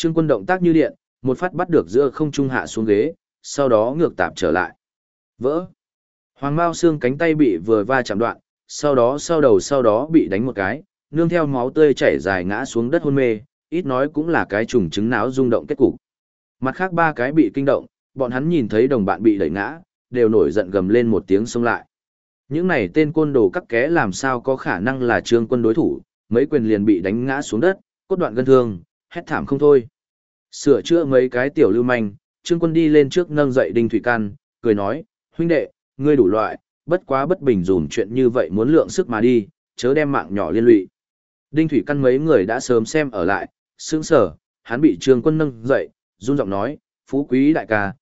Trương Quân động tác như điện, một phát bắt được giữa không trung hạ xuống ghế, sau đó ngược tạp trở lại. Vỡ. Hoàng Mao xương cánh tay bị vừa va chạm đoạn, sau đó bị đánh một cái, nương theo máu tươi chảy dài ngã xuống đất hôn mê, ít nói cũng là cái trùng chứng não rung động kết cục. Mặt khác ba cái bị kinh động, bọn hắn nhìn thấy đồng bạn bị đẩy ngã, đều nổi giận gầm lên một tiếng xông lại. Những này tên côn đồ cắt ké làm sao có khả năng là Trương Quân đối thủ, mấy quyền liền bị đánh ngã xuống đất, cốt đoạn gân thương, hét thảm không thôi. Sửa chữa mấy cái tiểu lưu manh, Trương Quân đi lên trước nâng dậy Đinh Thủy Căn, cười nói, huynh đệ, ngươi đủ loại, bất quá bất bình dùn chuyện như vậy muốn lượng sức mà đi, chớ đem mạng nhỏ liên lụy. Đinh Thủy Căn mấy người đã sớm xem ở lại, sững sờ, hắn bị Trương Quân nâng dậy, run giọng nói, phú quý đại ca,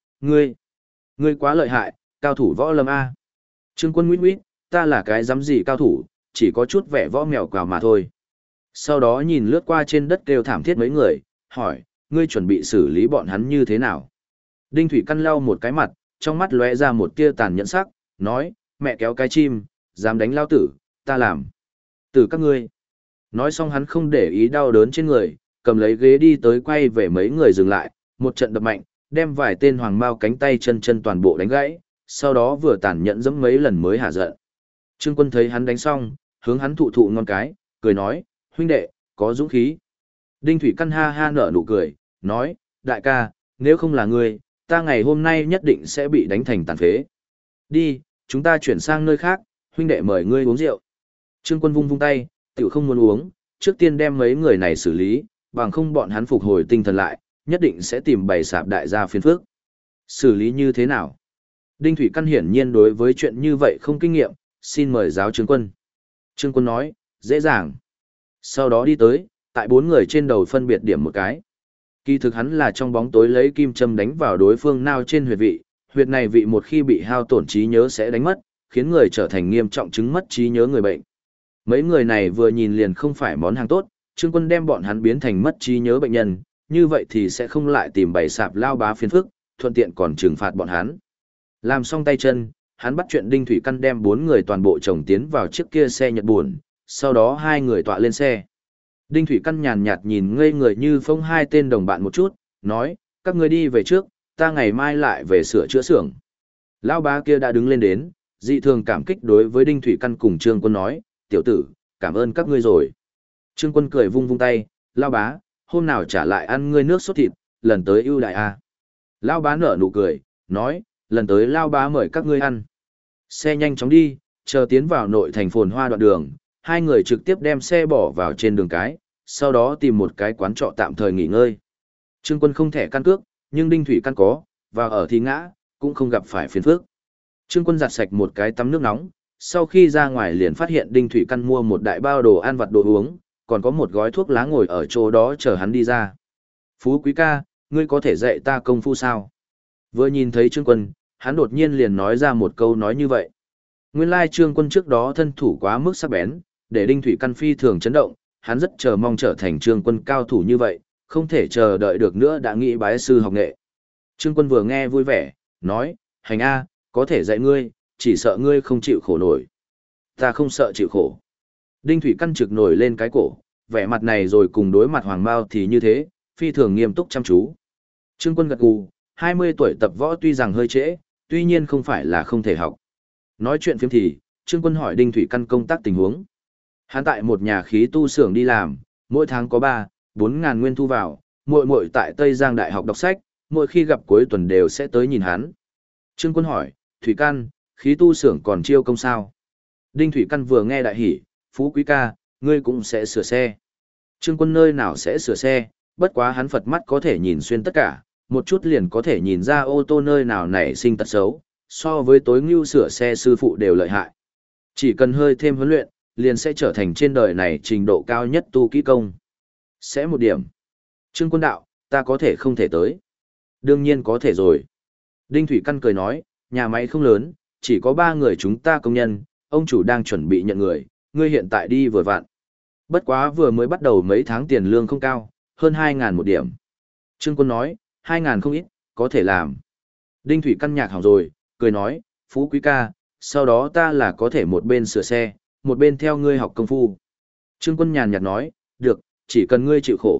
ngươi quá lợi hại, cao thủ võ lâm A. Trương Quân nguyết, ta là cái dám gì cao thủ, chỉ có chút vẻ võ mèo quào mà thôi. Sau đó nhìn lướt qua trên đất kêu thảm thiết mấy người, hỏi, ngươi chuẩn bị xử lý bọn hắn như thế nào? Đinh Thủy Căn lau một cái mặt, trong mắt lóe ra một tia tàn nhẫn sắc, nói, mẹ kéo cái chim, dám đánh lao tử, ta làm. Tử các ngươi. Nói xong hắn không để ý đau đớn trên người, cầm lấy ghế đi tới quay về mấy người dừng lại, một trận đập mạnh, đem vài tên hoàng mao cánh tay chân toàn bộ đánh gãy, sau đó vừa tàn nhẫn giẫm mấy lần mới hạ giận. Trương Quân thấy hắn đánh xong, hướng hắn thụ ngon cái, cười nói, huynh đệ, có dũng khí. Đinh Thủy Căn ha ha nở nụ cười, nói, đại ca, nếu không là ngươi, ta ngày hôm nay nhất định sẽ bị đánh thành tàn phế. Đi, chúng ta chuyển sang nơi khác, huynh đệ mời ngươi uống rượu. Trương Quân vung tay, tiểu không muốn uống, trước tiên đem mấy người này xử lý, bằng không bọn hắn phục hồi tinh thần lại, nhất định sẽ tìm bày sạp đại gia phiền phức. Xử lý như thế nào? Đinh Thủy Căn hiển nhiên đối với chuyện như vậy không kinh nghiệm, xin mời giáo Trương Quân. Trương Quân nói, dễ dàng. Sau đó đi tới, tại bốn người trên đầu phân biệt điểm một cái. Kỳ thực hắn là trong bóng tối lấy kim châm đánh vào đối phương nao trên huyệt này vị một khi bị hao tổn trí nhớ sẽ đánh mất, khiến người trở thành nghiêm trọng chứng mất trí nhớ người bệnh. Mấy người này vừa nhìn liền không phải món hàng tốt, Trương Quân đem bọn hắn biến thành mất trí nhớ bệnh nhân, như vậy thì sẽ không lại tìm bày sạp lao bá phiền phức, thuận tiện còn trừng phạt bọn hắn. Làm xong tay chân, hắn bắt chuyện Đinh Thủy Căn đem bốn người toàn bộ chồng tiến vào chiếc kia xe Nhật buồn, sau đó hai người tọa lên xe. Đinh Thủy Căn nhàn nhạt nhìn ngây người như phong hai tên đồng bạn một chút, nói, các ngươi đi về trước, ta ngày mai lại về sửa chữa xưởng. Lão bá kia đã đứng lên đến, dị thường cảm kích đối với Đinh Thủy Căn cùng Trương Quân nói, tiểu tử, cảm ơn các ngươi rồi. Trương Quân cười vung tay, lão bá, hôm nào trả lại ăn ngươi nước sốt thịt, lần tới ưu đại a. Lão bá nở nụ cười, nói, lần tới lão bá mời các ngươi ăn. Xe nhanh chóng đi, chờ tiến vào nội thành phồn hoa đoạn đường, hai người trực tiếp đem xe bỏ vào trên đường cái, sau đó tìm một cái quán trọ tạm thời nghỉ ngơi. Trương Quân không thẻ căn cước, nhưng Đinh Thủy Căn có, vào ở thì ngã, cũng không gặp phải phiền phức. Trương Quân giặt sạch một cái tắm nước nóng, sau khi ra ngoài liền phát hiện Đinh Thủy Căn mua một đại bao đồ ăn vặt đồ uống, còn có một gói thuốc lá ngồi ở chỗ đó chờ hắn đi ra. Phú quý ca, ngươi có thể dạy ta công phu sao? Vừa nhìn thấy Trương Quân, hắn đột nhiên liền nói ra một câu nói như vậy. Nguyên lai Trương Quân trước đó thân thủ quá mức sắc bén, để Đinh Thủy Căn phi thường chấn động, hắn rất chờ mong trở thành Trương Quân cao thủ như vậy, không thể chờ đợi được nữa đã nghĩ bái sư học nghệ. Trương Quân vừa nghe vui vẻ, nói, hành a, có thể dạy ngươi, chỉ sợ ngươi không chịu khổ nổi. Ta không sợ chịu khổ. Đinh Thủy Căn trực nổi lên cái cổ, vẻ mặt này rồi cùng đối mặt Hoàng Mao thì như thế, phi thường nghiêm túc chăm chú. Trương Quân gật gù, 20 tuổi tập võ tuy rằng hơi trễ, tuy nhiên không phải là không thể học. Nói chuyện phiếm thì, Trương Quân hỏi Đinh Thủy Căn công tác tình huống. Hắn tại một nhà khí tu xưởng đi làm, mỗi tháng có 3-4 ngàn nguyên thu vào, muội tại Tây Giang Đại học đọc sách, mỗi khi gặp cuối tuần đều sẽ tới nhìn hắn. Trương Quân hỏi, Thủy Căn, khí tu xưởng còn chiêu công sao? Đinh Thủy Căn vừa nghe đại hỉ, phú quý ca, ngươi cũng sẽ sửa xe. Trương Quân nơi nào sẽ sửa xe, bất quá hắn Phật mắt có thể nhìn xuyên tất cả, một chút liền có thể nhìn ra ô tô nơi nào nảy sinh tật xấu, so với tối ngưu sửa xe sư phụ đều lợi hại. Chỉ cần hơi thêm huấn luyện, liền sẽ trở thành trên đời này trình độ cao nhất tu kỹ công. Sẽ một điểm. Trương Quân đạo, ta có thể không thể tới. Đương nhiên có thể rồi. Đinh Thủy Căn cười nói, nhà máy không lớn, chỉ có 3 người chúng ta công nhân, ông chủ đang chuẩn bị nhận người, ngươi hiện tại đi vừa vặn. Bất quá vừa mới bắt đầu mấy tháng tiền lương không cao, hơn 2.000 một điểm. Trương Quân nói, 2.000 không ít, có thể làm. Đinh Thủy Căn nhạc hỏng rồi, cười nói, phú quý ca, sau đó ta là có thể một bên sửa xe, một bên theo ngươi học công phu. Trương Quân nhàn nhạt nói, được, chỉ cần ngươi chịu khổ,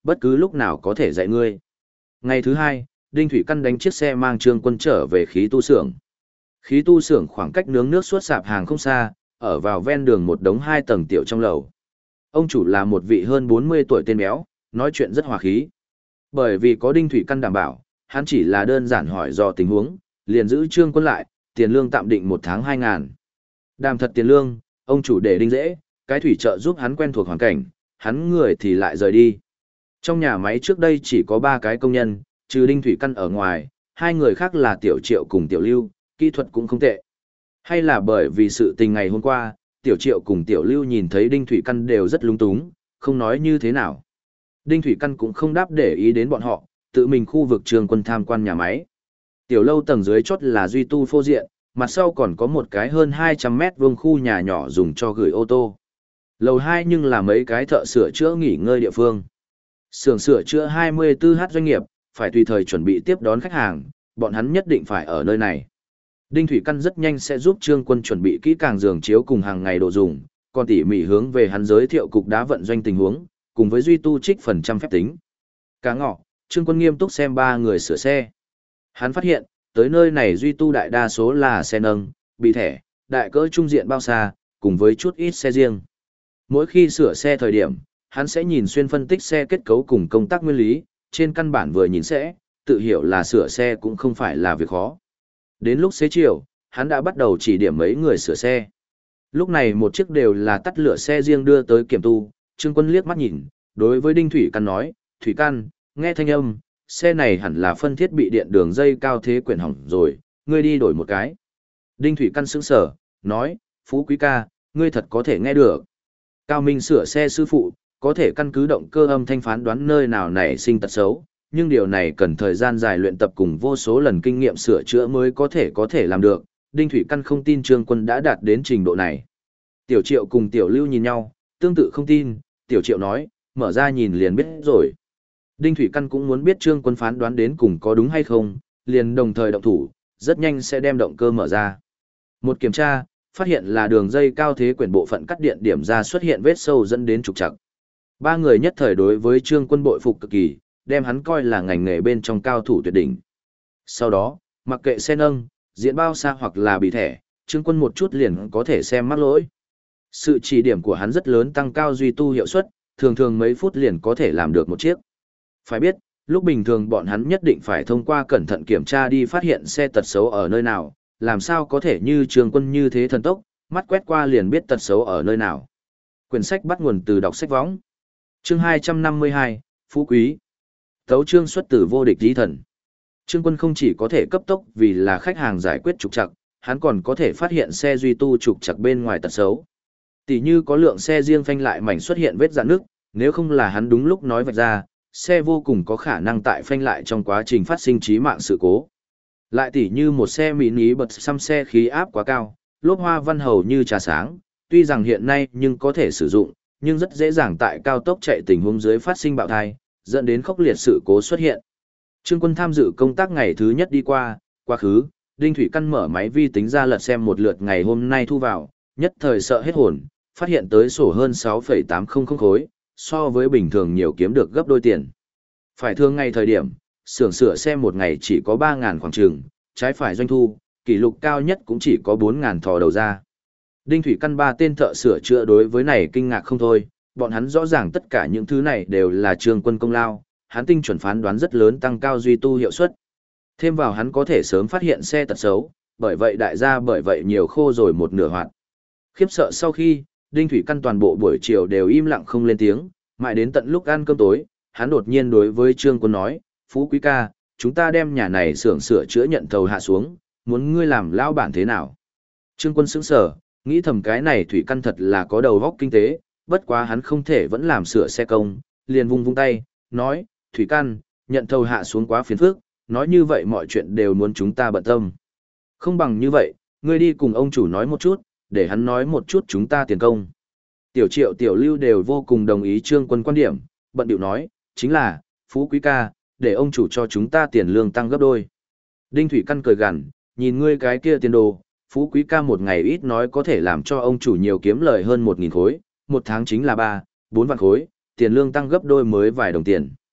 bất cứ lúc nào có thể dạy ngươi. Ngày thứ hai, Đinh Thủy Căn đánh chiếc xe mang Trương Quân trở về khí tu xưởng. Khí tu xưởng khoảng cách nướng nước suốt sạp hàng không xa, ở vào ven đường một đống 2 tầng tiểu trong lầu. Ông chủ là một vị hơn 40 tuổi tên béo, nói chuyện rất hòa khí. Bởi vì có Đinh Thủy Căn đảm bảo, hắn chỉ là đơn giản hỏi dò tình huống, liền giữ Trương Quân lại, tiền lương tạm định 1 tháng 2.000. Đàm thật tiền lương, ông chủ để Đinh dễ, cái thủy trợ giúp hắn quen thuộc hoàn cảnh, hắn người thì lại rời đi. Trong nhà máy trước đây chỉ có 3 cái công nhân, trừ Đinh Thủy Căn ở ngoài, 2 người khác là Tiểu Triệu cùng Tiểu Lưu, kỹ thuật cũng không tệ. Hay là bởi vì sự tình ngày hôm qua, Tiểu Triệu cùng Tiểu Lưu nhìn thấy Đinh Thủy Căn đều rất lung túng, không nói như thế nào. Đinh Thủy Căn cũng không đáp để ý đến bọn họ, tự mình khu vực Trương Quân tham quan nhà máy. Tiểu lâu tầng dưới chốt là duy tu phô diện, mặt sau còn có một cái hơn 200 mét vuông khu nhà nhỏ dùng cho gửi ô tô. Lầu 2 nhưng là mấy cái thợ sửa chữa nghỉ ngơi địa phương. Xưởng sửa chữa 24h doanh nghiệp, phải tùy thời chuẩn bị tiếp đón khách hàng, bọn hắn nhất định phải ở nơi này. Đinh Thủy Căn rất nhanh sẽ giúp Trương Quân chuẩn bị kỹ càng giường chiếu cùng hàng ngày đồ dùng, còn tỉ mỉ hướng về hắn giới thiệu cục đá vận doanh tình huống, cùng với duy tu trích phần trăm phép tính. Cá ngọ, Trương Quân nghiêm túc xem 3 người sửa xe. Hắn phát hiện, tới nơi này duy tu đại đa số là xe nâng, bị thẻ, đại cỡ trung diện bao xa, cùng với chút ít xe riêng. Mỗi khi sửa xe thời điểm, hắn sẽ nhìn xuyên phân tích xe kết cấu cùng công tác nguyên lý, trên căn bản vừa nhìn sẽ, tự hiểu là sửa xe cũng không phải là việc khó. Đến lúc xế chiều, hắn đã bắt đầu chỉ điểm mấy người sửa xe. Lúc này một chiếc đều là tắt lửa xe riêng đưa tới kiểm tu, Trương Quân liếc mắt nhìn, đối với Đinh Thủy Căn nói, Thủy Căn, nghe thanh âm, xe này hẳn là phân thiết bị điện đường dây cao thế quyển hỏng rồi, ngươi đi đổi một cái. Đinh Thủy Căn sững sờ, nói, Phú Quý ca, ngươi thật có thể nghe được. Cao Minh sửa xe sư phụ, có thể căn cứ động cơ âm thanh phán đoán nơi nào nảy sinh tật xấu, nhưng điều này cần thời gian dài luyện tập cùng vô số lần kinh nghiệm sửa chữa mới có thể làm được. Đinh Thủy Căn không tin Trương Quân đã đạt đến trình độ này. Tiểu Triệu cùng Tiểu Lưu nhìn nhau, tương tự không tin, Tiểu Triệu nói, mở ra nhìn liền biết rồi. Đinh Thủy Căn cũng muốn biết Trương Quân phán đoán đến cùng có đúng hay không, liền đồng thời động thủ, rất nhanh sẽ đem động cơ mở ra. Một kiểm tra, phát hiện là đường dây cao thế quyển bộ phận cắt điện điểm ra xuất hiện vết sâu dẫn đến trục trặc. 3 người nhất thời đối với Trương Quân bội phục cực kỳ, đem hắn coi là ngành nghề bên trong cao thủ tuyệt đỉnh. Sau đó, mặc kệ xe nâng, diện bao xa hoặc là bị thẻ, Trương Quân một chút liền có thể xem mắc lỗi. Sự chỉ điểm của hắn rất lớn tăng cao duy tu hiệu suất, thường thường mấy phút liền có thể làm được một chiếc. Phải biết, lúc bình thường bọn hắn nhất định phải thông qua cẩn thận kiểm tra đi phát hiện xe tật xấu ở nơi nào, làm sao có thể như Trương Quân như thế thần tốc, mắt quét qua liền biết tật xấu ở nơi nào. Quyển sách bắt nguồn từ đọc sách võng. Chương 252, Phú Quý. Tấu chương xuất từ vô địch di thần. Trương Quân không chỉ có thể cấp tốc vì là khách hàng giải quyết trục trặc, hắn còn có thể phát hiện xe duy tu trục trặc bên ngoài tật xấu. Tỷ như có lượng xe riêng phanh lại mảnh xuất hiện vết rạn nước, nếu không là hắn đúng lúc nói vạch ra, xe vô cùng có khả năng tại phanh lại trong quá trình phát sinh chí mạng sự cố. Lại tỷ như một xe mini bật xăm xe khí áp quá cao, lốp hoa văn hầu như trà sáng, tuy rằng hiện nay nhưng có thể sử dụng, nhưng rất dễ dàng tại cao tốc chạy tình huống dưới phát sinh bạo thai, dẫn đến khốc liệt sự cố xuất hiện. Trương Quân tham dự công tác ngày thứ nhất đi qua, quá khứ, Đinh Thủy Căn mở máy vi tính ra lật xem một lượt ngày hôm nay thu vào, nhất thời sợ hết hồn, phát hiện tới sổ hơn 6,800 khối, so với bình thường nhiều kiếm được gấp đôi tiền. Phải thương ngày thời điểm, xưởng sửa xe một ngày chỉ có 3.000 khoảng trường, trái phải doanh thu, kỷ lục cao nhất cũng chỉ có 4.000 thò đầu ra. Đinh Thủy Căn 3 tên thợ sửa chữa đối với này kinh ngạc không thôi, bọn hắn rõ ràng tất cả những thứ này đều là Trương Quân công lao, hắn tinh chuẩn phán đoán rất lớn tăng cao duy tu hiệu suất. Thêm vào hắn có thể sớm phát hiện xe tật xấu, bởi vậy đại gia bởi vậy nhiều khô rồi một nửa hoạt. Khiếp sợ sau khi, Đinh Thủy Căn toàn bộ buổi chiều đều im lặng không lên tiếng, mãi đến tận lúc ăn cơm tối, hắn đột nhiên đối với Trương Quân nói, Phú Quý ca, chúng ta đem nhà này xưởng sửa chữa nhận thầu hạ xuống, muốn ngươi làm lão bản thế nào? Trương Quân sững sờ, nghĩ thầm cái này Thủy Căn thật là có đầu óc kinh tế, bất quá hắn không thể vẫn làm sửa xe công, liền vung vung tay, nói, Thủy Căn, nhận thầu hạ xuống quá phiền phức, nói như vậy mọi chuyện đều muốn chúng ta bận tâm. Không bằng như vậy, ngươi đi cùng ông chủ nói một chút, để hắn nói một chút chúng ta tiền công. Tiểu Triệu Tiểu Lưu đều vô cùng đồng ý Trương Quân quan điểm, bận điệu nói, chính là, Phú Quý ca, để ông chủ cho chúng ta tiền lương tăng gấp đôi. Đinh Thủy Căn cười gằn, nhìn ngươi cái kia tiền đồ, Phú Quý ca một ngày ít nói có thể làm cho ông chủ nhiều kiếm lời hơn 1.000 khối, một tháng chính là 3, 4 vạn khối, tiền lương tăng gấp đôi mới vài đồng tiền.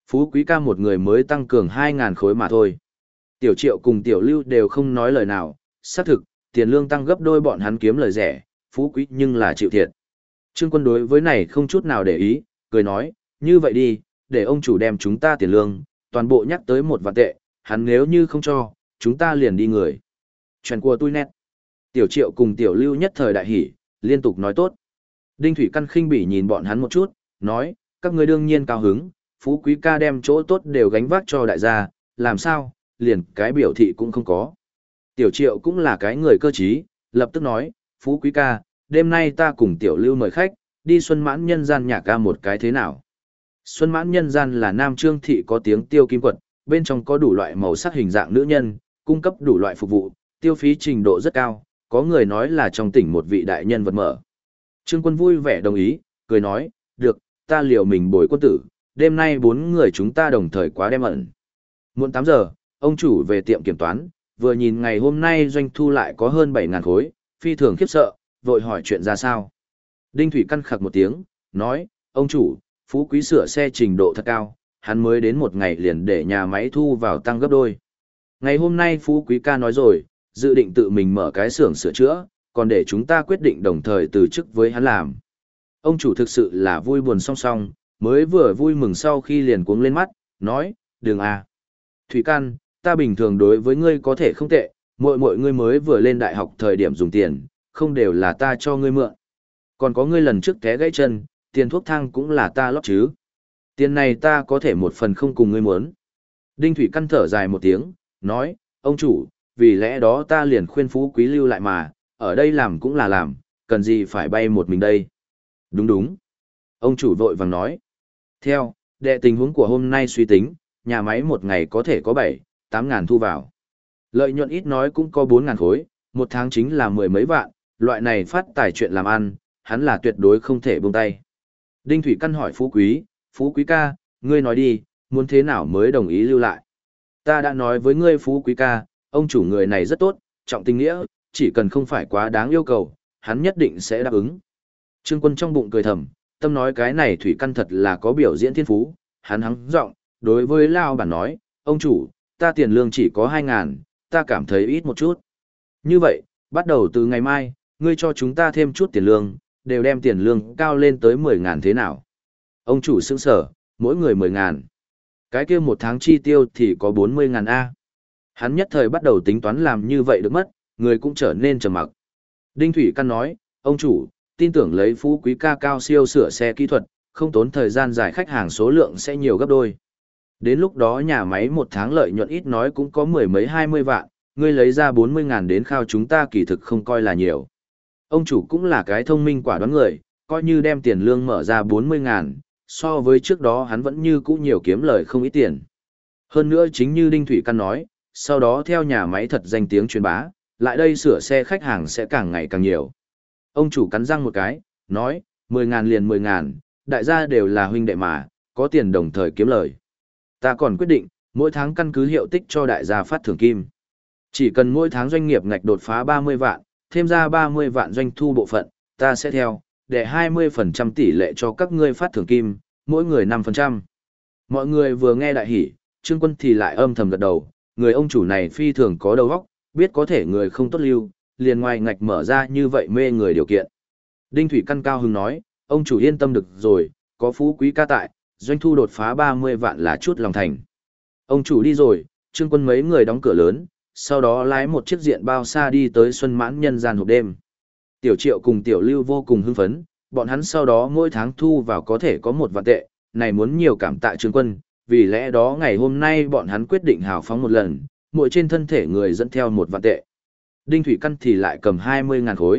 Phú quý ca một người mới tăng cường 2.000 khối mà thôi. Tiểu Triệu cùng Tiểu Lưu đều không nói lời nào, xác thực, tiền lương tăng gấp đôi bọn hắn kiếm lời rẻ, phú quý nhưng là chịu thiệt. Trương Quân đối với này không chút nào để ý, cười nói, như vậy đi, để ông chủ đem chúng ta tiền lương, toàn bộ nhắc tới 1 vạn tệ, hắn nếu như không cho, chúng ta liền đi người. Chuyện của tôi nét. Tiểu Triệu cùng Tiểu Lưu nhất thời đại hỉ, liên tục nói tốt. Đinh Thủy Căn khinh bỉ nhìn bọn hắn một chút, nói, các ngươi đương nhiên cao hứng, phú quý ca đem chỗ tốt đều gánh vác cho đại gia, làm sao, liền cái biểu thị cũng không có. Tiểu Triệu cũng là cái người cơ trí, lập tức nói, phú quý ca, đêm nay ta cùng Tiểu Lưu mời khách, đi Xuân Mãn Nhân Gian nhạc ca một cái thế nào. Xuân Mãn Nhân Gian là Nam Trương Thị có tiếng tiêu kim quật, bên trong có đủ loại màu sắc hình dạng nữ nhân, cung cấp đủ loại phục vụ, tiêu phí trình độ rất cao, có người nói là trong tỉnh một vị đại nhân vật mở. Trương Quân vui vẻ đồng ý, cười nói, được, ta liều mình bồi quân tử, đêm nay 4 người chúng ta đồng thời quá đem ẩn. Muộn 8 giờ, ông chủ về tiệm kiểm toán, vừa nhìn ngày hôm nay doanh thu lại có hơn 7.000 khối, phi thường khiếp sợ, vội hỏi chuyện ra sao. Đinh Thủy Căn khặc một tiếng, nói, ông chủ, phú quý sửa xe trình độ thật cao, hắn mới đến 1 ngày liền để nhà máy thu vào tăng gấp đôi. Ngày hôm nay phú quý ca nói rồi, dự định tự mình mở cái xưởng sửa chữa, còn để chúng ta quyết định đồng thời từ chức với hắn làm. Ông chủ thực sự là vui buồn song song, mới vừa vui mừng sau khi liền cuống lên mắt, nói, đường à. Thủy Căn, ta bình thường đối với ngươi có thể không tệ, mọi ngươi mới vừa lên đại học thời điểm dùng tiền, không đều là ta cho ngươi mượn. Còn có ngươi lần trước té gãy chân, tiền thuốc thang cũng là ta lót chứ. Tiền này ta có thể một phần không cùng ngươi muốn. Đinh Thủy Căn thở dài một tiếng, nói, ông chủ, vì lẽ đó ta liền khuyên phú quý lưu lại mà, ở đây làm cũng là làm, cần gì phải bay một mình đây. Đúng đúng. Ông chủ vội vàng nói. Theo, đệ tình huống của hôm nay suy tính, nhà máy một ngày có thể có 7-8 ngàn thu vào. Lợi nhuận ít nói cũng có 4 ngàn khối, một tháng chính là 10 mấy vạn, loại này phát tài chuyện làm ăn, hắn là tuyệt đối không thể buông tay. Đinh Thủy Căn hỏi Phú Quý ca, ngươi nói đi, muốn thế nào mới đồng ý lưu lại. Ta đã nói với ngươi Phú Quý ca, ông chủ người này rất tốt, trọng tình nghĩa, chỉ cần không phải quá đáng yêu cầu, hắn nhất định sẽ đáp ứng. Trương Quân trong bụng cười thầm, tâm nói cái này Thủy Căn thật là có biểu diễn thiên phú, hắn hắng giọng, đối với Lao bản nói, ông chủ, ta tiền lương chỉ có 2.000, ta cảm thấy ít một chút. Như vậy, bắt đầu từ ngày mai, ngươi cho chúng ta thêm chút tiền lương, đều đem tiền lương cao lên tới 10.000 thế nào. Ông chủ sững sở, mỗi người 10.000. Cái kia một tháng chi tiêu thì có 40.000 A. Hắn nhất thời bắt đầu tính toán làm như vậy được mất, người cũng trở nên trầm mặc. Đinh Thủy Căn nói, ông chủ, tin tưởng lấy Phú Quý ca cao siêu sửa xe kỹ thuật, không tốn thời gian dài khách hàng số lượng sẽ nhiều gấp đôi. Đến lúc đó nhà máy một tháng lợi nhuận ít nói cũng có 10 mấy 20 vạn, ngươi lấy ra 40.000 đến khao chúng ta kỳ thực không coi là nhiều. Ông chủ cũng là cái thông minh quả đoán người, coi như đem tiền lương mở ra 40.000, so với trước đó hắn vẫn như cũ nhiều kiếm lời không ít tiền. Hơn nữa chính như Đinh Thủy Căn nói, sau đó theo nhà máy thật danh tiếng truyền bá, lại đây sửa xe khách hàng sẽ càng ngày càng nhiều. Ông chủ cắn răng một cái, nói, 10.000 liền 10.000, đại gia đều là huynh đệ mà, có tiền đồng thời kiếm lời. Ta còn quyết định, mỗi tháng căn cứ hiệu tích cho đại gia phát thưởng kim. Chỉ cần mỗi tháng doanh nghiệp ngạch đột phá 30 vạn, thêm ra 30 vạn doanh thu bộ phận, ta sẽ theo, để 20% tỷ lệ cho các ngươi phát thưởng kim, mỗi người 5%. Mọi người vừa nghe đại hỉ, Trương Quân thì lại âm thầm gật đầu, người ông chủ này phi thường có đầu óc, biết có thể người không tốt lưu, liền ngoài ngạch mở ra như vậy mê người điều kiện. Đinh Thủy Căn cao hứng nói, ông chủ yên tâm được rồi, có Phú Quý ca tại, doanh thu đột phá 30 vạn là chút lòng thành. Ông chủ đi rồi, Trương Quân mấy người đóng cửa lớn, sau đó lái một chiếc diện bao xa đi tới Xuân Mãn Nhân Gian hộp đêm. Tiểu Triệu cùng Tiểu Lưu vô cùng hưng phấn, bọn hắn sau đó mỗi tháng thu vào có thể có 1 vạn tệ, này muốn nhiều cảm tạ Trương Quân, vì lẽ đó ngày hôm nay bọn hắn quyết định hào phóng một lần, mỗi trên thân thể người dẫn theo 1 vạn tệ. Đinh Thủy Căn thì lại cầm 20.000 khối.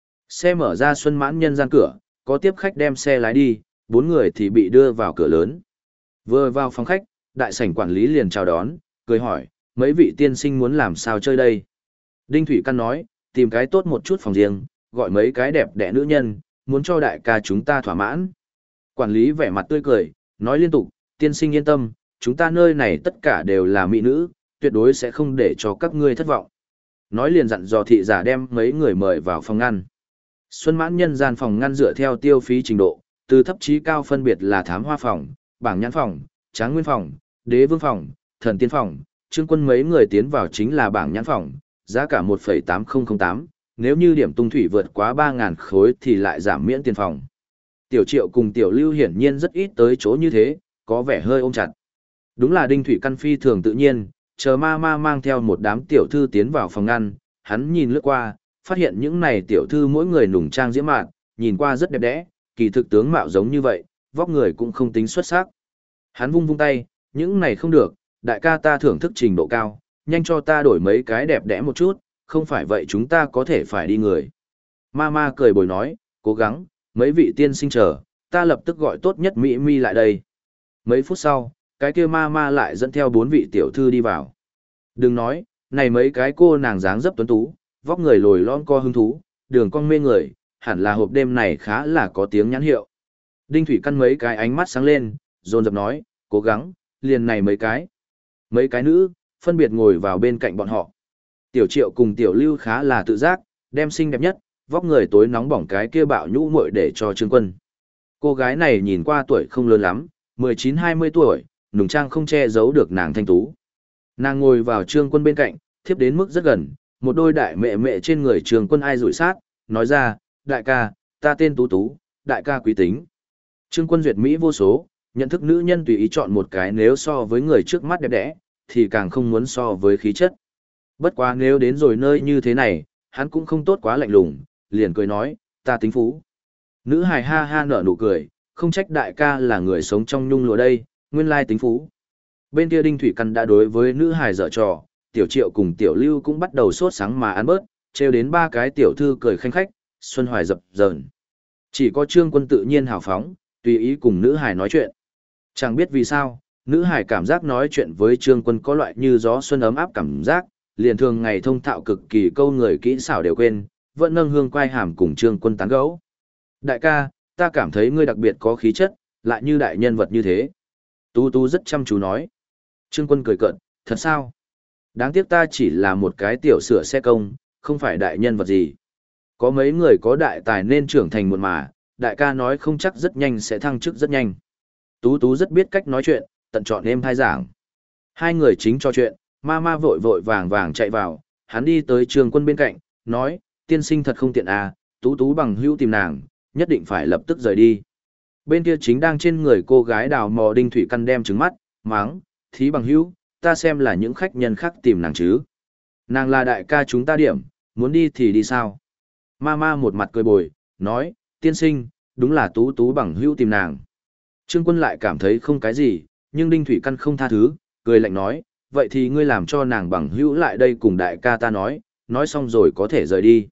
Xe mở ra Xuân Mãn Nhân Gian cửa, có tiếp khách đem xe lái đi, 4 người thì bị đưa vào cửa lớn. Vừa vào phòng khách, đại sảnh quản lý liền chào đón, cười hỏi, mấy vị tiên sinh muốn làm sao chơi đây? Đinh Thủy Căn nói, tìm cái tốt một chút phòng riêng, gọi mấy cái đẹp đẽ nữ nhân, muốn cho đại ca chúng ta thỏa mãn. Quản lý vẻ mặt tươi cười, nói liên tục, tiên sinh yên tâm, chúng ta nơi này tất cả đều là mỹ nữ, tuyệt đối sẽ không để cho các ngươi thất vọng. Nói liền dặn dò thị giả đem mấy người mời vào phòng ngăn. Xuân Mãn Nhân Gian phòng ngăn dựa theo tiêu phí trình độ, từ thấp chí cao phân biệt là thám hoa phòng, bảng nhãn phòng, Tráng Nguyên phòng, Đế Vương phòng, Thần Tiên phòng, Trương Quân mấy người tiến vào chính là bảng nhãn phòng, giá cả 1,8008, nếu như điểm tung thủy vượt quá 3.000 khối thì lại giảm miễn tiền phòng. Tiểu Triệu cùng Tiểu Lưu hiển nhiên rất ít tới chỗ như thế, có vẻ hơi ôm chặt. Đúng là Đinh Thủy Căn phi thường tự nhiên, chờ ma ma mang theo một đám tiểu thư tiến vào phòng ngăn, hắn nhìn lướt qua, phát hiện những này tiểu thư mỗi người nùng trang diễm mạn, nhìn qua rất đẹp đẽ, kỳ thực tướng mạo giống như vậy, vóc người cũng không tính xuất sắc. Hắn vung vung tay, những này không được, đại ca ta thưởng thức trình độ cao, nhanh cho ta đổi mấy cái đẹp đẽ một chút, không phải vậy chúng ta có thể phải đi người. Ma cười bồi nói, cố gắng, mấy vị tiên sinh chờ, ta lập tức gọi tốt nhất Mỹ Mi lại đây. Mấy phút sau, cái kia ma lại dẫn theo 4 vị tiểu thư đi vào. Đừng nói, này mấy cái cô nàng dáng dấp tuấn tú, vóc người lồi lõm co hứng thú, đường cong mê người, hẳn là hộp đêm này khá là có tiếng nhãn hiệu. Đinh Thủy Căn mấy cái ánh mắt sáng lên, dồn dập nói, cố gắng, liền này mấy cái. Mấy cái nữ, phân biệt ngồi vào bên cạnh bọn họ. Tiểu Triệu cùng Tiểu Lưu khá là tự giác, đem xinh đẹp nhất, vóc người tối nóng bỏng cái kia bạo nhũ muội để cho Trương Quân. Cô gái này nhìn qua tuổi không lớn lắm, 19-20 tuổi, nùng trang không che giấu được nàng thanh tú. Nàng ngồi vào Trương Quân bên cạnh, thiếp đến mức rất gần, một đôi đại mẹ mẹ trên người Trương Quân ai rủi sát, nói ra, đại ca, ta tên Tú Tú, đại ca quý tính. Trương Quân duyệt Mỹ vô số, nhận thức nữ nhân tùy ý chọn một cái nếu so với người trước mắt đẹp đẽ, thì càng không muốn so với khí chất. Bất quá nếu đến rồi nơi như thế này, hắn cũng không tốt quá lạnh lùng, liền cười nói, ta tính phú. Nữ hài ha ha nở nụ cười, không trách đại ca là người sống trong nhung lụa đây, nguyên lai tính phú. Bên kia Đinh Thủy Căn đã đối với nữ hài dở trò, Tiểu Triệu cùng Tiểu Lưu cũng bắt đầu sốt sáng mà ăn bớt, trêu đến 3 cái tiểu thư cười khanh khách, xuân hoài dập dờn. Chỉ có Trương Quân tự nhiên hào phóng, tùy ý cùng nữ hài nói chuyện. Chẳng biết vì sao, nữ hài cảm giác nói chuyện với Trương Quân có loại như gió xuân ấm áp cảm giác, liền thường ngày thông thạo cực kỳ câu người kỹ xảo đều quên, vẫn nâng hương quai hàm cùng Trương Quân tán gẫu. Đại ca, ta cảm thấy ngươi đặc biệt có khí chất, lại như đại nhân vật như thế. Tú Tú rất chăm chú nói. Trương Quân cười cợt, thật sao? Đáng tiếc ta chỉ là một cái tiểu sửa xe công, không phải đại nhân vật gì. Có mấy người có đại tài nên trưởng thành một mà, đại ca nói không chắc rất nhanh sẽ thăng chức rất nhanh. Tú Tú rất biết cách nói chuyện, tận chọn êm thai giảng. Hai người chính trò chuyện, ma vội vội vàng vàng chạy vào, hắn đi tới Trương Quân bên cạnh, nói, tiên sinh thật không tiện à, Tú Tú bằng hữu tìm nàng, nhất định phải lập tức rời đi. Bên kia chính đang trên người cô gái đào mò Đinh Thủy Căn đem trứng mắt, máng, thí bằng hữu, ta xem là những khách nhân khác tìm nàng chứ. Nàng là đại ca chúng ta điểm, muốn đi thì đi sao? Ma một mặt cười bồi, nói, tiên sinh, đúng là Tú Tú bằng hữu tìm nàng. Trương Quân lại cảm thấy không cái gì, nhưng Đinh Thủy Căn không tha thứ, cười lạnh nói, vậy thì ngươi làm cho nàng bằng hữu lại đây cùng đại ca ta nói xong rồi có thể rời đi.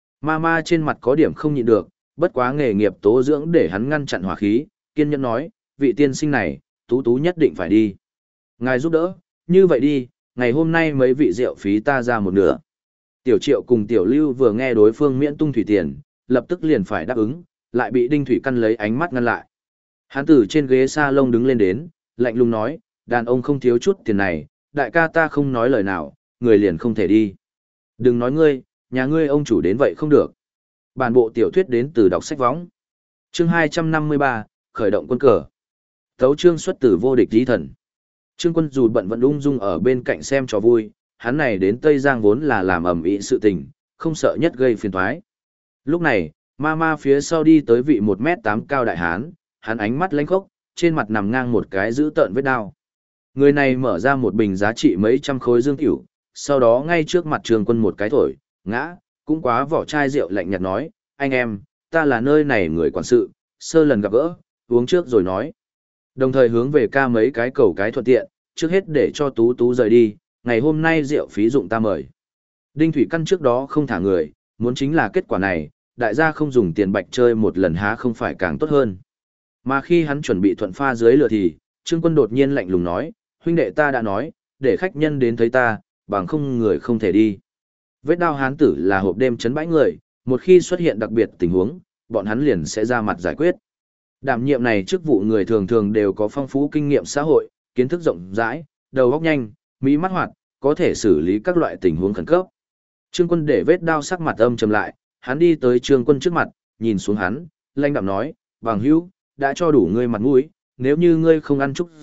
Ma trên mặt có điểm không nhịn được, bất quá nghề nghiệp tố dưỡng để hắn ngăn chặn hỏa khí, kiên nhẫn nói, vị tiên sinh này, Tú Tú nhất định phải đi. Ngài giúp đỡ, như vậy đi, ngày hôm nay mấy vị rượu phí ta ra một nửa. Tiểu Triệu cùng Tiểu Lưu vừa nghe đối phương miễn tung thủy tiền, lập tức liền phải đáp ứng, lại bị Đinh Thủy Căn lấy ánh mắt ngăn lại. Hắn từ trên ghế salon đứng lên đến, lạnh lùng nói, đàn ông không thiếu chút tiền này, đại ca ta không nói lời nào, người liền không thể đi. Đừng nói ngươi, nhà ngươi ông chủ đến vậy không được. Bản bộ tiểu thuyết đến từ đọc sách võng. Chương 253, khởi động quân cờ. Tấu chương xuất từ vô địch di thần. Trương Quân dù bận vẫn ung dung ở bên cạnh xem trò vui, hắn này đến Tây Giang vốn là làm ầm ĩ sự tình, không sợ nhất gây phiền toái. Lúc này, ma phía sau đi tới vị 1m8 cao đại hán, hắn ánh mắt lánh khốc, trên mặt nằm ngang một cái dữ tợn vết đao. Người này mở ra một bình giá trị mấy trăm khối dương tiểu, sau đó ngay trước mặt Trương Quân một cái thổi, ngã, cũng quá vỏ chai rượu lạnh nhạt nói, anh em, ta là nơi này người quản sự, sơ lần gặp gỡ, uống trước rồi nói. Đồng thời hướng về ca mấy cái cầu cái thuận tiện, trước hết để cho Tú Tú rời đi, ngày hôm nay rượu phí dụng ta mời. Đinh Thủy Căn trước đó không thả người, muốn chính là kết quả này, đại gia không dùng tiền bạch chơi một lần há không phải càng tốt hơn. Mà khi hắn chuẩn bị thuận pha dưới lửa thì, Trương Quân đột nhiên lạnh lùng nói, huynh đệ ta đã nói, để khách nhân đến thấy ta, bằng không người không thể đi. Vết đao hán tử là hộp đêm chấn bãi người, một khi xuất hiện đặc biệt tình huống, bọn hắn liền sẽ ra mặt giải quyết. Đảm nhiệm này chức vụ người thường thường đều có phong phú kinh nghiệm xã hội, kiến thức rộng rãi, đầu óc nhanh, mỹ mắt hoạt, có thể xử lý các loại tình huống khẩn cấp. Trương Quân để vết đao sắc mặt âm trầm lại, hắn đi tới Trương Quân trước mặt, nhìn xuống hắn, lanh đạm nói, bằng hữu, đã cho đủ ngươi mặt mũi, nếu như ngươi không ăn chút rượu,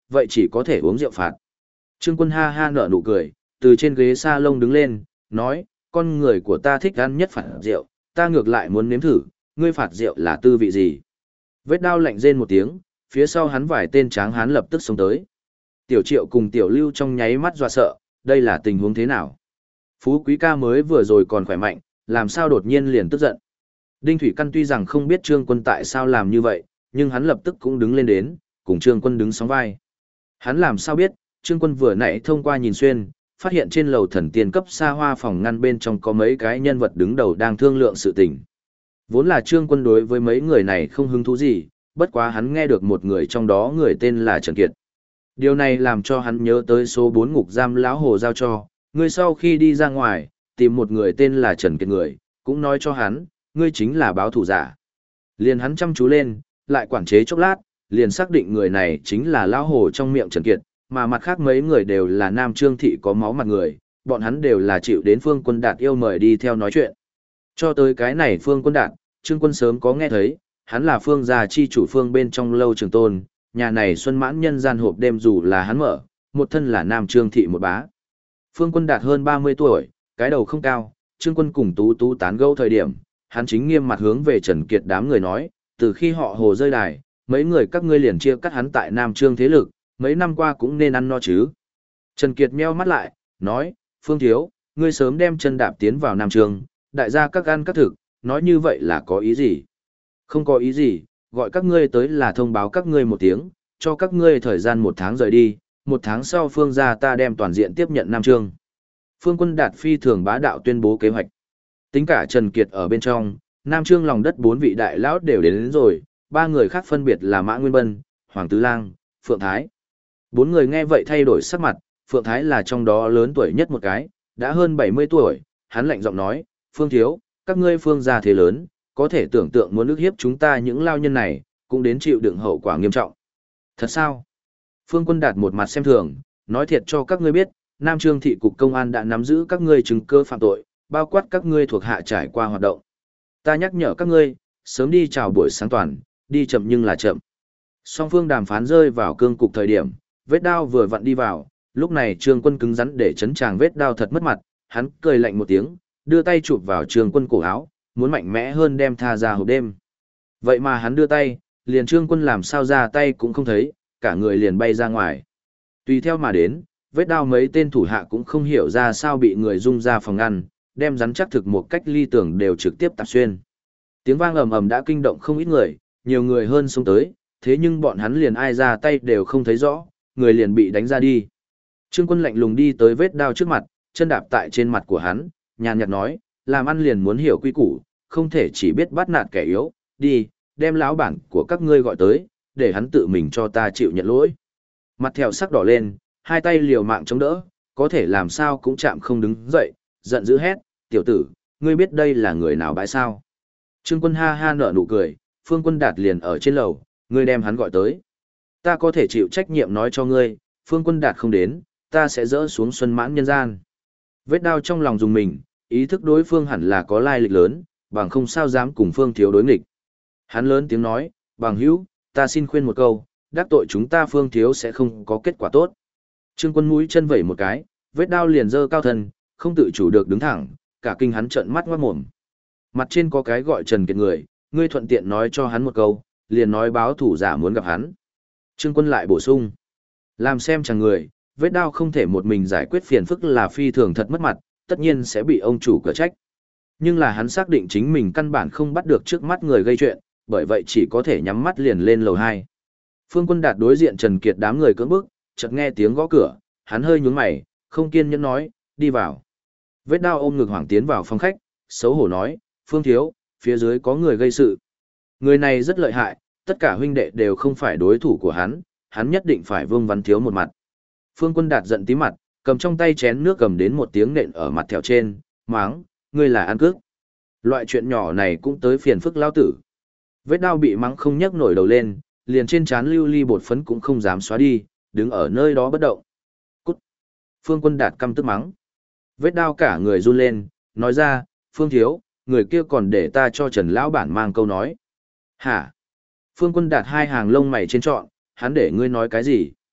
vậy chỉ có thể uống rượu phạt. Trương Quân ha ha nở nụ cười, từ trên ghế salon đứng lên, nói, con người của ta thích ăn nhất phạt rượu, ta ngược lại muốn nếm thử, ngươi phạt rượu là tư vị gì. Vết đao lạnh rên một tiếng, phía sau hắn vài tên tráng hán lập tức xông tới. Tiểu Triệu cùng Tiểu Lưu trong nháy mắt dọa sợ, đây là tình huống thế nào? Phú Quý ca mới vừa rồi còn khỏe mạnh, làm sao đột nhiên liền tức giận? Đinh Thủy Căn tuy rằng không biết Trương Quân tại sao làm như vậy, nhưng hắn lập tức cũng đứng lên đến, cùng Trương Quân đứng sóng vai. Hắn làm sao biết, Trương Quân vừa nãy thông qua nhìn xuyên, phát hiện trên lầu thần tiên cấp xa hoa phòng ngăn bên trong có mấy cái nhân vật đứng đầu đang thương lượng sự tình. Vốn là Trương Quân đối với mấy người này không hứng thú gì, bất quá hắn nghe được một người trong đó người tên là Trần Kiệt. Điều này làm cho hắn nhớ tới số 4 ngục giam lão hồ giao cho, người sau khi đi ra ngoài, tìm một người tên là Trần Kiệt người, cũng nói cho hắn, ngươi chính là báo thủ giả. Liền hắn chăm chú lên, lại quản chế chốc lát, liền xác định người này chính là lão hồ trong miệng Trần Kiệt, mà mặt khác mấy người đều là Nam Trương thị có máu mặt người, bọn hắn đều là chịu đến Phương Quân Đạt yêu mời đi theo nói chuyện. Cho tới cái này Phương Quân Đạt, Trương Quân sớm có nghe thấy, hắn là Phương gia chi chủ Phương bên trong lâu trường tôn, nhà này xuân mãn nhân gian hộp đêm dù là hắn mở, một thân là Nam Trương thị một bá. Phương Quân Đạt hơn 30 tuổi, cái đầu không cao, Trương Quân cùng Tú Tú tán gẫu thời điểm, hắn chính nghiêm mặt hướng về Trần Kiệt đám người nói, từ khi họ Hồ rơi đài, mấy người các ngươi liền chia cắt hắn tại Nam Trương thế lực, mấy năm qua cũng nên ăn no chứ. Trần Kiệt meo mắt lại, nói, Phương thiếu, ngươi sớm đem chân đạp tiến vào Nam Trương, đại gia các ăn các thực, nói như vậy là có ý gì? Không có ý gì, gọi các ngươi tới là thông báo các ngươi một tiếng, cho các ngươi thời gian 1 tháng rời đi, 1 tháng sau Phương gia ta đem toàn diện tiếp nhận Nam Trương. Phương Quân Đạt phi thường bá đạo tuyên bố kế hoạch. Tính cả Trần Kiệt ở bên trong, Nam Trương lòng đất 4 vị đại lão đều đến rồi, 3 người khác phân biệt là Mã Nguyên Bân, Hoàng Tứ Lang, Phượng Thái. 4 người nghe vậy thay đổi sắc mặt, Phượng Thái là trong đó lớn tuổi nhất một cái, đã hơn 70 tuổi, hắn lạnh giọng nói, Phương thiếu, các ngươi Phương gia thế lớn, có thể tưởng tượng muốn ức hiếp chúng ta những lao nhân này, cũng đến chịu đựng hậu quả nghiêm trọng. Thật sao? Phương Quân Đạt một mặt xem thường, nói thiệt cho các ngươi biết, Nam Trương thị cục công an đã nắm giữ các ngươi chứng cứ phạm tội, bao quát các ngươi thuộc hạ trải qua hoạt động. Ta nhắc nhở các ngươi, sớm đi chào buổi sáng toàn, đi chậm nhưng là chậm. Song phương đàm phán rơi vào cương cục thời điểm, vết đao vừa vặn đi vào, lúc này Trương Quân cứng rắn để chấn chàng vết đao thật mất mặt, hắn cười lạnh một tiếng, đưa tay chụp vào Trương Quân cổ áo, muốn mạnh mẽ hơn đem tha ra hộp đêm. Vậy mà hắn đưa tay, liền Trương Quân làm sao ra tay cũng không thấy, cả người liền bay ra ngoài. Tùy theo mà đến, vết đao mấy tên thủ hạ cũng không hiểu ra sao bị người dung ra phòng ngăn, đem rắn chắc thực một cách ly tưởng đều trực tiếp tạp xuyên. Tiếng vang ầm ầm đã kinh động không ít người, nhiều người hơn xông tới, thế nhưng bọn hắn liền ai ra tay đều không thấy rõ, người liền bị đánh ra đi. Trương Quân lạnh lùng đi tới vết đao trước mặt, chân đạp tại trên mặt của hắn, nhàn nhạt nói, làm ăn liền muốn hiểu quy củ, không thể chỉ biết bắt nạt kẻ yếu, đi, đem lão bản của các ngươi gọi tới, để hắn tự mình cho ta chịu nhận lỗi. Mặt thẹo sắc đỏ lên, hai tay liều mạng chống đỡ, có thể làm sao cũng chạm không đứng dậy, giận dữ hét, tiểu tử, ngươi biết đây là người nào bãi sao? Trương Quân ha ha nở nụ cười, Phương Quân Đạt liền ở trên lầu, ngươi đem hắn gọi tới. Ta có thể chịu trách nhiệm nói cho ngươi, Phương Quân Đạt không đến, ta sẽ dỡ xuống xuân mãn nhân gian. Vết đao trong lòng dùng mình, ý thức đối phương hẳn là có lai lịch lớn, bằng không sao dám cùng Phương thiếu đối nghịch. Hắn lớn tiếng nói, bằng hữu, ta xin khuyên một câu, đắc tội chúng ta Phương thiếu sẽ không có kết quả tốt. Trương Quân mũi chân vẩy một cái, vết đao liền dơ cao thân, không tự chủ được đứng thẳng, cả kinh hắn trợn mắt ngoát mồm. Mặt trên có cái gọi Trần Kiệt người, ngươi thuận tiện nói cho hắn một câu, liền nói báo thủ giả muốn gặp hắn. Trương Quân lại bổ sung, làm xem chẳng người, vết đao không thể một mình giải quyết phiền phức là phi thường thật mất mặt, tất nhiên sẽ bị ông chủ cửa trách. Nhưng là hắn xác định chính mình căn bản không bắt được trước mắt người gây chuyện, bởi vậy chỉ có thể nhắm mắt liền lên lầu 2. Phương Quân Đạt đối diện Trần Kiệt đám người cưỡng bức, chợt nghe tiếng gõ cửa, hắn hơi nhướng mày, không kiên nhẫn nói, đi vào. Vết đao ôm ngực hoảng tiến vào phòng khách, xấu hổ nói, Phương thiếu, phía dưới có người gây sự. Người này rất lợi hại, tất cả huynh đệ đều không phải đối thủ của hắn nhất định phải Vương Văn Thiếu một mặt. Phương Quân Đạt giận tí mặt, cầm trong tay chén nước cầm đến một tiếng nện ở mặt thẹo trên, máng, ngươi là ăn cướp. Loại chuyện nhỏ này cũng tới phiền phức lao tử. Vết đao bị mắng không nhấc nổi đầu lên, liền trên trán lưu ly bột phấn cũng không dám xóa đi, đứng ở nơi đó bất động. Cút. Phương Quân Đạt căm tức mắng. Vết đao cả người run lên, nói ra, Phương thiếu, người kia còn để ta cho Trần lão bản mang câu nói. Hả? Phương Quân Đạt hai hàng lông mày trên trọn, hắn để ngươi nói cái gì?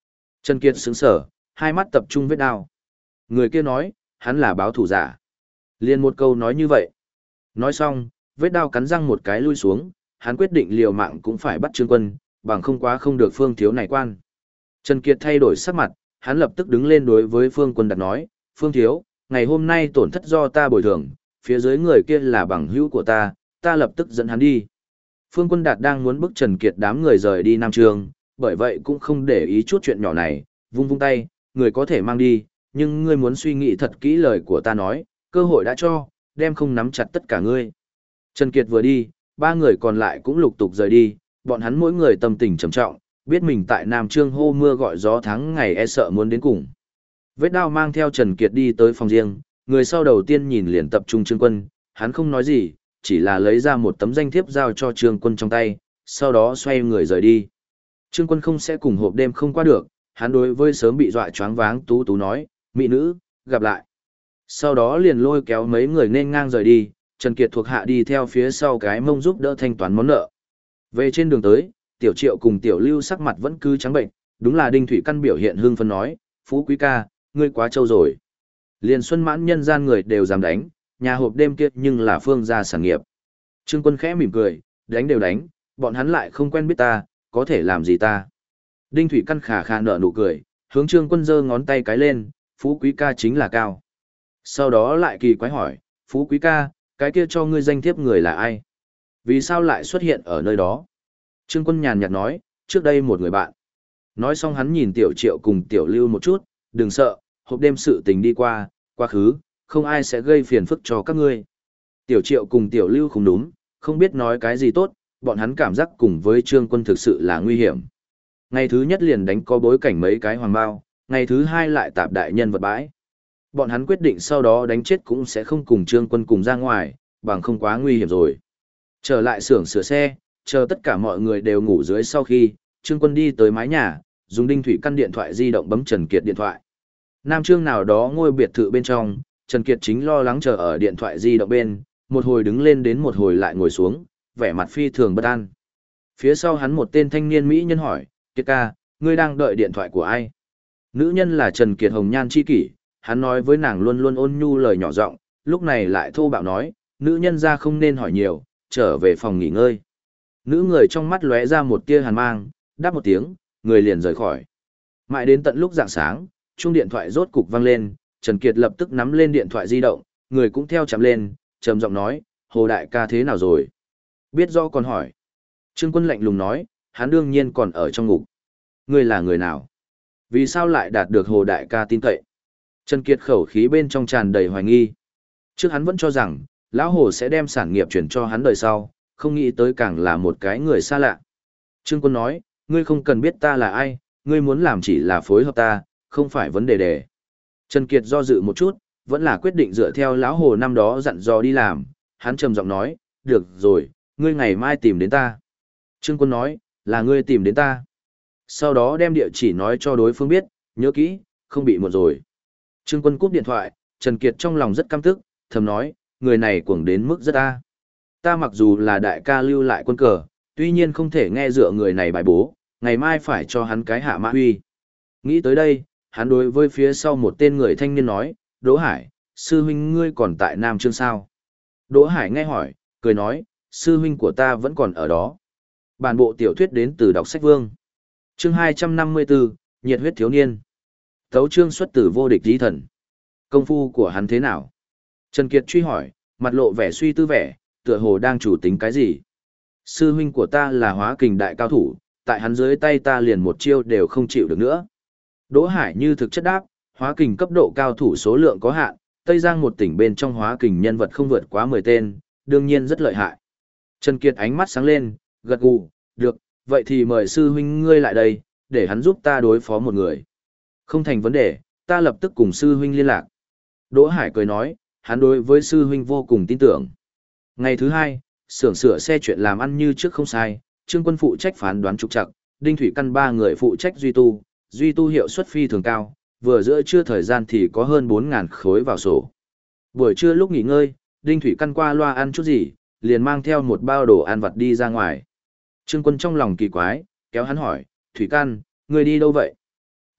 Trần Kiệt sững sờ, hai mắt tập trung vết đao. Người kia nói, hắn là báo thủ giả. Liền một câu nói như vậy. Nói xong, vết đao cắn răng một cái lui xuống, hắn quyết định liều mạng cũng phải bắt Trương Quân, bằng không quá không được Phương Thiếu này quan. Trần Kiệt thay đổi sắc mặt, hắn lập tức đứng lên đối với Phương Quân Đạt nói, Phương Thiếu, ngày hôm nay tổn thất do ta bồi thường, phía dưới người kia là bằng hữu của ta lập tức dẫn hắn đi. Phương Quân Đạt đang muốn bức Trần Kiệt đám người rời đi Nam Trường, bởi vậy cũng không để ý chút chuyện nhỏ này, vung vung tay, người có thể mang đi, nhưng ngươi muốn suy nghĩ thật kỹ lời của ta nói, cơ hội đã cho, đem không nắm chặt tất cả ngươi. Trần Kiệt vừa đi, ba người còn lại cũng lục tục rời đi, bọn hắn mỗi người tâm tình trầm trọng, biết mình tại Nam Trương hô mưa gọi gió tháng ngày e sợ muốn đến cùng. Vết đao mang theo Trần Kiệt đi tới phòng riêng, người sau đầu tiên nhìn liền tập trung Trương Quân, hắn không nói gì, chỉ là lấy ra một tấm danh thiếp giao cho Trương Quân trong tay, sau đó xoay người rời đi. Trương Quân không sẽ cùng hộp đêm không qua được, hắn đối với sớm bị dọa choáng váng Tú Tú nói, mỹ nữ, gặp lại. Sau đó liền lôi kéo mấy người nên ngang rời đi, Trần Kiệt thuộc hạ đi theo phía sau cái mông giúp đỡ thanh toán món nợ. Về trên đường tới, Tiểu Triệu cùng Tiểu Lưu sắc mặt vẫn cứ trắng bệnh, đúng là Đinh Thủy Căn biểu hiện hưng phấn nói, Phú Quý ca, ngươi quá trâu rồi. Liền Xuân Mãn nhân gian người đều dám đánh, nhà hộp đêm kia nhưng là Phương gia sản nghiệp. Trương Quân khẽ mỉm cười, đánh đều đánh, bọn hắn lại không quen biết ta, có thể làm gì ta. Đinh Thủy Căn khà khà nở nụ cười, hướng Trương Quân giơ ngón tay cái lên, Phú Quý ca chính là cao. Sau đó lại kỳ quái hỏi, Phú Quý ca, cái kia cho ngươi danh thiếp người là ai? Vì sao lại xuất hiện ở nơi đó? Trương Quân nhàn nhạt nói, trước đây một người bạn. Nói xong hắn nhìn Tiểu Triệu cùng Tiểu Lưu một chút, đừng sợ, hộp đêm sự tình đi qua, quá khứ, không ai sẽ gây phiền phức cho các ngươi. Tiểu Triệu cùng Tiểu Lưu không đúng, không biết nói cái gì tốt, bọn hắn cảm giác cùng với Trương Quân thực sự là nguy hiểm. Ngày thứ nhất liền đánh có bối cảnh mấy cái hoàng bao, ngày thứ hai lại tạp đại nhân vật bãi. Bọn hắn quyết định sau đó đánh chết cũng sẽ không cùng Trương Quân cùng ra ngoài, bằng không quá nguy hiểm rồi. Trở lại xưởng sửa xe, chờ tất cả mọi người đều ngủ dưới sau khi, Trương Quân đi tới mái nhà, dùng Đinh Thủy Căn điện thoại di động bấm Trần Kiệt điện thoại. Nam Trương nào đó ngôi biệt thự bên trong, Trần Kiệt chính lo lắng chờ ở điện thoại di động bên, một hồi đứng lên đến một hồi lại ngồi xuống, vẻ mặt phi thường bất an. Phía sau hắn một tên thanh niên mỹ nhân hỏi, Kiệt ca, ngươi đang đợi điện thoại của ai? Nữ nhân là Trần Kiệt hồng nhan chi kỷ, hắn nói với nàng luôn luôn ôn nhu lời nhỏ giọng, lúc này lại thô bạo nói, nữ nhân ra không nên hỏi nhiều, trở về phòng nghỉ ngơi. Nữ người trong mắt lóe ra một tia hàn mang, đáp một tiếng, người liền rời khỏi. Mãi đến tận lúc rạng sáng, chuông điện thoại rốt cục vang lên, Trần Kiệt lập tức nắm lên điện thoại di động, người cũng theo chạm lên, trầm giọng nói, Hồ đại ca thế nào rồi? Biết rõ còn hỏi. Trương Quân lạnh lùng nói, hắn đương nhiên còn ở trong ngục. Ngươi là người nào? Vì sao lại đạt được Hồ đại ca tin cậy? Trần Kiệt khẩu khí bên trong tràn đầy hoài nghi. Trước hắn vẫn cho rằng, lão Hồ sẽ đem sản nghiệp chuyển cho hắn đời sau, không nghĩ tới càng là một cái người xa lạ. Trương Quân nói, ngươi không cần biết ta là ai, ngươi muốn làm chỉ là phối hợp ta, không phải vấn đề đề. Trần Kiệt do dự một chút, vẫn là quyết định dựa theo lão Hồ năm đó dặn dò đi làm, hắn trầm giọng nói, được rồi, ngươi ngày mai tìm đến ta. Trương Quân nói, là ngươi tìm đến ta. Sau đó đem địa chỉ nói cho đối phương biết, nhớ kỹ, không bị muộn rồi. Trương Quân cúp điện thoại, Trần Kiệt trong lòng rất căm tức, thầm nói, người này cuồng đến mức rất ta. Ta mặc dù là đại ca lưu lại quân cờ, tuy nhiên không thể nghe dựa người này bài bố, ngày mai phải cho hắn cái hạ mã huy. Nghĩ tới đây, hắn đối với phía sau một tên người thanh niên nói, Đỗ Hải, sư huynh ngươi còn tại Nam Trương sao? Đỗ Hải nghe hỏi, cười nói, sư huynh của ta vẫn còn ở đó. Bản bộ tiểu thuyết đến từ đọc sách vương. Chương 254, nhiệt huyết thiếu niên. Tấu chương xuất từ vô địch lý thần. Công phu của hắn thế nào? Trần Kiệt truy hỏi, mặt lộ vẻ suy tư vẻ, tựa hồ đang chủ tính cái gì? Sư huynh của ta là hóa kình đại cao thủ, tại hắn dưới tay ta liền một chiêu đều không chịu được nữa. Đỗ Hải như thực chất đáp, hóa kình cấp độ cao thủ số lượng có hạn, Tây Giang một tỉnh bên trong hóa kình nhân vật không vượt quá 10 tên, đương nhiên rất lợi hại. Trần Kiệt ánh mắt sáng lên, gật gù, được, vậy thì mời sư huynh ngươi lại đây, để hắn giúp ta đối phó một người. Không thành vấn đề, ta lập tức cùng sư huynh liên lạc. Đỗ Hải cười nói, hắn đối với sư huynh vô cùng tin tưởng. Ngày thứ hai, xưởng sửa xe chuyện làm ăn như trước không sai, Trương Quân phụ trách phán đoán trục trặc, Đinh Thủy Căn ba người phụ trách duy tu hiệu suất phi thường cao, vừa giữa trưa thời gian thì có hơn 4.000 khối vào sổ. Buổi trưa lúc nghỉ ngơi, Đinh Thủy Căn qua loa ăn chút gì, liền mang theo một bao đồ ăn vặt đi ra ngoài. Trương Quân trong lòng kỳ quái, kéo hắn hỏi, Thủy Căn, ngươi đi đâu vậy?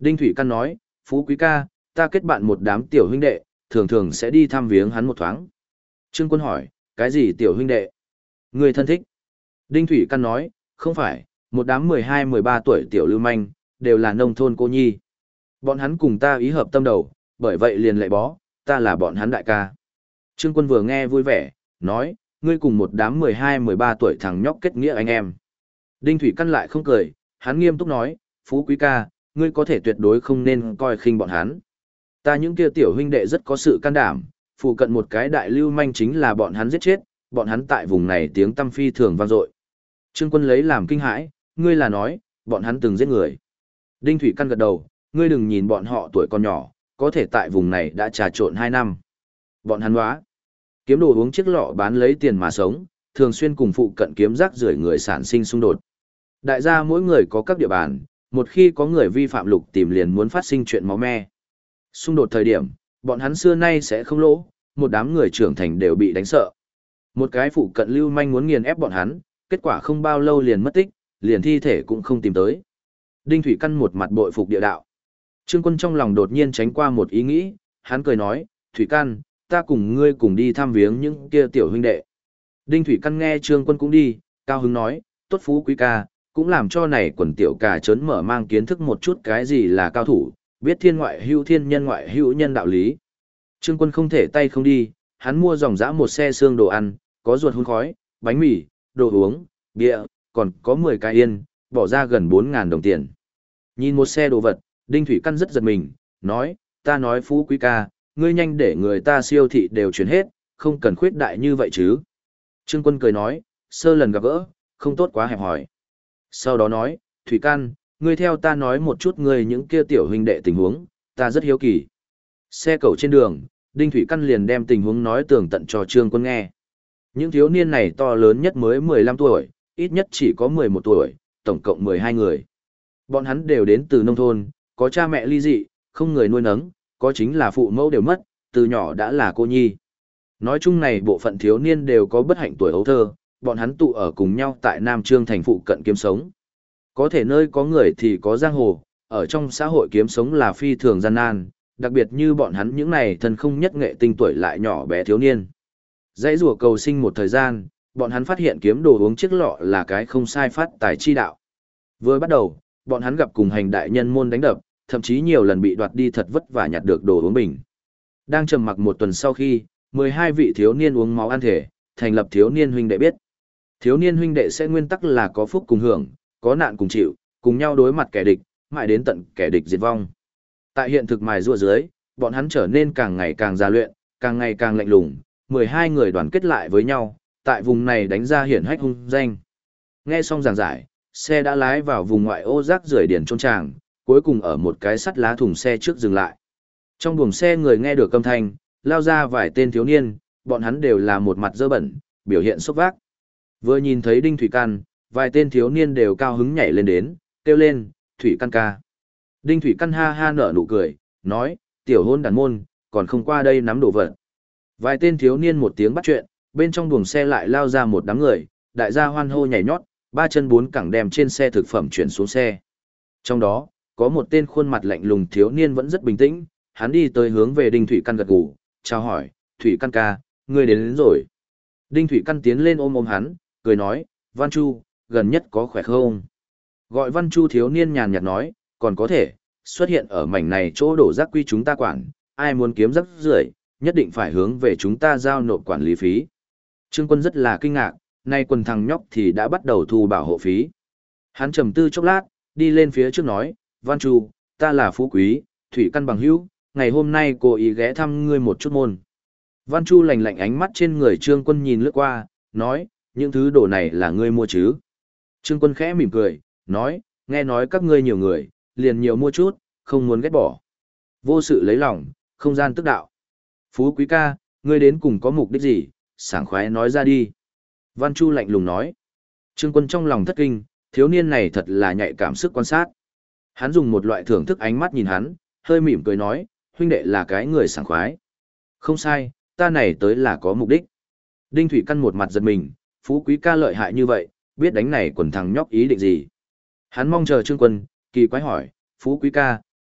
Đinh Thủy Căn nói, Phú Quý ca, ta kết bạn một đám tiểu huynh đệ, thường thường sẽ đi thăm viếng hắn một thoáng. Trương Quân hỏi, cái gì tiểu huynh đệ? Người thân thích. Đinh Thủy Căn nói, không phải, một đám 12-13 tuổi tiểu lưu manh, đều là nông thôn cô nhi. Bọn hắn cùng ta ý hợp tâm đầu, bởi vậy liền lại bó, ta là bọn hắn đại ca. Trương Quân vừa nghe vui vẻ, nói, ngươi cùng một đám 12-13 tuổi thằng nhóc kết nghĩa anh em. Đinh Thủy Căn lại không cười, hắn nghiêm túc nói, Phú Quý ca, ngươi có thể tuyệt đối không nên coi khinh bọn hắn. Ta những kia tiểu huynh đệ rất có sự can đảm, phụ cận một cái đại lưu manh chính là bọn hắn giết chết, bọn hắn tại vùng này tiếng tăm phi thường vang dội. Trương Quân lấy làm kinh hãi, ngươi là nói, bọn hắn từng giết người. Đinh Thủy Căn gật đầu, ngươi đừng nhìn bọn họ tuổi còn nhỏ, có thể tại vùng này đã trà trộn 2 năm. Bọn hắn hóa, kiếm đồ uống chiếc lọ bán lấy tiền mà sống, thường xuyên cùng phụ cận kiếm rác rưởi người sản sinh xung đột. Đại gia mỗi người có các địa bàn, một khi có người vi phạm lục tìm liền muốn phát sinh chuyện máu me. Xung đột thời điểm, bọn hắn xưa nay sẽ không lỗ, một đám người trưởng thành đều bị đánh sợ. Một cái phụ cận lưu manh muốn nghiền ép bọn hắn, kết quả không bao lâu liền mất tích, liền thi thể cũng không tìm tới. Đinh Thủy Căn một mặt bội phục địa đạo. Trương Quân trong lòng đột nhiên tránh qua một ý nghĩ, hắn cười nói, Thủy Căn, ta cùng ngươi cùng đi thăm viếng những kia tiểu huynh đệ. Đinh Thủy Căn nghe Trương Quân cũng đi, cao hứng nói, tốt Phú Quý ca, cũng làm cho này quần tiểu cà trớn mở mang kiến thức một chút cái gì là cao thủ, biết thiên ngoại hữu thiên nhân ngoại hữu nhân đạo lý. Trương Quân không thể tay không đi, hắn mua dòng dã một xe xương đồ ăn, có ruột hun khói, bánh mì, đồ uống, bia, còn có 10 cái yên, bỏ ra gần 4.000 đồng tiền. Nhìn một xe đồ vật, Đinh Thủy Căn rất giật mình, nói, ta nói Phú Quý ca, ngươi nhanh để người ta siêu thị đều chuyển hết, không cần khuyết đại như vậy chứ. Trương Quân cười nói, sơ lần gặp gỡ, không tốt quá hẹp hỏi. Sau đó nói, Thủy Căn, ngươi theo ta nói một chút ngươi những kia tiểu huynh đệ tình huống, ta rất hiếu kỳ. Xe cẩu trên đường, Đinh Thủy Căn liền đem tình huống nói tường tận cho Trương Quân nghe. Những thiếu niên này to lớn nhất mới 15 tuổi, ít nhất chỉ có 11 tuổi, tổng cộng 12 người. Bọn hắn đều đến từ nông thôn, có cha mẹ ly dị, không người nuôi nấng, có chính là phụ mẫu đều mất, từ nhỏ đã là cô nhi. Nói chung này bộ phận thiếu niên đều có bất hạnh tuổi ấu thơ, bọn hắn tụ ở cùng nhau tại Nam Trương thành phụ cận kiếm sống. Có thể nơi có người thì có giang hồ, ở trong xã hội kiếm sống là phi thường gian nan, đặc biệt như bọn hắn những này thân không nhất nghệ tinh tuổi lại nhỏ bé thiếu niên. Dãy rùa cầu sinh một thời gian, bọn hắn phát hiện kiếm đồ uống chiếc lọ là cái không sai phát tài chi đạo. Vừa bắt đầu, bọn hắn gặp cùng hành đại nhân môn đánh đập, thậm chí nhiều lần bị đoạt đi thật vất vả nhặt được đồ uống bình. Đang trầm mặc một tuần sau khi, 12 vị thiếu niên uống máu ăn thể, thành lập thiếu niên huynh đệ biết. Thiếu niên huynh đệ sẽ nguyên tắc là có phúc cùng hưởng, có nạn cùng chịu, cùng nhau đối mặt kẻ địch, mãi đến tận kẻ địch diệt vong. Tại hiện thực mài giũa dưới, bọn hắn trở nên càng ngày càng già luyện, càng ngày càng lạnh lùng, 12 người đoàn kết lại với nhau, tại vùng này đánh ra hiển hách hung danh. Nghe xong giảng giải, xe đã lái vào vùng ngoại ô rác rưởi điển trôn tràng, cuối cùng ở một cái sắt lá thùng xe trước dừng lại. Trong buồng xe người nghe được âm thanh, lao ra vài tên thiếu niên, bọn hắn đều là một mặt dơ bẩn, biểu hiện sốc vác. Vừa nhìn thấy Đinh Thủy Căn, vài tên thiếu niên đều cao hứng nhảy lên đến, kêu lên, Thủy Căn ca. Đinh Thủy Căn ha ha nở nụ cười, nói, tiểu hôn đàn môn, còn không qua đây nắm đồ vật. Vài tên thiếu niên một tiếng bắt chuyện, bên trong buồng xe lại lao ra một đám người, đại gia hoan hô nhảy nhót, 3 chân 4 cẳng đem trên xe thực phẩm chuyển xuống xe. Trong đó, có một tên khuôn mặt lạnh lùng thiếu niên vẫn rất bình tĩnh, hắn đi tới hướng về Đinh Thủy Căn gật gù, chào hỏi, Thủy Căn ca, ngươi đến rồi. Đinh Thủy Căn tiến lên ôm hắn, cười nói, Văn Chu, gần nhất có khỏe không? Gọi Văn Chu thiếu niên nhàn nhạt nói, còn có thể, xuất hiện ở mảnh này chỗ đổ rác quy chúng ta quản, ai muốn kiếm rác rưởi, nhất định phải hướng về chúng ta giao nộp quản lý phí. Trương Quân rất là kinh ngạc, nay quần thằng nhóc thì đã bắt đầu thu bảo hộ phí. Hắn trầm tư chốc lát, đi lên phía trước nói, Văn Chu, ta là Phú Quý, Thủy Căn bằng hữu, ngày hôm nay cố ý ghé thăm ngươi một chút môn. Văn Chu lạnh lạnh ánh mắt trên người Trương Quân nhìn lướt qua, nói, những thứ đồ này là ngươi mua chứ? Trương Quân khẽ mỉm cười, nói, nghe nói các ngươi nhiều người, liền nhiều mua chút, không muốn ghét bỏ. Vô sự lấy lòng, không gian tức đạo. Phú Quý ca, ngươi đến cùng có mục đích gì, sảng khoái nói ra đi. Văn Chu lạnh lùng nói. Trương Quân trong lòng thất kinh, thiếu niên này thật là nhạy cảm sức quan sát. Hắn dùng một loại thưởng thức ánh mắt nhìn hắn, hơi mỉm cười nói, huynh đệ là cái người sảng khoái. Không sai, ta này tới là có mục đích. Đinh Thủy Căn một mặt giật mình, Phú Quý ca lợi hại như vậy, biết đánh này quần thằng nhóc ý định gì. Hắn mong chờ Trương Quân, kỳ quái hỏi, Phú Quý ca,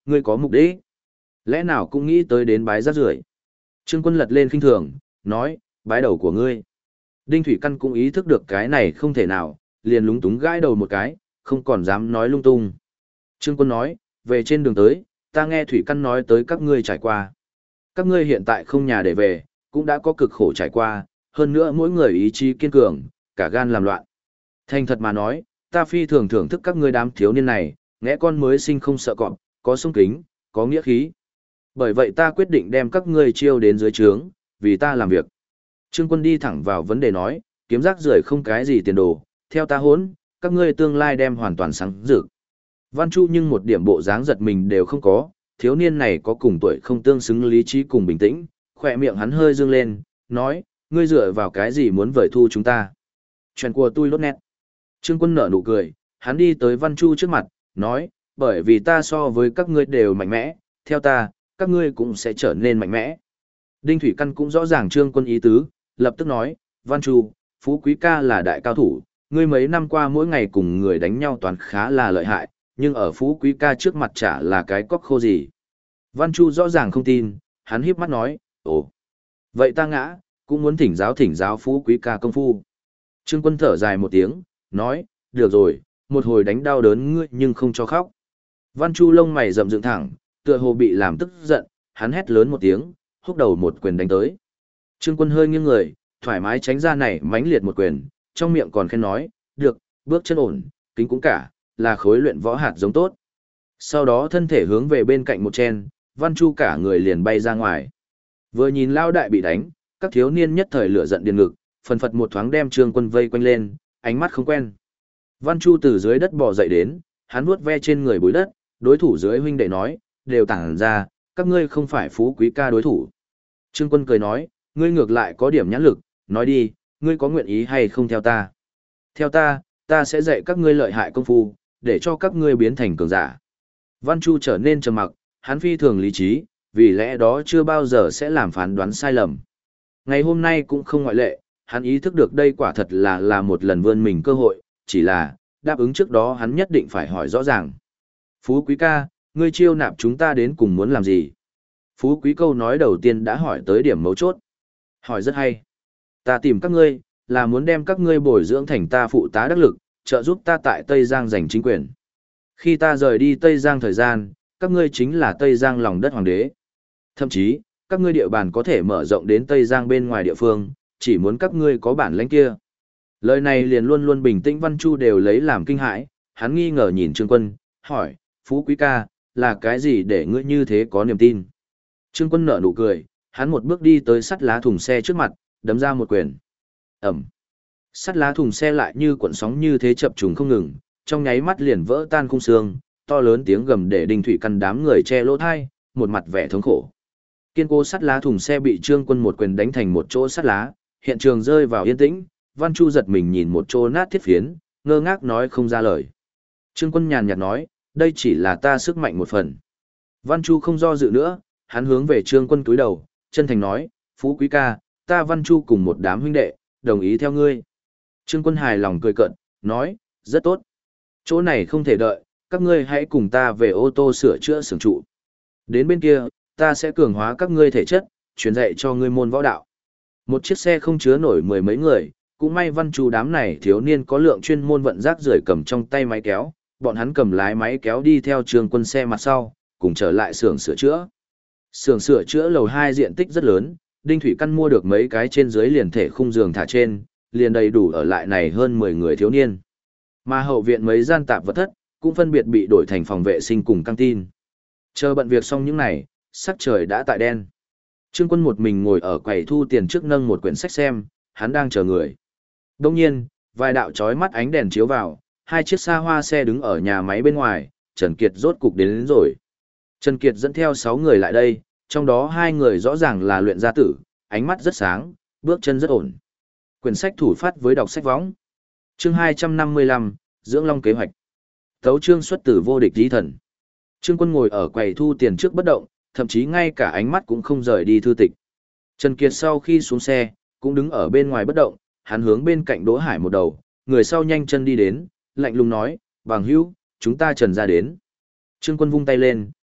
ngươi có mục đích. Lẽ nào cũng nghĩ tới đến bái rác rưởi. Trương Quân lật lên khinh thường, nói, bái đầu của ngươi. Đinh Thủy Căn cũng ý thức được cái này không thể nào, liền lúng túng gãi đầu một cái, không còn dám nói lung tung. Trương Quân nói, về trên đường tới, ta nghe Thủy Căn nói tới các ngươi trải qua. Các ngươi hiện tại không nhà để về, cũng đã có cực khổ trải qua, hơn nữa mỗi người ý chí kiên cường, cả gan làm loạn. Thành thật mà nói, ta phi thường thưởng thức các ngươi đám thiếu niên này, ngẽ con mới sinh không sợ cọp, có sung kính, có nghĩa khí. Bởi vậy ta quyết định đem các ngươi chiêu đến dưới trướng, vì ta làm việc. Trương Quân đi thẳng vào vấn đề nói, kiếm rác rưởi không cái gì tiền đồ, theo ta hốn, các ngươi tương lai đem hoàn toàn sáng rực. Văn Chu nhưng một điểm bộ dáng giật mình đều không có, thiếu niên này có cùng tuổi không tương xứng lý trí cùng bình tĩnh, khỏe miệng hắn hơi dương lên, nói, ngươi dựa vào cái gì muốn vời thu chúng ta. Chuyện của tôi lốt nét. Trương Quân nở nụ cười, hắn đi tới Văn Chu trước mặt, nói, bởi vì ta so với các ngươi đều mạnh mẽ, theo ta, các ngươi cũng sẽ trở nên mạnh mẽ. Đinh Thủy Căn cũng rõ ràng Trương Quân ý tứ, lập tức nói, Văn Chu, Phú Quý ca là đại cao thủ, ngươi mấy năm qua mỗi ngày cùng người đánh nhau toàn khá là lợi hại, nhưng ở Phú Quý ca trước mặt chả là cái cóc khô gì. Văn Chu rõ ràng không tin, hắn híp mắt nói, ồ, vậy ta ngã, cũng muốn thỉnh giáo Phú Quý ca công phu. Trương Quân thở dài một tiếng, nói, được rồi, một hồi đánh đau đớn ngươi nhưng không cho khóc. Văn Chu lông mày rậm dựng thẳng, tựa hồ bị làm tức giận, hắn hét lớn một tiếng, húc đầu một quyền đánh tới. Trương Quân hơi nghiêng người, thoải mái tránh ra này mãnh liệt một quyền, trong miệng còn khen nói, được, bước chân ổn, kính cũng cả, là khối luyện võ hạt giống tốt. Sau đó thân thể hướng về bên cạnh một chen, Văn Chu cả người liền bay ra ngoài. Vừa nhìn lao đại bị đánh, các thiếu niên nhất thời lửa giận điên ngực, phần phật một thoáng đem Trương Quân vây quanh lên, ánh mắt không quen. Văn Chu từ dưới đất bò dậy đến, hắn vuốt ve trên người bụi đất, đối thủ dưới huynh đệ nói, đều tản ra, các ngươi không phải Phú Quý ca đối thủ. Trương Quân cười nói, ngươi ngược lại có điểm nhãn lực, nói đi, ngươi có nguyện ý hay không theo ta? Theo ta, ta sẽ dạy các ngươi lợi hại công phu, để cho các ngươi biến thành cường giả. Văn Chu trở nên trầm mặc, hắn phi thường lý trí, vì lẽ đó chưa bao giờ sẽ làm phán đoán sai lầm. Ngày hôm nay cũng không ngoại lệ, hắn ý thức được đây quả thật là một lần vươn mình cơ hội, chỉ là, đáp ứng trước đó hắn nhất định phải hỏi rõ ràng. Phú Quý ca, ngươi chiêu nạp chúng ta đến cùng muốn làm gì? Phú Quý câu nói đầu tiên đã hỏi tới điểm mấu chốt. Hỏi rất hay. Ta tìm các ngươi, là muốn đem các ngươi bồi dưỡng thành ta phụ tá đắc lực, trợ giúp ta tại Tây Giang giành chính quyền. Khi ta rời đi Tây Giang thời gian, các ngươi chính là Tây Giang lòng đất hoàng đế. Thậm chí, các ngươi địa bàn có thể mở rộng đến Tây Giang bên ngoài địa phương, chỉ muốn các ngươi có bản lĩnh kia. Lời này liền luôn luôn bình tĩnh Văn Chu đều lấy làm kinh hãi, hắn nghi ngờ nhìn Trương Quân, hỏi, Phú Quý ca, là cái gì để ngươi như thế có niềm tin? Trương Quân nở nụ cười, hắn một bước đi tới sắt lá thùng xe trước mặt, đấm ra một quyền. Ẩm. Sắt lá thùng xe lại như cuộn sóng như thế chập trùng không ngừng, trong nháy mắt liền vỡ tan khung xương, to lớn tiếng gầm để Đinh Thủy Căn đám người che lỗ thai, một mặt vẻ thống khổ. Kiên cố sắt lá thùng xe bị Trương Quân một quyền đánh thành một chỗ sắt lá, hiện trường rơi vào yên tĩnh, Văn Chu giật mình nhìn một chỗ nát thiết phiến, ngơ ngác nói không ra lời. Trương Quân nhàn nhạt nói, đây chỉ là ta sức mạnh một phần. Văn Chu không do dự nữa, hắn hướng về Trương Quân cúi đầu, chân thành nói, Phú Quý ca, ta Văn Chu cùng một đám huynh đệ, đồng ý theo ngươi. Trương Quân hài lòng cười cợt, nói, rất tốt. Chỗ này không thể đợi, các ngươi hãy cùng ta về ô tô sửa chữa xưởng trụ. Đến bên kia, ta sẽ cường hóa các ngươi thể chất, truyền dạy cho ngươi môn võ đạo. Một chiếc xe không chứa nổi mười mấy người, cũng may Văn Chu đám này thiếu niên có lượng chuyên môn vận rác rưởi cầm trong tay máy kéo, bọn hắn cầm lái máy kéo đi theo Trương Quân xe mặt sau, cùng trở lại xưởng sửa chữa. Xưởng sửa chữa lầu 2 diện tích rất lớn, Đinh Thủy Căn mua được mấy cái trên dưới liền thể khung giường thả trên, liền đầy đủ ở lại này hơn 10 người thiếu niên. Mà hậu viện mấy gian tạp vật thất, cũng phân biệt bị đổi thành phòng vệ sinh cùng căng tin. Chờ bận việc xong những này, sắc trời đã tại đen. Trương Quân một mình ngồi ở quầy thu tiền trước nâng một quyển sách xem, hắn đang chờ người. Đông nhiên, vài đạo chói mắt ánh đèn chiếu vào, hai chiếc xa hoa xe đứng ở nhà máy bên ngoài, Trần Kiệt rốt cục đến rồi. Trần Kiệt dẫn theo 6 người lại đây, trong đó 2 người rõ ràng là luyện gia tử, ánh mắt rất sáng, bước chân rất ổn. Quyển sách thủ phát với đọc sách võng. Chương 255, Dưỡng Long kế hoạch. Tấu chương xuất từ vô địch chí thần. Trương Quân ngồi ở quầy thu tiền trước bất động, thậm chí ngay cả ánh mắt cũng không rời đi thư tịch. Trần Kiệt sau khi xuống xe, cũng đứng ở bên ngoài bất động, hắn hướng bên cạnh Đỗ Hải một đầu, người sau nhanh chân đi đến, lạnh lùng nói, bằng hữu, chúng ta Trần ra đến. Trương Quân vung tay lên,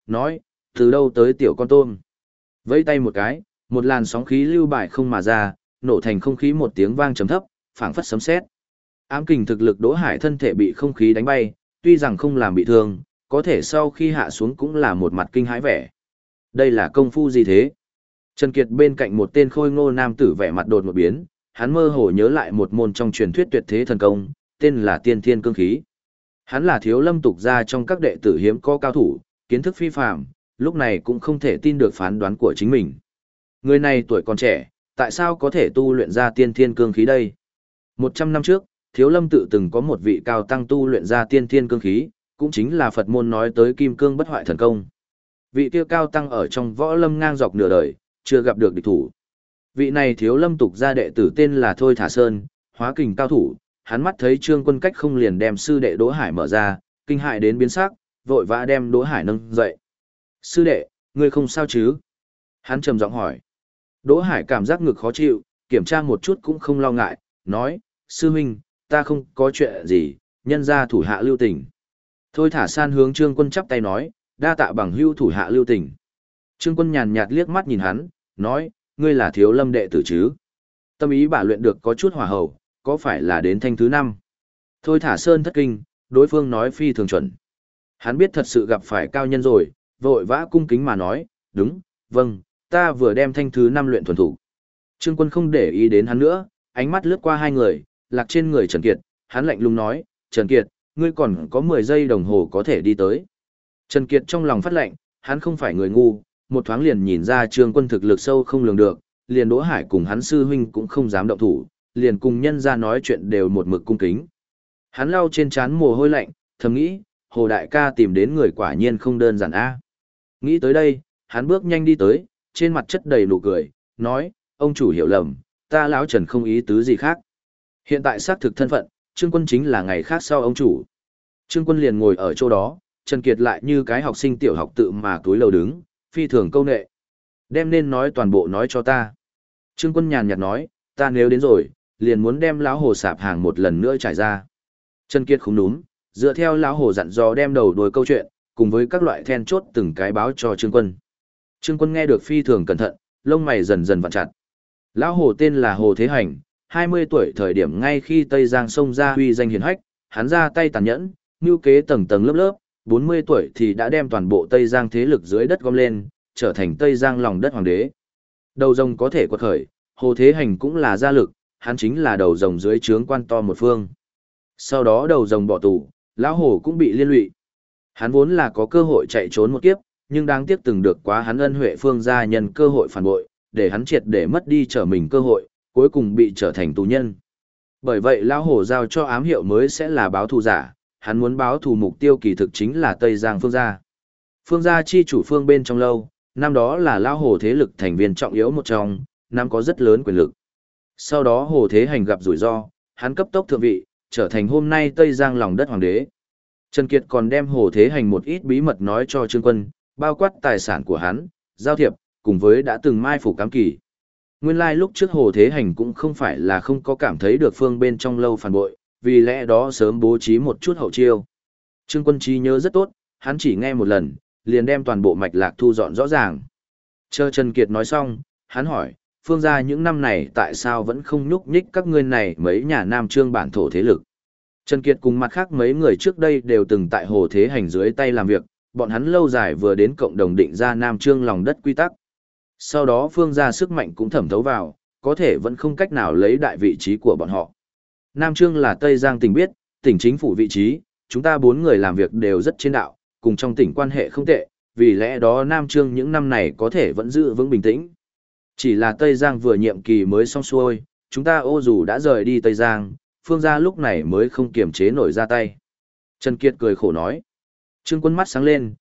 nói, từ đâu tới tiểu con tôm. Vẫy tay một cái, một làn sóng khí lưu bại không mà ra, nổ thành không khí một tiếng vang trầm thấp, phảng phất sấm sét. Ám kình thực lực Đỗ Hải thân thể bị không khí đánh bay, tuy rằng không làm bị thương, có thể sau khi hạ xuống cũng là một mặt kinh hãi vẻ. Đây là công phu gì thế? Trần Kiệt bên cạnh một tên khôi ngô nam tử vẻ mặt đột một biến, hắn mơ hồ nhớ lại một môn trong truyền thuyết tuyệt thế thần công, tên là Tiên Thiên Cương Khí. Hắn là Thiếu Lâm tục gia trong các đệ tử hiếm có cao thủ, kiến thức phi phàm, lúc này cũng không thể tin được phán đoán của chính mình. Người này tuổi còn trẻ, tại sao có thể tu luyện ra Tiên Thiên Cương Khí đây? 100 năm trước, Thiếu Lâm tự từng có một vị cao tăng tu luyện ra Tiên Thiên Cương Khí, cũng chính là Phật môn nói tới Kim Cương Bất Hoại thần công. Vị kia cao tăng ở trong võ lâm ngang dọc nửa đời, chưa gặp được địch thủ. Vị này Thiếu Lâm tục gia đệ tử tên là Thôi Thả Sơn, hóa kình cao thủ, hắn mắt thấy Trương Quân cách không liền đem sư đệ Đỗ Hải mở ra, kinh hại đến biến sắc, vội vã đem Đỗ Hải nâng dậy. Sư đệ, ngươi không sao chứ? Hắn trầm giọng hỏi. Đỗ Hải cảm giác ngực khó chịu, kiểm tra một chút cũng không lo ngại, nói, sư huynh, ta không có chuyện gì, nhân ra thủ hạ lưu tình. Thôi Thả San hướng Trương Quân chắp tay nói, đa tạ bằng hữu thủ hạ lưu tình. Trương Quân nhàn nhạt liếc mắt nhìn hắn, nói, ngươi là Thiếu Lâm đệ tử chứ? Tâm ý bả luyện được có chút hỏa hầu, có phải là đến thanh thứ 5? Thôi Thả Sơn thất kinh, đối phương nói phi thường chuẩn. Hắn biết thật sự gặp phải cao nhân rồi, vội vã cung kính mà nói, đúng, vâng, ta vừa đem thanh thứ 5 luyện thuần thủ. Trương Quân không để ý đến hắn nữa, ánh mắt lướt qua hai người, lạc trên người Trần Kiệt, hắn lạnh lùng nói, Trần Kiệt, ngươi còn có 10 giây đồng hồ có thể đi tới. Trần Kiệt trong lòng phát lệnh, hắn không phải người ngu, một thoáng liền nhìn ra Trương Quân thực lực sâu không lường được, liền Đỗ Hải cùng hắn sư huynh cũng không dám động thủ, liền cùng nhân ra nói chuyện đều một mực cung kính. Hắn lau trên trán mồ hôi lạnh, thầm nghĩ, Hồ Đại ca tìm đến người quả nhiên không đơn giản a. Nghĩ tới đây, hắn bước nhanh đi tới, trên mặt chất đầy nụ cười, nói, ông chủ hiểu lầm, ta lão Trần không ý tứ gì khác. Hiện tại xác thực thân phận, Trương Quân chính là ngày khác sau ông chủ. Trương Quân liền ngồi ở chỗ đó, Trần Kiệt lại như cái học sinh tiểu học tự mà túi lầu đứng, phi thường câu nệ. Đem nên nói toàn bộ nói cho ta. Trương Quân nhàn nhạt nói, ta nếu đến rồi, liền muốn đem lão hồ sạp hàng một lần nữa trải ra. Trần Kiệt không đúng, dựa theo lão hồ dặn dò đem đầu đuôi câu chuyện, cùng với các loại then chốt từng cái báo cho Trương Quân. Trương Quân nghe được phi thường cẩn thận, lông mày dần dần vặn chặt. Lão hồ tên là Hồ Thế Hành, 20 tuổi thời điểm ngay khi Tây Giang xông ra huy danh hiển hách, hắn ra tay tàn nhẫn, mưu kế tầng tầng lớp lớp, 40 tuổi thì đã đem toàn bộ Tây Giang thế lực dưới đất gom lên, trở thành Tây Giang lòng đất hoàng đế. Đầu rồng có thể quật khởi, Hồ Thế Hành cũng là gia lực, hắn chính là đầu rồng dưới trướng quan to một phương. Sau đó đầu rồng bỏ tù, lão hồ cũng bị liên lụy. Hắn vốn là có cơ hội chạy trốn một kiếp, nhưng đáng tiếc từng được quá hắn ân huệ phương gia nhân cơ hội phản bội, để hắn triệt để mất đi trở mình cơ hội, cuối cùng bị trở thành tù nhân. Bởi vậy lão hồ giao cho ám hiệu mới sẽ là báo thù giả, hắn muốn báo thù mục tiêu kỳ thực chính là Tây Giang phương gia. Phương gia chi chủ phương bên trong lâu, năm đó là lão hồ thế lực thành viên trọng yếu một trong, năm có rất lớn quyền lực. Sau đó Hồ Thế Hành gặp rủi ro, hắn cấp tốc thượng vị, trở thành hôm nay Tây Giang lòng đất hoàng đế. Trần Kiệt còn đem Hồ Thế Hành một ít bí mật nói cho Trương Quân, bao quát tài sản của hắn, giao thiệp, cùng với đã từng mai phục cám kỳ. Nguyên lai lúc trước Hồ Thế Hành cũng không phải là không có cảm thấy được phương bên trong lâu phản bội, vì lẽ đó sớm bố trí một chút hậu chiêu. Trương Quân trí nhớ rất tốt, hắn chỉ nghe một lần, liền đem toàn bộ mạch lạc thu dọn rõ ràng. Chờ Trần Kiệt nói xong, hắn hỏi, phương gia những năm này tại sao vẫn không nhúc nhích các ngươi này mấy nhà Nam Trương bản thổ thế lực. Trần Kiệt cùng mặt khác mấy người trước đây đều từng tại Hồ Thế Hành dưới tay làm việc, bọn hắn lâu dài vừa đến cộng đồng định ra Nam Trương lòng đất quy tắc. Sau đó phương gia sức mạnh cũng thẩm thấu vào, có thể vẫn không cách nào lấy đại vị trí của bọn họ. Nam Trương là Tây Giang tỉnh biết, tỉnh chính phủ vị trí, chúng ta 4 người làm việc đều rất trên đạo, cùng trong tỉnh quan hệ không tệ, vì lẽ đó Nam Trương những năm này có thể vẫn giữ vững bình tĩnh. Chỉ là Tây Giang vừa nhiệm kỳ mới xong xuôi, chúng ta ô dù đã rời đi Tây Giang, phương gia lúc này mới không kiềm chế nổi ra tay. Trần Kiệt cười khổ nói. Trương Quân mắt sáng lên,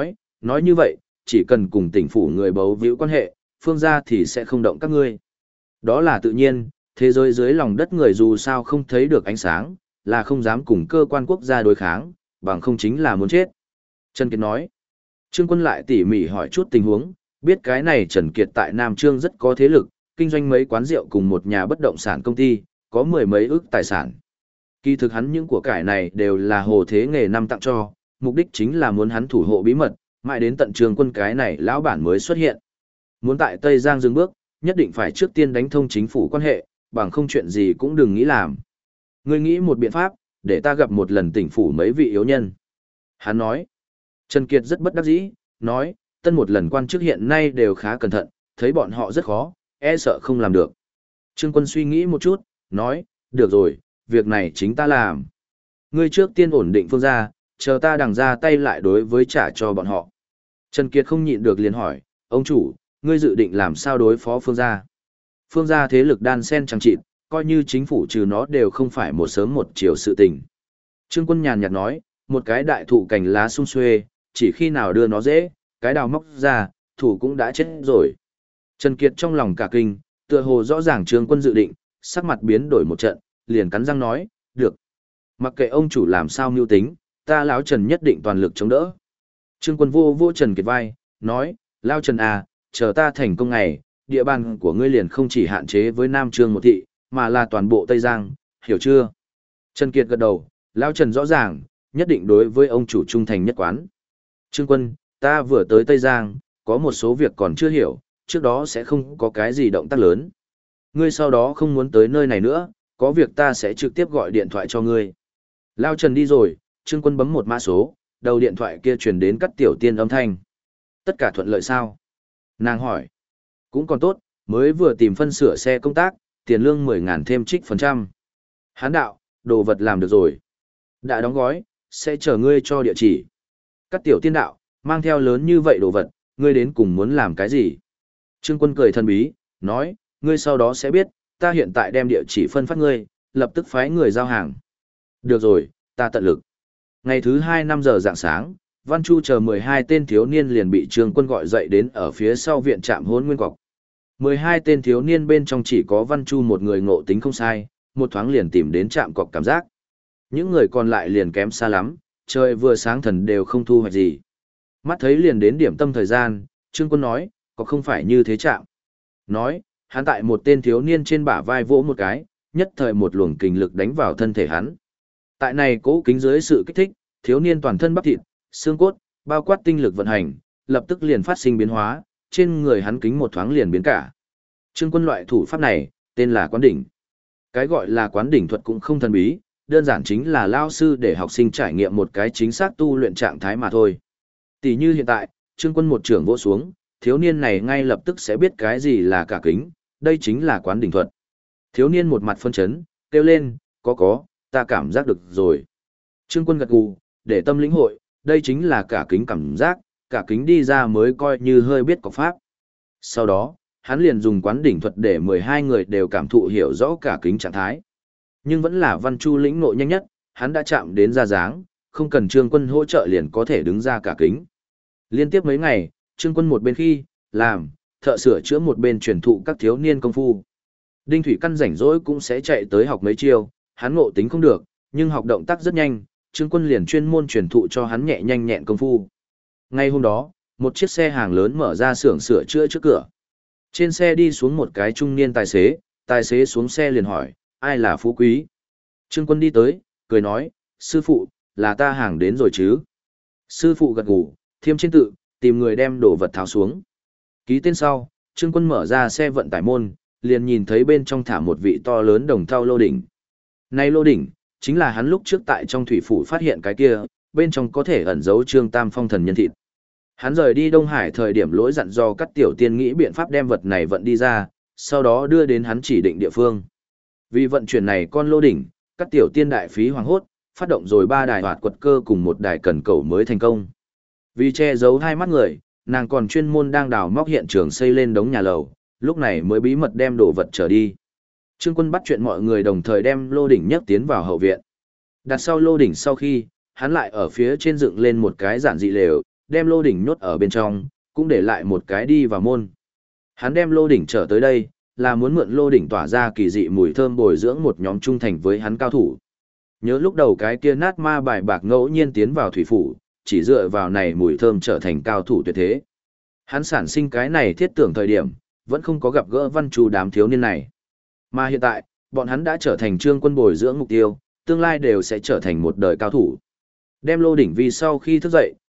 nói như vậy, chỉ cần cùng tỉnh phủ người bấu víu quan hệ, phương gia thì sẽ không động các ngươi. Đó là tự nhiên, thế giới dưới lòng đất người dù sao không thấy được ánh sáng, là không dám cùng cơ quan quốc gia đối kháng, bằng không chính là muốn chết. Trần Kiệt nói. Trương Quân lại tỉ mỉ hỏi chút tình huống, biết cái này Trần Kiệt tại Nam Trương rất có thế lực, kinh doanh mấy quán rượu cùng một nhà bất động sản công ty, có 10 mấy ức tài sản. Kỳ thực hắn những của cải này đều là Hồ Thế Nghề năm tặng cho, mục đích chính là muốn hắn thủ hộ bí mật, Mãi đến tận Trương Quân cái này lão bản mới xuất hiện. Muốn tại Tây Giang dừng bước, nhất định phải trước tiên đánh thông chính phủ quan hệ, bằng không chuyện gì cũng đừng nghĩ làm. Ngươi nghĩ một biện pháp, để ta gặp một lần tỉnh phủ mấy vị yếu nhân. Hắn nói. Trần Kiệt rất bất đắc dĩ, nói, tân một lần quan chức hiện nay đều khá cẩn thận, thấy bọn họ rất khó, e sợ không làm được. Trương Quân suy nghĩ một chút, nói, được rồi, việc này chính ta làm. Ngươi trước tiên ổn định Phương gia, chờ ta đằng ra tay lại đối với trả cho bọn họ. Trần Kiệt không nhịn được liền hỏi, ông chủ, ngươi dự định làm sao đối phó Phương gia? Phương gia thế lực đan sen chẳng chịt, coi như chính phủ trừ nó đều không phải một sớm một chiều sự tình. Trương Quân nhàn nhạt nói, một cái đại thụ cành lá sum xuê, chỉ khi nào đưa nó dễ, cái đào móc ra, thủ cũng đã chết rồi. Trần Kiệt trong lòng cả kinh, tựa hồ rõ ràng Trương Quân dự định, sắc mặt biến đổi một trận, liền cắn răng nói, được. Mặc kệ ông chủ làm sao mưu tính, ta lão Trần nhất định toàn lực chống đỡ. Trương Quân vô vô Trần Kiệt vai, nói, lão Trần à, chờ ta thành công ngày, địa bàn của ngươi liền không chỉ hạn chế với Nam Trương một thị, mà là toàn bộ Tây Giang, hiểu chưa? Trần Kiệt gật đầu, lão Trần rõ ràng, nhất định đối với ông chủ trung thành nhất quán. Trương Quân, ta vừa tới Tây Giang, có một số việc còn chưa hiểu, trước đó sẽ không có cái gì động tác lớn. Ngươi sau đó không muốn tới nơi này nữa, có việc ta sẽ trực tiếp gọi điện thoại cho ngươi. Lão Trần đi rồi, Trương Quân bấm một mã số, đầu điện thoại kia truyền đến Cát Tiểu Tiên âm thanh. Tất cả thuận lợi sao? Nàng hỏi. Cũng còn tốt, mới vừa tìm phân sửa xe công tác, tiền lương 10.000 thêm trích phần trăm. Hán đạo, đồ vật làm được rồi. Đã đóng gói, sẽ chờ ngươi cho địa chỉ. Cát Tiểu Tiên đạo, mang theo lớn như vậy đồ vật, ngươi đến cùng muốn làm cái gì? Trương Quân cười thần bí, nói, ngươi sau đó sẽ biết, ta hiện tại đem địa chỉ phân phát ngươi, lập tức phái người giao hàng. Được rồi, ta tận lực. Ngày thứ 2 5 giờ rạng sáng, Văn Chu chờ 12 tên thiếu niên liền bị Trương Quân gọi dậy đến ở phía sau viện trạm Hỗn Nguyên Cọc. 12 tên thiếu niên bên trong chỉ có Văn Chu một người ngộ tính không sai, một thoáng liền tìm đến trạm cọc cảm giác. Những người còn lại liền kém xa lắm, trời vừa sáng thần đều không thu hoạch gì. Mắt thấy liền đến điểm tâm thời gian, Trương Quân nói, có không phải như thế chạm. Nói, hắn tại một tên thiếu niên trên bả vai vỗ một cái, nhất thời một luồng kình lực đánh vào thân thể hắn. Tại này cố kính dưới sự kích thích, thiếu niên toàn thân bắp thịt, xương cốt, bao quát tinh lực vận hành, lập tức liền phát sinh biến hóa, trên người hắn kính một thoáng liền biến cả. Trương Quân loại thủ pháp này, tên là quán đỉnh. Cái gọi là quán đỉnh thuật cũng không thần bí, đơn giản chính là lao sư để học sinh trải nghiệm một cái chính xác tu luyện trạng thái mà thôi. Tỷ như hiện tại, Trương Quân một trưởng vỗ xuống, thiếu niên này ngay lập tức sẽ biết cái gì là cả kính, đây chính là quán đỉnh thuật. Thiếu niên một mặt phân chấn, kêu lên, có, ta cảm giác được rồi. Trương Quân gật gù, để tâm lĩnh hội, đây chính là cả kính cảm giác, cả kính đi ra mới coi như hơi biết có pháp. Sau đó, hắn liền dùng quán đỉnh thuật để 12 người đều cảm thụ hiểu rõ cả kính trạng thái. Nhưng vẫn là Văn Chu lĩnh ngộ nhanh nhất, hắn đã chạm đến ra dáng, không cần Trương Quân hỗ trợ liền có thể đứng ra cả kính. Liên tiếp mấy ngày, Trương Quân một bên khi làm thợ sửa chữa một bên truyền thụ các thiếu niên công phu. Đinh Thủy Căn rảnh rỗi cũng sẽ chạy tới học mấy chiêu, hắn ngộ tính không được, nhưng học động tác rất nhanh, Trương Quân liền chuyên môn truyền thụ cho hắn nhẹ nhanh nhẹn công phu. Ngay hôm đó, một chiếc xe hàng lớn mở ra xưởng sửa chữa trước cửa. Trên xe đi xuống một cái trung niên tài xế xuống xe liền hỏi, ai là phú quý? Trương Quân đi tới, cười nói, sư phụ, là ta hàng đến rồi chứ? Sư phụ gật gù, thiêm trên tự, tìm người đem đồ vật tháo xuống. Ký tên sau, Trương Quân mở ra xe vận tải môn, liền nhìn thấy bên trong thả một vị to lớn đồng thau lô đỉnh. Này lô đỉnh, chính là hắn lúc trước tại trong thủy phủ phát hiện cái kia, bên trong có thể ẩn giấu Trương Tam Phong thần nhân thịt. Hắn rời đi Đông Hải thời điểm lỗi dặn do các tiểu tiên nghĩ biện pháp đem vật này vận đi ra, sau đó đưa đến hắn chỉ định địa phương. Vì vận chuyển này con lô đỉnh, các tiểu tiên đại phí hoàng hốt, phát động rồi 3 đài hoạt quật cơ cùng 1 đài cần cầu mới thành công. Vì che giấu hai mắt người, nàng còn chuyên môn đang đào móc hiện trường xây lên đống nhà lầu, lúc này mới bí mật đem đồ vật trở đi. Trương Quân bắt chuyện mọi người đồng thời đem lô đỉnh nhấc tiến vào hậu viện. Đặt sau lô đỉnh sau khi, hắn lại ở phía trên dựng lên một cái giản dị lều, đem lô đỉnh nhốt ở bên trong, cũng để lại một cái đi vào môn. Hắn đem lô đỉnh trở tới đây, là muốn mượn lô đỉnh tỏa ra kỳ dị mùi thơm bồi dưỡng một nhóm trung thành với hắn cao thủ. Nhớ lúc đầu cái kia nát ma bài bạc ngẫu nhiên tiến vào thủy phủ, chỉ dựa vào này mùi thơm trở thành cao thủ tuyệt thế. Hắn sản sinh cái này thiết tưởng thời điểm, vẫn không có gặp gỡ Văn Chu đám thiếu niên này. Mà hiện tại, bọn hắn đã trở thành Trương Quân bồi dưỡng mục tiêu, tương lai đều sẽ trở thành một đời cao thủ. Đem lô đỉnh vì sau khi thức dậy,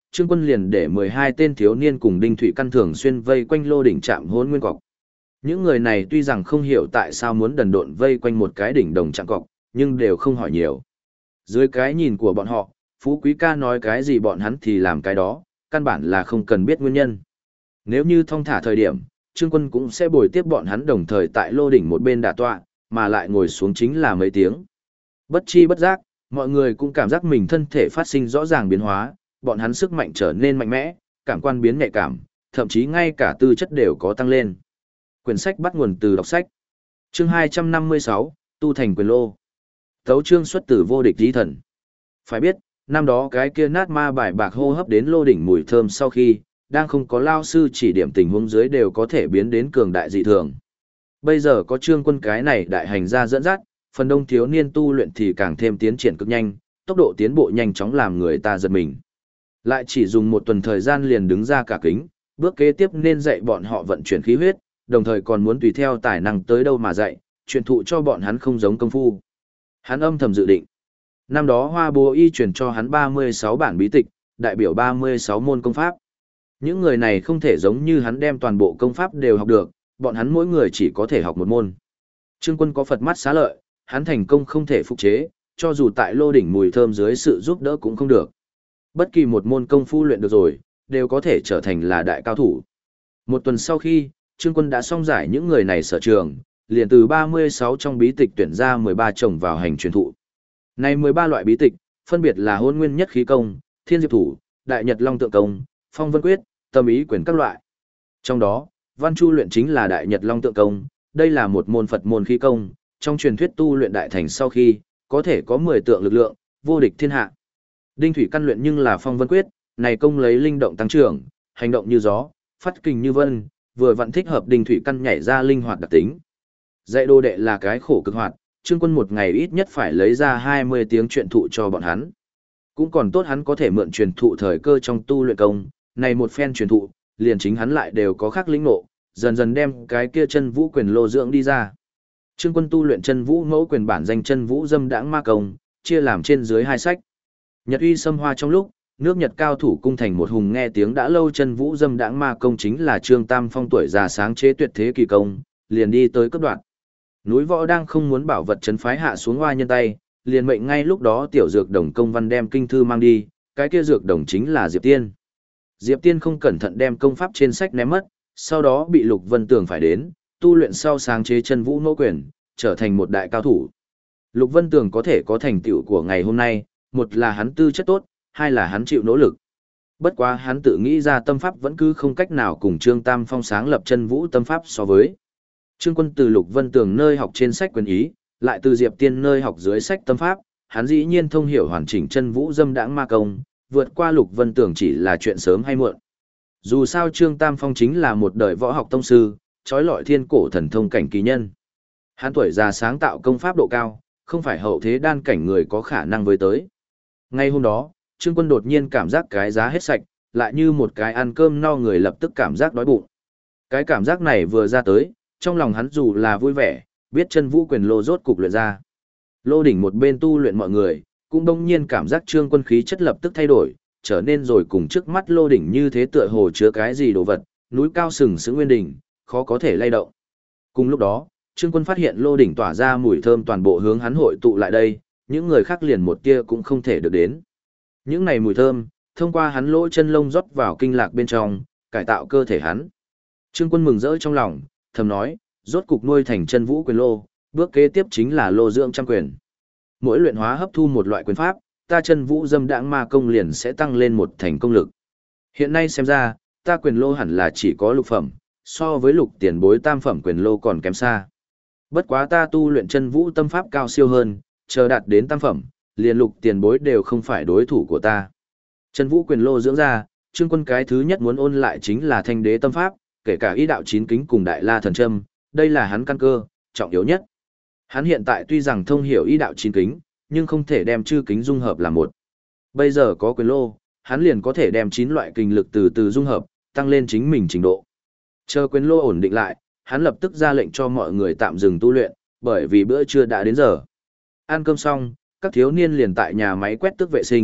Trương Quân liền để 12 tên thiếu niên cùng Đinh Thụy Căn thường xuyên vây quanh lô đỉnh trạm Hỗn Nguyên cọc. Những người này tuy rằng không hiểu tại sao muốn đần độn vây quanh một cái đỉnh đồng trạm cọc, nhưng đều không hỏi nhiều. Dưới cái nhìn của bọn họ, Phú Quý ca nói cái gì bọn hắn thì làm cái đó, căn bản là không cần biết nguyên nhân. Nếu như thong thả thời điểm, Trương Quân cũng sẽ bồi tiếp bọn hắn đồng thời tại lô đỉnh một bên đả tọa, mà lại ngồi xuống chính là mấy tiếng. Bất chi bất giác, mọi người cũng cảm giác mình thân thể phát sinh rõ ràng biến hóa, bọn hắn sức mạnh trở nên mạnh mẽ, cảm quan biến nhạy cảm, thậm chí ngay cả tư chất đều có tăng lên. Quyển sách bắt nguồn từ đọc sách. Chương 256, Tu thành quyền lô. Tấu chương xuất từ vô địch di thần. Phải biết, năm đó cái kia nát ma bài bạc hô hấp đến lô đỉnh mùi thơm sau khi, đang không có lao sư chỉ điểm tình huống dưới đều có thể biến đến cường đại dị thường. Bây giờ có Trương Quân cái này đại hành gia dẫn dắt, phần đông thiếu niên tu luyện thì càng thêm tiến triển cực nhanh, tốc độ tiến bộ nhanh chóng làm người ta giật mình. Lại chỉ dùng một tuần thời gian liền đứng ra cả kính, bước kế tiếp nên dạy bọn họ vận chuyển khí huyết, đồng thời còn muốn tùy theo tài năng tới đâu mà dạy, truyền thụ cho bọn hắn không giống công phu. Hắn âm thầm dự định. Năm đó Hoa Bố Y truyền cho hắn 36 bản bí tịch, đại biểu 36 môn công pháp. Những người này không thể giống như hắn đem toàn bộ công pháp đều học được, bọn hắn mỗi người chỉ có thể học một môn. Trương Quân có Phật mắt xá lợi, hắn thành công không thể phục chế, cho dù tại lô đỉnh mùi thơm dưới sự giúp đỡ cũng không được. Bất kỳ một môn công phu luyện được rồi, đều có thể trở thành là đại cao thủ. Một tuần sau khi, Trương Quân đã xong giải những người này sở trường, liền từ 36 trong bí tịch tuyển ra 13 chồng vào hành truyền thụ. Này 13 loại bí tịch, phân biệt là Hôn Nguyên Nhất Khí Công, Thiên Diệp Thủ, Đại Nhật Long Tượng Công, Phong Vân Quyết, Tâm Ý Quyền các loại. Trong đó, Văn Chu luyện chính là Đại Nhật Long Tượng Công, đây là một môn Phật môn khí công, trong truyền thuyết tu luyện đại thành sau khi, có thể có 10 tượng lực lượng, vô địch thiên hạ. Đinh Thủy Căn luyện nhưng là Phong Vân Quyết, này công lấy linh động tăng trưởng, hành động như gió, phát kình như vân, vừa vặn thích hợp Đinh Thủy Căn nhảy ra linh hoạt đặc tính. Dạy đồ đệ là cái khổ cực hoạt, Trương Quân một ngày ít nhất phải lấy ra 20 tiếng truyền thụ cho bọn hắn. Cũng còn tốt hắn có thể mượn truyền thụ thời cơ trong tu luyện công, này một phen truyền thụ, liền chính hắn lại đều có khác lĩnh ngộ, dần dần đem cái kia chân vũ quyền lô dưỡng đi ra. Trương Quân tu luyện chân vũ mẫu quyền bản danh chân vũ dâm đãng ma công, chia làm trên dưới hai sách. Nhật uy xâm hoa trong lúc, nước Nhật cao thủ cung thành một hùng nghe tiếng đã lâu chân vũ dâm đãng ma công chính là Trương Tam Phong tuổi già sáng chế tuyệt thế kỳ công, liền đi tới cấp đoạn. Núi Võ đang không muốn bảo vật trấn phái hạ xuống hoa nhân tay, liền mệnh ngay lúc đó tiểu dược đồng công văn đem kinh thư mang đi, cái kia dược đồng chính là Diệp Tiên. Diệp Tiên không cẩn thận đem công pháp trên sách ném mất, sau đó bị Lục Vân Tường phải đến, tu luyện sau sáng chế chân vũ mẫu quyền, trở thành một đại cao thủ. Lục Vân Tường có thể có thành tựu của ngày hôm nay, một là hắn tư chất tốt, hai là hắn chịu nỗ lực. Bất quá hắn tự nghĩ ra tâm pháp vẫn cứ không cách nào cùng Trương Tam Phong sáng lập chân vũ tâm pháp so với. Trương Quân từ Lục Vân Tường nơi học trên sách quyền ý, lại từ Diệp Tiên nơi học dưới sách tâm pháp, hắn dĩ nhiên thông hiểu hoàn chỉnh chân vũ dâm đãng ma công, vượt qua Lục Vân Tường chỉ là chuyện sớm hay muộn. Dù sao Trương Tam Phong chính là một đời võ học tông sư, trói lọi thiên cổ thần thông cảnh kỳ nhân. Hắn tuổi già sáng tạo công pháp độ cao, không phải hậu thế đan cảnh người có khả năng với tới. Ngay hôm đó, Trương Quân đột nhiên cảm giác cái giá hết sạch, lại như một cái ăn cơm no người lập tức cảm giác đói bụng. Cái cảm giác này vừa ra tới, trong lòng hắn dù là vui vẻ, biết chân vũ quyền lô rốt cục luyện ra. Lô đỉnh một bên tu luyện mọi người, cũng đông nhiên cảm giác Trương Quân khí chất lập tức thay đổi, trở nên rồi cùng trước mắt lô đỉnh như thế tựa hồ chứa cái gì đồ vật, núi cao sừng sững nguyên đỉnh, khó có thể lay động. Cùng lúc đó, Trương Quân phát hiện lô đỉnh tỏa ra mùi thơm toàn bộ hướng hắn hội tụ lại đây, những người khác liền một tia cũng không thể được đến. Những này mùi thơm, thông qua hắn lỗ chân lông rót vào kinh lạc bên trong, cải tạo cơ thể hắn. Trương Quân mừng rỡ trong lòng, thầm nói, rốt cục nuôi thành chân vũ quyền lô, bước kế tiếp chính là lô dưỡng trăm quyền. Mỗi luyện hóa hấp thu một loại quyền pháp, ta chân vũ dâm đãng ma công liền sẽ tăng lên một thành công lực. Hiện nay xem ra, ta quyền lô hẳn là chỉ có lục phẩm, so với lục tiền bối tam phẩm quyền lô còn kém xa. Bất quá ta tu luyện chân vũ tâm pháp cao siêu hơn, chờ đạt đến tam phẩm, liền lục tiền bối đều không phải đối thủ của ta. Chân vũ quyền lô dưỡng ra, Trương Quân cái thứ nhất muốn ôn lại chính là thanh đế tâm pháp, kể cả ý đạo chín kính cùng đại la thần châm, đây là hắn căn cơ, trọng yếu nhất. Hắn hiện tại tuy rằng thông hiểu ý đạo chín kính, nhưng không thể đem chư kính dung hợp làm một. Bây giờ có quyền lô, hắn liền có thể đem 9 loại kinh lực từ từ dung hợp, tăng lên chính mình trình độ. Chờ quyền lô ổn định lại, hắn lập tức ra lệnh cho mọi người tạm dừng tu luyện, bởi vì bữa trưa đã đến giờ. Ăn cơm xong, các thiếu niên liền tại nhà máy quét tước vệ sinh,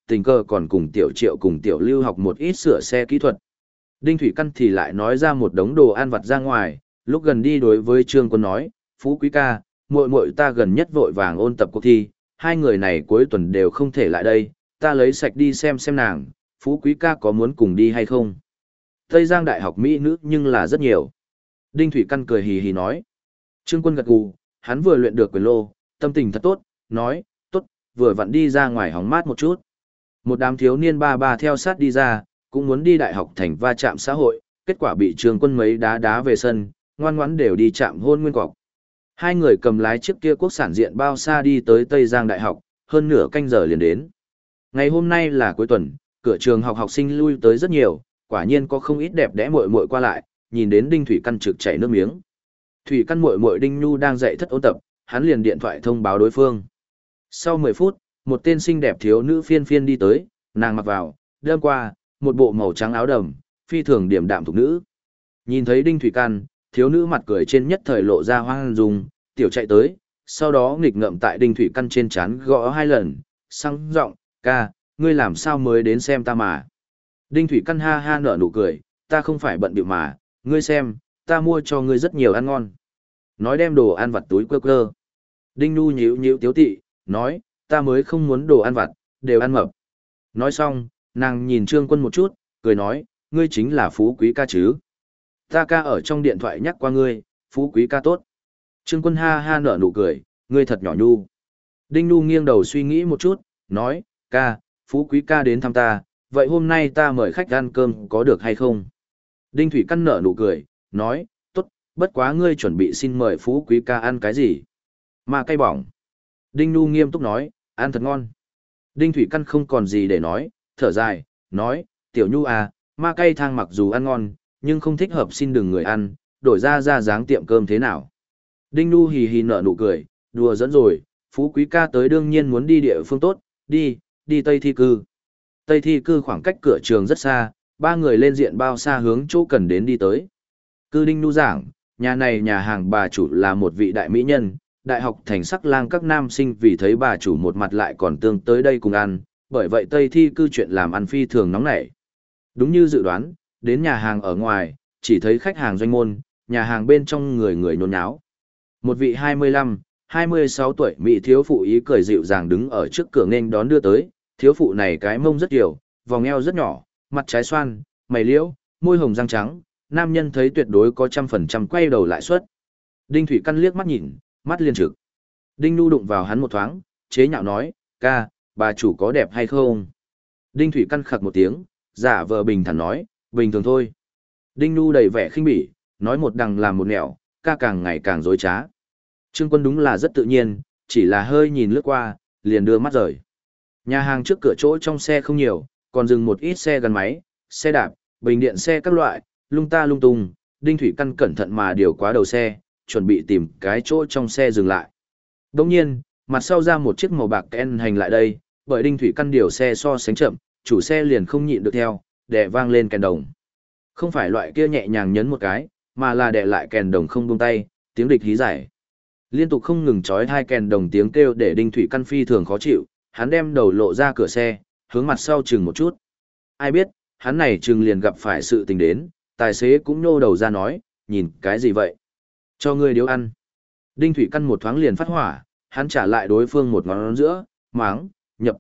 tình cờ còn cùng Tiểu Triệu cùng Tiểu Lưu học một ít sửa xe kỹ thuật. Đinh Thủy Căn thì lại nói ra một đống đồ ăn vặt ra ngoài, lúc gần đi đối với Trương Quân nói, Phú Quý ca, muội muội ta gần nhất vội vàng ôn tập cuộc thi, hai người này cuối tuần đều không thể lại đây, ta lấy sạch đi xem nàng, Phú Quý ca có muốn cùng đi hay không? Tây Giang Đại học Mỹ nữ nhưng là rất nhiều. Đinh Thủy Căn cười hì hì nói. Trương Quân gật gù, hắn vừa luyện được quyền lô, tâm tình thật tốt, nói, tốt, vừa vặn đi ra ngoài hóng mát một chút. Một đám thiếu niên ba ba theo sát đi ra, cũng muốn đi đại học thành va chạm xã hội, kết quả bị Trương Quân mấy đá đá về sân, ngoan ngoãn đều đi chạm hôn nguyên cọc. Hai người cầm lái chiếc kia quốc sản diện bao xa đi tới Tây Giang Đại học, hơn nửa canh giờ liền đến. Ngày hôm nay là cuối tuần, cửa trường học học sinh lui tới rất nhiều, quả nhiên có không ít đẹp đẽ muội muội qua lại, nhìn đến Đinh Thủy Căn trực chảy nước miếng. Thủy Căn muội muội Đinh Nhu đang dạy thất ôn tập, hắn liền điện thoại thông báo đối phương. Sau 10 phút, một tên xinh đẹp thiếu nữ phiên phiên đi tới, nàng mặc vào, đêm qua, một bộ màu trắng áo đầm, phi thường điểm đạm thục nữ. Nhìn thấy Đinh Thủy Căn, thiếu nữ mặt cười trên nhất thời lộ ra hoang dung, tiểu chạy tới, sau đó nghịch ngợm tại Đinh Thủy Căn trên trán gõ 2 lần, sang giọng, ca, ngươi làm sao mới đến xem ta mà. Đinh Thủy Căn ha ha nở nụ cười, ta không phải bận bịu mà, ngươi xem, ta mua cho ngươi rất nhiều ăn ngon. Nói đem đồ ăn vặt túi quơ quơ. Đinh Nhu nhíu nhíu tiếu tị, nói, ta mới không muốn đồ ăn vặt, đều ăn mập. Nói xong, nàng nhìn Trương Quân một chút, cười nói, ngươi chính là Phú Quý ca chứ. Ta ca ở trong điện thoại nhắc qua ngươi, Phú Quý ca tốt. Trương Quân ha ha nở nụ cười, ngươi thật nhỏ nhu. Đinh Nhu nghiêng đầu suy nghĩ một chút, nói, ca, Phú Quý ca đến thăm ta, vậy hôm nay ta mời khách ăn cơm có được hay không? Đinh Thủy Căn nở nụ cười, nói, tốt, bất quá ngươi chuẩn bị xin mời Phú Quý ca ăn cái gì? Ma cay bỏng. Đinh Nhu nghiêm túc nói, ăn thật ngon. Đinh Thủy Căn không còn gì để nói, thở dài, nói, tiểu Nhu à, ma cay thang mặc dù ăn ngon, nhưng không thích hợp xin đừng người ăn, đổi ra dáng tiệm cơm thế nào? Đinh Nhu hì hì nở nụ cười, đùa dẫn rồi, Phú Quý ca tới đương nhiên muốn đi địa phương tốt, đi Tây Thi Cư. Tây Thi Cư khoảng cách cửa trường rất xa, ba người lên diện bao xa hướng chỗ cần đến đi tới. Cư Đinh Nhu giảng, nhà này nhà hàng bà chủ là một vị đại mỹ nhân, đại học thành sắc lang các nam sinh vì thấy bà chủ một mặt lại còn tương tới đây cùng ăn, bởi vậy Tây Thi Cư chuyện làm ăn phi thường nóng nảy. Đúng như dự đoán, đến nhà hàng ở ngoài, chỉ thấy khách hàng doanh môn, nhà hàng bên trong người người nhốn nháo. Một vị 25, 26 tuổi mỹ thiếu phụ ý cười dịu dàng đứng ở trước cửa nghênh đón đưa tới, thiếu phụ này cái mông rất kiểu, vòng eo rất nhỏ, mặt trái xoan, mày liễu, môi hồng răng trắng, nam nhân thấy tuyệt đối có 100% quay đầu lại suất. Đinh Thủy Căn liếc mắt nhìn, mắt liên trực. Đinh Nhu đụng vào hắn một thoáng, chế nhạo nói, ca, bà chủ có đẹp hay không? Đinh Thủy Căn khặc một tiếng, giả vờ bình thản nói, bình thường thôi. Đinh Nhu đầy vẻ khinh bỉ, nói một đằng làm một nẻo, ca càng ngày càng dối trá. Trương Quân đúng là rất tự nhiên, chỉ là hơi nhìn lướt qua, liền đưa mắt rời. Nhà hàng trước cửa chỗ trong xe không nhiều, còn dừng một ít xe gắn máy, xe đạp, bình điện xe các loại, lung ta lung tung. Đinh Thủy Căn cẩn thận mà điều quá đầu xe, chuẩn bị tìm cái chỗ trong xe dừng lại. Đồng nhiên, mặt sau ra một chiếc màu bạc Ken hành lại đây, bởi Đinh Thủy Căn điều xe so sánh chậm, chủ xe liền không nhịn được theo, đè vang lên kèn đồng. Không phải loại kia nhẹ nhàng nhấn một cái, mà là đè lại kèn đồng không buông tay, tiếng địch hí giải. Liên tục không ngừng chói hai kèn đồng tiếng kêu để Đinh Thủy Căn phi thường khó chịu, hắn đem đầu lộ ra cửa xe, hướng mặt sau chừng một chút. Ai biết, hắn này chừng liền gặp phải sự tình đến, tài xế cũng nhô đầu ra nói, nhìn cái gì vậy? Cho ngươi điếu ăn. Đinh Thủy Căn một thoáng liền phát hỏa, hắn trả lại đối phương một ngón giữa, máng, nhập.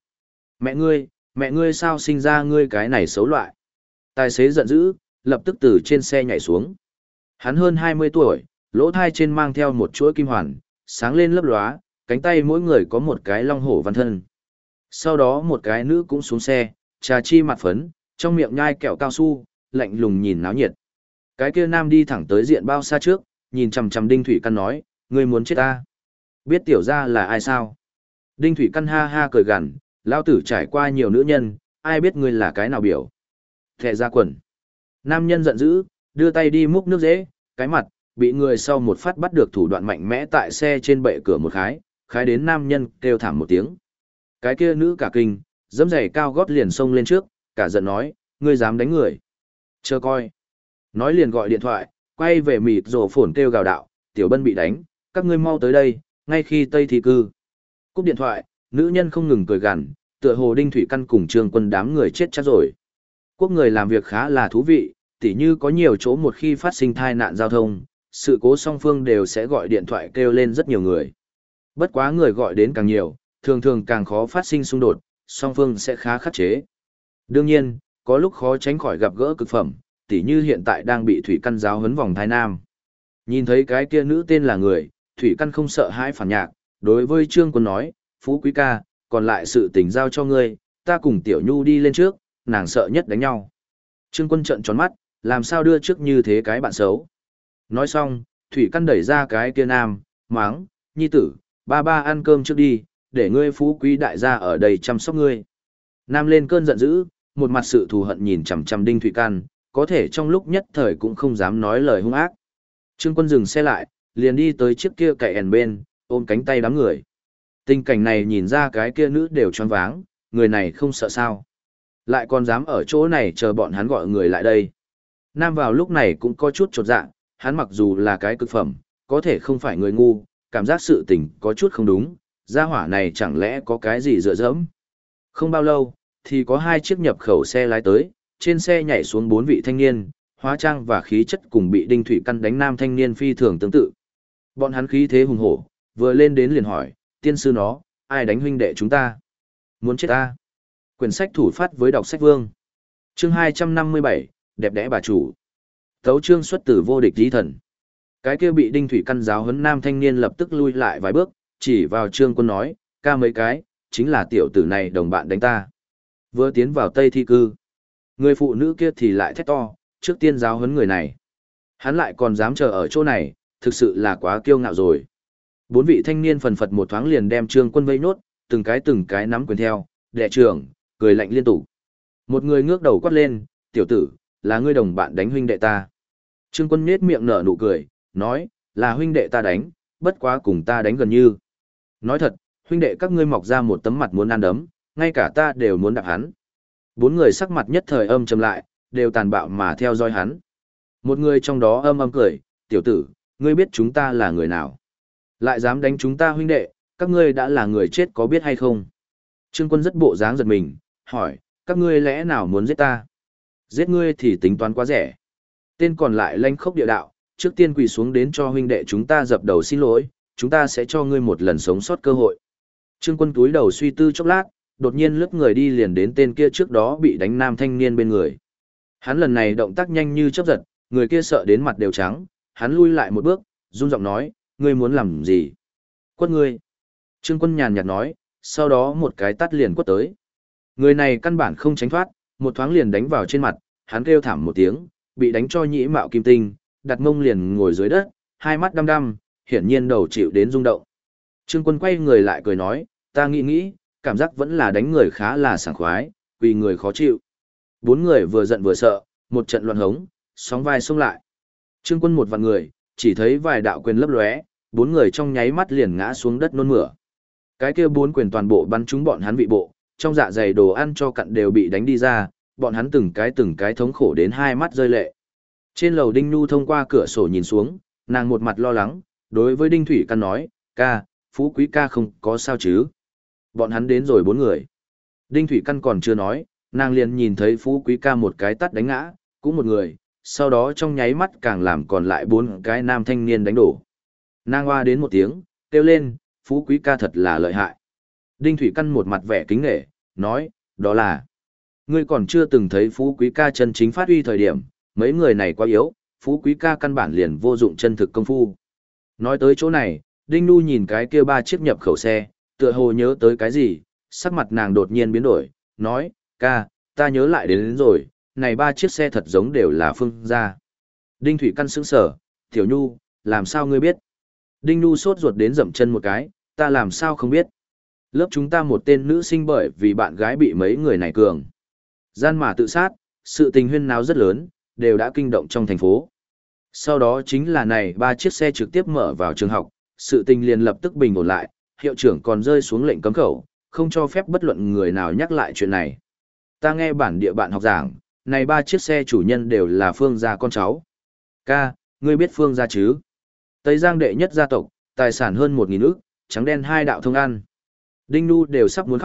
Mẹ ngươi sao sinh ra ngươi cái này xấu loại. Tài xế giận dữ, lập tức từ trên xe nhảy xuống. Hắn hơn 20 tuổi, lỗ thai trên mang theo một chuỗi kim hoàn, sáng lên lấp lóa, cánh tay mỗi người có một cái long hổ văn thân. Sau đó một cái nữ cũng xuống xe, trà chi mặt phấn, trong miệng nhai kẹo cao su, lạnh lùng nhìn náo nhiệt. Cái kia nam đi thẳng tới diện bao xa trước, nhìn chằm chằm Đinh Thủy Căn nói, ngươi muốn chết ta? Biết tiểu gia là ai sao? Đinh Thủy Căn ha ha cười gằn, lao tử trải qua nhiều nữ nhân, ai biết ngươi là cái nào biểu? Thẻ ra quần. Nam nhân giận dữ, đưa tay đi múc nước dễ, cái mặt, bị người sau một phát bắt được thủ đoạn mạnh mẽ tại xe trên bệ cửa một khái đến nam nhân kêu thảm một tiếng. Cái kia nữ cả kinh, dẫm giày cao gót liền xông lên trước, cả giận nói, ngươi dám đánh người. Chờ coi. Nói liền gọi điện thoại, quay về mịt rổ phổn kêu gào đạo, tiểu Bân bị đánh, các ngươi mau tới đây, ngay khi Tây Thi Cư. Cúp điện thoại, nữ nhân không ngừng cười gằn, tựa hồ Đinh Thủy Căn cùng Trương Quân đám người chết chắc rồi. Quốc người làm việc khá là thú vị, tỉ như có nhiều chỗ một khi phát sinh tai nạn giao thông, sự cố song phương đều sẽ gọi điện thoại kêu lên rất nhiều người. Bất quá người gọi đến càng nhiều, thường thường càng khó phát sinh xung đột, song phương sẽ khá khắc chế. Đương nhiên, có lúc khó tránh khỏi gặp gỡ cực phẩm, tỉ như hiện tại đang bị Thủy Căn giáo huấn vòng Thái Nam. Nhìn thấy cái kia nữ tên là người, Thủy Căn không sợ hãi phản nhạc, đối với Trương Quân nói, Phú Quý ca, còn lại sự tình giao cho ngươi, ta cùng Tiểu Nhu đi lên trước, nàng sợ nhất đánh nhau. Trương Quân trợn tròn mắt, làm sao đưa trước như thế cái bạn xấu. Nói xong, Thủy Căn đẩy ra cái kia nam, máng, nhi tử, ba ba ăn cơm trước đi, để ngươi Phú Quý đại gia ở đây chăm sóc ngươi. Nam lên cơn giận dữ, một mặt sự thù hận nhìn chằm chằm Đinh Thủy Căn, có thể trong lúc nhất thời cũng không dám nói lời hung ác. Trương Quân dừng xe lại, liền đi tới chiếc kia cậy ẻn bên, ôm cánh tay đám người. Tình cảnh này nhìn ra cái kia nữ đều choáng váng, người này không sợ sao. Lại còn dám ở chỗ này chờ bọn hắn gọi người lại đây. Nam vào lúc này cũng có chút chột dạ, hắn mặc dù là cái cực phẩm, có thể không phải người ngu, cảm giác sự tình có chút không đúng, gia hỏa này chẳng lẽ có cái gì dựa dẫm. Không bao lâu, thì có 2 chiếc nhập khẩu xe lái tới, trên xe nhảy xuống 4 vị thanh niên, hóa trang và khí chất cùng bị Đinh Thủy Căn đánh nam thanh niên phi thường tương tự. Bọn hắn khí thế hùng hổ, vừa lên đến liền hỏi, tiên sư nó, ai đánh huynh đệ chúng ta? Muốn chết ta? Quyển sách thủ phát với đọc sách vương. Chương 257, đẹp đẽ bà chủ. Tấu chương xuất từ vô địch tí thần. Cái kia bị Đinh Thủy Căn giáo huấn nam thanh niên lập tức lui lại vài bước, chỉ vào Trương Quân nói, ca mấy cái, chính là tiểu tử này đồng bạn đánh ta. Vừa tiến vào Tây Thi Cư. Người phụ nữ kia thì lại thét to, trước tiên giáo huấn người này. Hắn lại còn dám chờ ở chỗ này, thực sự là quá kiêu ngạo rồi. 4 vị thanh niên phần phật một thoáng liền đem Trương Quân vây nốt, từng cái nắm quyền theo, đệ trưởng, cười lạnh liên tục. Một người ngước đầu quát lên, tiểu tử, là ngươi đồng bạn đánh huynh đệ ta. Trương Quân nhếch miệng nở nụ cười, nói, là huynh đệ ta đánh, bất quá cùng ta đánh gần như. Nói thật, huynh đệ các ngươi mọc ra một tấm mặt muốn ăn đấm, ngay cả ta đều muốn đạp hắn. 4 người sắc mặt nhất thời âm trầm lại, đều tàn bạo mà theo dõi hắn. Một người trong đó âm âm cười, tiểu tử, ngươi biết chúng ta là người nào? Lại dám đánh chúng ta huynh đệ, các ngươi đã là người chết có biết hay không? Trương Quân rất bộ dáng giật mình, hỏi, các ngươi lẽ nào muốn giết ta? Giết ngươi thì tính toán quá rẻ. Tên còn lại lanh khốc địa đạo, trước tiên quỳ xuống đến cho huynh đệ chúng ta dập đầu xin lỗi, chúng ta sẽ cho ngươi một lần sống sót cơ hội. Trương Quân túi đầu suy tư chốc lát, đột nhiên lướt người đi liền đến tên kia trước đó bị đánh nam thanh niên bên người. Hắn lần này động tác nhanh như chớp giật, người kia sợ đến mặt đều trắng, hắn lui lại một bước, run giọng nói, ngươi muốn làm gì? Quất ngươi. Trương Quân nhàn nhạt nói, sau đó một cái tát liền quất tới. Người này căn bản không tránh thoát, một thoáng liền đánh vào trên mặt, hắn kêu thảm một tiếng, bị đánh cho nhĩ mạo kim tinh, đặt mông liền ngồi dưới đất, hai mắt đăm đăm, hiển nhiên đầu chịu đến rung động. Trương Quân quay người lại cười nói, ta nghĩ, cảm giác vẫn là đánh người khá là sảng khoái, vì người khó chịu. 4 người vừa giận vừa sợ, một trận loạn hống, sóng vai xông lại. Trương Quân một vạn người, chỉ thấy vài đạo quyền lấp lóe, 4 người trong nháy mắt liền ngã xuống đất nôn mửa. Cái kia 4 quyền toàn bộ bắn trúng bọn hắn vị bộ, trong dạ dày đồ ăn cho cặn đều bị đánh đi ra, bọn hắn từng cái thống khổ đến hai mắt rơi lệ. Trên lầu Đinh Nhu thông qua cửa sổ nhìn xuống, nàng một mặt lo lắng, đối với Đinh Thủy Căn nói, ca, Phú Quý ca không có sao chứ. Bọn hắn đến rồi 4 người. Đinh Thủy Căn còn chưa nói, nàng liền nhìn thấy Phú Quý ca một cái tát đánh ngã, cũng một người, sau đó trong nháy mắt càng làm còn lại 4 cái nam thanh niên đánh đổ. Nàng hoa đến một tiếng, kêu lên, Phú Quý ca thật là lợi hại. Đinh Thủy Căn một mặt vẻ kính nể, nói, đó là, ngươi còn chưa từng thấy Phú Quý ca chân chính phát huy thời điểm, mấy người này quá yếu, Phú Quý ca căn bản liền vô dụng chân thực công phu. Nói tới chỗ này, Đinh Nu nhìn cái kia 3 chiếc nhập khẩu xe, tựa hồ nhớ tới cái gì, sắc mặt nàng đột nhiên biến đổi, nói, ca, ta nhớ lại đến rồi, này 3 chiếc xe thật giống đều là Phương gia. Đinh Thủy Căn sững sờ, Tiểu Nhu, làm sao ngươi biết? Đinh Nu sốt ruột đến dậm chân một cái, ta làm sao không biết? Lớp chúng ta một tên nữ sinh bởi vì bạn gái bị mấy người này cường gian mà tự sát, sự tình huyên náo rất lớn, đều đã kinh động trong thành phố. Sau đó chính là này 3 chiếc xe trực tiếp mở vào trường học, sự tình liền lập tức bình ổn lại, hiệu trưởng còn rơi xuống lệnh cấm khẩu, không cho phép bất luận người nào nhắc lại chuyện này. Ta nghe bản địa bạn học giảng, này 3 chiếc xe chủ nhân đều là Phương gia con cháu. Ca, ngươi biết Phương gia chứ? Tây Giang đệ nhất gia tộc, tài sản hơn 1.000 ức, trắng đen 2 đạo thông ăn. Đinh Nu đều sắp muốn khóc,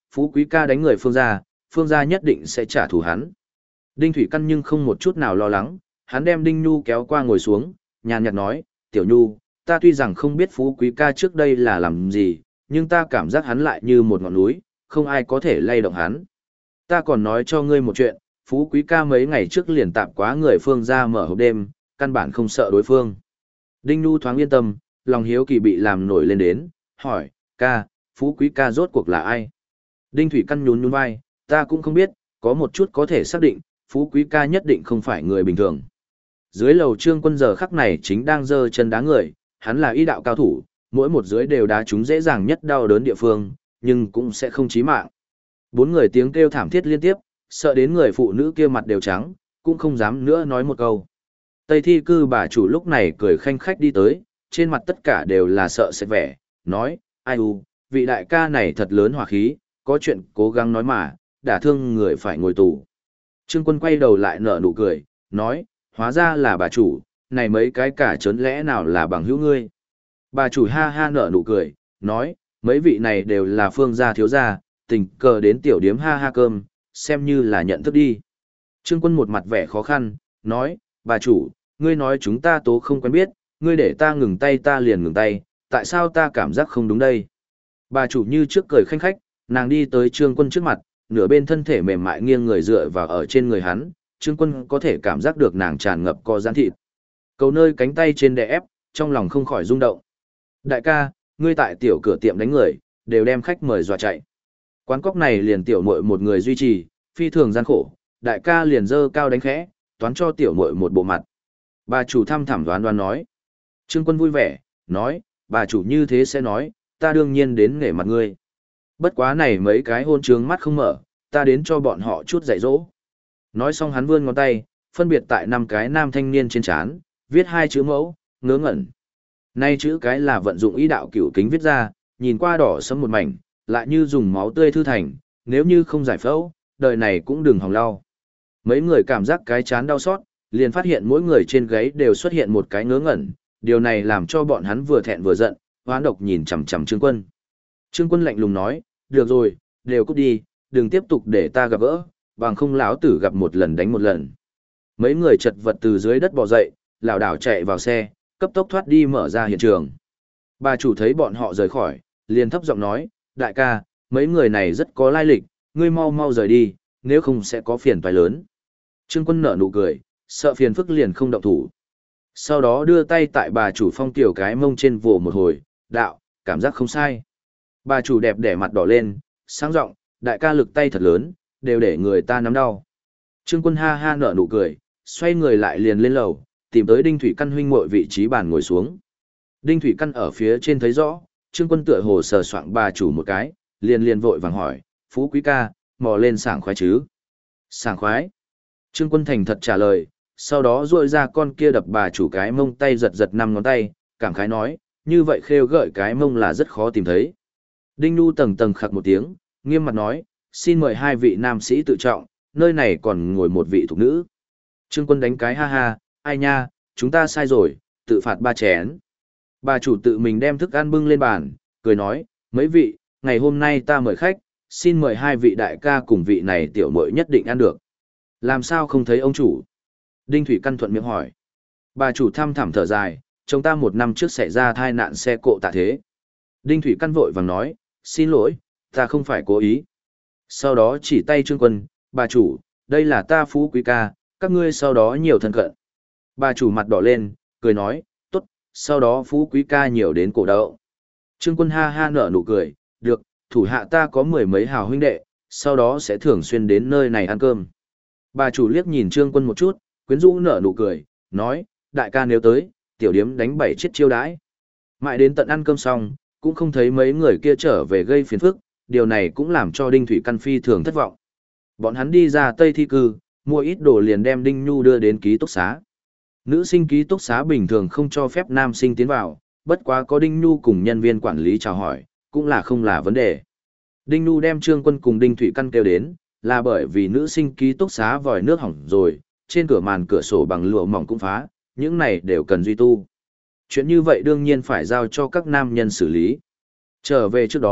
Phú Quý ca đánh người Phương gia nhất định sẽ trả thù hắn. Đinh Thủy Căn nhưng không một chút nào lo lắng, hắn đem Đinh Nhu kéo qua ngồi xuống, nhàn nhạt nói, Tiểu Nhu, ta tuy rằng không biết Phú Quý ca trước đây là làm gì, nhưng ta cảm giác hắn lại như một ngọn núi, không ai có thể lay động hắn. Ta còn nói cho ngươi một chuyện, Phú Quý ca mấy ngày trước liền tạm quá người Phương gia mở hộp đêm, căn bản không sợ đối phương. Đinh Nhu thoáng yên tâm, lòng hiếu kỳ bị làm nổi lên đến, hỏi, ca, Phú Quý ca rốt cuộc là ai? Đinh Thủy Căn nhún nhún vai, ta cũng không biết, có một chút có thể xác định, Phú Quý ca nhất định không phải người bình thường. Dưới lầu Trương Quân giờ khắc này chính đang giơ chân đá người, hắn là y đạo cao thủ, mỗi một dưới đều đá chúng dễ dàng nhất đau đớn địa phương, nhưng cũng sẽ không chí mạng. Bốn người tiếng kêu thảm thiết liên tiếp, sợ đến người phụ nữ kia mặt đều trắng, cũng không dám nữa nói một câu. Tây thi cư bà chủ lúc này cười khanh khách đi tới, trên mặt tất cả đều là sợ sệt vẻ, nói, ai u, vị đại ca này thật lớn hỏa khí, có chuyện cố gắng nói mà, đả thương người phải ngồi tù. Trương Quân quay đầu lại nở nụ cười, nói, hóa ra là bà chủ, này mấy cái cả trớn lẽ nào là bằng hữu ngươi. Bà chủ ha ha nở nụ cười, nói, mấy vị này đều là Phương gia thiếu gia, tình cờ đến tiểu điếm ha ha cơm, xem như là nhận thức đi. Trương Quân một mặt vẻ khó khăn, nói, bà chủ, ngươi nói chúng ta tố không quen biết, ngươi để ta ngừng tay ta liền ngừng tay, tại sao ta cảm giác không đúng đây? Bà chủ như trước cười khanh khách, nàng đi tới Trương Quân trước mặt, nửa bên thân thể mềm mại nghiêng người dựa vào ở trên người hắn, Trương Quân có thể cảm giác được nàng tràn ngập co giãn thịt. Cầu nơi cánh tay trên đè ép, trong lòng không khỏi rung động. Đại ca, ngươi tại tiểu cửa tiệm đánh người, đều đem khách mời dọa chạy. Quán cóc này liền tiểu muội một người duy trì, phi thường gian khổ, đại ca liền dơ cao đánh khẽ, toán cho tiểu muội một bộ mặt. Bà chủ thăm thẳm đoán đoán nói. Trương Quân vui vẻ, nói, bà chủ như thế sẽ nói, ta đương nhiên đến nể mặt ngươi. Bất quá này mấy cái hôn trướng mắt không mở, ta đến cho bọn họ chút dạy dỗ. Nói xong hắn vươn ngón tay, phân biệt tại 5 cái nam thanh niên trên trán, viết 2 chữ mẫu, ngớ ngẩn. Nay chữ cái là vận dụng ý đạo cửu kính viết ra, nhìn qua đỏ sẫm một mảnh, lại như dùng máu tươi thư thành, nếu như không giải phẫu, đời này cũng đừng hòng lau. Mấy người cảm giác cái chán đau xót, liền phát hiện mỗi người trên gáy đều xuất hiện một cái ngớ ngẩn, điều này làm cho bọn hắn vừa thẹn vừa giận, hoán độc nhìn chằm chằm Trương Quân. Trương Quân lạnh lùng nói, được rồi, đều cút đi, đừng tiếp tục để ta gặp gỡ, bằng không lão tử gặp một lần đánh một lần. Mấy người chật vật từ dưới đất bò dậy, lảo đảo chạy vào xe, cấp tốc thoát đi mở ra hiện trường. Bà chủ thấy bọn họ rời khỏi, liền thấp giọng nói, đại ca, mấy người này rất có lai lịch, ngươi mau mau rời đi, nếu không sẽ có phiền toái lớn. Trương Quân nở nụ cười, sợ phiền phức liền không động thủ. Sau đó đưa tay tại bà chủ phong tiểu cái mông trên vồ một hồi, đạo, cảm giác không sai. Bà chủ đẹp đẽ mặt đỏ lên, sáng giọng, đại ca lực tay thật lớn, đều để người ta nắm đau. Trương Quân ha ha nở nụ cười, xoay người lại liền lên lầu, tìm tới Đinh Thủy Căn huynh muội vị trí bàn ngồi xuống. Đinh Thủy Căn ở phía trên thấy rõ, Trương Quân tựa hồ sờ soạng bà chủ một cái, liền vội vàng hỏi, Phú Quý ca, mò lên sảng khoái chứ? Sảng khoái. Trương Quân thành thật trả lời, sau đó duỗi ra con kia đập bà chủ cái mông tay giật giật 5 ngón tay, cảm khái nói, như vậy khêu gợi cái mông là rất khó tìm thấy. Đinh Nhu tầng tầng khặc một tiếng, nghiêm mặt nói, xin mời 2 vị nam sĩ tự trọng, nơi này còn ngồi một vị thục nữ. Trương Quân đánh cái ha ha, ai nha, chúng ta sai rồi, tự phạt 3 chén. Bà chủ tự mình đem thức ăn bưng lên bàn, cười nói, mấy vị, ngày hôm nay ta mời khách, xin mời 2 vị đại ca cùng vị này tiểu muội nhất định ăn được. Làm sao không thấy ông chủ? Đinh Thủy Căn thuận miệng hỏi. Bà chủ thăm thẳm thở dài, chồng ta 1 năm trước xảy ra tai nạn xe cộ tạ thế. Đinh Thủy Căn vội vàng nói, xin lỗi, ta không phải cố ý. Sau đó chỉ tay Trương Quân, bà chủ, đây là ta Phú Quý ca, các ngươi sau đó nhiều thân cận. Bà chủ mặt đỏ lên, cười nói, tốt, sau đó Phú Quý ca nhiều đến cổ đậu. Trương Quân ha ha nở nụ cười, được, thủ hạ ta có 10 mấy hào huynh đệ, sau đó sẽ thường xuyên đến nơi này ăn cơm. Bà chủ liếc nhìn Trương Quân một chút, quyến rũ nở nụ cười, nói, đại ca nếu tới, tiểu điếm đánh 7 chiếc chiêu đãi. Mãi đến tận ăn cơm xong, cũng không thấy mấy người kia trở về gây phiền phức, điều này cũng làm cho Đinh Thủy Căn phi thường thất vọng. Bọn hắn đi ra Tây Thi Cư, mua ít đồ liền đem Đinh Nhu đưa đến ký túc xá. Nữ sinh ký túc xá bình thường không cho phép nam sinh tiến vào, bất quá có Đinh Nhu cùng nhân viên quản lý chào hỏi, cũng là không là vấn đề. Đinh Nhu đem Trương Quân cùng Đinh Thủy Căn kêu đến, là bởi vì nữ sinh ký túc xá vòi nước hỏng rồi, trên cửa màn cửa sổ bằng lụa mỏng cũng phá, những này đều cần duy tu. Chuyện như vậy đương nhiên phải giao cho các nam nhân xử lý. Trở về trước đó,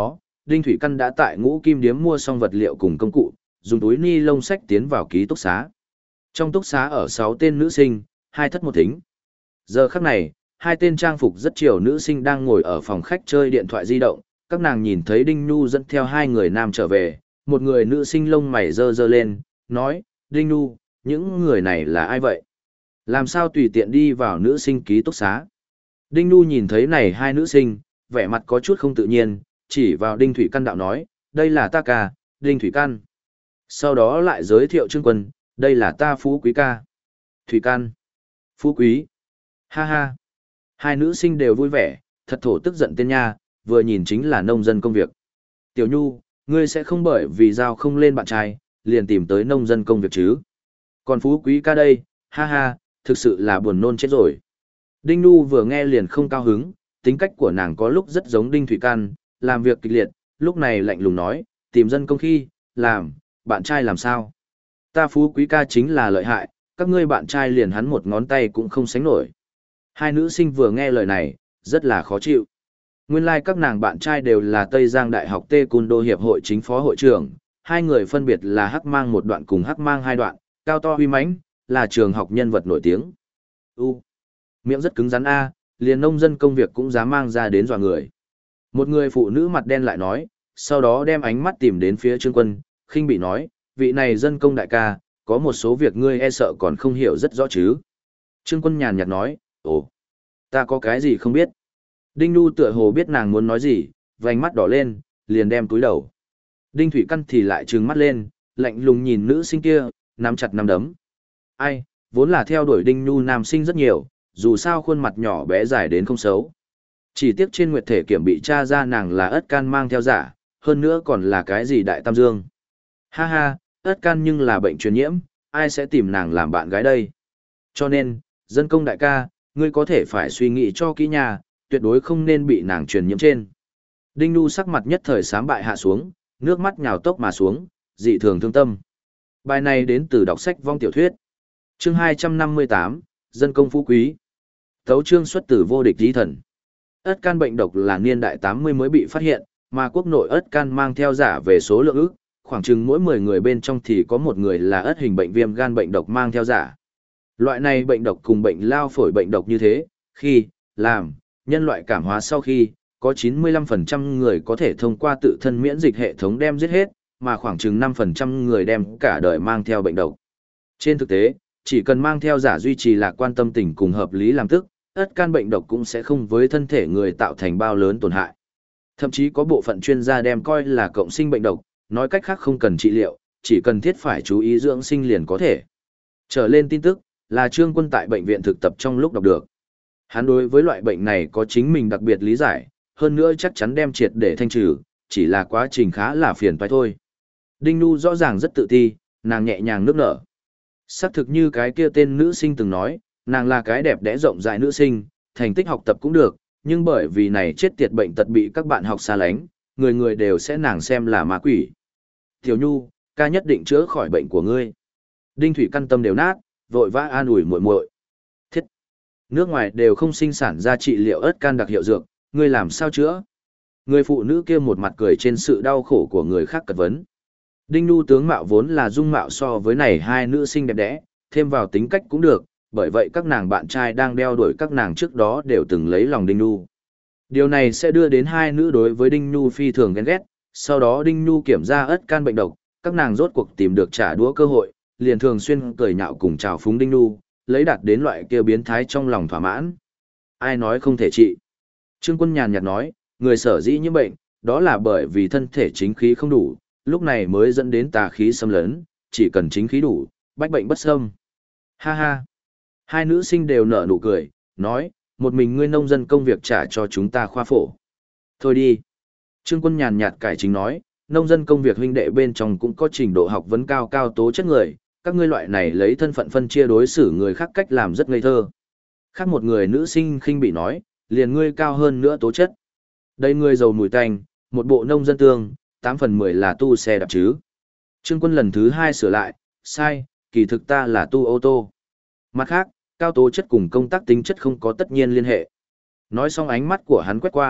Đinh Thủy Căn đã tại Ngũ Kim Điếm mua xong vật liệu cùng công cụ, dùng túi ni lông sách tiến vào ký túc xá. Trong túc xá ở 6 tên nữ sinh, 2 thất một thính. Giờ khắc này, 2 tên trang phục rất chiều nữ sinh đang ngồi ở phòng khách chơi điện thoại di động, các nàng nhìn thấy Đinh Nhu dẫn theo 2 người nam trở về, một người nữ sinh lông mày dơ dơ lên, nói, Đinh Nhu, những người này là ai vậy? Làm sao tùy tiện đi vào nữ sinh ký túc xá? Đinh Nhu nhìn thấy này 2 nữ sinh, vẻ mặt có chút không tự nhiên, chỉ vào Đinh Thủy Căn đạo nói, đây là ta ca, Đinh Thủy Căn. Sau đó lại giới thiệu Trương Quân, đây là ta Phú Quý ca. Thủy Căn. Phú Quý. Ha ha. 2 nữ sinh đều vui vẻ, thật thổ tức giận tên nha, vừa nhìn chính là nông dân công việc. Tiểu Nhu, ngươi sẽ không bởi vì giao không lên bạn trai, liền tìm tới nông dân công việc chứ. Còn Phú Quý ca đây, ha ha, thực sự là buồn nôn chết rồi. Đinh Nhu vừa nghe liền không cao hứng, tính cách của nàng có lúc rất giống Đinh Thủy Căn, làm việc kịch liệt, lúc này lạnh lùng nói, tìm dân công khi, làm, bạn trai làm sao? Ta Phú Quý ca chính là lợi hại, các ngươi bạn trai liền hắn một ngón tay cũng không sánh nổi. 2 nữ sinh vừa nghe lời này, rất là khó chịu. Nguyên lai các nàng bạn trai đều là Tây Giang Đại học Tê Cun Đô Hiệp hội chính phó hội trưởng, 2 người phân biệt là Hắc Mang một đoạn cùng Hắc Mang 2 đoạn, cao to uy mãnh, là trường học nhân vật nổi tiếng. Miệng rất cứng rắn a, liền nông dân công việc cũng dám mang ra đến dọa người. Một người phụ nữ mặt đen lại nói, sau đó đem ánh mắt tìm đến phía Trương Quân, khinh bị nói, vị này dân công đại ca, có một số việc ngươi e sợ còn không hiểu rất rõ chứ. Trương Quân nhàn nhạt nói, ồ, ta có cái gì không biết. Đinh Nhu tựa hồ biết nàng muốn nói gì, vành mắt đỏ lên, liền đem túi đầu. Đinh Thủy Căn thì lại trừng mắt lên, lạnh lùng nhìn nữ sinh kia, nắm chặt nắm đấm. Ai, vốn là theo đuổi Đinh Nhu nam sinh rất nhiều, dù sao khuôn mặt nhỏ bé dài đến không xấu. Chỉ tiếc trên nguyệt thể kiểm bị tra ra nàng là ất can mang theo giả, hơn nữa còn là cái gì đại tam dương. Ha ha, ất can nhưng là bệnh truyền nhiễm, ai sẽ tìm nàng làm bạn gái đây. Cho nên, dân công đại ca, ngươi có thể phải suy nghĩ cho kỹ nhà, tuyệt đối không nên bị nàng truyền nhiễm trên. Đinh Nhu sắc mặt nhất thời sám bại hạ xuống, nước mắt nhào tốc mà xuống, dị thường thương tâm. Bài này đến từ đọc sách vong tiểu thuyết. Chương 258, Dân công phú quý. Tấu chương xuất từ vô địch lý thần. Ất can bệnh độc là niên đại 80 mới bị phát hiện, mà quốc nội ất can mang theo giả về số lượng ức, khoảng chừng mỗi 10 người bên trong thì có một người là ất hình bệnh viêm gan bệnh độc mang theo giả. Loại này bệnh độc cùng bệnh lao phổi bệnh độc như thế, khi, làm, nhân loại cảm hóa sau khi, có 95% người có thể thông qua tự thân miễn dịch hệ thống đem giết hết, mà khoảng chừng 5% người đem cả đời mang theo bệnh độc. Trên thực tế, chỉ cần mang theo giả duy trì lạc quan tâm tình cùng hợp lý làm tức, ất can bệnh độc cũng sẽ không với thân thể người tạo thành bao lớn tổn hại. Thậm chí có bộ phận chuyên gia đem coi là cộng sinh bệnh độc, nói cách khác không cần trị liệu, chỉ cần thiết phải chú ý dưỡng sinh liền có thể. Trở lên tin tức, là Trương Quân tại bệnh viện thực tập trong lúc đọc được. Hắn đối với loại bệnh này có chính mình đặc biệt lý giải, hơn nữa chắc chắn đem triệt để thanh trừ, chỉ là quá trình khá là phiền toái thôi. Đinh Nhu rõ ràng rất tự ti, nàng nhẹ nhàng nước nở. Xác thực như cái kia tên nữ sinh từng nói, nàng là cái đẹp đẽ rộng rãi nữ sinh, thành tích học tập cũng được, nhưng bởi vì này chết tiệt bệnh tật bị các bạn học xa lánh, người người đều sẽ nàng xem là ma quỷ. Tiểu Nhu, ca nhất định chữa khỏi bệnh của ngươi. Đinh Thủy Căn tâm đều nát, vội vã an ủi muội muội. Thiết, nước ngoài đều không sinh sản ra trị liệu ớt can đặc hiệu dược, ngươi làm sao chữa? Người phụ nữ kia một mặt cười trên sự đau khổ của người khác cật vấn. Đinh Nhu tướng mạo vốn là dung mạo so với này 2 nữ sinh đẹp đẽ, thêm vào tính cách cũng được, bởi vậy các nàng bạn trai đang đeo đuổi các nàng trước đó đều từng lấy lòng Đinh Nhu. Điều này sẽ đưa đến 2 nữ đối với Đinh Nhu phi thường ghen ghét, sau đó Đinh Nhu kiểm ra ớt can bệnh độc, các nàng rốt cuộc tìm được trả đũa cơ hội, liền thường xuyên cười nhạo cùng chào phúng Đinh Nhu, lấy đạt đến loại kia biến thái trong lòng thỏa mãn. Ai nói không thể trị? Trương Quân nhàn nhạt nói, người sở dĩ nhiễm bệnh, đó là bởi vì thân thể chính khí không đủ, lúc này mới dẫn đến tà khí xâm lấn, chỉ cần chính khí đủ, bách bệnh bất xâm. Ha ha. 2 nữ sinh đều nở nụ cười, nói, một mình ngươi nông dân công việc trả cho chúng ta khoa phổ. Thôi đi. Trương Quân nhàn nhạt cải chính nói, nông dân công việc huynh đệ bên trong cũng có trình độ học vấn cao cao tố chất người, các ngươi loại này lấy thân phận phân chia đối xử người khác cách làm rất ngây thơ. Khác một người nữ sinh khinh bị nói, liền ngươi cao hơn nữa tố chất. Đây ngươi giàu mùi tanh, một bộ nông dân tương, 8 phần 10 là tu xe đạp chứ. Trương Quân lần thứ 2 sửa lại, sai, kỳ thực ta là tu ô tô. Mặt khác, cao tố chất cùng công tác tính chất không có tất nhiên liên hệ. Nói xong ánh mắt của hắn quét qua,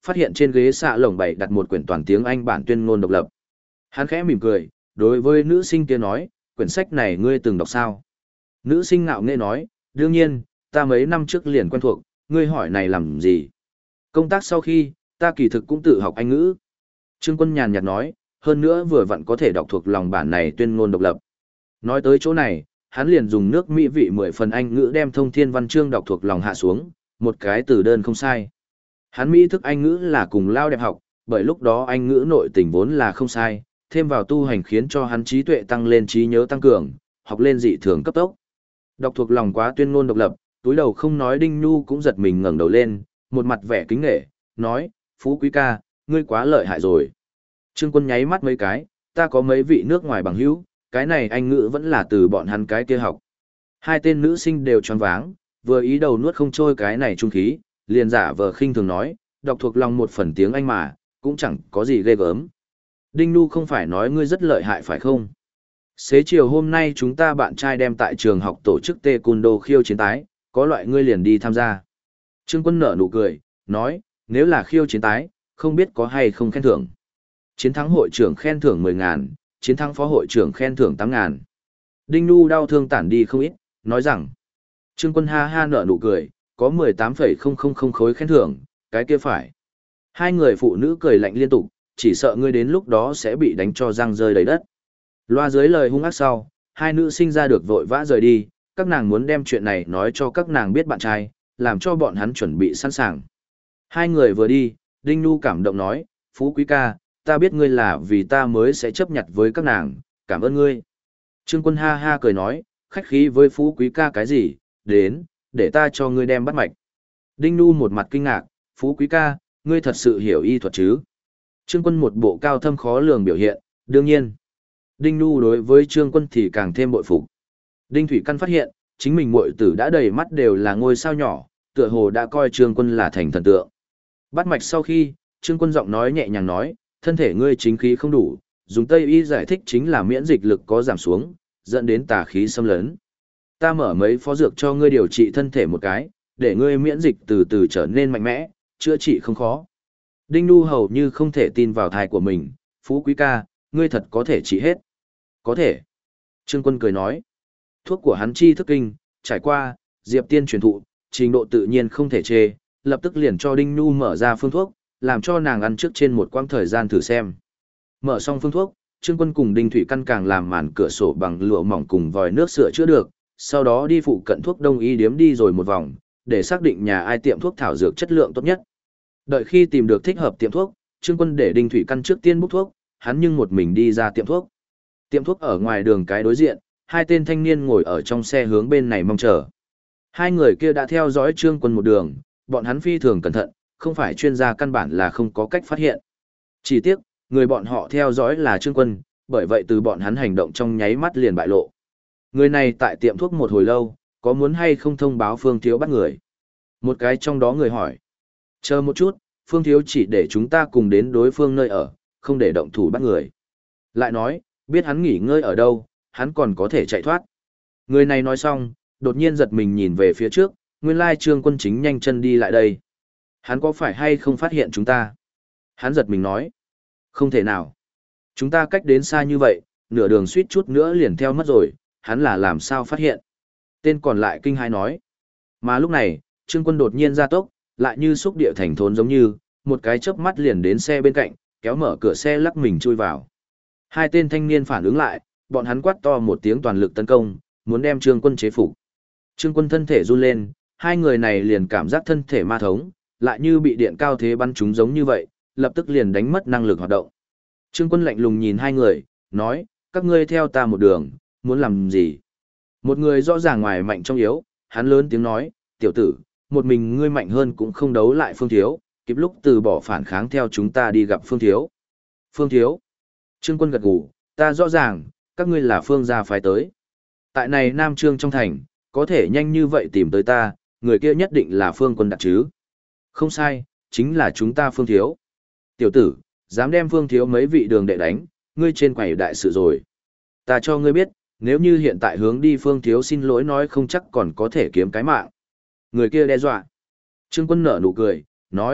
phát hiện trên ghế xạ lồng bày đặt một quyển toàn tiếng Anh bản tuyên ngôn độc lập. Hắn khẽ mỉm cười, đối với nữ sinh kia nói, quyển sách này ngươi từng đọc sao? Nữ sinh ngạo nghễ nói, đương nhiên, ta mấy năm trước liền quen thuộc, ngươi hỏi này làm gì? Công tác sau khi, ta kỳ thực cũng tự học Anh ngữ. Trương Quân nhàn nhạt nói, hơn nữa vừa vặn có thể đọc thuộc lòng bản này tuyên ngôn độc lập. Nói tới chỗ này, hắn liền dùng nước mỹ vị 10 phần Anh ngữ đem thông thiên văn chương đọc thuộc lòng hạ xuống, một cái từ đơn không sai. Hắn mỹ thức Anh ngữ là cùng lao đẹp học, bởi lúc đó Anh ngữ nội tình vốn là không sai, thêm vào tu hành khiến cho hắn trí tuệ tăng lên, trí nhớ tăng cường, học lên dị thường cấp tốc. Đọc thuộc lòng quá tuyên ngôn độc lập, túi đầu không nói Đinh Nhu cũng giật mình ngẩng đầu lên, một mặt vẻ kính nể, nói, Phú Quý ca, ngươi quá lợi hại rồi. Trương Quân nháy mắt mấy cái, ta có mấy vị nước ngoài bằng hữu, cái này Anh ngữ vẫn là từ bọn hắn cái kia học. Hai tên nữ sinh đều choáng váng, vừa ý đầu nuốt không trôi cái này trung khí, liền giả vờ khinh thường nói, đọc thuộc lòng một phần tiếng Anh mà, cũng chẳng có gì ghê gớm. Đinh Nu không phải nói ngươi rất lợi hại phải không? Xế chiều hôm nay chúng ta bạn trai đem tại trường học tổ chức taekwondo khiêu chiến tái, có loại ngươi liền đi tham gia. Trương Quân nở nụ cười, nói, nếu là khiêu chiến tái, không biết có hay không khen thưởng. Chiến thắng hội trưởng khen thưởng 10.000, chiến thắng phó hội trưởng khen thưởng 8.000. Đinh Nu đau thương tản đi không ít, nói rằng, Trương Quân ha ha nở nụ cười, có 18,000 khối khen thưởng, cái kia phải. Hai người phụ nữ cười lạnh liên tục, chỉ sợ ngươi đến lúc đó sẽ bị đánh cho răng rơi đầy đất. Loa dưới lời hung ác sau, hai nữ sinh ra được vội vã rời đi, các nàng muốn đem chuyện này nói cho các nàng biết bạn trai, làm cho bọn hắn chuẩn bị sẵn sàng. Hai người vừa đi, Đinh Nu cảm động nói, Phú Quý ca, ta biết ngươi là vì ta mới sẽ chấp nhận với các nàng, cảm ơn ngươi. Trương Quân ha ha cười nói, khách khí với Phú Quý ca cái gì, đến, để ta cho ngươi đem bắt mạch. Đinh Nu một mặt kinh ngạc, Phú Quý ca, ngươi thật sự hiểu y thuật chứ? Trương Quân một bộ cao thâm khó lường biểu hiện, đương nhiên. Đinh Nu đối với Trương Quân thì càng thêm bội phục. Đinh Thủy Căn phát hiện, chính mình muội tử đã đầy mắt đều là ngôi sao nhỏ, tựa hồ đã coi Trương Quân là thành thần tượng. Bắt mạch sau khi, Trương Quân giọng nói nhẹ nhàng nói, thân thể ngươi chính khí không đủ, dùng Tây y giải thích chính là miễn dịch lực có giảm xuống, dẫn đến tà khí xâm lấn. Ta mở mấy phó dược cho ngươi điều trị thân thể một cái, để ngươi miễn dịch từ từ trở nên mạnh mẽ, chữa trị không khó. Đinh Nu hầu như không thể tin vào thai của mình, Phú Quý ca, ngươi thật có thể trị hết. Có thể. Trương Quân cười nói, thuốc của hắn chi thức kinh, trải qua, Diệp Tiên truyền thụ, trình độ tự nhiên không thể chê, lập tức liền cho Đinh Nu mở ra phương thuốc, làm cho nàng ăn trước trên một quãng thời gian thử xem. Mở xong phương thuốc, Trương Quân cùng Đinh Thủy Căn càng làm màn cửa sổ bằng lụa mỏng cùng vòi nước sữa chữa được, sau đó đi phụ cận thuốc đông y điếm đi rồi một vòng, để xác định nhà ai tiệm thuốc thảo dược chất lượng tốt nhất. Đợi khi tìm được thích hợp tiệm thuốc, Trương Quân để Đinh Thủy Căn trước tiên bốc thuốc, hắn nhưng một mình đi ra tiệm thuốc. Tiệm thuốc ở ngoài đường cái đối diện, hai tên thanh niên ngồi ở trong xe hướng bên này mong chờ. Hai người kia đã theo dõi Trương Quân một đường, bọn hắn phi thường cẩn thận, không phải chuyên gia căn bản là không có cách phát hiện. Chỉ tiếc, người bọn họ theo dõi là Trương Quân, bởi vậy từ bọn hắn hành động trong nháy mắt liền bại lộ. Người này tại tiệm thuốc một hồi lâu, có muốn hay không thông báo Phương Thiếu bắt người? Một cái trong đó người hỏi. Chờ một chút, Phương Thiếu chỉ để chúng ta cùng đến đối phương nơi ở, không để động thủ bắt người. Lại nói, biết hắn nghỉ ngơi ở đâu, hắn còn có thể chạy thoát. Người này nói xong, đột nhiên giật mình nhìn về phía trước, nguyên lai Trương Quân chính nhanh chân đi lại đây. Hắn có phải hay không phát hiện chúng ta? Hắn giật mình nói. Không thể nào. Chúng ta cách đến xa như vậy, nửa đường suýt chút nữa liền theo mất rồi, hắn là làm sao phát hiện? Tên còn lại kinh hãi nói. Mà lúc này, Trương Quân đột nhiên ra tốc, lại như xúc địa thành thốn giống như, một cái chớp mắt liền đến xe bên cạnh, kéo mở cửa xe lắc mình chui vào. Hai tên thanh niên phản ứng lại, bọn hắn quát to một tiếng toàn lực tấn công, muốn đem Trương Quân chế phục. Trương Quân thân thể run lên, hai người này liền cảm giác thân thể ma thống, lại như bị điện cao thế bắn chúng giống như vậy, lập tức liền đánh mất năng lực hoạt động. Trương Quân lạnh lùng nhìn hai người, nói, các ngươi theo ta một đường, muốn làm gì? Một người rõ ràng ngoài mạnh trong yếu, hắn lớn tiếng nói, tiểu tử, một mình ngươi mạnh hơn cũng không đấu lại Phương Thiếu, kịp lúc từ bỏ phản kháng theo chúng ta đi gặp Phương Thiếu. Phương Thiếu. Trương Quân gật gù, ta rõ ràng, các ngươi là Phương gia phái tới. Tại này Nam Trương trong thành, có thể nhanh như vậy tìm tới ta, người kia nhất định là Phương Quân đặt chứ. Không sai, chính là chúng ta Phương Thiếu. Tiểu tử, dám đem Phương Thiếu mấy vị đường đệ đánh, ngươi trên quầy đại sự rồi. Ta cho ngươi biết, nếu như hiện tại hướng đi Phương Thiếu xin lỗi nói không chắc còn có thể kiếm cái mạng. Người kia đe dọa. Trương Quân nở nụ cười, nói,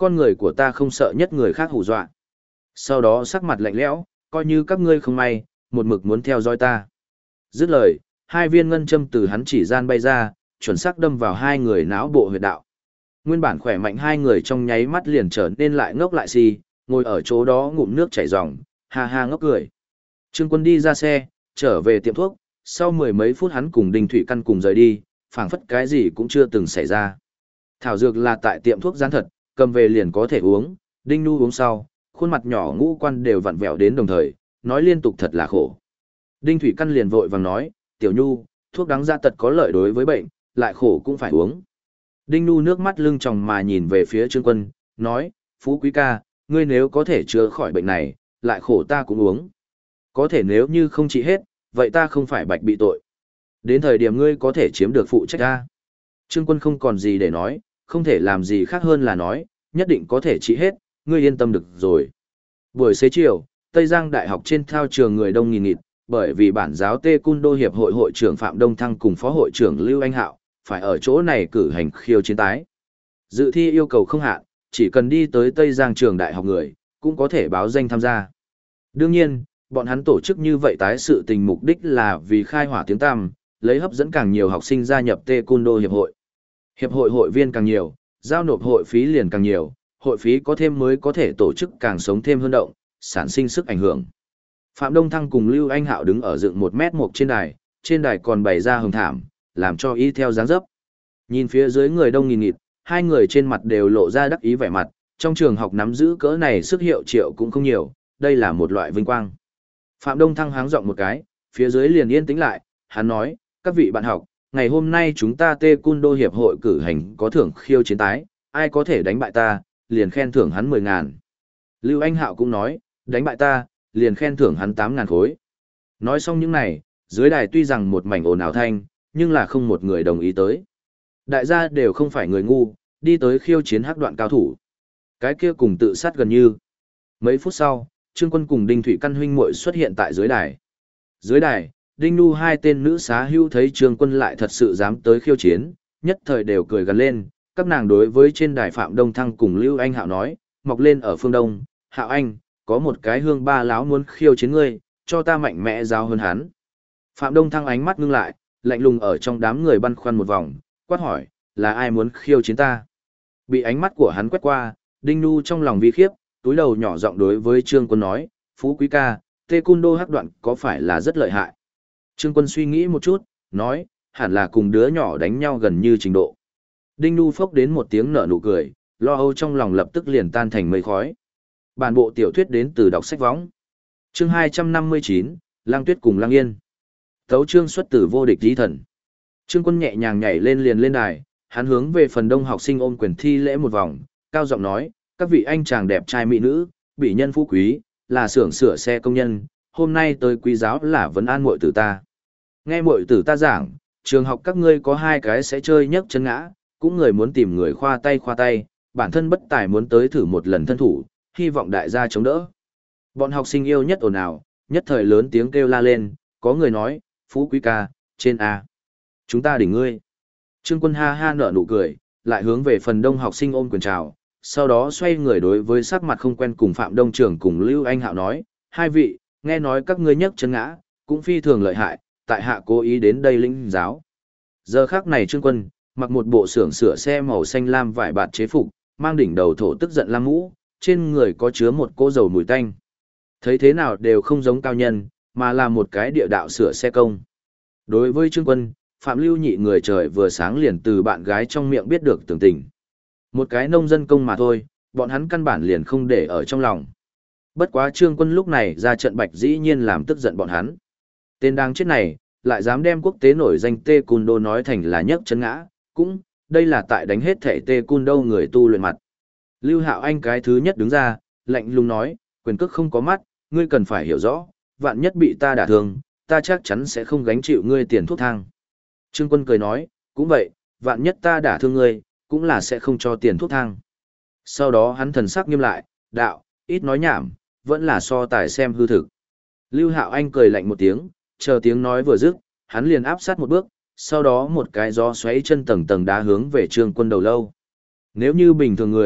con người của ta không sợ nhất người khác hù dọa. Sau đó sắc mặt lạnh lẽo, coi như các ngươi không may, một mực muốn theo dõi ta. Dứt lời, hai viên ngân châm từ hắn chỉ gian bay ra, chuẩn xác đâm vào hai người não bộ huyệt đạo. Nguyên bản khỏe mạnh hai người trong nháy mắt liền trở nên lại ngốc lại si, ngồi ở chỗ đó ngụm nước chảy ròng, ha ha ngốc cười. Trương Quân đi ra xe, trở về tiệm thuốc, sau mười mấy phút hắn cùng Đinh Thụy Căn cùng rời đi, phảng phất cái gì cũng chưa từng xảy ra. Thảo dược là tại tiệm thuốc gián thật, cầm về liền có thể uống, Đinh Nu uống sau, khuôn mặt nhỏ ngũ quan đều vặn vẹo đến đồng thời, nói liên tục thật là khổ. Đinh Thủy Căn liền vội vàng nói, Tiểu Nhu, thuốc đắng ra tật có lợi đối với bệnh, lại khổ cũng phải uống. Đinh Nu nước mắt lưng tròng mà nhìn về phía Trương Quân, nói, Phú Quý ca, ngươi nếu có thể chữa khỏi bệnh này, lại khổ ta cũng uống. Có thể nếu như không trị hết, vậy ta không phải bạch bị tội. Đến thời điểm ngươi có thể chiếm được phụ trách ta. Trương Quân không còn gì để nói, không thể làm gì khác hơn là nói, nhất định có thể trị hết, ngươi yên tâm được rồi. Buổi xế chiều, Tây Giang Đại học trên thao trường người đông nghìn nghịt, bởi vì bản giáo Tê Cun Đô Hiệp hội hội trưởng Phạm Đông Thăng cùng phó hội trưởng Lưu Anh Hạo, phải ở chỗ này cử hành khiêu chiến tái. Dự thi yêu cầu không hạn, chỉ cần đi tới Tây Giang trường đại học người, cũng có thể báo danh tham gia. Đương nhiên, bọn hắn tổ chức như vậy tái sự tình mục đích là vì khai hỏa tiếng tăm, lấy hấp dẫn càng nhiều học sinh gia nhập Tê Cun Đô Hiệp hội. Hiệp hội hội viên càng nhiều, giao nộp hội phí liền càng nhiều, hội phí có thêm mới có thể tổ chức càng sống thêm hơn động, sản sinh sức ảnh hưởng. Phạm Đông Thăng cùng Lưu Anh Hạo đứng ở dựng 1m1 trên đài còn bày ra hồng thảm, làm cho y theo dáng dấp. Nhìn phía dưới người đông nghìn nghịt, hai người trên mặt đều lộ ra đắc ý vẻ mặt, trong trường học nắm giữ cỡ này sức hiệu triệu cũng không nhiều, đây là một loại vinh quang. Phạm Đông Thăng háng giọng một cái, phía dưới liền yên tĩnh lại, hắn nói, các vị bạn học, ngày hôm nay chúng ta Tê Cun Đô Hiệp hội cử hành có thưởng khiêu chiến tái, ai có thể đánh bại ta, liền khen thưởng hắn 10.000. Lưu Anh Hạo cũng nói, đánh bại ta, liền khen thưởng hắn 8.000 khối. Nói xong những này, dưới đài tuy rằng một mảnh ồn ào thanh, nhưng là không một người đồng ý tới. Đại gia đều không phải người ngu, đi tới khiêu chiến hắc đoạn cao thủ. Cái kia cùng tự sát gần như. Mấy phút sau, Trương Quân cùng Đinh Thụy Căn huynh muội xuất hiện tại dưới đài. Dưới đài, Đinh Nu hai tên nữ xá hưu thấy Trương Quân lại thật sự dám tới khiêu chiến, nhất thời đều cười gần lên, các nàng đối với trên đài Phạm Đông Thăng cùng Lưu Anh Hạo nói, mọc lên ở phương Đông, Hạo Anh, có một cái hương ba láo muốn khiêu chiến ngươi, cho ta mạnh mẽ giáo hơn hắn. Phạm Đông Thăng ánh mắt ngưng lại, lạnh lùng ở trong đám người băn khoăn một vòng, quát hỏi, là ai muốn khiêu chiến ta? Bị ánh mắt của hắn quét qua, Đinh Nu trong lòng vi khiếp, túi đầu nhỏ giọng đối với Trương Quân nói, Phú Quý ca, Tê Cun Đô hắc đoạn có phải là rất lợi hại? Trương Quân suy nghĩ một chút, nói, hẳn là cùng đứa nhỏ đánh nhau gần như trình độ. Đinh Nu phốc đến một tiếng nở nụ cười, lo âu trong lòng lập tức liền tan thành mây khói. Bản bộ tiểu thuyết đến từ đọc sách võng. Chương 259, Lang Tuyết cùng Lang Yên. Tấu chương xuất từ vô địch tí thần. Trương Quân nhẹ nhàng nhảy lên liền lên đài, hắn hướng về phần đông học sinh ôm quyền thi lễ một vòng, cao giọng nói, các vị anh chàng đẹp trai mỹ nữ, bị nhân phú quý, là xưởng sửa xe công nhân, hôm nay tới quý giáo là vấn an muội tử ta. Nghe muội tử ta giảng, trường học các ngươi có hai cái sẽ chơi nhấc chân ngã, cũng người muốn tìm người khoa tay, bản thân bất tài muốn tới thử một lần thân thủ, hy vọng đại gia chống đỡ. Bọn học sinh yêu nhất ồn ào, nhất thời lớn tiếng kêu la lên, có người nói, Phú Quý ca, trên A. Chúng ta đỉnh ngươi. Trương Quân ha ha nở nụ cười, lại hướng về phần đông học sinh ôm quyền chào, sau đó xoay người đối với sắc mặt không quen cùng Phạm Đông Trường cùng Lưu Anh Hạo nói, hai vị, nghe nói các ngươi nhấc chân ngã, cũng phi thường lợi hại, tại hạ cố ý đến đây lĩnh giáo. Giờ khắc này Trương Quân, mặc một bộ xưởng sửa xe màu xanh lam vải bạt chế phục, mang đỉnh đầu thổ tức giận lam mũ, trên người có chứa một cỗ dầu mùi tanh. Thấy thế nào đều không giống cao nhân, mà là một cái địa đạo sửa xe công. Đối với Trương Quân, Phạm Lưu Nhị người trời vừa sáng liền từ bạn gái trong miệng biết được tường tình. Một cái nông dân công mà thôi, bọn hắn căn bản liền không để ở trong lòng. Bất quá Trương Quân lúc này ra trận bạch dĩ nhiên làm tức giận bọn hắn. Tên đáng chết này, lại dám đem quốc tế nổi danh Tê Cun Đô nói thành là nhấc chân ngã, cũng, đây là tại đánh hết thể Tê Cun Đô người tu luyện mặt. Lưu Hạo Anh cái thứ nhất đứng ra, lạnh lùng nói, quyền cước không có mắt, ngươi cần phải hiểu rõ, vạn nhất bị ta đả thương, ta chắc chắn sẽ không gánh chịu ngươi tiền thuốc thang. Trương Quân cười nói, cũng vậy, vạn nhất ta đả thương ngươi, cũng là sẽ không cho tiền thuốc thang. Sau đó hắn thần sắc nghiêm lại, đạo, ít nói nhảm, vẫn là so tài xem hư thực. Lưu Hạo Anh cười lạnh một tiếng, chờ tiếng nói vừa dứt, hắn liền áp sát một bước, sau đó một cái gió xoáy chân tầng tầng đá hướng về Trương Quân đầu lâu. Nếu như bình thường người,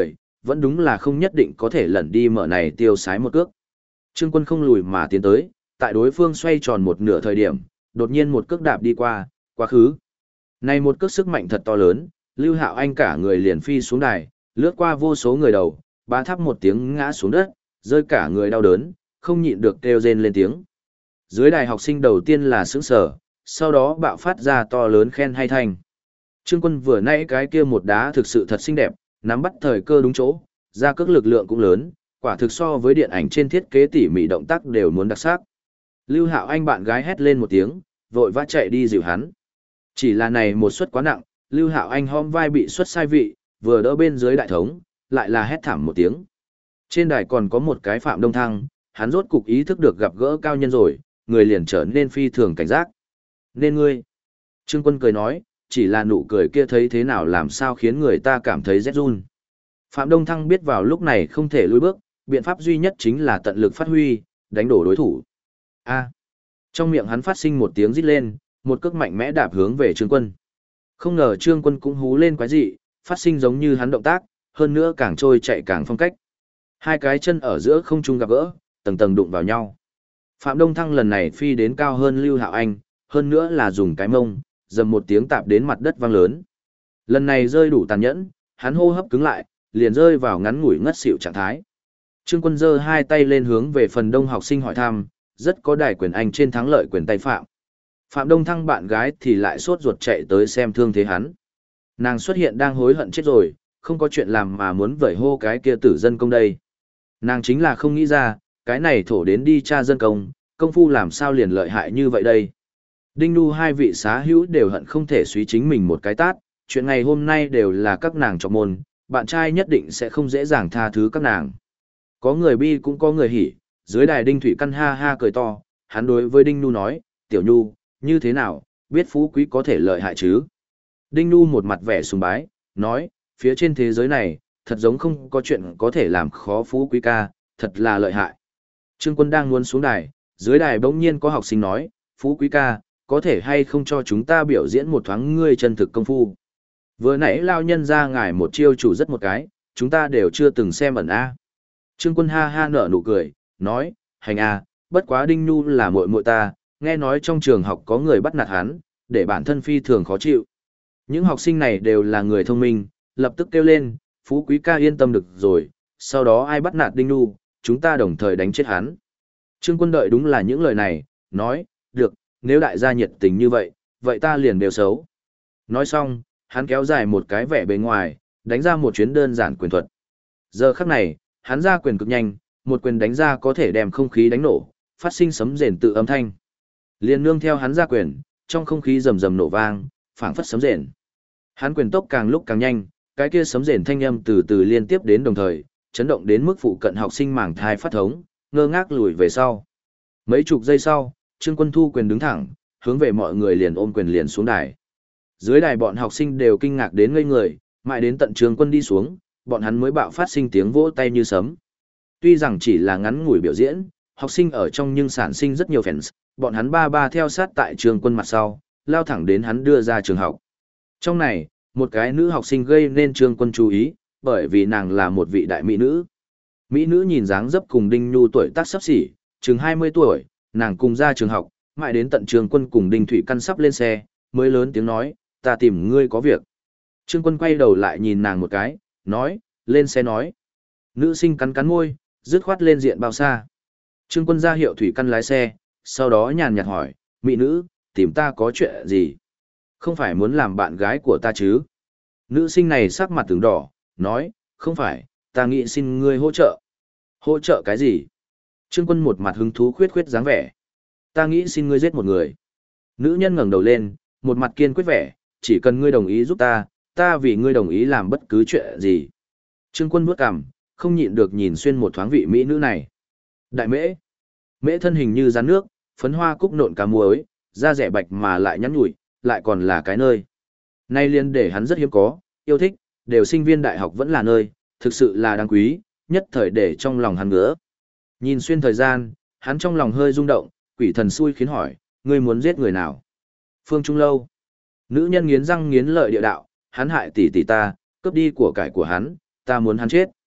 vẫn đúng là không nhất định có thể lẩn đi mở này tiêu sái một cước. Trương Quân không lùi mà tiến tới, tại đối phương xoay tròn một nửa thời điểm, đột nhiên một cước đạp đi qua, quá khứ. Này một cước sức mạnh thật to lớn, Lưu Hạo Anh cả người liền phi xuống đài, lướt qua vô số người đầu, bá thắp một tiếng ngã xuống đất, rơi cả người đau đớn, không nhịn được kêu rên lên tiếng. Dưới đài học sinh đầu tiên là sững sờ, sau đó bạo phát ra to lớn khen hay thanh. Trương Quân vừa nãy cái kia một đá thực sự thật xinh đẹp, nắm bắt thời cơ đúng chỗ, ra cước lực lượng cũng lớn, quả thực so với điện ảnh trên thiết kế tỉ mỉ động tác đều muốn đặc sắc. Lưu Hạo Anh bạn gái hét lên một tiếng, vội vã chạy đi dìu hắn. Chỉ là này một suất quá nặng, Lưu Hạo Anh hõm vai bị suất sai vị, vừa đỡ bên dưới đại thống, lại là hét thảm một tiếng. Trên đài còn có một cái Phạm Đông Thăng, hắn rốt cục ý thức được gặp gỡ cao nhân rồi, người liền trở nên phi thường cảnh giác. Nên ngươi. Trương Quân cười nói, chỉ là nụ cười kia thấy thế nào làm sao khiến người ta cảm thấy rét run. Phạm Đông Thăng biết vào lúc này không thể lùi bước, biện pháp duy nhất chính là tận lực phát huy, đánh đổ đối thủ. A. Trong miệng hắn phát sinh một tiếng rít lên, một cước mạnh mẽ đạp hướng về Trương Quân. Không ngờ Trương Quân cũng hú lên quái dị, phát sinh giống như hắn động tác, hơn nữa càng trôi chạy càng phong cách. Hai cái chân ở giữa không trung gặp gỡ, tầng tầng đụng vào nhau. Phạm Đông Thăng lần này phi đến cao hơn Lưu Hạo Anh, hơn nữa là dùng cái mông, dầm một tiếng tạp đến mặt đất vang lớn. Lần này rơi đủ tàn nhẫn, hắn hô hấp cứng lại, liền rơi vào ngắn ngủi ngất xỉu trạng thái. Trương Quân giơ hai tay lên hướng về phần đông học sinh hỏi thăm, rất có đài quyền Anh trên thắng lợi quyền tay Phạm. Phạm Đông Thăng bạn gái thì lại sốt ruột chạy tới xem thương thế hắn. Nàng xuất hiện đang hối hận chết rồi, không có chuyện làm mà muốn vẩy hô cái kia tử dân công đây. Nàng chính là không nghĩ ra, cái này thổ đến đi tra dân công, công phu làm sao liền lợi hại như vậy đây. Đinh Nu hai vị xá hữu đều hận không thể suý chính mình một cái tát, chuyện ngày hôm nay đều là các nàng trọng môn, bạn trai nhất định sẽ không dễ dàng tha thứ các nàng. Có người bi cũng có người hỉ, dưới đài Đinh Thủy Căn ha ha cười to, hắn đối với Đinh Nu nói, tiểu Nhu, như thế nào, biết phú quý có thể lợi hại chứ? Đinh Nu một mặt vẻ sùng bái, nói, phía trên thế giới này, thật giống không có chuyện có thể làm khó phú quý ca, thật là lợi hại. Trương Quân đang muốn xuống đài, dưới đài bỗng nhiên có học sinh nói, phú quý ca, có thể hay không cho chúng ta biểu diễn một thoáng ngươi chân thực công phu. Vừa nãy lao nhân ra ngài một chiêu chủ rất một cái, chúng ta đều chưa từng xem ẩn A. Trương Quân ha ha nở nụ cười, nói, hành A, bất quá Đinh Nhu là muội muội ta, nghe nói trong trường học có người bắt nạt hắn, để bản thân phi thường khó chịu. Những học sinh này đều là người thông minh, lập tức kêu lên, phú quý ca yên tâm được rồi, sau đó ai bắt nạt Đinh Nhu, chúng ta đồng thời đánh chết hắn. Trương Quân đợi đúng là những lời này, nói, được, nếu đại gia nhiệt tình như vậy, vậy ta liền đều xấu. Nói xong, hắn kéo dài một cái vẻ bề ngoài, đánh ra một chuyến đơn giản quyền thuật. Giờ khắc này, hắn ra quyền cực nhanh, một quyền đánh ra có thể đem không khí đánh nổ, phát sinh sấm rền tự âm thanh. Liên nương theo hắn ra quyền, trong không khí rầm rầm nổ vang, phảng phất sấm rền. Hắn quyền tốc càng lúc càng nhanh, cái kia sấm rền thanh âm từ từ liên tiếp đến đồng thời, chấn động đến mức phụ cận học sinh màng thai phát thống, ngơ ngác lùi về sau. Mấy chục giây sau, Trương Quân thu quyền đứng thẳng, hướng về mọi người liền ôm quyền liền xuống đài. Dưới đài bọn học sinh đều kinh ngạc đến ngây người, mãi đến tận Trương Quân đi xuống, bọn hắn mới bạo phát sinh tiếng vỗ tay như sấm. Tuy rằng chỉ là ngắn ngủi biểu diễn, học sinh ở trong nhưng sản sinh rất nhiều fans, bọn hắn ba ba theo sát tại Trương Quân mặt sau, lao thẳng đến hắn đưa ra trường học. Trong này, một cái nữ học sinh gây nên Trương Quân chú ý, bởi vì nàng là một vị đại mỹ nữ. Mỹ nữ nhìn dáng dấp cùng Đinh Nhu tuổi tác sắp xỉ, chừng 20 tuổi, nàng cùng ra trường học, mãi đến tận Trương Quân cùng Đinh Thủy Căn sắp lên xe, mới lớn tiếng nói, ta tìm ngươi có việc. Trương Quân quay đầu lại nhìn nàng một cái, nói, lên xe nói. Nữ sinh cắn cắn môi, dứt khoát lên diện bao xa. Trương Quân ra hiệu Thủy Căn lái xe, sau đó nhàn nhạt hỏi, mỹ nữ, tìm ta có chuyện gì? Không phải muốn làm bạn gái của ta chứ? Nữ sinh này sắc mặt tướng đỏ, nói, không phải, ta nghĩ xin ngươi hỗ trợ. Hỗ trợ cái gì? Trương Quân một mặt hứng thú khuyết khuyết dáng vẻ. Ta nghĩ xin ngươi giết một người. Nữ nhân ngẩng đầu lên, một mặt kiên quyết vẻ, chỉ cần ngươi đồng ý giúp ta, ta vì ngươi đồng ý làm bất cứ chuyện gì. Trương Quân bước cằm, không nhịn được nhìn xuyên một thoáng vị mỹ nữ này. Đại mễ. Mễ thân hình như rắn nước, phấn hoa cúc nộn cá muối, da rẻ bạch mà lại nhắn nhủi, lại còn là cái nơi. Nay liên để hắn rất hiếm có, yêu thích, đều sinh viên đại học vẫn là nơi, thực sự là đáng quý, nhất thời để trong lòng hắn ngứa. Nhìn xuyên thời gian, hắn trong lòng hơi rung động, quỷ thần xui khiến hỏi, ngươi muốn giết người nào? Phương Trung Lâu. Nữ nhân nghiến răng nghiến lợi địa đạo, hắn hại tỷ tỷ ta, cướp đi của cải của hắn, ta muốn hắn chết.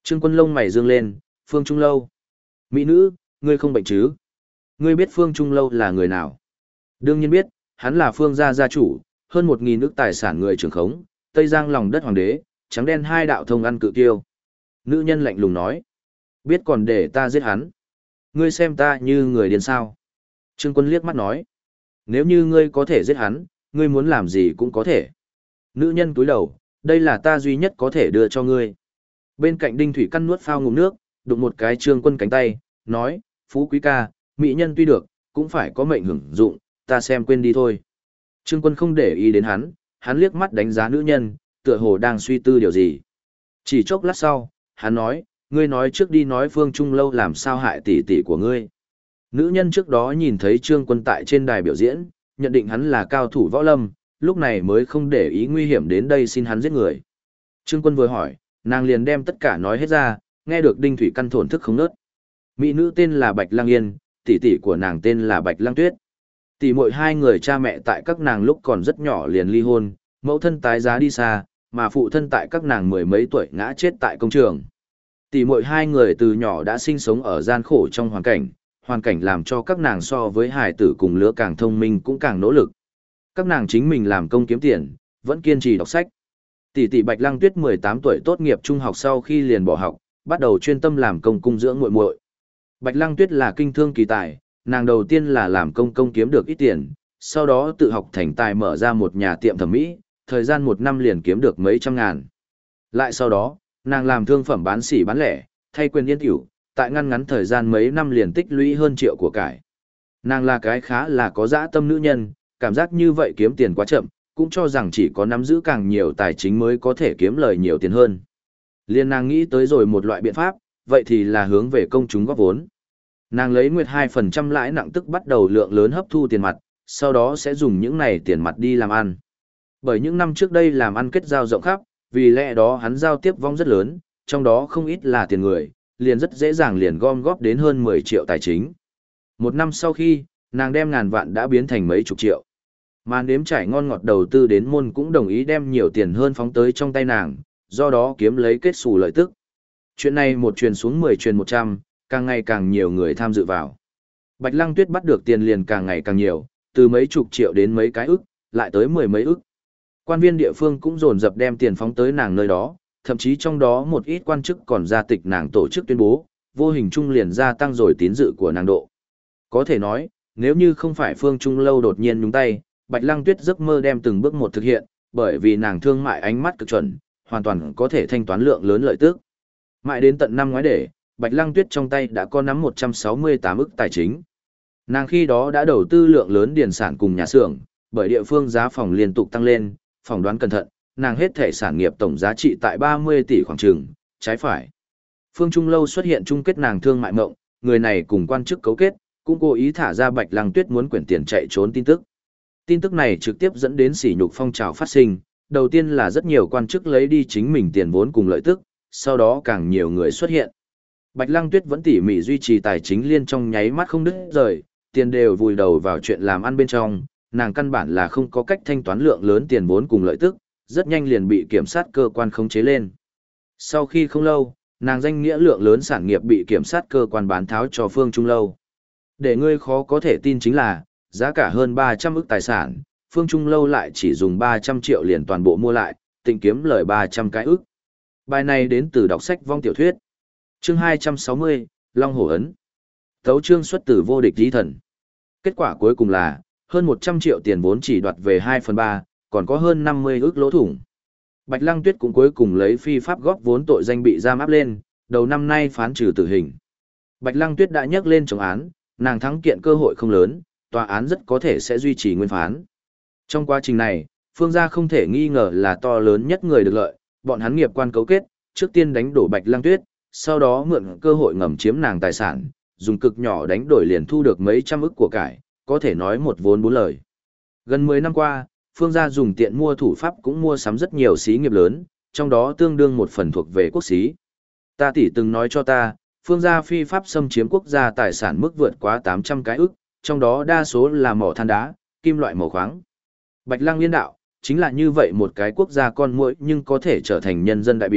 Trương Quân lông mày dương lên, Phương Trung Lâu. Mỹ nữ, ngươi không bệnh chứ? Ngươi biết Phương Trung Lâu là người nào? Đương nhiên biết, hắn là Phương gia gia chủ, hơn 1.000 ức tài sản người trưởng khống, Tây Giang lòng đất hoàng đế, trắng đen hai đạo thông ăn cự tiêu. Nữ nhân lạnh lùng nói. Biết còn để ta giết hắn. Ngươi xem ta như người điên sao? Trương Quân liếc mắt nói. Nếu như ngươi có thể giết hắn, ngươi muốn làm gì cũng có thể. Nữ nhân túi đầu, đây là ta duy nhất có thể đưa cho ngươi. Bên cạnh Đinh Thủy Căn nuốt phao ngụm nước, đụng một cái Trương Quân cánh tay, nói, Phú quý ca, mỹ nhân tuy được, cũng phải có mệnh hưởng dụng, ta xem quên đi thôi. Trương Quân không để ý đến hắn liếc mắt đánh giá nữ nhân, tựa hồ đang suy tư điều gì. Chỉ chốc lát sau, hắn nói, ngươi nói trước đi nói Phương Trung Lâu làm sao hại tỷ tỷ của ngươi. Nữ nhân trước đó nhìn thấy Trương Quân tại trên đài biểu diễn, nhận định hắn là cao thủ võ lâm, lúc này mới không để ý nguy hiểm đến đây xin hắn giết người. Trương Quân vừa hỏi, nàng liền đem tất cả nói hết ra, nghe được Đinh Thủy Căn thổn thức không nớt. Mỹ nữ tên là Bạch Lang Yên, tỷ tỷ của nàng tên là Bạch Lang Tuyết. Tỷ muội hai người cha mẹ tại các nàng lúc còn rất nhỏ liền ly hôn, mẫu thân tái giá đi xa, mà phụ thân tại các nàng mười mấy tuổi ngã chết tại công trường. Tỷ muội hai người từ nhỏ đã sinh sống ở gian khổ trong hoàn cảnh làm cho các nàng so với hài tử cùng lứa càng thông minh cũng càng nỗ lực. Các nàng chính mình làm công kiếm tiền, vẫn kiên trì đọc sách. Tỷ tỷ Bạch Lăng Tuyết 18 tuổi tốt nghiệp trung học sau khi liền bỏ học, bắt đầu chuyên tâm làm công cung dưỡng muội muội. Bạch Lăng Tuyết là kinh thương kỳ tài, nàng đầu tiên là làm công kiếm được ít tiền, sau đó tự học thành tài mở ra một nhà tiệm thẩm mỹ, thời gian 1 năm liền kiếm được mấy trăm ngàn. Lại sau đó, nàng làm thương phẩm bán sỉ bán lẻ, thay quyền yên tiểu, tại ngắn thời gian mấy năm liền tích lũy hơn triệu của cải. Nàng là cái khá là có dã tâm nữ nhân, cảm giác như vậy kiếm tiền quá chậm, cũng cho rằng chỉ có nắm giữ càng nhiều tài chính mới có thể kiếm lời nhiều tiền hơn. Liên nàng nghĩ tới rồi một loại biện pháp, vậy thì là hướng về công chúng góp vốn. Nàng lấy nguyệt 2% lãi nặng tức bắt đầu lượng lớn hấp thu tiền mặt, sau đó sẽ dùng những này tiền mặt đi làm ăn. Bởi những năm trước đây làm ăn kết giao rộng khắp, vì lẽ đó hắn giao tiếp vong rất lớn, trong đó không ít là tiền người, liền rất dễ dàng liền gom góp đến hơn 10 triệu tài chính. 1 năm sau khi, nàng đem ngàn vạn đã biến thành mấy chục triệu. Mà nếm trải ngon ngọt đầu tư đến môn cũng đồng ý đem nhiều tiền hơn phóng tới trong tay nàng, do đó kiếm lấy kết xù lợi tức. Chuyện này một truyền xuống 10 truyền 100, càng ngày càng nhiều người tham dự vào. Bạch Lăng Tuyết bắt được tiền liền càng ngày càng nhiều, từ mấy chục triệu đến mấy cái ức, lại tới 10 mấy ức. Quan viên địa phương cũng dồn dập đem tiền phóng tới nàng nơi đó, thậm chí trong đó một ít quan chức còn ra tịch nàng tổ chức tuyên bố, vô hình trung liền gia tăng rồi tín dự của nàng độ. Có thể nói, nếu như không phải Phương Trung Lâu đột nhiên nhúng tay, Bạch Lăng Tuyết giấc mơ đem từng bước một thực hiện, bởi vì nàng thương mại ánh mắt cực chuẩn, hoàn toàn có thể thanh toán lượng lớn lợi tức. Mãi đến tận năm ngoái để, Bạch Lăng Tuyết trong tay đã có nắm 168 ức tài chính. Nàng khi đó đã đầu tư lượng lớn điền sản cùng nhà xưởng, bởi địa phương giá phòng liên tục tăng lên, phỏng đoán cẩn thận, nàng hết thể sản nghiệp tổng giá trị tại 30 tỷ khoảng chừng, trái phải. Phương Trung Lâu xuất hiện chung kết nàng thương mại mộng, người này cùng quan chức cấu kết, cũng cố ý thả ra Bạch Lăng Tuyết muốn quyển tiền chạy trốn tin tức. Tin tức này trực tiếp dẫn đến sỉ nhục phong trào phát sinh, đầu tiên là rất nhiều quan chức lấy đi chính mình tiền vốn cùng lợi tức, sau đó càng nhiều người xuất hiện. Bạch Lăng Tuyết vẫn tỉ mỉ duy trì tài chính liên trong nháy mắt không đứt rời, tiền đều vùi đầu vào chuyện làm ăn bên trong, nàng căn bản là không có cách thanh toán lượng lớn tiền vốn cùng lợi tức, rất nhanh liền bị kiểm sát cơ quan khống chế lên. Sau khi không lâu, nàng danh nghĩa lượng lớn sản nghiệp bị kiểm sát cơ quan bán tháo cho Phương Trung Lâu. Để ngươi khó có thể tin chính là, giá cả hơn 300 ức tài sản, Phương Trung Lâu lại chỉ dùng 300 triệu liền toàn bộ mua lại, tịnh kiếm lời 300 cái ức. Bài này đến từ đọc sách vong tiểu thuyết. Chương 260, Long Hổ Ấn. Tấu chương xuất từ vô địch lý thần. Kết quả cuối cùng là, hơn 100 triệu tiền vốn chỉ đoạt về 2/3, còn có hơn 50 ức lỗ thủng. Bạch Lăng Tuyết cũng cuối cùng lấy phi pháp góp vốn tội danh bị giam áp lên, đầu năm nay phán trừ tử hình. Bạch Lăng Tuyết đã nhắc lên chống án, nàng thắng kiện cơ hội không lớn, tòa án rất có thể sẽ duy trì nguyên phán. Trong quá trình này, Phương gia không thể nghi ngờ là to lớn nhất người được lợi, bọn hắn nghiệp quan cấu kết, trước tiên đánh đổ Bạch Lăng Tuyết, sau đó mượn cơ hội ngầm chiếm nàng tài sản, dùng cực nhỏ đánh đổi liền thu được mấy trăm ức của cải, có thể nói một vốn bốn lời. Gần 10 năm qua, Phương gia dùng tiện mua thủ pháp cũng mua sắm rất nhiều xí nghiệp lớn, trong đó tương đương một phần thuộc về quốc xí. Ta tỷ từng nói cho ta, Phương gia phi pháp xâm chiếm quốc gia tài sản mức vượt quá 800 cái ức, trong đó đa số là mỏ than đá, kim loại mỏ khoáng. Bạch Lăng Yên đạo, chính là như vậy một cái quốc gia con muỗi nhưng có thể trở thành nhân dân đại biểu,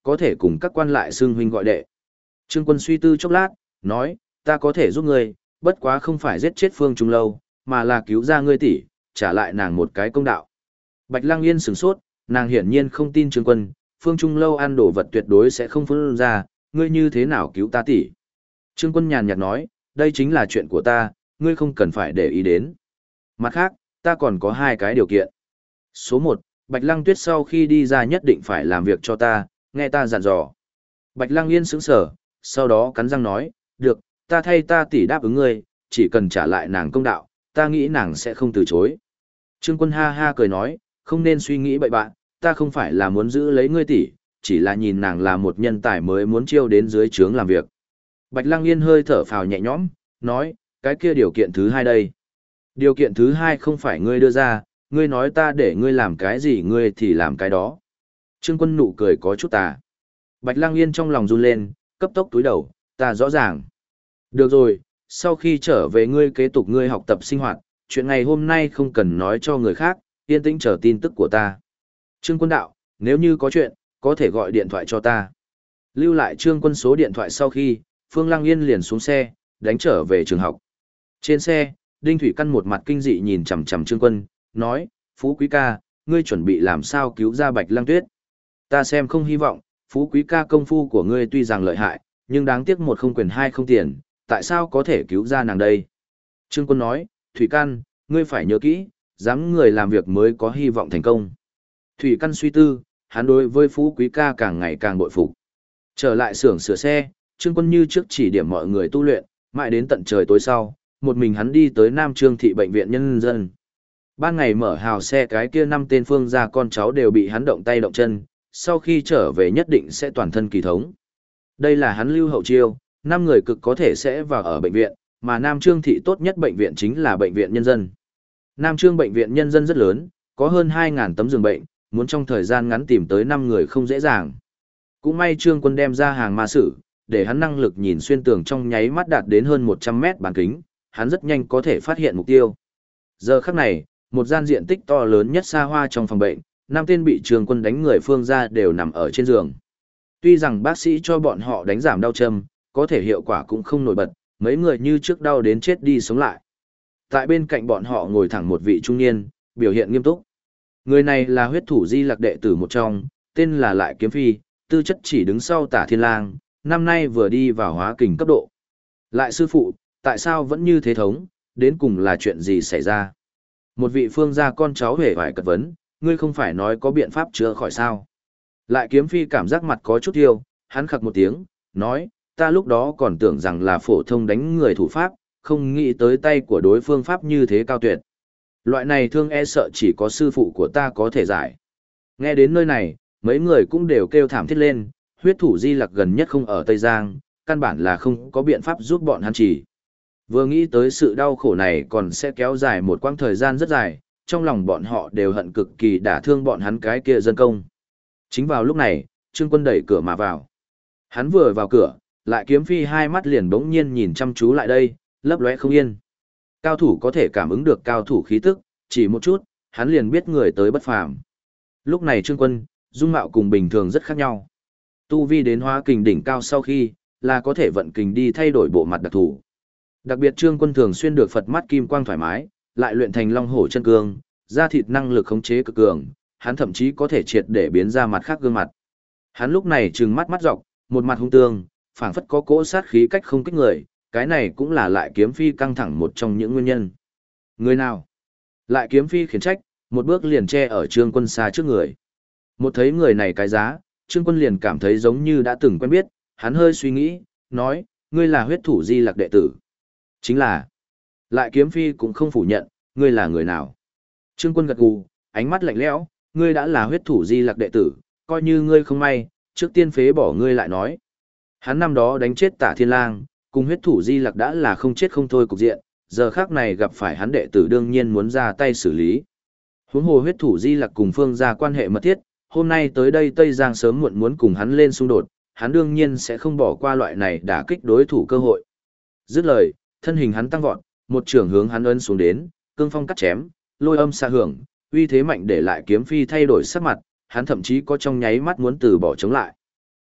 có thể cùng các quan lại xưng huynh gọi đệ. Trương Quân suy tư chốc lát, nói, ta có thể giúp ngươi, bất quá không phải giết chết Phương Trung Lâu, mà là cứu ra ngươi tỷ, trả lại nàng một cái công đạo. Bạch Lăng Yên sửng sốt, nàng hiển nhiên không tin Trương Quân, Phương Trung Lâu ăn đồ vật tuyệt đối sẽ không phun ra, ngươi như thế nào cứu ta tỷ? Trương Quân nhàn nhạt nói, đây chính là chuyện của ta, ngươi không cần phải để ý đến. Mặt khác, ta còn có hai cái điều kiện. Số 1, Bạch Lăng Tuyết sau khi đi ra nhất định phải làm việc cho ta, nghe ta dặn dò. Bạch Lăng Yên sững sờ, sau đó cắn răng nói, được, ta thay ta tỷ đáp ứng ngươi, chỉ cần trả lại nàng công đạo, ta nghĩ nàng sẽ không từ chối. Trương Quân ha ha cười nói, không nên suy nghĩ bậy bạn, ta không phải là muốn giữ lấy ngươi tỷ, chỉ là nhìn nàng là một nhân tài mới muốn chiêu đến dưới trướng làm việc. Bạch Lăng Yên hơi thở phào nhẹ nhõm, nói, cái kia điều kiện thứ hai đây. Điều kiện thứ hai không phải ngươi đưa ra, ngươi nói ta để ngươi làm cái gì ngươi thì làm cái đó. Trương Quân nụ cười có chút tà. Bạch Lăng Yên trong lòng run lên, cấp tốc túi đầu, ta rõ ràng. Được rồi, sau khi trở về ngươi kế tục ngươi học tập sinh hoạt, chuyện ngày hôm nay không cần nói cho người khác, yên tĩnh chờ tin tức của ta. Trương Quân đạo, nếu như có chuyện, có thể gọi điện thoại cho ta. Lưu lại Trương Quân số điện thoại sau khi, Phương Lăng Yên liền xuống xe, đánh trở về trường học. Trên xe, Đinh Thủy Căn một mặt kinh dị nhìn chằm chằm Trương Quân, nói, Phú Quý ca, ngươi chuẩn bị làm sao cứu ra Bạch Lăng Tuyết. Ta xem không hy vọng, Phú Quý ca công phu của ngươi tuy rằng lợi hại, nhưng đáng tiếc một không quyền hai không tiền, tại sao có thể cứu ra nàng đây? Trương Quân nói, Thủy Căn, ngươi phải nhớ kỹ, dám người làm việc mới có hy vọng thành công. Thủy Căn suy tư, hắn đối với Phú Quý ca càng ngày càng bội phục. Trở lại xưởng sửa xe, Trương Quân như trước chỉ điểm mọi người tu luyện, mãi đến tận trời tối sau, một mình hắn đi tới Nam Trương thị bệnh viện nhân dân. Ban ngày mở hào xe cái kia 5 tên Phương gia con cháu đều bị hắn động tay động chân, sau khi trở về nhất định sẽ toàn thân kỳ thống. Đây là hắn lưu hậu chiêu, 5 người cực có thể sẽ vào ở bệnh viện, mà Nam Trương thị tốt nhất bệnh viện chính là bệnh viện nhân dân. Nam Trương bệnh viện nhân dân rất lớn, có hơn 2.000 tấm giường bệnh, muốn trong thời gian ngắn tìm tới 5 người không dễ dàng. Cũng may Trương Quân đem ra hàng ma sử, để hắn năng lực nhìn xuyên tường trong nháy mắt đạt đến hơn 100 mét bán kính, hắn rất nhanh có thể phát hiện mục tiêu. Giờ khắc này, một gian diện tích to lớn nhất xa hoa trong phòng bệnh, 5 tên bị Trương Quân đánh người Phương gia đều nằm ở trên giường. Tuy rằng bác sĩ cho bọn họ đánh giảm đau châm, có thể hiệu quả cũng không nổi bật, mấy người như trước đau đến chết đi sống lại. Tại bên cạnh bọn họ ngồi thẳng một vị trung niên, biểu hiện nghiêm túc. Người này là huyết thủ Di Lặc đệ tử một trong, tên là Lại Kiếm Phi, tư chất chỉ đứng sau Tả Thiên Lang, năm nay vừa đi vào hóa kình cấp độ. Lại sư phụ, tại sao vẫn như thế thống, đến cùng là chuyện gì xảy ra? Một vị Phương gia con cháu hề phải cật vấn, ngươi không phải nói có biện pháp chữa khỏi sao? Lại Kiếm Phi cảm giác mặt có chút tiêu, hắn khặc một tiếng, nói, ta lúc đó còn tưởng rằng là phổ thông đánh người thủ pháp, không nghĩ tới tay của đối phương pháp như thế cao tuyệt. Loại này thương e sợ chỉ có sư phụ của ta có thể giải. Nghe đến nơi này, mấy người cũng đều kêu thảm thiết lên, huyết thủ Di Lặc gần nhất không ở Tây Giang, căn bản là không có biện pháp giúp bọn hắn chỉ. Vừa nghĩ tới sự đau khổ này còn sẽ kéo dài một quãng thời gian rất dài, trong lòng bọn họ đều hận cực kỳ đả thương bọn hắn cái kia dân công. Chính vào lúc này, Trương Quân đẩy cửa mà vào. Hắn vừa vào cửa, Lại Kiếm Phi hai mắt liền bỗng nhiên nhìn chăm chú lại đây, lấp lóe không yên. Cao thủ có thể cảm ứng được cao thủ khí tức, chỉ một chút, hắn liền biết người tới bất phàm. Lúc này Trương Quân, dung mạo cùng bình thường rất khác nhau. Tu vi đến hóa kình đỉnh cao sau khi, là có thể vận kình đi thay đổi bộ mặt đặc thù. Đặc biệt Trương Quân thường xuyên được Phật mắt kim quang thoải mái, lại luyện thành long hổ chân cương, da thịt năng lực khống chế cực cường, hắn thậm chí có thể triệt để biến ra mặt khác gương mặt. Hắn lúc này trừng mắt mắt dọc, một mặt hung tương, phảng phất có cỗ sát khí cách không kích người, cái này cũng là Lại Kiếm Phi căng thẳng một trong những nguyên nhân. Người nào? Lại Kiếm Phi khiển trách, một bước liền che ở Trương Quân xa trước người. Một thấy người này cái giá, Trương Quân liền cảm thấy giống như đã từng quen biết, hắn hơi suy nghĩ, nói, ngươi là huyết thủ Di Lặc đệ tử. Chính là. Lại Kiếm Phi cũng không phủ nhận, ngươi là người nào. Trương Quân gật gù, ánh mắt lạnh lẽo, ngươi đã là huyết thủ Di Lặc đệ tử, coi như ngươi không may, trước tiên phế bỏ ngươi lại nói. Hắn năm đó đánh chết Tả Thiên Lang, cùng huyết thủ Di Lặc đã là không chết không thôi cục diện, giờ khác này gặp phải hắn đệ tử đương nhiên muốn ra tay xử lý. Huống hồ huyết thủ Di Lặc cùng Phương gia quan hệ mật thiết, hôm nay tới đây Tây Giang sớm muộn muốn cùng hắn lên xung đột, hắn đương nhiên sẽ không bỏ qua loại này đả kích đối thủ cơ hội. Dứt lời, thân hình hắn tăng vọt, một trường hướng hắn ấn xuống đến, cương phong cắt chém, lôi âm xa hưởng, uy thế mạnh để Lại Kiếm Phi thay đổi sắc mặt, hắn thậm chí có trong nháy mắt muốn từ bỏ chống lại.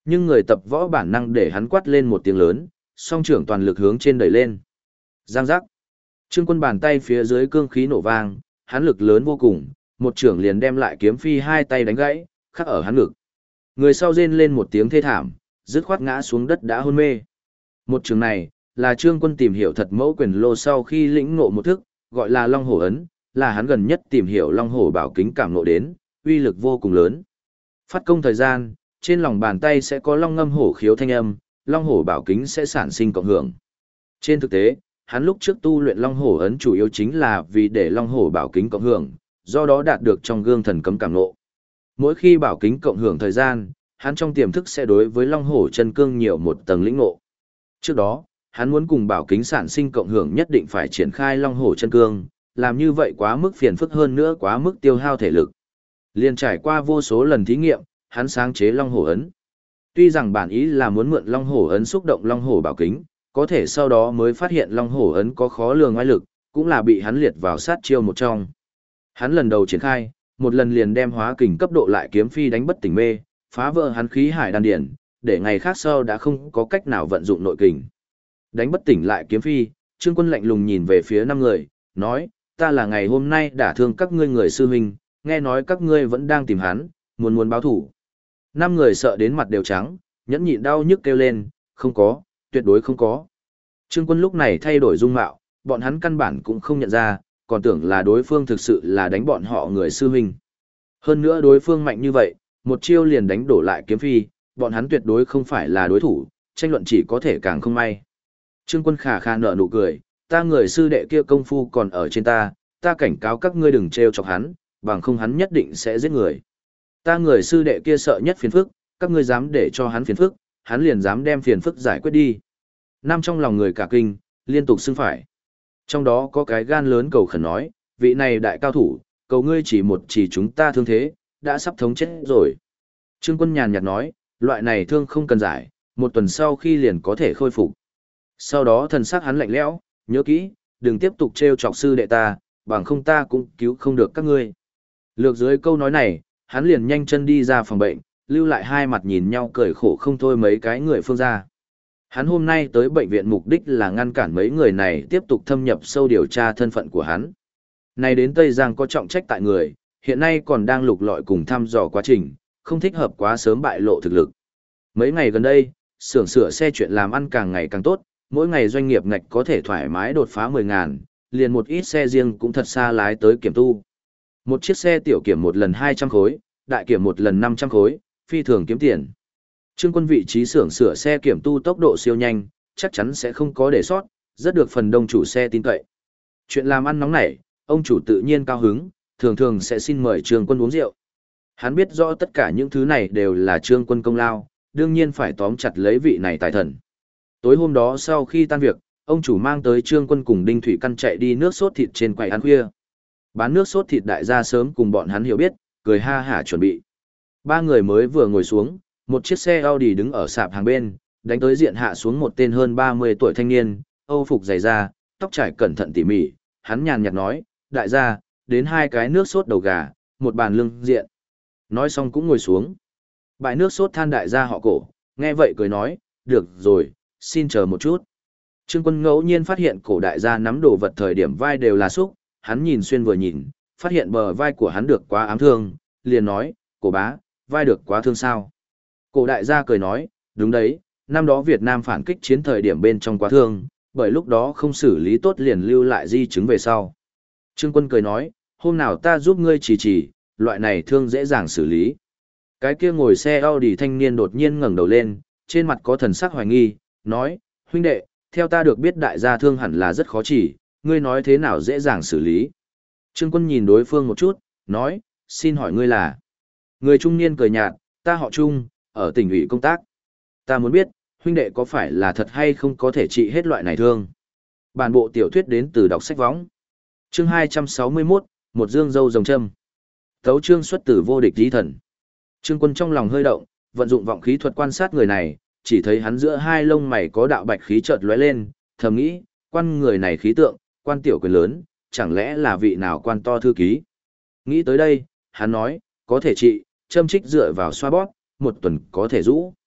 Nhưng người tập võ bản năng để hắn quát lên một tiếng lớn, song trưởng toàn lực hướng trên đẩy lên. Giang giác. Trương Quân bàn tay phía dưới cương khí nổ vang, hắn lực lớn vô cùng, một trưởng liền đem lại kiếm phi hai tay đánh gãy, khắc ở hắn ngực. Người sau rên lên một tiếng thê thảm, dứt khoát ngã xuống đất đã hôn mê. Một trường này, là Trương Quân tìm hiểu thật mẫu quyền lô sau khi lĩnh ngộ một thức, gọi là Long Hổ Ấn, là hắn gần nhất tìm hiểu Long Hổ Bảo Kính cảm ngộ đến, uy lực vô cùng lớn. Phát công thời gian, trên lòng bàn tay sẽ có long ngâm hổ khiếu thanh âm, Long Hổ Bảo Kính sẽ sản sinh cộng hưởng. Trên thực tế, hắn lúc trước tu luyện Long Hổ Ấn chủ yếu chính là vì để Long Hổ Bảo Kính cộng hưởng, do đó đạt được trong gương thần cấm cảm ngộ. Mỗi khi bảo kính cộng hưởng thời gian, hắn trong tiềm thức sẽ đối với Long Hổ chân cương nhiều một tầng lĩnh ngộ. Trước đó, hắn muốn cùng bảo kính sản sinh cộng hưởng nhất định phải triển khai Long Hổ chân cương, làm như vậy quá mức phiền phức hơn nữa quá mức tiêu hao thể lực. Liên trải qua vô số lần thí nghiệm, hắn sáng chế Long Hổ ấn. Tuy rằng bản ý là muốn mượn Long Hổ ấn xúc động Long Hổ bảo kính, có thể sau đó mới phát hiện Long Hổ ấn có khó lường oai lực, cũng là bị hắn liệt vào sát chiêu một trong. Hắn lần đầu triển khai, một lần liền đem hóa kình cấp độ lại kiếm phi đánh bất tỉnh mê, phá vỡ hắn khí hải đan điển, để ngày khác sau đã không có cách nào vận dụng nội kình. Đánh bất tỉnh lại kiếm phi, Trương Quân lạnh lùng nhìn về phía năm người, nói, ta là ngày hôm nay đả thương các ngươi người sư huynh, nghe nói các ngươi vẫn đang tìm hắn, muốn báo thủ. Năm người sợ đến mặt đều trắng, nhẫn nhịn đau nhức kêu lên, không có, tuyệt đối không có. Trương Quân lúc này thay đổi dung mạo, bọn hắn căn bản cũng không nhận ra, còn tưởng là đối phương thực sự là đánh bọn họ người sư huynh. Hơn nữa đối phương mạnh như vậy, một chiêu liền đánh đổ lại kiếm phi, bọn hắn tuyệt đối không phải là đối thủ, tranh luận chỉ có thể càng không may. Trương Quân khà khà nở nụ cười, ta người sư đệ kia công phu còn ở trên ta cảnh cáo các ngươi đừng trêu chọc hắn, bằng không hắn nhất định sẽ giết người. Ta người sư đệ kia sợ nhất phiền phức, các ngươi dám để cho hắn phiền phức, hắn liền dám đem phiền phức giải quyết đi. Nam trong lòng người cả kinh, liên tục xưng phải. Trong đó có cái gan lớn cầu khẩn nói, vị này đại cao thủ, cầu ngươi chỉ chúng ta thương thế, đã sắp thống chết rồi. Trương Quân nhàn nhạt nói, loại này thương không cần giải, một tuần sau khi liền có thể khôi phục. Sau đó thần sắc hắn lạnh lẽo, nhớ kỹ, đừng tiếp tục trêu chọc sư đệ ta, bằng không ta cũng cứu không được các ngươi. Lược dưới câu nói này, hắn liền nhanh chân đi ra phòng bệnh, lưu lại hai mặt nhìn nhau cười khổ không thôi mấy cái người phương gia. Hắn hôm nay tới bệnh viện mục đích là ngăn cản mấy người này tiếp tục thâm nhập sâu điều tra thân phận của hắn. Này đến Tây Giang có trọng trách tại người, hiện nay còn đang lục lọi cùng thăm dò quá trình, không thích hợp quá sớm bại lộ thực lực. Mấy ngày gần đây, xưởng sửa xe chuyện làm ăn càng ngày càng tốt, mỗi ngày doanh nghiệp ngạch có thể thoải mái đột phá 10.000, liền một ít xe riêng cũng thật xa lái tới kiểm tu. Một chiếc xe tiểu kiểm một lần 200 khối, đại kiểm một lần 500 khối, phi thường kiếm tiền. Trương Quân vị trí xưởng sửa xe kiểm tu tốc độ siêu nhanh, chắc chắn sẽ không có để sót, rất được phần đông chủ xe tin cậy. Chuyện làm ăn nóng nảy, ông chủ tự nhiên cao hứng, thường thường sẽ xin mời Trương Quân uống rượu. Hắn biết rõ tất cả những thứ này đều là Trương Quân công lao, đương nhiên phải tóm chặt lấy vị này tài thần. Tối hôm đó sau khi tan việc, ông chủ mang tới Trương Quân cùng Đinh Thủy Căn chạy đi nước sốt thịt trên quầy ăn khuya. Bán nước sốt thịt đại gia sớm cùng bọn hắn hiểu biết, cười ha hả chuẩn bị. Ba người mới vừa ngồi xuống, một chiếc xe Audi đứng ở sạp hàng bên, đánh tới diện hạ xuống một tên hơn 30 tuổi thanh niên, Âu phục dày da, tóc trải cẩn thận tỉ mỉ, hắn nhàn nhạt nói, đại gia, đến 2 cái nước sốt đầu gà, một bàn lưng diện. Nói xong cũng ngồi xuống. Bãi nước sốt than đại gia họ Cổ, nghe vậy cười nói, được rồi, xin chờ một chút. Trương Quân ngẫu nhiên phát hiện Cổ đại gia nắm đồ vật thời điểm vai đều là xúc, hắn nhìn xuyên vừa nhìn, phát hiện bờ vai của hắn được quá ám thương, liền nói, Cổ bá, vai được quá thương sao? Cổ đại gia cười nói, đúng đấy, năm đó Việt Nam phản kích chiến thời điểm bên trong quá thương, bởi lúc đó không xử lý tốt liền lưu lại di chứng về sau. Trương Quân cười nói, hôm nào ta giúp ngươi chỉ, loại này thương dễ dàng xử lý. Cái kia ngồi xe Audi thanh niên đột nhiên ngẩng đầu lên, trên mặt có thần sắc hoài nghi, nói, huynh đệ, theo ta được biết đại gia thương hẳn là rất khó chỉ, ngươi nói thế nào dễ dàng xử lý. Trương Quân nhìn đối phương một chút, nói, xin hỏi ngươi là. Người trung niên cười nhạt, ta họ Trung, ở tỉnh ủy công tác. Ta muốn biết, huynh đệ có phải là thật hay không có thể trị hết loại này thương. Bản bộ tiểu thuyết đến từ đọc sách võng. Chương 261, một dương dâu rồng châm. Tấu chương xuất từ vô địch tí thần. Trương Quân trong lòng hơi động, vận dụng vọng khí thuật quan sát người này, chỉ thấy hắn giữa hai lông mày có đạo bạch khí chợt lóe lên, thầm nghĩ, quan người này khí tượng, quan tiểu quyền lớn, chẳng lẽ là vị nào quan to thư ký. Nghĩ tới đây, hắn nói, có thể trị, châm trích dựa vào xoa bóp, một tuần có thể rũ.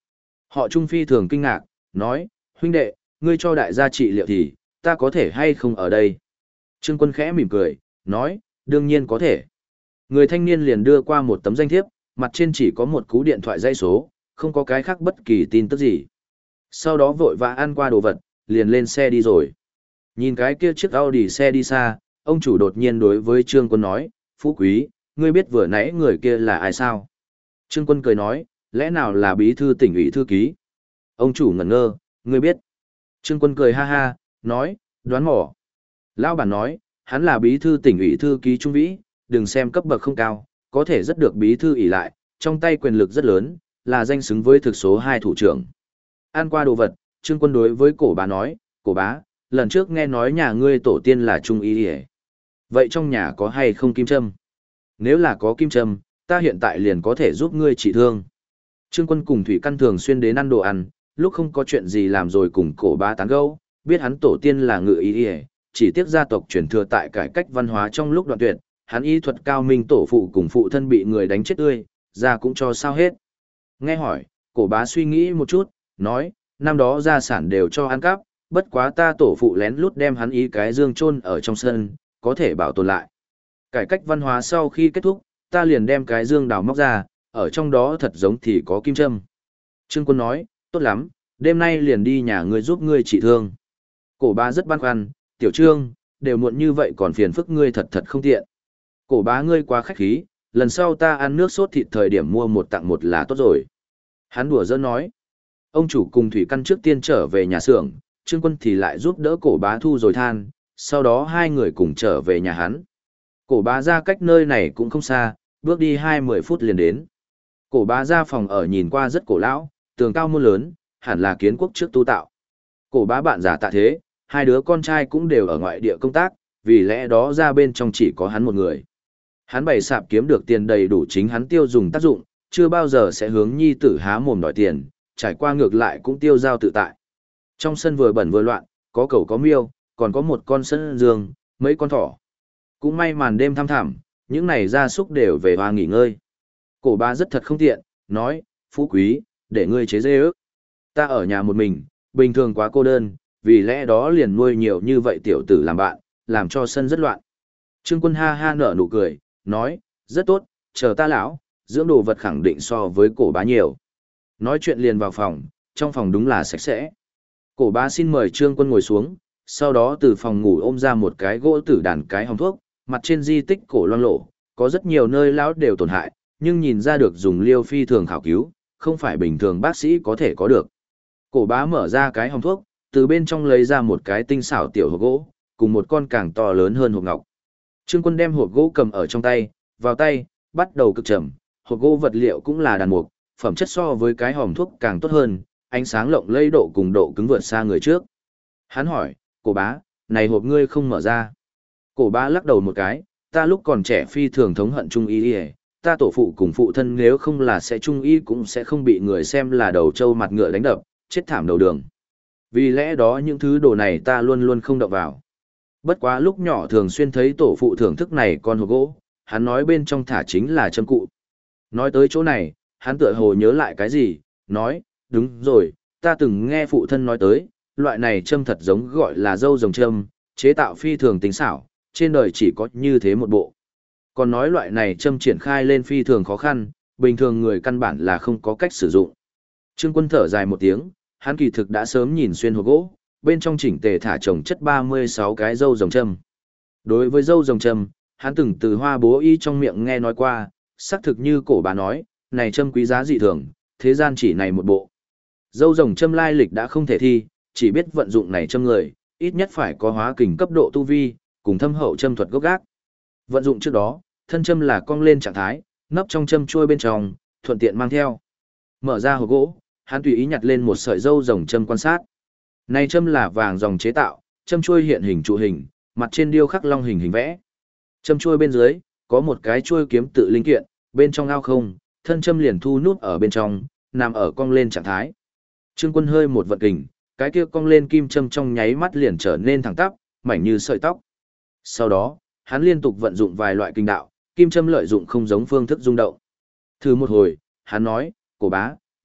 Họ Trung phi thường kinh ngạc, nói, huynh đệ, ngươi cho đại gia trị liệu thì, ta có thể hay không ở đây? Trương Quân khẽ mỉm cười, nói, đương nhiên có thể. Người thanh niên liền đưa qua một tấm danh thiếp, mặt trên chỉ có một cú điện thoại dây số, không có cái khác bất kỳ tin tức gì. Sau đó vội vã ăn qua đồ vật, liền lên xe đi rồi. Nhìn cái kia chiếc Audi xe đi xa, ông chủ đột nhiên đối với Trương Quân nói, Phú Quý, ngươi biết vừa nãy người kia là ai sao? Trương Quân cười nói, lẽ nào là bí thư tỉnh ủy thư ký? Ông chủ ngẩn ngơ, ngươi biết. Trương Quân cười ha ha, nói, đoán mò. Lão bản nói, hắn là bí thư tỉnh ủy thư ký Trung Vĩ, đừng xem cấp bậc không cao, có thể rất được bí thư ỷ lại, trong tay quyền lực rất lớn, là danh xứng với thực số 2 thủ trưởng. Ăn qua đồ vật, Trương Quân đối với cổ bá nói, cổ bá, lần trước nghe nói nhà ngươi tổ tiên là Trung y hề. Vậy trong nhà có hay không kim châm? Nếu là có kim châm, ta hiện tại liền có thể giúp ngươi trị thương. Trương Quân cùng Thủy Căn thường xuyên đến ăn đồ ăn, lúc không có chuyện gì làm rồi cùng cổ bá tán gẫu, biết hắn tổ tiên là ngự y hề, chỉ tiếc gia tộc truyền thừa tại cải cách văn hóa trong lúc đoạn tuyệt, hắn y thuật cao minh tổ phụ cùng phụ thân bị người đánh chết tươi, ra cũng cho sao hết. Nghe hỏi, cổ bá suy nghĩ một chút, nói, năm đó gia sản đều cho ăn cắp, bất quá ta tổ phụ lén lút đem hắn ý cái dương chôn ở trong sân, có thể bảo tồn lại. Cải cách văn hóa sau khi kết thúc, ta liền đem cái dương đào móc ra, ở trong đó thật giống thì có kim châm. Trương Quân nói, tốt lắm, đêm nay liền đi nhà ngươi giúp ngươi trị thương. Cổ bá rất băn khoăn, tiểu Trương, đều muộn như vậy còn phiền phức ngươi thật thật không tiện. Cổ bá ngươi quá khách khí, lần sau ta ăn nước sốt thịt thời điểm mua một tặng một là tốt rồi. Hắn đùa giỡn nói. Ông chủ cùng Thủy Căn trước tiên trở về nhà xưởng, Trương Quân thì lại giúp đỡ cổ bá thu rồi than, sau đó hai người cùng trở về nhà hắn. Cổ bá ra cách nơi này cũng không xa, bước đi 20 phút liền đến. Cổ bá ra phòng ở nhìn qua rất cổ lão, tường cao môn lớn, hẳn là kiến quốc trước tu tạo. Cổ bá bạn già Tạ Thế, hai đứa con trai cũng đều ở ngoại địa công tác, vì lẽ đó ra bên trong chỉ có hắn một người. Hắn bày sạp kiếm được tiền đầy đủ chính hắn tiêu dùng tác dụng, chưa bao giờ sẽ hướng nhi tử há mồm đòi tiền, trải qua ngược lại cũng tiêu giao tự tại. Trong sân vừa bẩn vừa loạn, có cẩu có miêu, còn có một con sân giường, mấy con thỏ. Cũng may màn đêm thăm thẳm, những này gia súc đều về hoa nghỉ ngơi. Cổ bá rất thật không tiện, nói, Phú Quý, để ngươi chế dê ước. Ta ở nhà một mình, bình thường quá cô đơn, vì lẽ đó liền nuôi nhiều như vậy tiểu tử làm bạn, làm cho sân rất loạn. Trương Quân ha ha nở nụ cười, nói, rất tốt, chờ ta lão, dưỡng đồ vật khẳng định so với cổ bá nhiều. Nói chuyện liền vào phòng, trong phòng đúng là sạch sẽ. Cổ bá xin mời Trương Quân ngồi xuống, sau đó từ phòng ngủ ôm ra một cái gỗ tử đàn cái hòm thuốc, mặt trên di tích cổ loang lổ, có rất nhiều nơi lão đều tổn hại, nhưng nhìn ra được dùng liêu phi thường khảo cứu, không phải bình thường bác sĩ có thể có được. Cổ bá mở ra cái hòm thuốc, từ bên trong lấy ra một cái tinh xảo tiểu hộp gỗ, cùng một con càng to lớn hơn hộp ngọc. Trương Quân đem hộp gỗ cầm ở trong tay, vào tay, bắt đầu cực chậm, hộp gỗ vật liệu cũng là đàn mục, phẩm chất so với cái hòm thuốc càng tốt hơn, ánh sáng lộng lẫy độ cùng độ cứng vượt xa người trước. Hắn hỏi, cổ bá, này hộp ngươi không mở ra. Cổ bá lắc đầu một cái, ta lúc còn trẻ phi thường thống hận trung y, ta tổ phụ cùng phụ thân nếu không là sẽ trung y cũng sẽ không bị người xem là đầu trâu mặt ngựa đánh đập, chết thảm đầu đường. Vì lẽ đó những thứ đồ này ta luôn luôn không động vào. Bất quá lúc nhỏ thường xuyên thấy tổ phụ thưởng thức này con hộp gỗ, hắn nói bên trong thả chính là châm cụ. Nói tới chỗ này, hắn tựa hồ nhớ lại cái gì, nói, đúng rồi, ta từng nghe phụ thân nói tới, loại này châm thật giống gọi là dâu rồng châm, chế tạo phi thường tính xảo, trên đời chỉ có như thế một bộ. Còn nói loại này châm triển khai lên phi thường khó khăn, bình thường người căn bản là không có cách sử dụng. Trương Quân thở dài một tiếng, hắn kỳ thực đã sớm nhìn xuyên hộp gỗ, bên trong chỉnh tề thả trồng chất 36 cái dâu rồng châm. Đối với dâu rồng châm, hắn từng từ Hoa Bố Y trong miệng nghe nói qua, xác thực như cổ bà nói, này châm quý giá dị thường, thế gian chỉ này một bộ. Dâu rồng châm lai lịch đã không thể thi, chỉ biết vận dụng này châm người, ít nhất phải có hóa kình cấp độ tu vi, cùng thâm hậu châm thuật gốc gác. Vận dụng trước đó, thân châm là cong lên trạng thái, nấp trong châm chuôi bên trong, thuận tiện mang theo. Mở ra hộp gỗ, hắn tùy ý nhặt lên một sợi dâu rồng châm quan sát. Này châm là vàng ròng chế tạo, châm chuôi hiện hình trụ hình, mặt trên điêu khắc long hình hình vẽ. Châm chuôi bên dưới, có một cái chuôi kiếm tự linh kiện, bên trong ao không, thân châm liền thu nút ở bên trong, nằm ở cong lên trạng thái. Trương Quân hơi một vận kình, cái kia cong lên kim châm trong nháy mắt liền trở nên thẳng tắp, mảnh như sợi tóc. Sau đó, hắn liên tục vận dụng vài loại kinh đạo, kim châm lợi dụng không giống phương thức rung động. Thử một hồi, hắn nói, cổ bá,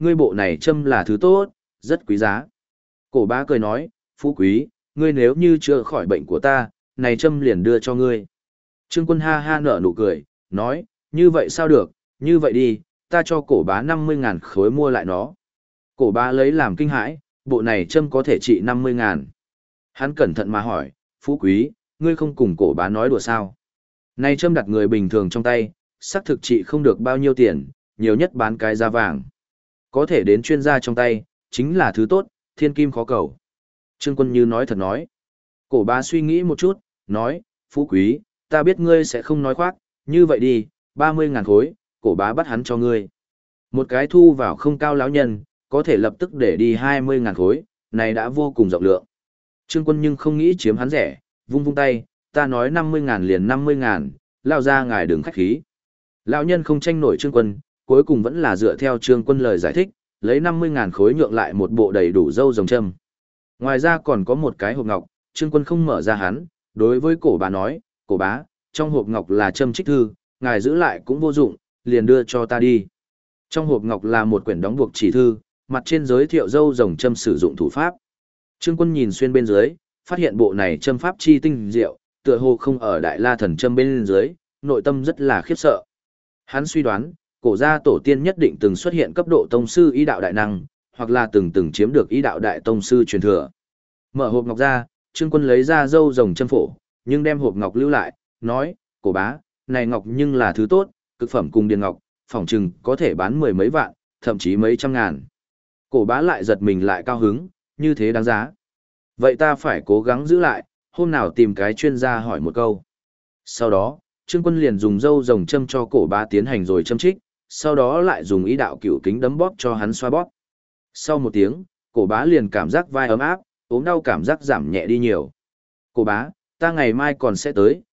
ngươi bộ này châm là thứ tốt, rất quý giá. Cổ bá cười nói, phú quý, ngươi nếu như chữa khỏi bệnh của ta, này châm liền đưa cho ngươi. Trương Quân ha ha nở nụ cười, nói, như vậy sao được, như vậy đi, ta cho cổ bá 50.000 khối mua lại nó. Cổ bá lấy làm kinh hãi, bộ này châm có thể trị 50.000. Hắn cẩn thận mà hỏi, phú quý, ngươi không cùng cổ bá nói đùa sao? Này châm đặt người bình thường trong tay, xác thực trị không được bao nhiêu tiền, nhiều nhất bán cái da vàng. Có thể đến chuyên gia trong tay, chính là thứ tốt, thiên kim khó cầu. Trương Quân như nói thật nói. Cổ bá suy nghĩ một chút, nói, phú quý, ta biết ngươi sẽ không nói khoác, như vậy đi, 30.000 khối, cổ bá bắt hắn cho ngươi. Một cái thu vào không cao lão nhân, có thể lập tức để đi 20.000 khối, này đã vô cùng rộng lượng. Trương Quân nhưng không nghĩ chiếm hắn rẻ, vung vung tay, ta nói 50.000 liền 50.000, lao ra ngài đừng khách khí. Lão nhân không tranh nổi Trương Quân, cuối cùng vẫn là dựa theo Trương Quân lời giải thích, lấy 50.000 khối nhượng lại một bộ đầy đủ dâu rồng châm. Ngoài ra còn có một cái hộp ngọc, Trương Quân không mở ra hắn, đối với cổ bá nói, cổ bá, trong hộp ngọc là châm trích thư, ngài giữ lại cũng vô dụng, liền đưa cho ta đi. Trong hộp ngọc là một quyển đóng buộc chỉ thư, mặt trên giới thiệu dâu rồng châm sử dụng thủ pháp. Trương Quân nhìn xuyên bên dưới, phát hiện bộ này châm pháp chi tinh diệu, tựa hồ không ở Đại La Thần châm bên dưới, nội tâm rất là khiếp sợ. Hắn suy đoán, cổ gia tổ tiên nhất định từng xuất hiện cấp độ tông sư ý đạo đại năng, hoặc là từng chiếm được ý đạo đại tông sư truyền thừa. Mở hộp ngọc ra, Trương Quân lấy ra dâu rồng châm phổ, nhưng đem hộp ngọc lưu lại, nói, cổ bá, này ngọc nhưng là thứ tốt, cực phẩm cùng điền ngọc, phỏng chừng có thể bán mười mấy vạn, thậm chí mấy trăm ngàn. Cổ bá lại giật mình lại cao hứng, như thế đáng giá. Vậy ta phải cố gắng giữ lại, hôm nào tìm cái chuyên gia hỏi một câu. Sau đó, Trương Quân liền dùng dâu rồng châm cho cổ bá tiến hành rồi châm trích, sau đó lại dùng ý đạo cửu kính đấm bóp cho hắn xoa bóp. Sau một tiếng, cổ bá liền cảm giác vai ấm áp, ốm đau cảm giác giảm nhẹ đi nhiều. Cổ bá, ta ngày mai còn sẽ tới,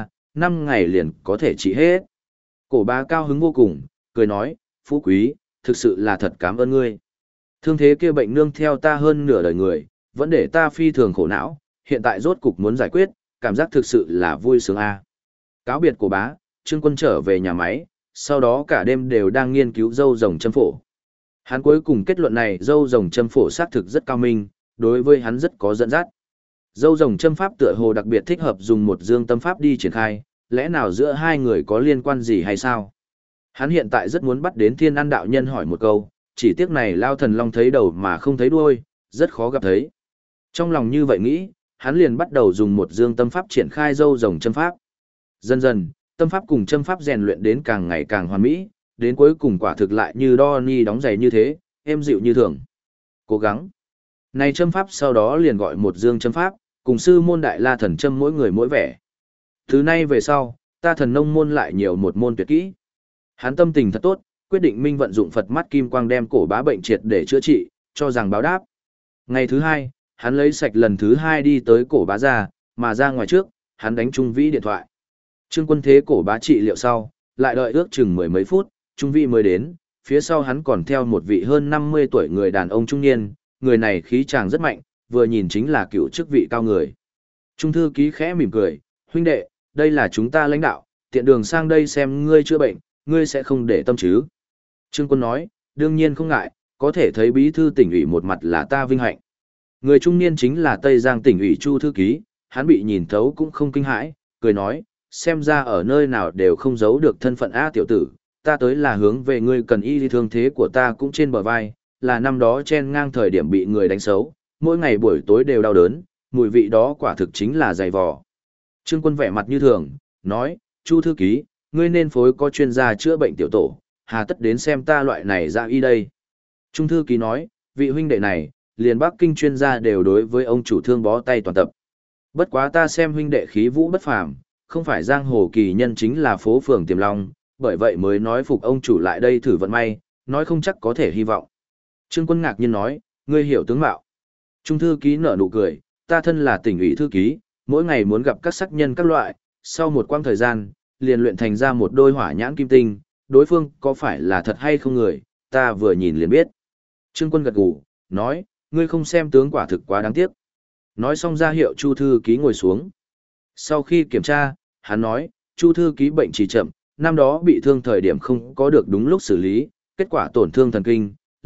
3-5 ngày liền có thể trị hết. Cổ bá cao hứng vô cùng, cười nói, phú quý, thực sự là thật cảm ơn ngươi. Thương thế kia bệnh nương theo ta hơn nửa đời người, vẫn để ta phi thường khổ não, hiện tại rốt cục muốn giải quyết, cảm giác thực sự là vui sướng a. Cáo biệt cổ bá, Trương Quân trở về nhà máy, sau đó cả đêm đều đang nghiên cứu dâu rồng châm phổ. Hắn cuối cùng kết luận này dâu rồng châm phổ xác thực rất cao minh, đối với hắn rất có dẫn dắt. Dâu rồng châm pháp tựa hồ đặc biệt thích hợp dùng một dương tâm pháp đi triển khai, lẽ nào giữa hai người có liên quan gì hay sao? Hắn hiện tại rất muốn bắt đến Thiên An đạo nhân hỏi một câu, chỉ tiếc này Lao Thần Long thấy đầu mà không thấy đuôi, rất khó gặp thấy. Trong lòng như vậy nghĩ, hắn liền bắt đầu dùng một dương tâm pháp triển khai dâu rồng châm pháp. Dần dần, tâm pháp cùng châm pháp rèn luyện đến càng ngày càng hoàn mỹ, đến cuối cùng quả thực lại như đo ni đóng giày như thế, êm dịu như thường. Cố gắng. Này châm pháp sau đó liền gọi một dương châm pháp, cùng sư môn Đại La Thần châm mỗi người mỗi vẻ. Thứ nay về sau, ta Thần Nông môn lại nhiều một môn tuyệt kỹ. Hắn tâm tình thật tốt, quyết định minh vận dụng Phật mắt kim quang đem cổ bá bệnh triệt để chữa trị, cho rằng báo đáp. Ngày thứ hai, hắn lấy sạch lần thứ hai đi tới cổ bá ra, mà ra ngoài trước, hắn đánh Trung Vĩ điện thoại. Trương Quân thế cổ bá trị liệu sau, lại đợi ước chừng mười mấy phút, Trung Vĩ mới đến, phía sau hắn còn theo một vị hơn 50 tuổi người đàn ông trung niên, người này khí chàng rất mạnh, vừa nhìn chính là cựu chức vị cao người. Trung thư ký khẽ mỉm cười, huynh đệ, đây là chúng ta lãnh đạo, tiện đường sang đây xem ngươi chữa bệnh, ngươi sẽ không để tâm chứ. Trương Quân nói, đương nhiên không ngại, có thể thấy bí thư tỉnh ủy một mặt là ta vinh hạnh. Người trung niên chính là Tây Giang tỉnh ủy Chu thư ký, hắn bị nhìn thấu cũng không kinh hãi, cười nói, xem ra ở nơi nào đều không giấu được thân phận A tiểu tử, ta tới là hướng về ngươi cần y thương thế của ta cũng trên bờ vai, là năm đó chen ngang thời điểm bị người đánh xấu, mỗi ngày buổi tối đều đau đớn, mùi vị đó quả thực chính là dày vò. Trương Quân vẻ mặt như thường, nói, Chu thư ký, ngươi nên phối có chuyên gia chữa bệnh tiểu tổ, hà tất đến xem ta loại này ra y đây. Trung thư ký nói, vị huynh đệ này, liền Bắc Kinh chuyên gia đều đối với ông chủ thương bó tay toàn tập. Bất quá ta xem huynh đệ khí vũ bất phàm, không phải giang hồ kỳ nhân chính là phố phường tiềm long, bởi vậy mới nói phục ông chủ lại đây thử vận may, nói không chắc có thể hy vọng. Trương Quân ngạc nhiên nói, ngươi hiểu tướng mạo. Trung thư ký nở nụ cười, ta thân là tỉnh ủy thư ký, mỗi ngày muốn gặp các sắc nhân các loại, sau một quãng thời gian, liền luyện thành ra một đôi hỏa nhãn kim tinh, đối phương có phải là thật hay không người, ta vừa nhìn liền biết. Trương Quân gật gù, nói, ngươi không xem tướng quả thực quá đáng tiếc. Nói xong ra hiệu Chu thư ký ngồi xuống. Sau khi kiểm tra, hắn nói, Chu thư ký bệnh trì chậm, năm đó bị thương thời điểm không có được đúng lúc xử lý, kết quả tổn thương thần kinh,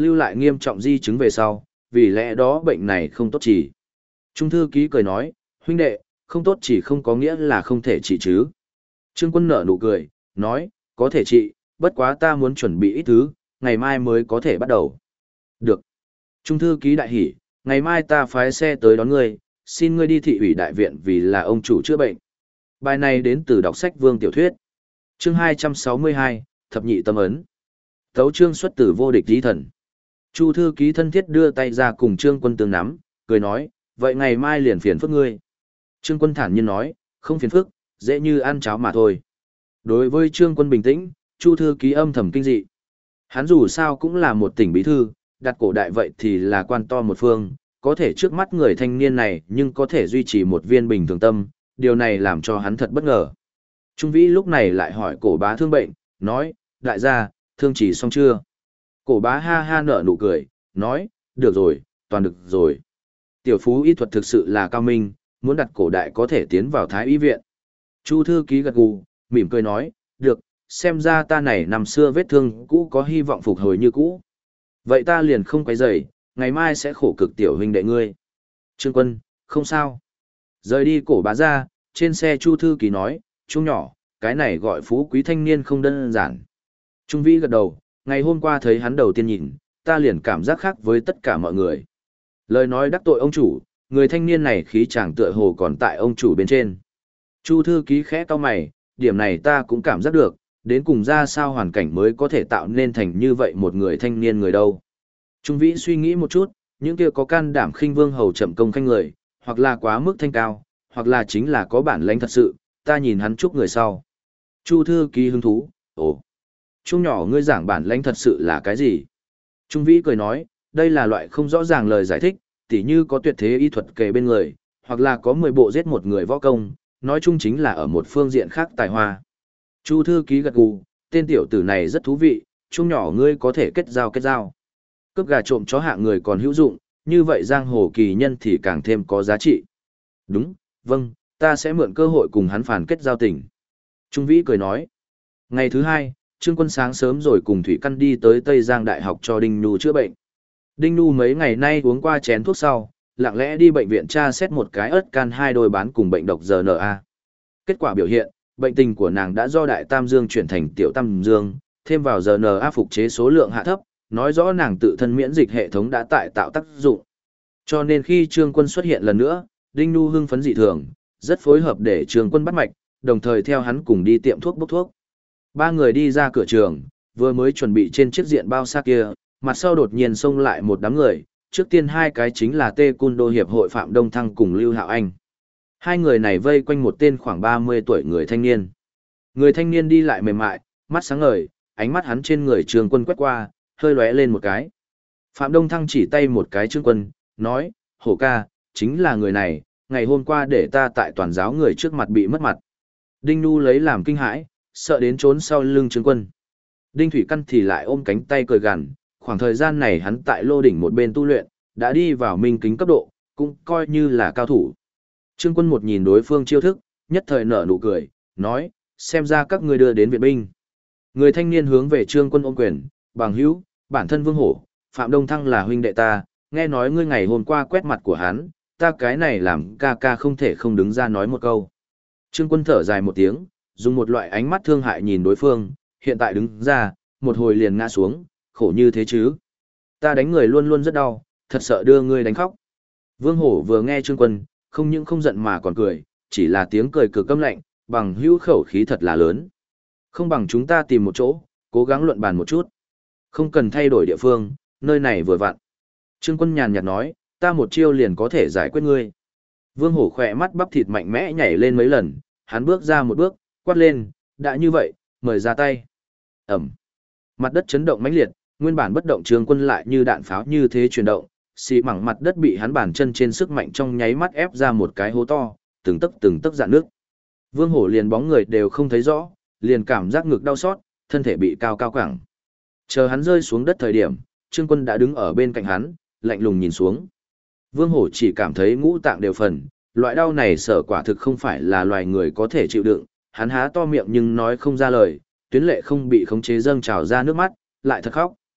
lưu lại nghiêm trọng di chứng về sau, vì lẽ đó bệnh này không tốt chỉ. Trung thư ký cười nói, huynh đệ, không tốt chỉ không có nghĩa là không thể trị chứ. Trương Quân nở nụ cười, nói, có thể trị, bất quá ta muốn chuẩn bị ít thứ, ngày mai mới có thể bắt đầu. Được. Trung thư ký đại hỉ, ngày mai ta phái xe tới đón ngươi, xin ngươi đi thị ủy đại viện vì là ông chủ chữa bệnh. Bài này đến từ đọc sách Vương Tiểu Thuyết. Chương 262, Thập nhị tâm ấn. Tấu chương xuất từ vô địch lý thần. Chu thư ký thân thiết đưa tay ra cùng Trương Quân tương nắm, cười nói, vậy ngày mai liền phiền phức ngươi. Trương Quân thản nhiên nói, không phiền phức, dễ như ăn cháo mà thôi. Đối với Trương Quân bình tĩnh, Chu thư ký âm thầm kinh dị. Hắn dù sao cũng là một tỉnh bí thư, đặt cổ đại vậy thì là quan to một phương, có thể trước mắt người thanh niên này nhưng có thể duy trì một viên bình thường tâm, điều này làm cho hắn thật bất ngờ. Trung Vĩ lúc này lại hỏi cổ bá thương bệnh, nói, đại gia, thương chỉ xong chưa? Cổ bá ha ha nở nụ cười, nói, được rồi, toàn được rồi. Tiểu phú y thuật thực sự là cao minh, muốn đặt cổ đại có thể tiến vào thái y viện. Chu thư ký gật gù, mỉm cười nói, được, xem ra ta này năm xưa vết thương cũ có hy vọng phục hồi như cũ. Vậy ta liền không quấy rầy, ngày mai sẽ khổ cực tiểu huynh đệ ngươi. Trương Quân, không sao. Rời đi cổ bá ra, trên xe Chu thư ký nói, Trung nhỏ, cái này gọi phú quý thanh niên không đơn giản. Trung Vĩ gật đầu, ngày hôm qua thấy hắn đầu tiên nhìn, ta liền cảm giác khác với tất cả mọi người. Lời nói đắc tội ông chủ, người thanh niên này khí chàng tựa hồ còn tại ông chủ bên trên. Chu thư ký khẽ cau mày, điểm này ta cũng cảm giác được, đến cùng ra sao hoàn cảnh mới có thể tạo nên thành như vậy một người thanh niên người đâu. Trung Vĩ suy nghĩ một chút, những kia có can đảm khinh vương hầu chậm công khanh người, hoặc là quá mức thanh cao, hoặc là chính là có bản lãnh thật sự, ta nhìn hắn chúc người sau. Chu thư ký hứng thú, ồ, Trung nhỏ ngươi giảng bản lãnh thật sự là cái gì? Trung Vĩ cười nói, đây là loại không rõ ràng lời giải thích, tỉ như có tuyệt thế y thuật kề bên người, hoặc là có 10 bộ giết một người võ công, nói chung chính là ở một phương diện khác tài hoa. Chu thư ký gật gù, tên tiểu tử này rất thú vị, Trung nhỏ ngươi có thể kết giao. Cướp gà trộm chó hạ người còn hữu dụng, như vậy giang hồ kỳ nhân thì càng thêm có giá trị. Đúng, vâng, ta sẽ mượn cơ hội cùng hắn phản kết giao tình. Trung Vĩ cười nói. Ngày thứ hai, Trương Quân sáng sớm rồi cùng Thủy Căn đi tới Tây Giang Đại học cho Đinh Nhu chữa bệnh. Đinh Nhu mấy ngày nay uống qua chén thuốc sau, lặng lẽ đi bệnh viện tra xét một cái ớt can 2 đôi bán cùng bệnh độc RNA. Kết quả biểu hiện, bệnh tình của nàng đã do đại tam dương chuyển thành tiểu tam dương, thêm vào RNA phục chế số lượng hạ thấp, nói rõ nàng tự thân miễn dịch hệ thống đã tại tạo tác dụng. Cho nên khi Trương Quân xuất hiện lần nữa, Đinh Nhu hưng phấn dị thường, rất phối hợp để Trương Quân bắt mạch, đồng thời theo hắn cùng đi tiệm thuốc bốc thuốc. Ba người đi ra cửa trường, vừa mới chuẩn bị trên chiếc diện bao xa kia, mặt sau đột nhiên xông lại một đám người, trước tiên hai cái chính là Tê Cun Đô Hiệp hội Phạm Đông Thăng cùng Lưu Hạo Anh. Hai người này vây quanh một tên khoảng 30 tuổi người thanh niên. Người thanh niên đi lại mềm mại, mắt sáng ngời, ánh mắt hắn trên người Trương Quân quét qua, hơi lóe lên một cái. Phạm Đông Thăng chỉ tay một cái Trương Quân, nói, hổ ca, chính là người này, ngày hôm qua để ta tại toàn giáo người trước mặt bị mất mặt. Đinh Nhu lấy làm kinh hãi, sợ đến trốn sau lưng Trương Quân. Đinh Thủy Căn thì lại ôm cánh tay cười gằn, khoảng thời gian này hắn tại lô đỉnh một bên tu luyện, đã đi vào minh kính cấp độ, cũng coi như là cao thủ. Trương Quân một nhìn đối phương chiêu thức, nhất thời nở nụ cười, nói, xem ra các ngươi đưa đến viện binh. Người thanh niên hướng về Trương Quân ôm quyền, bằng hữu, bản thân Vương Hổ, Phạm Đông Thăng là huynh đệ ta, nghe nói ngươi ngày hôm qua quét mặt của hắn, ta cái này làm ca ca không thể không đứng ra nói một câu. Trương Quân thở dài một tiếng, dùng một loại ánh mắt thương hại nhìn đối phương, hiện tại đứng ra, một hồi liền ngã xuống, khổ như thế chứ. Ta đánh người luôn luôn rất đau, thật sợ đưa ngươi đánh khóc. Vương Hổ vừa nghe Trương Quân, không những không giận mà còn cười, chỉ là tiếng cười cực căm lạnh, bằng hữu khẩu khí thật là lớn. Không bằng chúng ta tìm một chỗ, cố gắng luận bàn một chút. Không cần thay đổi địa phương, nơi này vừa vặn. Trương Quân nhàn nhạt nói, ta một chiêu liền có thể giải quyết ngươi. Vương Hổ khỏe mắt bắp thịt mạnh mẽ nhảy lên mấy lần, hắn bước ra một bước, quát lên, đã như vậy, mời ra tay. Ẩm. Mặt đất chấn động mãnh liệt, nguyên bản bất động Trương Quân lại như đạn pháo như thế chuyển động, xì mảng mặt đất bị hắn bàn chân trên sức mạnh trong nháy mắt ép ra một cái hố to, từng tấc dạn nước. Vương Hổ liền bóng người đều không thấy rõ, liền cảm giác ngực đau xót, thân thể bị cao cao cẳng. Chờ hắn rơi xuống đất thời điểm, Trương Quân đã đứng ở bên cạnh hắn, lạnh lùng nhìn xuống. Vương Hổ chỉ cảm thấy ngũ tạng đều phần, loại đau này sở quả thực không phải là loài người có thể chịu đựng, hắn há to miệng nhưng nói không ra lời, tuyến lệ không bị khống chế dâng trào ra nước mắt, lại thật khóc.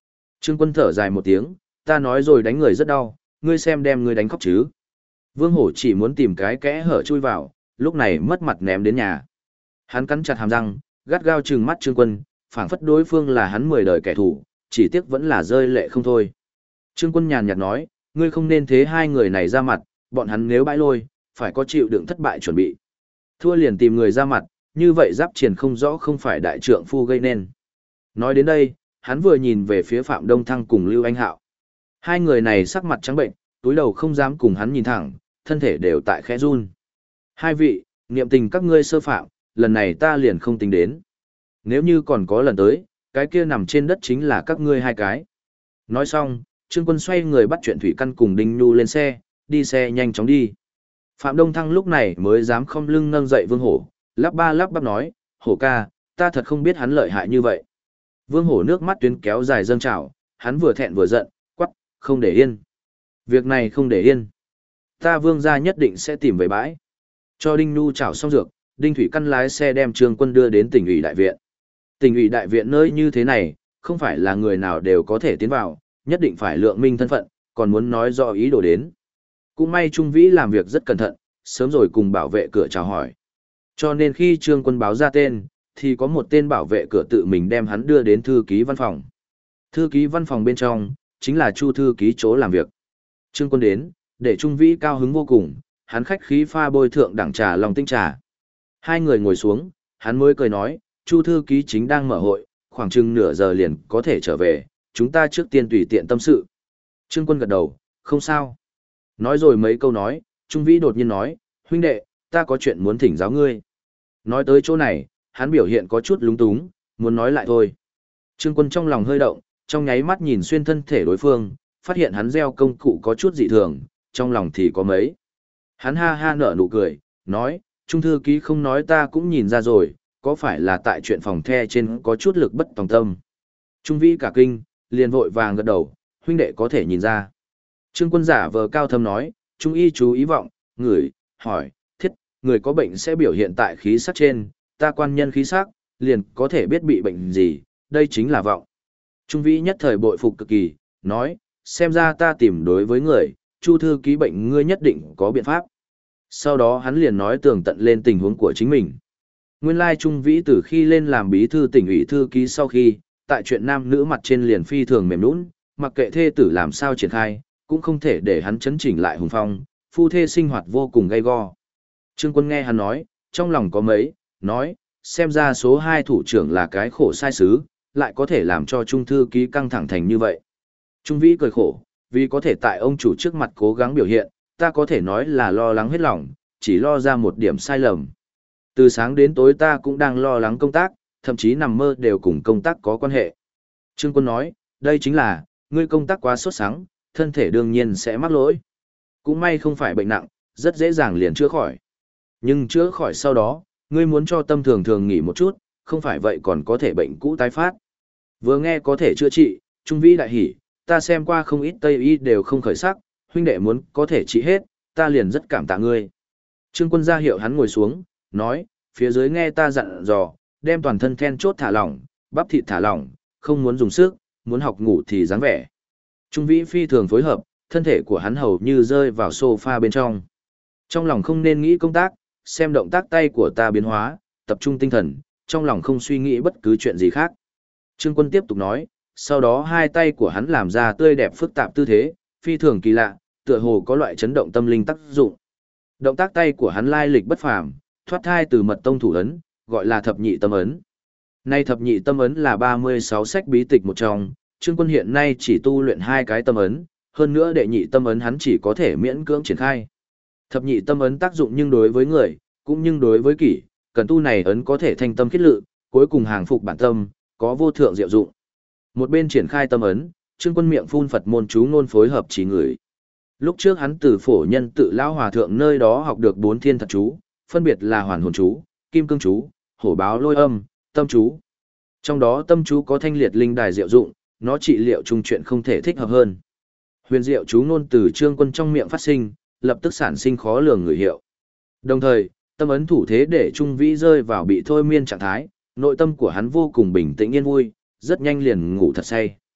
Trương Quân thở dài một tiếng, ta nói rồi đánh người rất đau, ngươi xem đem ngươi đánh khóc chứ. Vương Hổ chỉ muốn tìm cái kẽ hở chui vào, lúc này mất mặt ném đến nhà. Hắn cắn chặt hàm răng, gắt gao trừng mắt Trương Quân, phảng phất đối phương là hắn 10 đời kẻ thù, chỉ tiếc vẫn là rơi lệ không thôi. Trương Quân nhàn nhạt nói, ngươi không nên thế hai người này ra mặt, bọn hắn nếu bãi lôi, phải có chịu đựng thất bại chuẩn bị. Thua liền tìm người ra mặt, như vậy giáp triển không rõ không phải đại trượng phu gây nên. Nói đến đây, hắn vừa nhìn về phía Phạm Đông Thăng cùng Lưu Anh Hạo. Hai người này sắc mặt trắng bệnh, túi đầu không dám cùng hắn nhìn thẳng, thân thể đều tại khẽ run. Hai vị, niệm tình các ngươi sơ phạm, lần này ta liền không tính đến. Nếu như còn có lần tới, cái kia nằm trên đất chính là các ngươi hai cái. Nói xong, Trương Quân xoay người bắt chuyện Thủy Căn cùng Đinh Nhu lên xe, đi xe nhanh chóng đi. Phạm Đông Thăng lúc này mới dám không lưng nâng dậy Vương Hổ, lắp bắp nói, Hổ ca, ta thật không biết hắn lợi hại như vậy. Vương Hổ nước mắt tuyến kéo dài dâng trào, hắn vừa thẹn vừa giận, quắc, không để yên. Việc này không để yên. Ta Vương gia nhất định sẽ tìm về bãi. Cho Đinh Nhu chảo xong dược, Đinh Thủy Căn lái xe đem Trương Quân đưa đến tỉnh ủy đại viện. Tỉnh ủy đại viện nơi như thế này, không phải là người nào đều có thể tiến vào, nhất định phải lượng minh thân phận, còn muốn nói rõ ý đồ đến. Cũng may Trung Vĩ làm việc rất cẩn thận, sớm rồi cùng bảo vệ cửa chào hỏi. Cho nên khi Trương Quân báo ra tên, thì có một tên bảo vệ cửa tự mình đem hắn đưa đến thư ký văn phòng. Thư ký văn phòng bên trong, chính là Chu thư ký chỗ làm việc. Trương Quân đến, để Trung Vĩ cao hứng vô cùng, hắn khách khí pha bôi thượng đẳng trà lòng tinh trà. Hai người ngồi xuống, hắn mới cười nói, Chu thư ký chính đang mở hội, khoảng chừng nửa giờ liền có thể trở về, chúng ta trước tiên tùy tiện tâm sự. Trương Quân gật đầu, không sao. Nói rồi mấy câu nói, Trung Vĩ đột nhiên nói, huynh đệ, ta có chuyện muốn thỉnh giáo ngươi. Nói tới chỗ này, hắn biểu hiện có chút lúng túng, muốn nói lại thôi. Trương Quân trong lòng hơi động, trong nháy mắt nhìn xuyên thân thể đối phương, phát hiện hắn gieo công cụ có chút dị thường, trong lòng thì có mấy. Hắn ha ha nở nụ cười, nói, Trung thư ký không nói ta cũng nhìn ra rồi, có phải là tại chuyện phòng the trên có chút lực bất tòng tâm. Trung Vĩ cả kinh, liền vội vàng gật đầu, huynh đệ có thể nhìn ra. Trương Quân giả vờ cao thâm nói, Trung y chú ý vọng, người, hỏi, thiết, người có bệnh sẽ biểu hiện tại khí sắc trên, ta quan nhân khí sắc, liền có thể biết bị bệnh gì, đây chính là vọng. Trung Vĩ nhất thời bội phục cực kỳ, nói, xem ra ta tìm đối với người, Chu thư ký bệnh ngươi nhất định có biện pháp. Sau đó hắn liền nói tường tận lên tình huống của chính mình. Nguyên lai Trung Vĩ từ khi lên làm bí thư tỉnh ủy thư ký sau khi, tại chuyện nam nữ mặt trên liền phi thường mềm nũng, mặc kệ thê tử làm sao triển khai, cũng không thể để hắn chấn chỉnh lại hùng phong, phu thê sinh hoạt vô cùng gay go. Trương Quân nghe hắn nói, trong lòng có mấy, nói, xem ra số 2 thủ trưởng là cái khổ sai sứ, lại có thể làm cho Trung thư ký căng thẳng thành như vậy. Trung Vĩ cười khổ, vì có thể tại ông chủ trước mặt cố gắng biểu hiện, ta có thể nói là lo lắng hết lòng, chỉ lo ra một điểm sai lầm. Từ sáng đến tối ta cũng đang lo lắng công tác, thậm chí nằm mơ đều cùng công tác có quan hệ. Trương Quân nói, đây chính là, ngươi công tác quá sốt sắng, thân thể đương nhiên sẽ mắc lỗi. Cũng may không phải bệnh nặng, rất dễ dàng liền chữa khỏi. Nhưng chữa khỏi sau đó, ngươi muốn cho tâm thường thường nghỉ một chút, không phải vậy còn có thể bệnh cũ tái phát. Vừa nghe có thể chữa trị, Trung Vĩ đại hỉ, ta xem qua không ít Tây y đều không khởi sắc, huynh đệ muốn có thể trị hết, ta liền rất cảm tạ ngươi. Trương Quân ra hiệu hắn ngồi xuống, nói, phía dưới nghe ta dặn dò, đem toàn thân then chốt thả lỏng, bắp thịt thả lỏng, không muốn dùng sức, muốn học ngủ thì dáng vẻ. Trung Vĩ phi thường phối hợp, thân thể của hắn hầu như rơi vào sofa bên trong. Trong lòng không nên nghĩ công tác, xem động tác tay của ta biến hóa, tập trung tinh thần, trong lòng không suy nghĩ bất cứ chuyện gì khác. Trương Quân tiếp tục nói, sau đó hai tay của hắn làm ra tươi đẹp phức tạp tư thế, phi thường kỳ lạ, tựa hồ có loại chấn động tâm linh tác dụng. Động tác tay của hắn lai lịch bất phàm, thoát thai từ mật tông thủ ấn, gọi là thập nhị tâm ấn. Nay thập nhị tâm ấn là 36 sách bí tịch một trong, Trương Quân hiện nay chỉ tu luyện 2 cái tâm ấn, hơn nữa đệ nhị tâm ấn hắn chỉ có thể miễn cưỡng triển khai. Thập nhị tâm ấn tác dụng nhưng đối với người, cũng nhưng đối với kỷ, cần tu này ấn có thể thanh tâm khiết lự, cuối cùng hàng phục bản tâm, có vô thượng diệu dụng. Một bên triển khai tâm ấn, Trương Quân miệng phun Phật môn chú ngôn phối hợp chỉ người. Lúc trước hắn từ Phổ Nhân Tự Lão Hòa Thượng nơi đó học được 4 thiên thật chú, phân biệt là hoàn hồn chú, kim cương chú, hổ báo lôi âm, tâm chú. Trong đó tâm chú có thanh liệt linh đài diệu dụng, nó trị liệu chung chuyện không thể thích hợp hơn. Huyền diệu chú ngôn từ Trương Quân trong miệng phát sinh, lập tức sản sinh khó lường người hiệu. Đồng thời, tâm ấn thủ thế để Trung Vĩ rơi vào bị thôi miên trạng thái, nội tâm của hắn vô cùng bình tĩnh yên vui, rất nhanh liền ngủ thật say.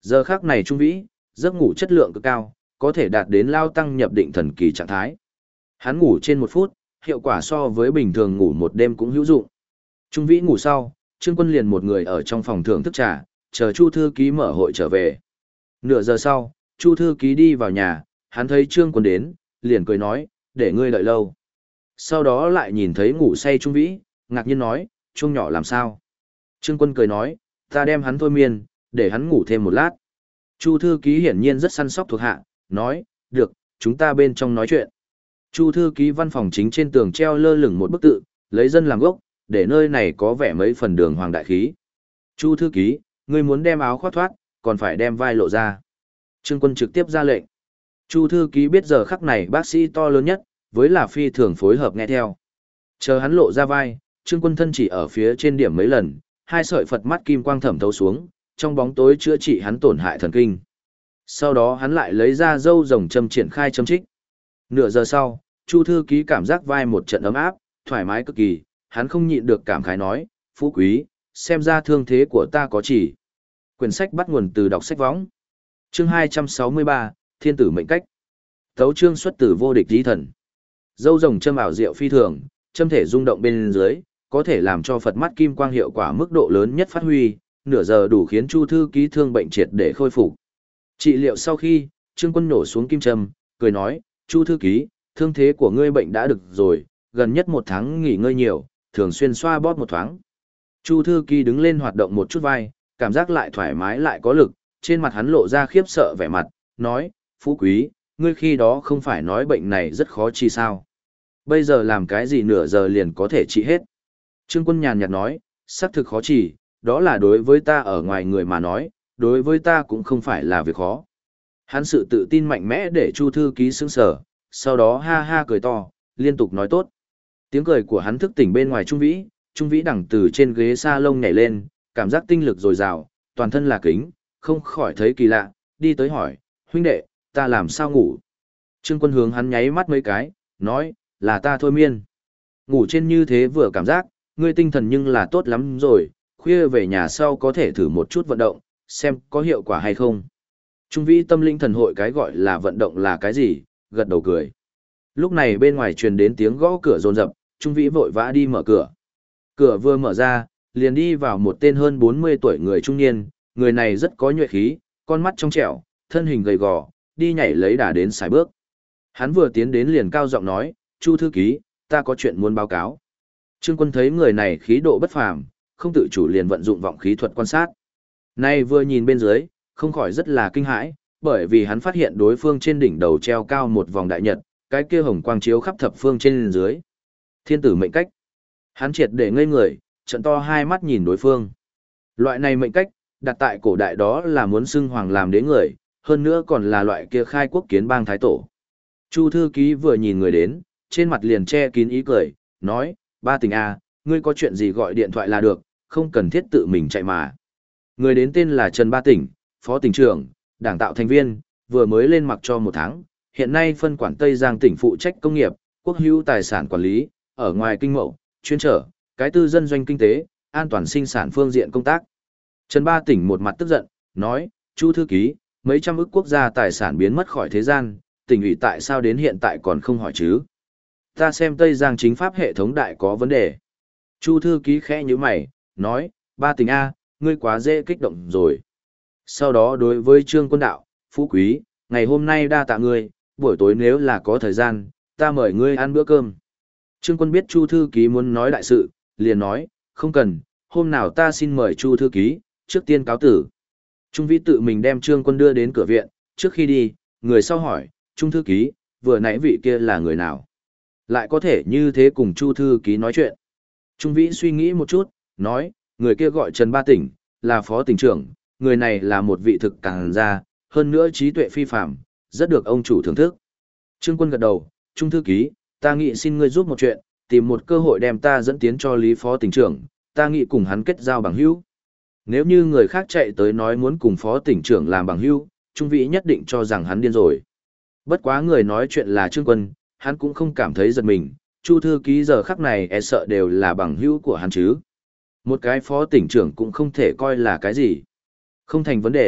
Giờ khắc này Trung Vĩ, giấc ngủ chất lượng cực cao, có thể đạt đến lao tăng nhập định thần kỳ trạng thái. Hắn ngủ trên 1 phút, hiệu quả so với bình thường ngủ 1 đêm cũng hữu dụng. Trung Vĩ ngủ sau, Trương Quân liền một người ở trong phòng thưởng thức trà, chờ Chu thư ký mở hội trở về. Nửa giờ sau, Chu thư ký đi vào nhà, hắn thấy Trương Quân đến, liền cười nói, để ngươi đợi lâu. Sau đó lại nhìn thấy ngủ say Trung Vĩ, ngạc nhiên nói, Trung nhỏ làm sao? Trương Quân cười nói, ta đem hắn thôi miên, để hắn ngủ thêm 1 lát. Chu thư ký hiển nhiên rất săn sóc thuộc hạ, nói, được, chúng ta bên trong nói chuyện. Chu thư ký văn phòng chính trên tường treo lơ lửng một bức tự, lấy dân làm gốc, để nơi này có vẻ mấy phần đường hoàng đại khí. Chu thư ký, ngươi muốn đem áo khoác thoát, còn phải đem vai lộ ra. Trương Quân trực tiếp ra lệnh. Chu thư ký biết giờ khắc này bác sĩ to lớn nhất, với là phi thường phối hợp nghe theo. Chờ hắn lộ ra vai, Trương Quân thân chỉ ở phía trên điểm mấy lần, 2 sợi Phật mắt kim quang thẩm thấu xuống, trong bóng tối chữa trị hắn tổn hại thần kinh. Sau đó hắn lại lấy ra dâu rồng châm triển khai châm trích. Nửa giờ sau, Chu thư ký cảm giác vai một trận ấm áp, thoải mái cực kỳ, hắn không nhịn được cảm khái nói, phú quý, xem ra thương thế của ta có chỉ. Quyển sách bắt nguồn từ đọc sách võng. Chương 263, Thiên tử mệnh cách. Tấu chương xuất từ vô địch di thần. Dâu rồng châm ảo diệu phi thường, châm thể rung động bên dưới, có thể làm cho Phật mắt kim quang hiệu quả mức độ lớn nhất phát huy, nửa giờ đủ khiến Chu thư ký thương bệnh triệt để khôi phục. Trị liệu sau khi, Trương Quân nổ xuống kim châm, cười nói, Chu thư ký, thương thế của ngươi bệnh đã được rồi, gần nhất 1 tháng nghỉ ngơi nhiều, thường xuyên xoa bóp một thoáng. Chu thư ký đứng lên hoạt động một chút vai, cảm giác lại thoải mái lại có lực, trên mặt hắn lộ ra khiếp sợ vẻ mặt, nói, phú quý, ngươi khi đó không phải nói bệnh này rất khó trị sao. Bây giờ làm cái gì nửa giờ liền có thể trị hết. Trương Quân nhàn nhạt nói, xác thực khó trị, đó là đối với ta ở ngoài người mà nói, đối với ta cũng không phải là việc khó. Hắn sự tự tin mạnh mẽ để Chu thư ký sững sờ, sau đó ha ha cười to, liên tục nói tốt. Tiếng cười của hắn thức tỉnh bên ngoài Trung Vĩ đằng từ trên ghế salon nhảy lên, cảm giác tinh lực dồi dào, toàn thân là kính, không khỏi thấy kỳ lạ, đi tới hỏi, huynh đệ, ta làm sao ngủ? Trương Quân hướng hắn nháy mắt mấy cái, nói, là ta thôi miên. Ngủ trên như thế vừa cảm giác, ngươi tinh thần nhưng là tốt lắm rồi, khuya về nhà sau có thể thử một chút vận động, xem có hiệu quả hay không. Trung Vĩ tâm linh thần hội cái gọi là vận động là cái gì, gật đầu cười. Lúc này bên ngoài truyền đến tiếng gõ cửa rồn rập, Trung Vĩ vội vã đi mở cửa. Cửa vừa mở ra, liền đi vào một tên hơn 40 tuổi người trung niên, người này rất có nhuệ khí, con mắt trong trẻo, thân hình gầy gò, đi nhảy lấy đà đến xài bước. Hắn vừa tiến đến liền cao giọng nói, Chu thư ký, ta có chuyện muốn báo cáo. Trương Quân thấy người này khí độ bất phàm, không tự chủ liền vận dụng vọng khí thuật quan sát. Nay vừa nhìn bên dưới, không khỏi rất là kinh hãi, bởi vì hắn phát hiện đối phương trên đỉnh đầu treo cao một vòng đại nhật, cái kia hồng quang chiếu khắp thập phương trên dưới. Thiên tử mệnh cách. Hắn triệt để ngây người, trận to hai mắt nhìn đối phương. Loại này mệnh cách, đặt tại cổ đại đó là muốn xưng hoàng làm đế người, hơn nữa còn là loại kia khai quốc kiến bang thái tổ. Chu thư ký vừa nhìn người đến, trên mặt liền che kín ý cười, nói, ba tình a, ngươi có chuyện gì gọi điện thoại là được, không cần thiết tự mình chạy mà. Người đến tên là Trần Ba Tỉnh, phó tỉnh trưởng, đảng tạo thành viên, vừa mới lên mặc cho 1 tháng, hiện nay phân quản Tây Giang tỉnh phụ trách công nghiệp, quốc hữu tài sản quản lý, ở ngoài kinh mậu, chuyên trở, cái tư dân doanh kinh tế, an toàn sinh sản phương diện công tác. Trần Ba Tỉnh một mặt tức giận, nói, Chu thư ký, mấy trăm ức quốc gia tài sản biến mất khỏi thế gian, tỉnh ủy tại sao đến hiện tại còn không hỏi chứ? Ta xem Tây Giang chính pháp hệ thống đại có vấn đề. Chu thư ký khẽ như mày, nói, Ba Tỉnh A, ngươi quá dễ kích động rồi. Sau đó đối với Trương Quân đạo, phú quý, ngày hôm nay đa tạ ngươi, buổi tối nếu là có thời gian, ta mời ngươi ăn bữa cơm. Trương Quân biết Chu thư ký muốn nói đại sự, liền nói, không cần, hôm nào ta xin mời Chu thư ký, trước tiên cáo tử. Trung Vĩ tự mình đem Trương Quân đưa đến cửa viện, trước khi đi, người sau hỏi, Trung thư ký, vừa nãy vị kia là người nào? Lại có thể như thế cùng Chu thư ký nói chuyện. Trung Vĩ suy nghĩ một chút, nói, người kia gọi Trần Ba Tỉnh, là phó tỉnh trưởng, người này là một vị thực càn gia, hơn nữa trí tuệ phi phàm, rất được ông chủ thưởng thức. Trương Quân gật đầu, Trung thư ký, ta nghĩ xin ngươi giúp một chuyện, tìm một cơ hội đem ta dẫn tiến cho Lý phó tỉnh trưởng, ta nghĩ cùng hắn kết giao bằng hữu. Nếu như người khác chạy tới nói muốn cùng phó tỉnh trưởng làm bằng hữu, Trung Vĩ nhất định cho rằng hắn điên rồi. Bất quá người nói chuyện là Trương Quân, hắn cũng không cảm thấy giật mình, Chu thư ký giờ khắc này e sợ đều là bằng hữu của hắn chứ. Một cái phó tỉnh trưởng cũng không thể coi là cái gì. Không thành vấn đề,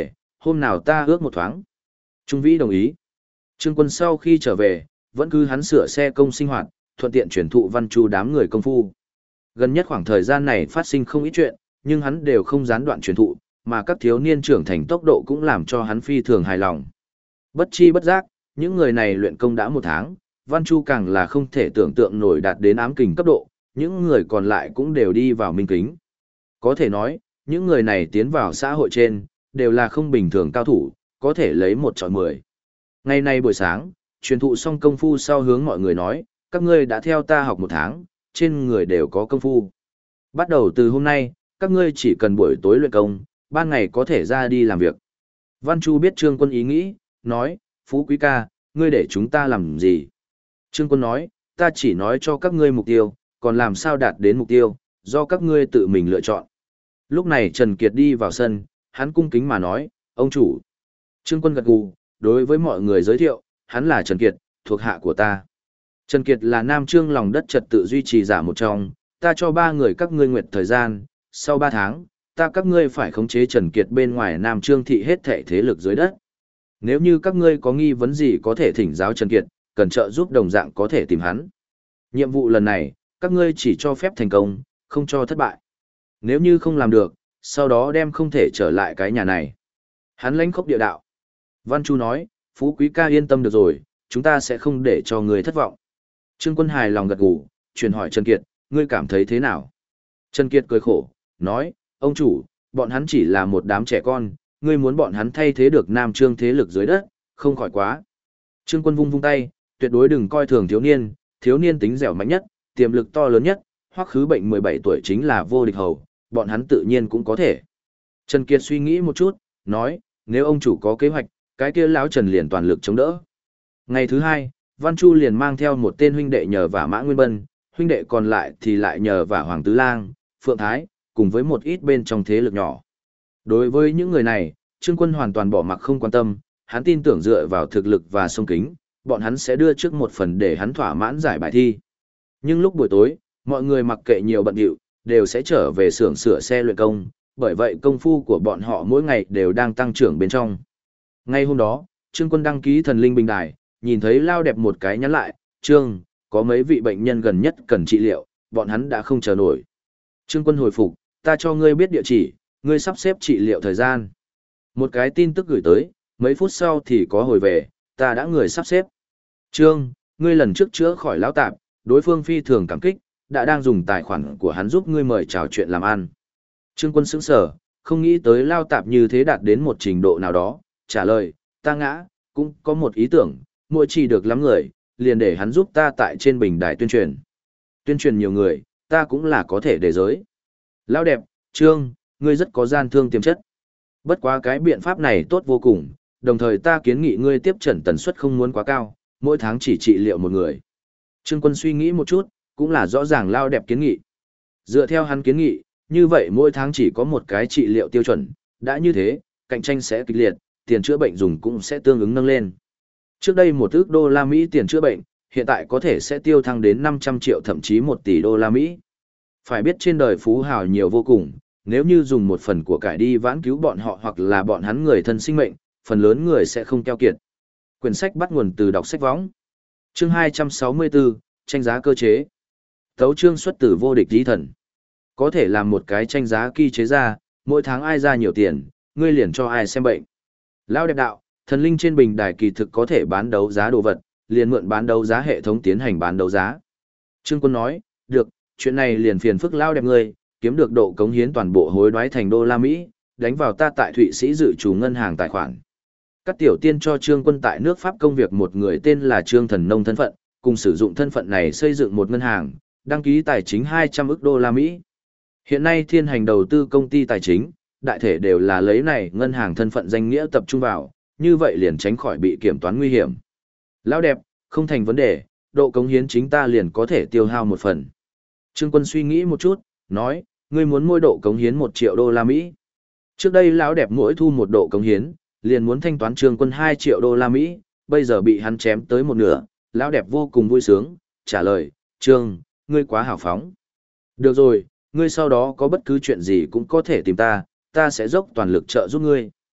hôm nào ta ước một thoáng. Trung Vĩ đồng ý. Trương Quân sau khi trở về, vẫn cứ hắn sửa xe công sinh hoạt, thuận tiện truyền thụ Văn Chu đám người công phu. Gần nhất khoảng thời gian này phát sinh không ít chuyện, nhưng hắn đều không gián đoạn truyền thụ, mà các thiếu niên trưởng thành tốc độ cũng làm cho hắn phi thường hài lòng. Bất chi bất giác, những người này luyện công đã 1 tháng, Văn Chu càng là không thể tưởng tượng nổi đạt đến ám kình cấp độ, những người còn lại cũng đều đi vào minh kính. Có thể nói, những người này tiến vào xã hội trên, đều là không bình thường cao thủ, có thể lấy 1 chọi 10. Ngày nay buổi sáng, truyền thụ xong công phu sau hướng mọi người nói, các ngươi đã theo ta học 1 tháng, trên người đều có công phu. Bắt đầu từ hôm nay, các ngươi chỉ cần buổi tối luyện công, ban ngày có thể ra đi làm việc. Văn Chu biết Trương Quân ý nghĩ, nói, Phú Quý ca, ngươi để chúng ta làm gì? Trương Quân nói, ta chỉ nói cho các ngươi mục tiêu, còn làm sao đạt đến mục tiêu, do các ngươi tự mình lựa chọn. Lúc này Trần Kiệt đi vào sân, hắn cung kính mà nói, ông chủ. Trương Quân gật gù, đối với mọi người giới thiệu, hắn là Trần Kiệt, thuộc hạ của ta. Trần Kiệt là Nam Trương lòng đất trật tự duy trì giả một trong, ta cho 3 người các ngươi nguyện thời gian, sau 3 tháng, ta các ngươi phải khống chế Trần Kiệt bên ngoài Nam Trương thị hết thảy thế lực dưới đất. Nếu như các ngươi có nghi vấn gì có thể thỉnh giáo Trần Kiệt, cần trợ giúp đồng dạng có thể tìm hắn. Nhiệm vụ lần này, các ngươi chỉ cho phép thành công, không cho thất bại. Nếu như không làm được, sau đó đem không thể trở lại cái nhà này. Hắn lãnh khốc địa đạo. Văn Chu nói, Phú Quý ca yên tâm được rồi, chúng ta sẽ không để cho người thất vọng. Trương Quân hài lòng gật gù, chuyển hỏi Trần Kiệt, ngươi cảm thấy thế nào? Trần Kiệt cười khổ, nói, ông chủ, bọn hắn chỉ là một đám trẻ con, ngươi muốn bọn hắn thay thế được Nam Trương thế lực dưới đất, không khỏi quá. Trương Quân vung vung tay, tuyệt đối đừng coi thường thiếu niên tính dẻo mạnh nhất, tiềm lực to lớn nhất, Hoắc Khứ Bệnh 17 tuổi chính là vô địch hầu, bọn hắn tự nhiên cũng có thể. Trần Kiệt suy nghĩ một chút, nói, nếu ông chủ có kế hoạch, cái kia lão Trần liền toàn lực chống đỡ. Ngày thứ 2, Văn Chu liền mang theo một tên huynh đệ nhờ vả Mã Nguyên Bân, huynh đệ còn lại thì lại nhờ vả Hoàng Tứ Lang, Phượng Thái, cùng với một ít bên trong thế lực nhỏ. Đối với những người này, Trương Quân hoàn toàn bỏ mặc không quan tâm, hắn tin tưởng dựa vào thực lực và sông kính, bọn hắn sẽ đưa trước một phần để hắn thỏa mãn giải bài thi. Nhưng lúc buổi tối, mọi người mặc kệ nhiều bận rộn, đều sẽ trở về xưởng sửa xe luyện công, bởi vậy công phu của bọn họ mỗi ngày đều đang tăng trưởng bên trong. Ngay hôm đó, Trương Quân đăng ký thần linh bình đài, nhìn thấy Lao Đẹp một cái nhắn lại, Trương, có mấy vị bệnh nhân gần nhất cần trị liệu, bọn hắn đã không chờ nổi. Trương Quân hồi phục, ta cho ngươi biết địa chỉ, ngươi sắp xếp trị liệu thời gian. Một cái tin tức gửi tới, mấy phút sau thì có hồi về, ta đã người sắp xếp. Trương, ngươi lần trước chữa khỏi lão tạp, đối phương phi thường cảm kích, đã đang dùng tài khoản của hắn giúp ngươi mời chào chuyện làm ăn. Trương Quân sững sờ, không nghĩ tới Lao tạp như thế đạt đến một trình độ nào đó, trả lời, ta ngã, cũng có một ý tưởng, mỗi chỉ được lắm người, liền để hắn giúp ta tại trên bình đài tuyên truyền. Tuyên truyền nhiều người, ta cũng là có thể để giới. Lao Đẹp, Trương, ngươi rất có gian thương tiềm chất. Bất quá cái biện pháp này tốt vô cùng, đồng thời ta kiến nghị ngươi tiếp诊tần suất không muốn quá cao, mỗi tháng chỉ trị liệu một người. Trương Quân suy nghĩ một chút, cũng là rõ ràng Lao Đẹp kiến nghị. Dựa theo hắn kiến nghị, như vậy mỗi tháng chỉ có một cái trị liệu tiêu chuẩn, đã như thế, cạnh tranh sẽ kịch liệt, tiền chữa bệnh dùng cũng sẽ tương ứng nâng lên. Trước đây $1 ức tiền chữa bệnh, hiện tại có thể sẽ tiêu thăng đến 500 triệu thậm chí $1 tỷ. Phải biết trên đời phú hào nhiều vô cùng, nếu như dùng một phần của cải đi vãn cứu bọn họ hoặc là bọn hắn người thân sinh mệnh, phần lớn người sẽ không keo kiệt. Quyển sách bắt nguồn từ đọc sách võng. Chương 264, tranh giá cơ chế. Tấu chương xuất từ vô địch tí thần. Có thể làm một cái tranh giá kỳ chế ra, mỗi tháng ai ra nhiều tiền, ngươi liền cho ai xem bệnh. Lão Đẹp đạo, thần linh trên bình đài kỳ thực có thể bán đấu giá đồ vật, liền mượn bán đấu giá hệ thống tiến hành bán đấu giá. Trương Quân nói, được, chuyện này liền phiền phức Lão Đẹp ngươi, kiếm được độ cống hiến toàn bộ hối đoái thành $, đánh vào ta tại Thụy Sĩ dự trù ngân hàng tài khoản. Các tiểu tiên cho Trương Quân tại nước Pháp công việc một người tên là Trương Thần Nông thân phận, cùng sử dụng thân phận này xây dựng một ngân hàng, đăng ký tài chính 200 ức $. Hiện nay thiên hành đầu tư công ty tài chính, đại thể đều là lấy này ngân hàng thân phận danh nghĩa tập trung vào, như vậy liền tránh khỏi bị kiểm toán nguy hiểm. Lão Đẹp, không thành vấn đề, độ cống hiến chính ta liền có thể tiêu hao một phần. Trương Quân suy nghĩ một chút, nói, ngươi muốn mỗi độ cống hiến $1 triệu. Trước đây Lão Đẹp mỗi thu một độ cống hiến, liền muốn thanh toán Trương Quân $2 triệu, bây giờ bị hắn chém tới một nửa, Lão Đẹp vô cùng vui sướng, trả lời, Trương, ngươi quá hào phóng. Được rồi, ngươi sau đó có bất cứ chuyện gì cũng có thể tìm ta, ta sẽ dốc toàn lực trợ giúp ngươi.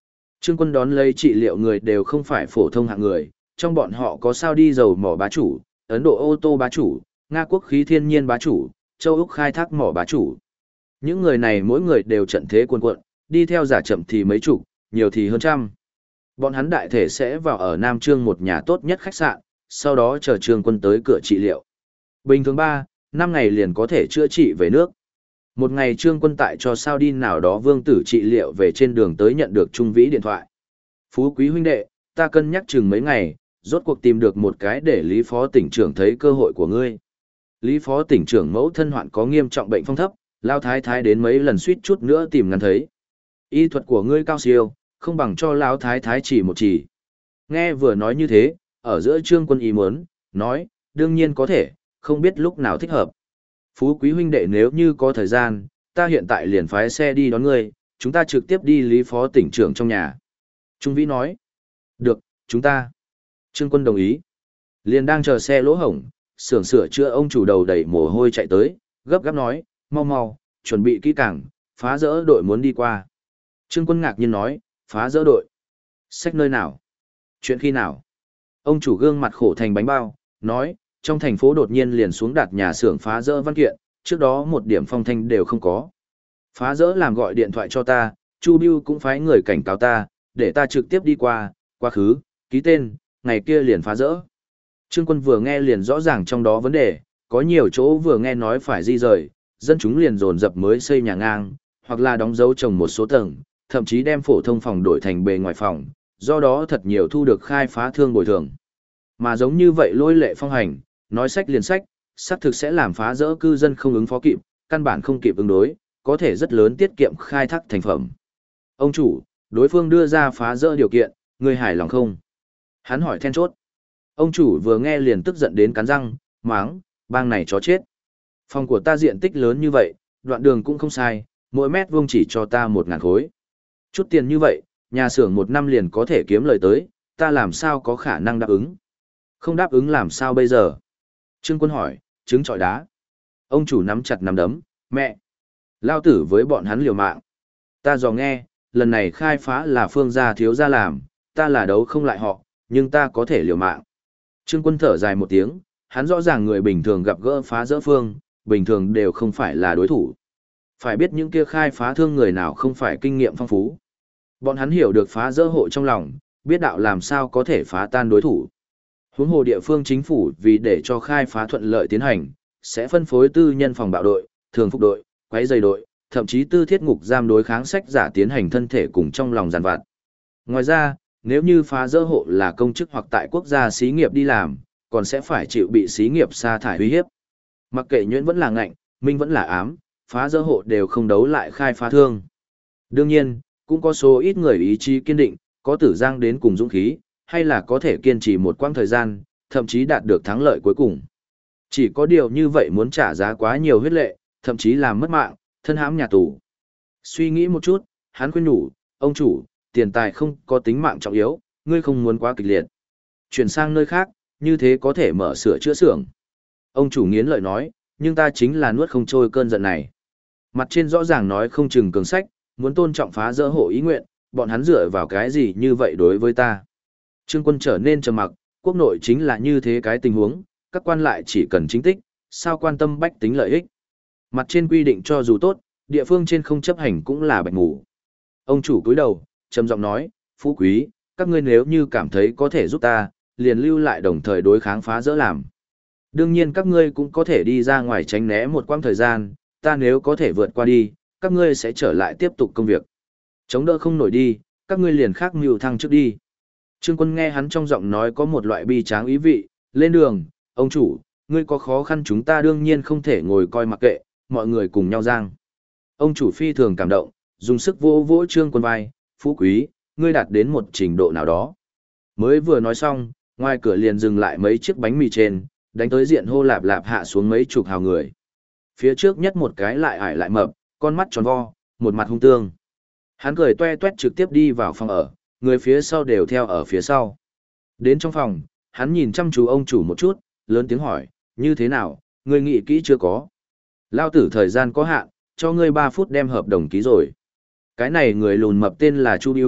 Trương Quân đón lấy trị liệu người đều không phải phổ thông hạng người, trong bọn họ có Saudi dầu mỏ bá chủ, Ấn Độ ô tô bá chủ, Nga quốc khí thiên nhiên bá chủ, châu Úc khai thác mỏ bá chủ. Những người này mỗi người đều trận thế cuồn cuộn, đi theo giả chậm thì mấy chục, nhiều thì hơn trăm. Bọn hắn đại thể sẽ vào ở Nam Trương một nhà tốt nhất khách sạn, sau đó chờ Trương Quân tới cửa trị liệu. Bình thường 3, 5 ngày liền có thể chữa trị về nước. Một ngày Trương Quân tại cho Saudi nào đó vương tử trị liệu về trên đường tới nhận được Trung Vĩ điện thoại. Phú quý huynh đệ, ta cân nhắc chừng mấy ngày, rốt cuộc tìm được một cái để Lý Phó tỉnh trưởng thấy cơ hội của ngươi. Lý Phó tỉnh trưởng mẫu thân hoạn có nghiêm trọng bệnh phong thấp, lao thái thái đến mấy lần suýt chút nữa tìm ngăn thấy. Y thuật của ngươi cao siêu, không bằng cho lao thái thái chỉ một chỉ. Nghe vừa nói như thế, ở giữa Trương Quân ý muốn, nói, đương nhiên có thể, không biết lúc nào thích hợp. Phú quý huynh đệ nếu như có thời gian, ta hiện tại liền phái xe đi đón ngươi, chúng ta trực tiếp đi Lý Phó tỉnh trưởng trong nhà. Trung Vĩ nói, được, chúng ta. Trương Quân đồng ý. Liền đang chờ xe lỗ hổng, xưởng sửa chữa ông chủ đầu đẩy mồ hôi chạy tới, gấp gáp nói, mau mau, chuẩn bị kỹ càng, phá rỡ đội muốn đi qua. Trương Quân ngạc nhiên nói, phá rỡ đội. Xách nơi nào? Chuyện khi nào? Ông chủ gương mặt khổ thành bánh bao, nói, trong thành phố đột nhiên liền xuống đặt nhà xưởng phá rỡ văn kiện, trước đó một điểm phong thanh đều không có. Phá rỡ làm gọi điện thoại cho ta, Chu Bưu cũng phái người cảnh cáo ta, để ta trực tiếp đi qua, quá khứ, ký tên, ngày kia liền phá rỡ. Trương Quân vừa nghe liền rõ ràng trong đó vấn đề, có nhiều chỗ vừa nghe nói phải di rời, dân chúng liền dồn dập mới xây nhà ngang, hoặc là đóng dấu trồng một số tầng, thậm chí đem phổ thông phòng đổi thành bề ngoài phòng, do đó thật nhiều thu được khai phá thương bồi thường. Mà giống như vậy lôi lệ phong hành, nói sách liền sách, xác thực sẽ làm phá rỡ cư dân không ứng phó kịp, căn bản không kịp ứng đối, có thể rất lớn tiết kiệm khai thác thành phẩm. Ông chủ, đối phương đưa ra phá rỡ điều kiện, người hài lòng không? Hắn hỏi then chốt. Ông chủ vừa nghe liền tức giận đến cắn răng, máng, bang này chó chết. Phòng của ta diện tích lớn như vậy, đoạn đường cũng không sai, mỗi mét vuông chỉ cho ta 1.000 khối. Chút tiền như vậy, nhà xưởng 1 năm liền có thể kiếm lời tới, ta làm sao có khả năng đáp ứng? Không đáp ứng làm sao bây giờ? Trương Quân hỏi, trứng trọi đá. Ông chủ nắm chặt nắm đấm, mẹ. Lao tử với bọn hắn liều mạng. Ta dò nghe, lần này khai phá là Phương gia thiếu gia làm, ta là đấu không lại họ, nhưng ta có thể liều mạng. Trương Quân thở dài một tiếng, hắn rõ ràng người bình thường gặp gỡ phá rỡ Phương, bình thường đều không phải là đối thủ. Phải biết những kia khai phá thương người nào không phải kinh nghiệm phong phú. Bọn hắn hiểu được phá rỡ hộ trong lòng, biết đạo làm sao có thể phá tan đối thủ. Huống hồ địa phương chính phủ vì để cho khai phá thuận lợi tiến hành, sẽ phân phối tư nhân phòng bạo đội, thường phục đội, quấy dày đội, thậm chí tư thiết ngục giam đối kháng sách giả tiến hành thân thể cùng trong lòng giàn vặt. Ngoài ra, nếu như phá rỡ hộ là công chức hoặc tại quốc gia xí nghiệp đi làm, còn sẽ phải chịu bị xí nghiệp sa thải uy hiếp. Mặc kệ nhuyễn vẫn là ngạnh, minh vẫn là ám, phá rỡ hộ đều không đấu lại khai phá thương. Đương nhiên, cũng có số ít người ý chí kiên định, có tử giang đến cùng dũng khí, hay là có thể kiên trì một quãng thời gian, thậm chí đạt được thắng lợi cuối cùng. Chỉ có điều như vậy muốn trả giá quá nhiều huyết lệ, thậm chí làm mất mạng, thân hãm nhà tù. Suy nghĩ một chút, hắn khuyên nhủ, ông chủ, tiền tài không có tính mạng trọng yếu, ngươi không muốn quá kịch liệt. Chuyển sang nơi khác, như thế có thể mở sửa chữa xưởng. Ông chủ nghiến lợi nói, nhưng ta chính là nuốt không trôi cơn giận này. Mặt trên rõ ràng nói không chừng cường sách, muốn tôn trọng phá rỡ hộ ý nguyện, bọn hắn dựa vào cái gì như vậy đối với ta. Trương Quân trở nên trầm mặc, quốc nội chính là như thế cái tình huống, các quan lại chỉ cần chính tích, sao quan tâm bách tính lợi ích. Mặt trên quy định cho dù tốt, địa phương trên không chấp hành cũng là bạch ngủ. Ông chủ cúi đầu, trầm giọng nói, phú quý, các ngươi nếu như cảm thấy có thể giúp ta, liền lưu lại đồng thời đối kháng phá rỡ làm. Đương nhiên các ngươi cũng có thể đi ra ngoài tránh né một quãng thời gian, ta nếu có thể vượt qua đi, các ngươi sẽ trở lại tiếp tục công việc. Chống đỡ không nổi đi, các ngươi liền khác mưu thăng trước đi. Trương Quân nghe hắn trong giọng nói có một loại bi tráng ý vị, lên đường, ông chủ, ngươi có khó khăn chúng ta đương nhiên không thể ngồi coi mặc kệ, mọi người cùng nhau giang. Ông chủ phi thường cảm động, dùng sức vỗ vỗ Trương Quân vai, phú quý, ngươi đạt đến một trình độ nào đó. Mới vừa nói xong, ngoài cửa liền dừng lại mấy chiếc bánh mì trên, đánh tới diện hô lạp lạp hạ xuống mấy chục hào người. Phía trước nhất một cái lại ải lại mập, con mắt tròn vo, một mặt hung tương. Hắn cười toe toét trực tiếp đi vào phòng ở, người phía sau đều theo ở phía sau. Đến trong phòng, hắn nhìn chăm chú ông chủ một chút, lớn tiếng hỏi, như thế nào, ngươi nghĩ kỹ chưa có? Lao tử thời gian có hạn, cho ngươi 3 phút đem hợp đồng ký rồi. Cái này người lùn mập tên là Chu Biêu,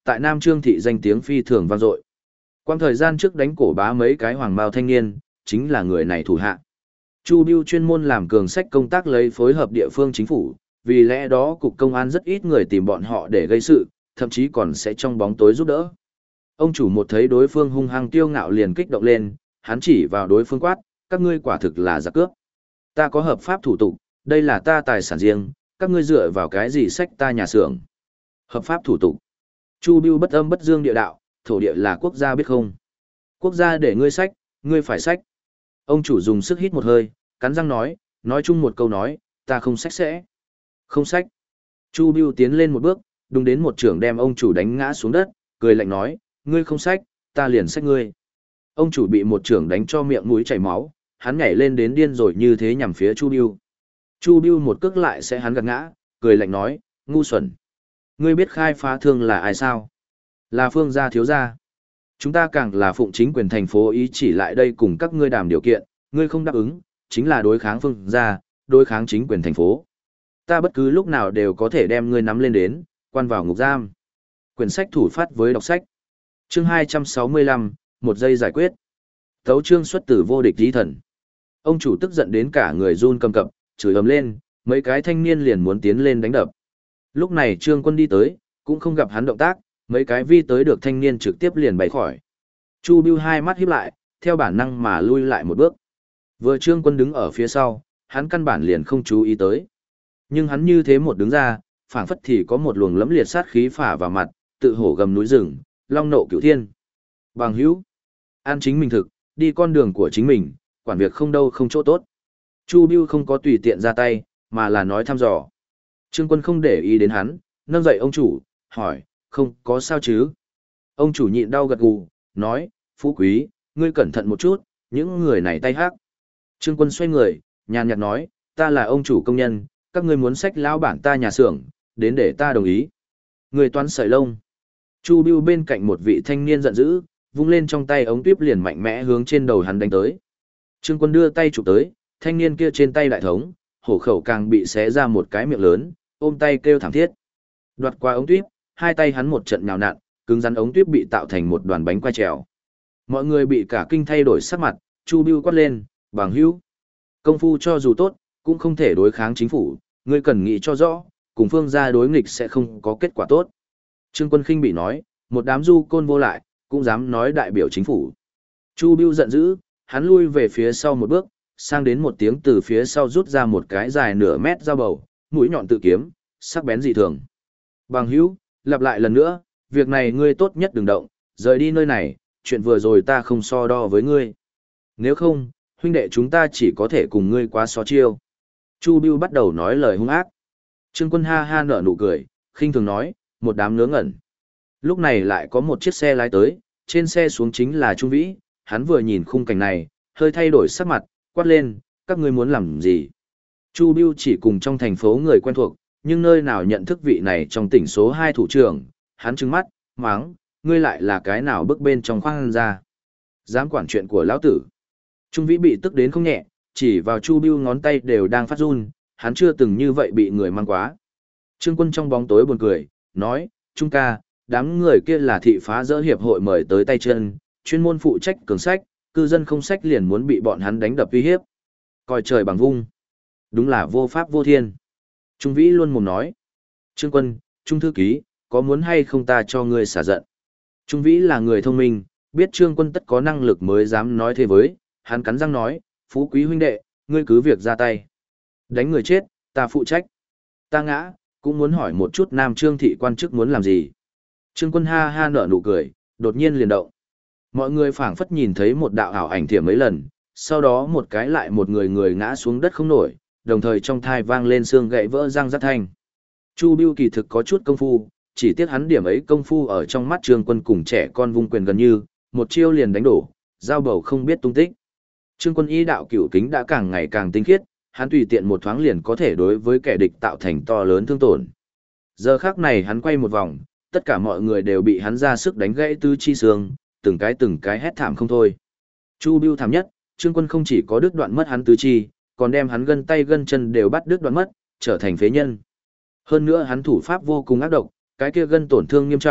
tại Nam Trương thị danh tiếng phi thường vang dội. Quang thời gian trước đánh cổ bá mấy cái hoàng mao thanh niên, chính là người này thủ hạ. Chu Bưu chuyên môn làm cường sách công tác lấy phối hợp địa phương chính phủ, vì lẽ đó cục công an rất ít người tìm bọn họ để gây sự, thậm chí còn sẽ trong bóng tối giúp đỡ. Ông chủ một thấy đối phương hung hăng tiêu ngạo liền kích động lên, hắn chỉ vào đối phương quát, các ngươi quả thực là giặc cướp. Ta có hợp pháp thủ tục, đây là ta tài sản riêng, các ngươi dựa vào cái gì xách ta nhà xưởng. Hợp pháp thủ tục. Chu Bưu bất âm bất dương địa đạo, thổ địa là quốc gia biết không? Quốc gia để ngươi xách, ngươi phải xách. Ông chủ dùng sức hít một hơi, cắn răng nói chung một câu nói, ta không xách sẽ. Không xách. Chu Bưu tiến lên một bước, đùng đến một trưởng đem ông chủ đánh ngã xuống đất, cười lạnh nói, ngươi không xách, ta liền xách ngươi. Ông chủ bị một trưởng đánh cho miệng mũi chảy máu, hắn nhảy lên đến điên rồi như thế nhằm phía Chu Bưu. Chu Bưu một cước lại sẽ hắn gạt ngã, cười lạnh nói, ngu xuẩn. Ngươi biết khai phá thương là ai sao? Là Phương gia thiếu gia. Chúng ta càng là phụng chính quyền thành phố ý chỉ lại đây cùng các ngươi đàm điều kiện, ngươi không đáp ứng, chính là đối kháng Phương gia, đối kháng chính quyền thành phố. Ta bất cứ lúc nào đều có thể đem ngươi nắm lên đến, quan vào ngục giam. Quyển sách thủ phát với đọc sách. Chương 265, một giây giải quyết. Tấu chương xuất từ vô địch lý thần. Ông chủ tức giận đến cả người run cầm cập, chửi ầm lên, mấy cái thanh niên liền muốn tiến lên đánh đập. Lúc này Trương Quân đi tới, cũng không gặp hắn động tác, mấy cái vi tới được thanh niên trực tiếp liền bay khỏi. Chu Bưu hai mắt híp lại, theo bản năng mà lui lại một bước. Vừa Trương Quân đứng ở phía sau, hắn căn bản liền không chú ý tới. Nhưng hắn như thế một đứng ra, phảng phất thì có một luồng lẫm liệt sát khí phả vào mặt, tự hổ gầm núi rừng, long nộ cửu thiên. Bằng hữu, an chính mình thực, đi con đường của chính mình, quản việc không đâu không chỗ tốt. Chu Bưu không có tùy tiện ra tay, mà là nói thăm dò. Trương Quân không để ý đến hắn, nâng dậy ông chủ, hỏi, không có sao chứ? Ông chủ nhịn đau gật gù, nói, phú quý, ngươi cẩn thận một chút, những người này tay hắc. Trương Quân xoay người, nhàn nhạt nói, ta là ông chủ công nhân, các ngươi muốn xách lão bản ta nhà xưởng, đến để ta đồng ý. Người toán sợi lông. Chu Bưu bên cạnh một vị thanh niên giận dữ, vung lên trong tay ống tuyếp liền mạnh mẽ hướng trên đầu hắn đánh tới. Trương Quân đưa tay chụp tới, thanh niên kia trên tay đại thống, hổ khẩu càng bị xé ra một cái miệng lớn, ôm tay kêu thảm thiết. Đoạt qua ống tuyếp, hai tay hắn một trận nhào nặn, cứng rắn ống tuyếp bị tạo thành một đoàn bánh quai trèo. Mọi người bị cả kinh thay đổi sắc mặt, Chu Bưu quát lên, bằng hữu. Công phu cho dù tốt, cũng không thể đối kháng chính phủ, ngươi cần nghĩ cho rõ, cùng Phương gia đối nghịch sẽ không có kết quả tốt. Trương Quân khinh bị nói, một đám du côn vô lại, cũng dám nói đại biểu chính phủ. Chu Bưu giận dữ, hắn lui về phía sau một bước, sang đến một tiếng từ phía sau rút ra một cái dài nửa mét dao bầu, mũi nhọn tự kiếm, sắc bén dị thường. Bằng hữu, lặp lại lần nữa, việc này ngươi tốt nhất đừng động, rời đi nơi này, chuyện vừa rồi ta không so đo với ngươi. Nếu không, huynh đệ chúng ta chỉ có thể cùng ngươi quá so chiêu. Chu Bưu bắt đầu nói lời hung ác. Trương Quân ha ha nở nụ cười, khinh thường nói, một đám ngớ ngẩn. Lúc này lại có một chiếc xe lái tới, trên xe xuống chính là Trung Vĩ, hắn vừa nhìn khung cảnh này, hơi thay đổi sắc mặt, quát lên, các ngươi muốn làm gì? Chu Bưu chỉ cùng trong thành phố người quen thuộc, nhưng nơi nào nhận thức vị này trong tỉnh số 2 thủ trưởng, hắn trừng mắt, mắng, ngươi lại là cái nào bước bên trong khoang ra. Dám quản chuyện của lão tử. Trung Vĩ bị tức đến không nhẹ, chỉ vào Chu Bưu ngón tay đều đang phát run, hắn chưa từng như vậy bị người mang quá. Trương Quân trong bóng tối buồn cười, nói, Trung ca, đám người kia là thị phá dỡ hiệp hội mời tới tay chân, chuyên môn phụ trách cường sách, cư dân không sách liền muốn bị bọn hắn đánh đập uy hiếp. Coi trời bằng vung. Đúng là vô pháp vô thiên. Trung Vĩ luôn mồm nói. Trương Quân, Trung thư ký, có muốn hay không ta cho ngươi xả giận? Trung Vĩ là người thông minh, biết Trương Quân tất có năng lực mới dám nói thế với, hắn cắn răng nói, phú quý huynh đệ, ngươi cứ việc ra tay. Đánh người chết, ta phụ trách. Ta ngã, cũng muốn hỏi một chút Nam Trương thị quan chức muốn làm gì. Trương Quân ha ha nở nụ cười, đột nhiên liền động. Mọi người phảng phất nhìn thấy một đạo ảo ảnh thiểm mấy lần, sau đó một cái lại một người ngã xuống đất không nổi, đồng thời trong thai vang lên xương gãy vỡ răng rắc thanh. Chu Bưu kỳ thực có chút công phu, chỉ tiếc hắn điểm ấy công phu ở trong mắt Trương Quân cùng trẻ con vung quyền gần như, một chiêu liền đánh đổ, giao bầu không biết tung tích. Trương Quân ý đạo cửu kính đã càng ngày càng tinh khiết, hắn tùy tiện một thoáng liền có thể đối với kẻ địch tạo thành to lớn thương tổn. Giờ khắc này hắn quay một vòng, tất cả mọi người đều bị hắn ra sức đánh gãy tứ chi xương, từng cái hét thảm không thôi. Chu Bưu thảm nhất, Trương Quân không chỉ có đứt đoạn mất hắn tứ chi, còn đem hắn gân tay gân chân đều bắt đứt đoạn mất, trở thành phế nhân. Hơn nữa hắn thủ pháp vô cùng ác độc, cái kia gân tổn thương nghiêm trọng,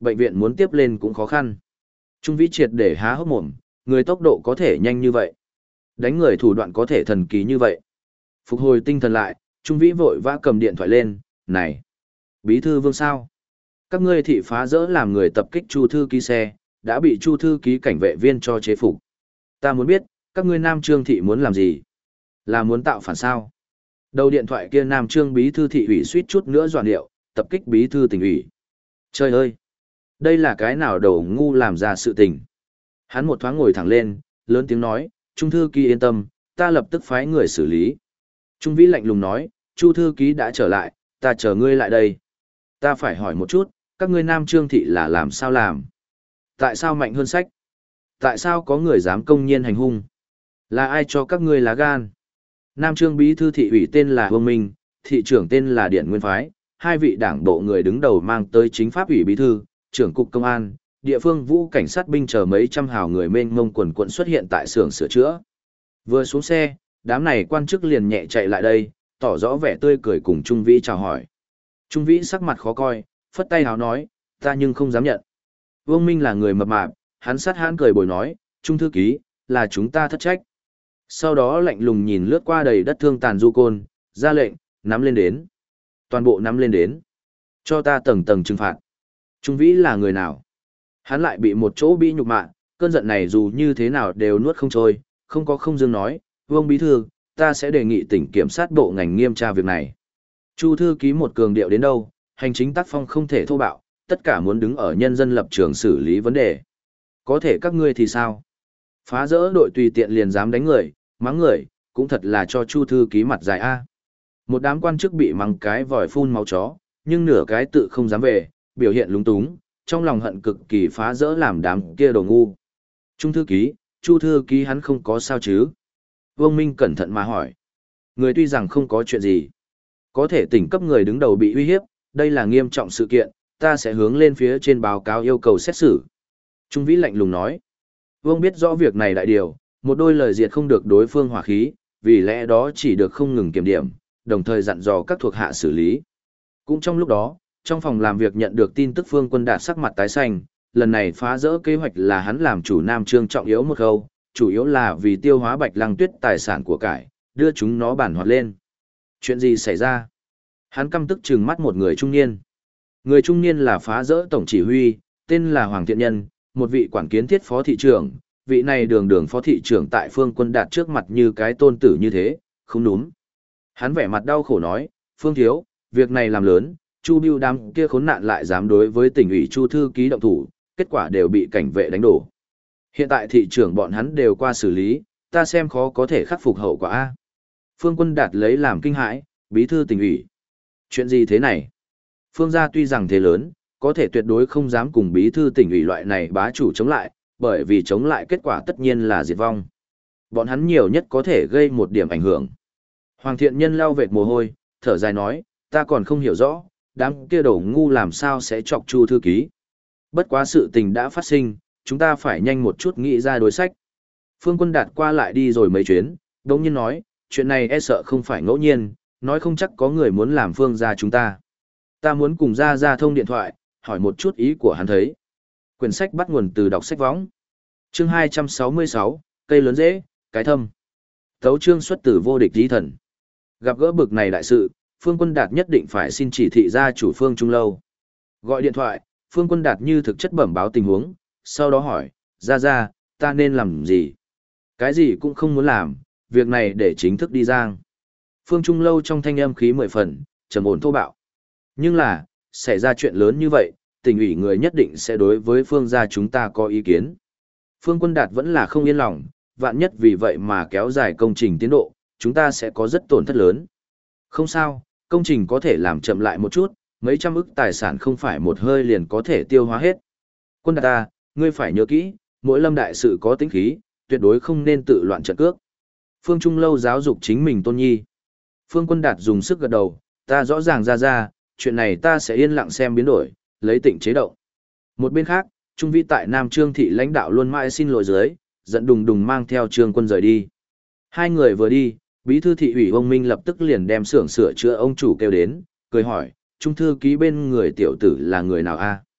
bệnh viện muốn tiếp lên cũng khó khăn. Trung Vĩ triệt để há hốc mồm, người tốc độ có thể nhanh như vậy. Đánh người thủ đoạn có thể thần kỳ như vậy. Phục hồi tinh thần lại, Trung Vĩ vội vã cầm điện thoại lên, này, Bí thư Vương sao? Các ngươi thị phá rỡ làm người tập kích Chu thư ký xe, đã bị Chu thư ký cảnh vệ viên cho chế phục. Ta muốn biết, các ngươi Nam Trương thị muốn làm gì? Là muốn tạo phản sao? Đầu điện thoại kia Nam Trương bí thư thị ủy suýt chút nữa doạn điệu, tập kích bí thư tỉnh ủy. Trời ơi! Đây là cái nào đầu ngu làm ra sự tình? Hắn một thoáng ngồi thẳng lên, lớn tiếng nói, Trung thư ký yên tâm, ta lập tức phái người xử lý. Trung Vĩ lạnh lùng nói, Chu thư ký đã trở lại, ta chờ ngươi lại đây. Ta phải hỏi một chút, các ngươi Nam Trương thị là làm sao làm? Tại sao mạnh hơn sách? Tại sao có người dám công nhiên hành hung? Là ai cho các ngươi lá gan? Nam Trương bí thư thị ủy tên là Vương Minh, thị trưởng tên là Điện Nguyên Phái, hai vị đảng bộ người đứng đầu mang tới chính pháp ủy bí thư, trưởng cục công an, địa phương vũ cảnh sát binh chờ mấy trăm hào người mênh mông quần quận xuất hiện tại xưởng sửa chữa. Vừa xuống xe, đám này quan chức liền nhẹ chạy lại đây, tỏ rõ vẻ tươi cười cùng Trung Vĩ chào hỏi. Trung Vĩ sắc mặt khó coi, phất tay háo nói, ta nhưng không dám nhận. Vương Minh là người mập mạp, hắn sát hãn cười bồi nói, Trung thư ký, là chúng ta thất trách. Sau đó lạnh lùng nhìn lướt qua đầy đất thương tàn du côn, ra lệnh, nắm lên đến. Toàn bộ nắm lên đến. Cho ta tầng tầng trừng phạt. Trung Vĩ là người nào? Hắn lại bị một chỗ bị nhục mạ, cơn giận này dù như thế nào đều nuốt không trôi, không có không dương nói, Vương bí thư, ta sẽ đề nghị tỉnh kiểm sát bộ ngành nghiêm tra việc này. Chu thư ký một cường điệu đến đâu, hành chính tác phong không thể thô bạo, tất cả muốn đứng ở nhân dân lập trường xử lý vấn đề. Có thể các ngươi thì sao? Phá rỡ đội tùy tiện liền dám đánh người, mắng người, cũng thật là cho Chu thư ký mặt dài a. Một đám quan chức bị mắng cái vòi phun máu chó, nhưng nửa cái tự không dám về, biểu hiện lúng túng, trong lòng hận cực kỳ phá rỡ làm đám kia đồ ngu. Trung thư ký, Chu thư ký hắn không có sao chứ? Vương Minh cẩn thận mà hỏi. Người tuy rằng không có chuyện gì, có thể tỉnh cấp người đứng đầu bị uy hiếp, đây là nghiêm trọng sự kiện, ta sẽ hướng lên phía trên báo cáo yêu cầu xét xử. Trung Vĩ lạnh lùng nói. Vương biết rõ việc này đại điều, một đôi lời diệt không được đối phương hỏa khí, vì lẽ đó chỉ được không ngừng kiểm điểm, đồng thời dặn dò các thuộc hạ xử lý. Cũng trong lúc đó, trong phòng làm việc nhận được tin tức Phương Quân Đạt sắc mặt tái xanh, lần này phá rỡ kế hoạch là hắn làm chủ Nam Trương trọng yếu một khâu, chủ yếu là vì tiêu hóa Bạch Lăng Tuyết tài sản của cải, đưa chúng nó bản hoạt lên. Chuyện gì xảy ra? Hắn căm tức trừng mắt một người trung niên. Người trung niên là phá rỡ tổng chỉ huy, tên là Hoàng Thiện Nhân, một vị quản kiến thiết phó thị trưởng, vị này đường phó thị trưởng tại Phương Quân Đạt trước mặt như cái tôn tử như thế, không đúng. Hắn vẻ mặt đau khổ nói, Phương thiếu, việc này làm lớn, Chu Bưu đám kia khốn nạn lại dám đối với tỉnh ủy Chu thư ký động thủ, kết quả đều bị cảnh vệ đánh đổ. Hiện tại thị trưởng bọn hắn đều qua xử lý, ta xem khó có thể khắc phục hậu quả a. Phương Quân Đạt lấy làm kinh hãi, bí thư tỉnh ủy. Chuyện gì thế này? Phương gia tuy rằng thế lớn, có thể tuyệt đối không dám cùng bí thư tỉnh ủy loại này bá chủ chống lại, bởi vì chống lại kết quả tất nhiên là diệt vong. Bọn hắn nhiều nhất có thể gây một điểm ảnh hưởng. Hoàng Thiện Nhân lau vệt mồ hôi, thở dài nói, ta còn không hiểu rõ, đám kia đổ ngu làm sao sẽ chọc Chu thư ký. Bất quá sự tình đã phát sinh, chúng ta phải nhanh một chút nghĩ ra đối sách. Phương Quân Đạt qua lại đi rồi mấy chuyến, đống nhiên nói, chuyện này e sợ không phải ngẫu nhiên, nói không chắc có người muốn làm Phương gia chúng ta. Ta muốn cùng ra thông điện thoại, hỏi một chút ý của hắn thấy. Quyển sách bắt nguồn từ đọc sách võng. Chương 266, cây lớn dễ, cái thâm. Tấu chương xuất từ vô địch di thần. Gặp gỡ bực này đại sự, Phương Quân Đạt nhất định phải xin chỉ thị gia chủ Phương Trung Lâu. Gọi điện thoại, Phương Quân Đạt như thực chất bẩm báo tình huống, sau đó hỏi, ra, ta nên làm gì? Cái gì cũng không muốn làm, việc này để chính thức đi giang. Phương Trung Lâu trong thanh âm khí 10 phần, trầm ổn thô bạo. Nhưng là, xảy ra chuyện lớn như vậy, tỉnh ủy người nhất định sẽ đối với Phương gia chúng ta có ý kiến. Phương Quân Đạt vẫn là không yên lòng, vạn nhất vì vậy mà kéo dài công trình tiến độ, chúng ta sẽ có rất tổn thất lớn. Không sao, công trình có thể làm chậm lại một chút, mấy trăm ức tài sản không phải một hơi liền có thể tiêu hóa hết. Quân Đạt ta, ngươi phải nhớ kỹ, mỗi lâm đại sự có tính khí, tuyệt đối không nên tự loạn trận cước. Phương Trung Lâu giáo dục chính mình tôn nhi. Phương Quân Đạt dùng sức gật đầu, ta rõ ràng ra, chuyện này ta sẽ yên lặng xem biến đổi, lấy tịnh chế động. Một bên khác, Trung Vi tại Nam Trương thị lãnh đạo luôn mãi xin lỗi dưới, giận đùng đùng mang theo Trương Quân rời đi. Hai người vừa đi, bí thư thị ủy ông Minh lập tức liền đem xưởng sửa chữa ông chủ kêu đến, cười hỏi, Trung thư ký bên người tiểu tử là người nào a?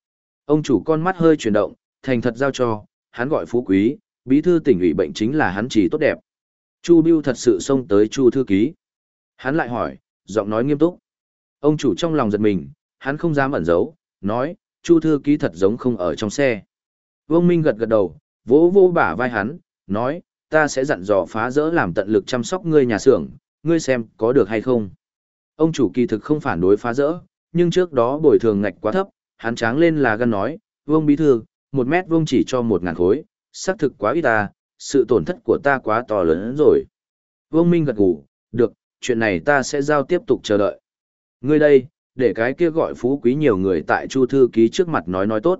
Ông chủ con mắt hơi chuyển động, thành thật giao cho, hắn gọi Phú Quý, bí thư tỉnh ủy bệnh chính là hắn chỉ tốt đẹp. Chu Bưu thật sự xông tới Chu thư ký. Hắn lại hỏi, giọng nói nghiêm túc. Ông chủ trong lòng giật mình, hắn không dám ẩn giấu, nói, Chu thư ký thật giống không ở trong xe. Vương Minh gật gật đầu, vỗ vỗ bả vai hắn, nói, ta sẽ dặn dò phá rỡ làm tận lực chăm sóc ngươi nhà xưởng, ngươi xem có được hay không. Ông chủ kỳ thực không phản đối phá rỡ, nhưng trước đó bồi thường ngạch quá thấp, hắn tráng lên là gan nói, Vương bí thư, 1 mét vuông chỉ cho 1.000 khối, xác thực quá ít ta, sự tổn thất của ta quá to lớn rồi. Vương Minh gật gù, được, chuyện này ta sẽ giao tiếp tục chờ đợi. Ngươi đây, để cái kia gọi Phú Quý nhiều người tại Chu thư ký trước mặt nói tốt.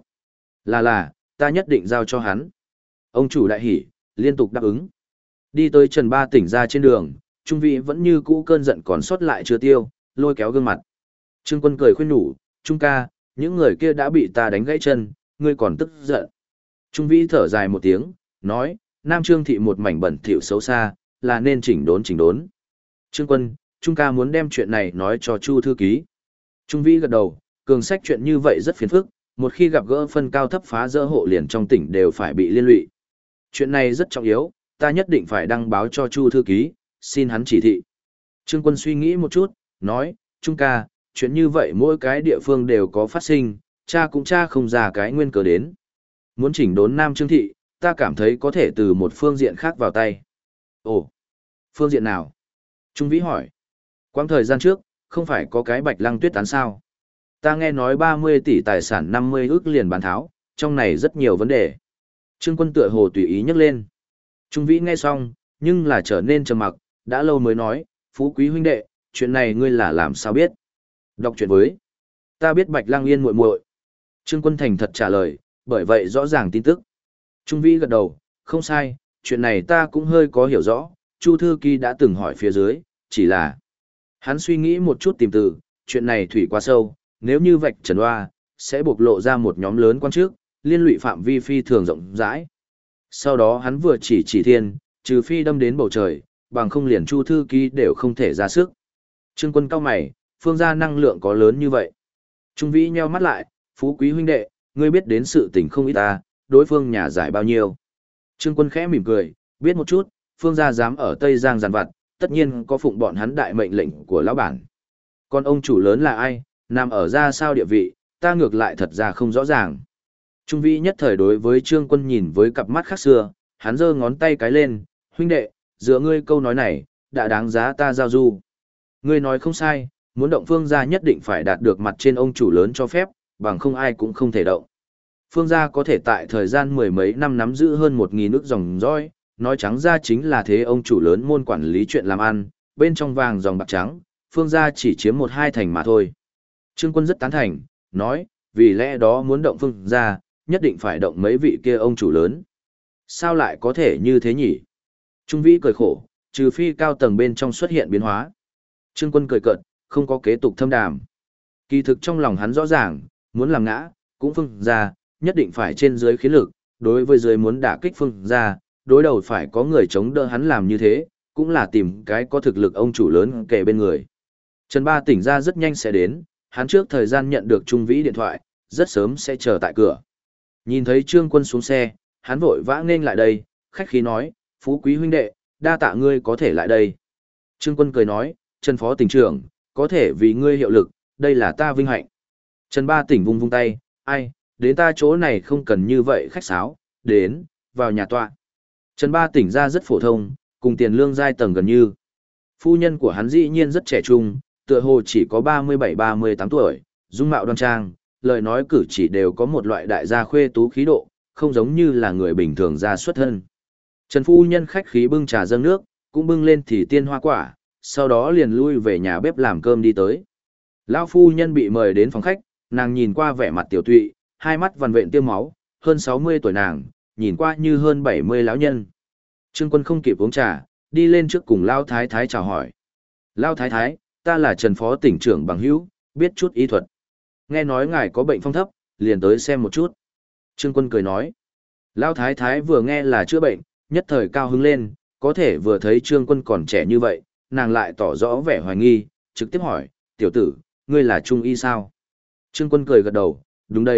Là, ta nhất định giao cho hắn. Ông chủ đại hỉ, liên tục đáp ứng. Đi tới Trần Ba Tỉnh ra trên đường, Trung Vĩ vẫn như cũ cơn giận còn sót lại chưa tiêu, lôi kéo gương mặt. Trương Quân cười khuyên nhủ, Trung ca, những người kia đã bị ta đánh gãy chân, ngươi còn tức giận. Trung Vĩ thở dài một tiếng, nói, Nam Trương thị một mảnh bẩn thỉu xấu xa, là nên chỉnh đốn. Trương Quân, Trung ca muốn đem chuyện này nói cho Chu thư ký. Trung Vĩ gật đầu, cường sách chuyện như vậy rất phiền phức, một khi gặp gỡ phân cao thấp phá rỡ hộ liền trong tỉnh đều phải bị liên lụy. Chuyện này rất trọng yếu, ta nhất định phải đăng báo cho Chu thư ký, xin hắn chỉ thị. Trương Quân suy nghĩ một chút, nói, Trung ca, chuyện như vậy mỗi cái địa phương đều có phát sinh, cha cũng cha không ra cái nguyên cớ đến. Muốn chỉnh đốn Nam Trương thị, ta cảm thấy có thể từ một phương diện khác vào tay. Ồ, phương diện nào? Trung Vĩ hỏi. Quãng thời gian trước, không phải có cái Bạch Lăng Tuyết án sao? Ta nghe nói 30 tỷ tài sản 50 ức liền bán tháo, trong này rất nhiều vấn đề. Trương Quân tựa hồ tùy ý nhắc lên. Trung Vĩ nghe xong, nhưng là trở nên trầm mặc, đã lâu mới nói, Phú Quý huynh đệ, chuyện này ngươi là làm sao biết? Đọc chuyện với. Ta biết Bạch Lăng Yên muội muội. Trương Quân thành thật trả lời, bởi vậy rõ ràng tin tức. Trung Vĩ gật đầu, không sai, chuyện này ta cũng hơi có hiểu rõ, Chu thư ký đã từng hỏi phía dưới, chỉ là... Hắn suy nghĩ một chút tìm từ, chuyện này thủy quá sâu, nếu như vạch trần oa, sẽ bộc lộ ra một nhóm lớn quan chức, liên lụy phạm vi phi thường rộng rãi. Sau đó hắn vừa chỉ thiên, trừ phi đâm đến bầu trời, bằng không liền Chu thư ký đều không thể ra sức. Trương Quân cao mày, phương gia năng lượng có lớn như vậy. Trung Vĩ nheo mắt lại, Phú Quý huynh đệ, ngươi biết đến sự tình không ít ta, đối phương nhà giải bao nhiêu. Trương Quân khẽ mỉm cười, biết một chút, phương gia dám ở Tây Giang giàn vặt, tất nhiên có phụng bọn hắn đại mệnh lệnh của lão bản. Còn ông chủ lớn là ai, nằm ở ra sao địa vị, ta ngược lại thật ra không rõ ràng. Trung Vĩ nhất thời đối với Trương Quân nhìn với cặp mắt khác xưa, hắn giơ ngón tay cái lên, huynh đệ, dựa ngươi câu nói này, đã đáng giá ta giao du. Ngươi nói không sai, muốn động phương gia nhất định phải đạt được mặt trên ông chủ lớn cho phép, bằng không ai cũng không thể động. Phương gia có thể tại thời gian mười mấy năm nắm giữ hơn 1.000 nước dòng dõi, nói trắng ra chính là thế ông chủ lớn môn quản lý chuyện làm ăn, bên trong vàng dòng bạc trắng, phương gia chỉ chiếm 1-2 thành mà thôi. Trương Quân rất tán thành, nói, vì lẽ đó muốn động phương gia, nhất định phải động mấy vị kia ông chủ lớn. Sao lại có thể như thế nhỉ? Trung Vĩ cười khổ, trừ phi cao tầng bên trong xuất hiện biến hóa. Trương Quân cười cợt, không có kế tục thâm đàm. Kỳ thực trong lòng hắn rõ ràng, muốn làm ngã, cũng phương gia, nhất định phải trên dưới khí lực, đối với dưới muốn đả kích phương gia, đối đầu phải có người chống đỡ hắn làm như thế, cũng là tìm cái có thực lực ông chủ lớn kề bên người. Trần Ba Tỉnh ra rất nhanh sẽ đến, hắn trước thời gian nhận được Trung Vĩ điện thoại, rất sớm sẽ chờ tại cửa. Nhìn thấy Trương Quân xuống xe, hắn vội vã nên lại đây, khách khí nói, Phú Quý huynh đệ, đa tạ ngươi có thể lại đây. Trương Quân cười nói, Trần Phó Tỉnh trưởng, có thể vì ngươi hiệu lực, đây là ta vinh hạnh. Trần Ba Tỉnh vung vung tay, ai, đến ta chỗ này không cần như vậy khách sáo, đến, vào nhà tọa. Trần Ba Tỉnh ra rất phổ thông, cùng tiền lương giai tầng gần như. Phu nhân của hắn dĩ nhiên rất trẻ trung, tựa hồ chỉ có 37-38 tuổi, dung mạo đoan trang, lời nói cử chỉ đều có một loại đại gia khuê tú khí độ, không giống như là người bình thường ra xuất thân. Trần phu nhân khách khí bưng trà dâng nước, cũng bưng lên thì tiên hoa quả, sau đó liền lui về nhà bếp làm cơm đi tới. Lão phu nhân bị mời đến phòng khách, nàng nhìn qua vẻ mặt tiểu tụy, hai mắt vằn vện tiêm máu, hơn 60 tuổi nàng, nhìn qua như hơn 70 lão nhân. Trương Quân không kịp uống trà, đi lên trước cùng Lão Thái Thái chào hỏi. Lão Thái Thái, ta là Trần Phó Tỉnh trưởng bằng hữu, biết chút y thuật. Nghe nói ngài có bệnh phong thấp, liền tới xem một chút. Trương Quân cười nói. Lão Thái Thái vừa nghe là chữa bệnh, nhất thời cao hứng lên, có thể vừa thấy Trương Quân còn trẻ như vậy, nàng lại tỏ rõ vẻ hoài nghi, trực tiếp hỏi, tiểu tử, ngươi là trung y sao? Trương Quân cười gật đầu, đúng đấy,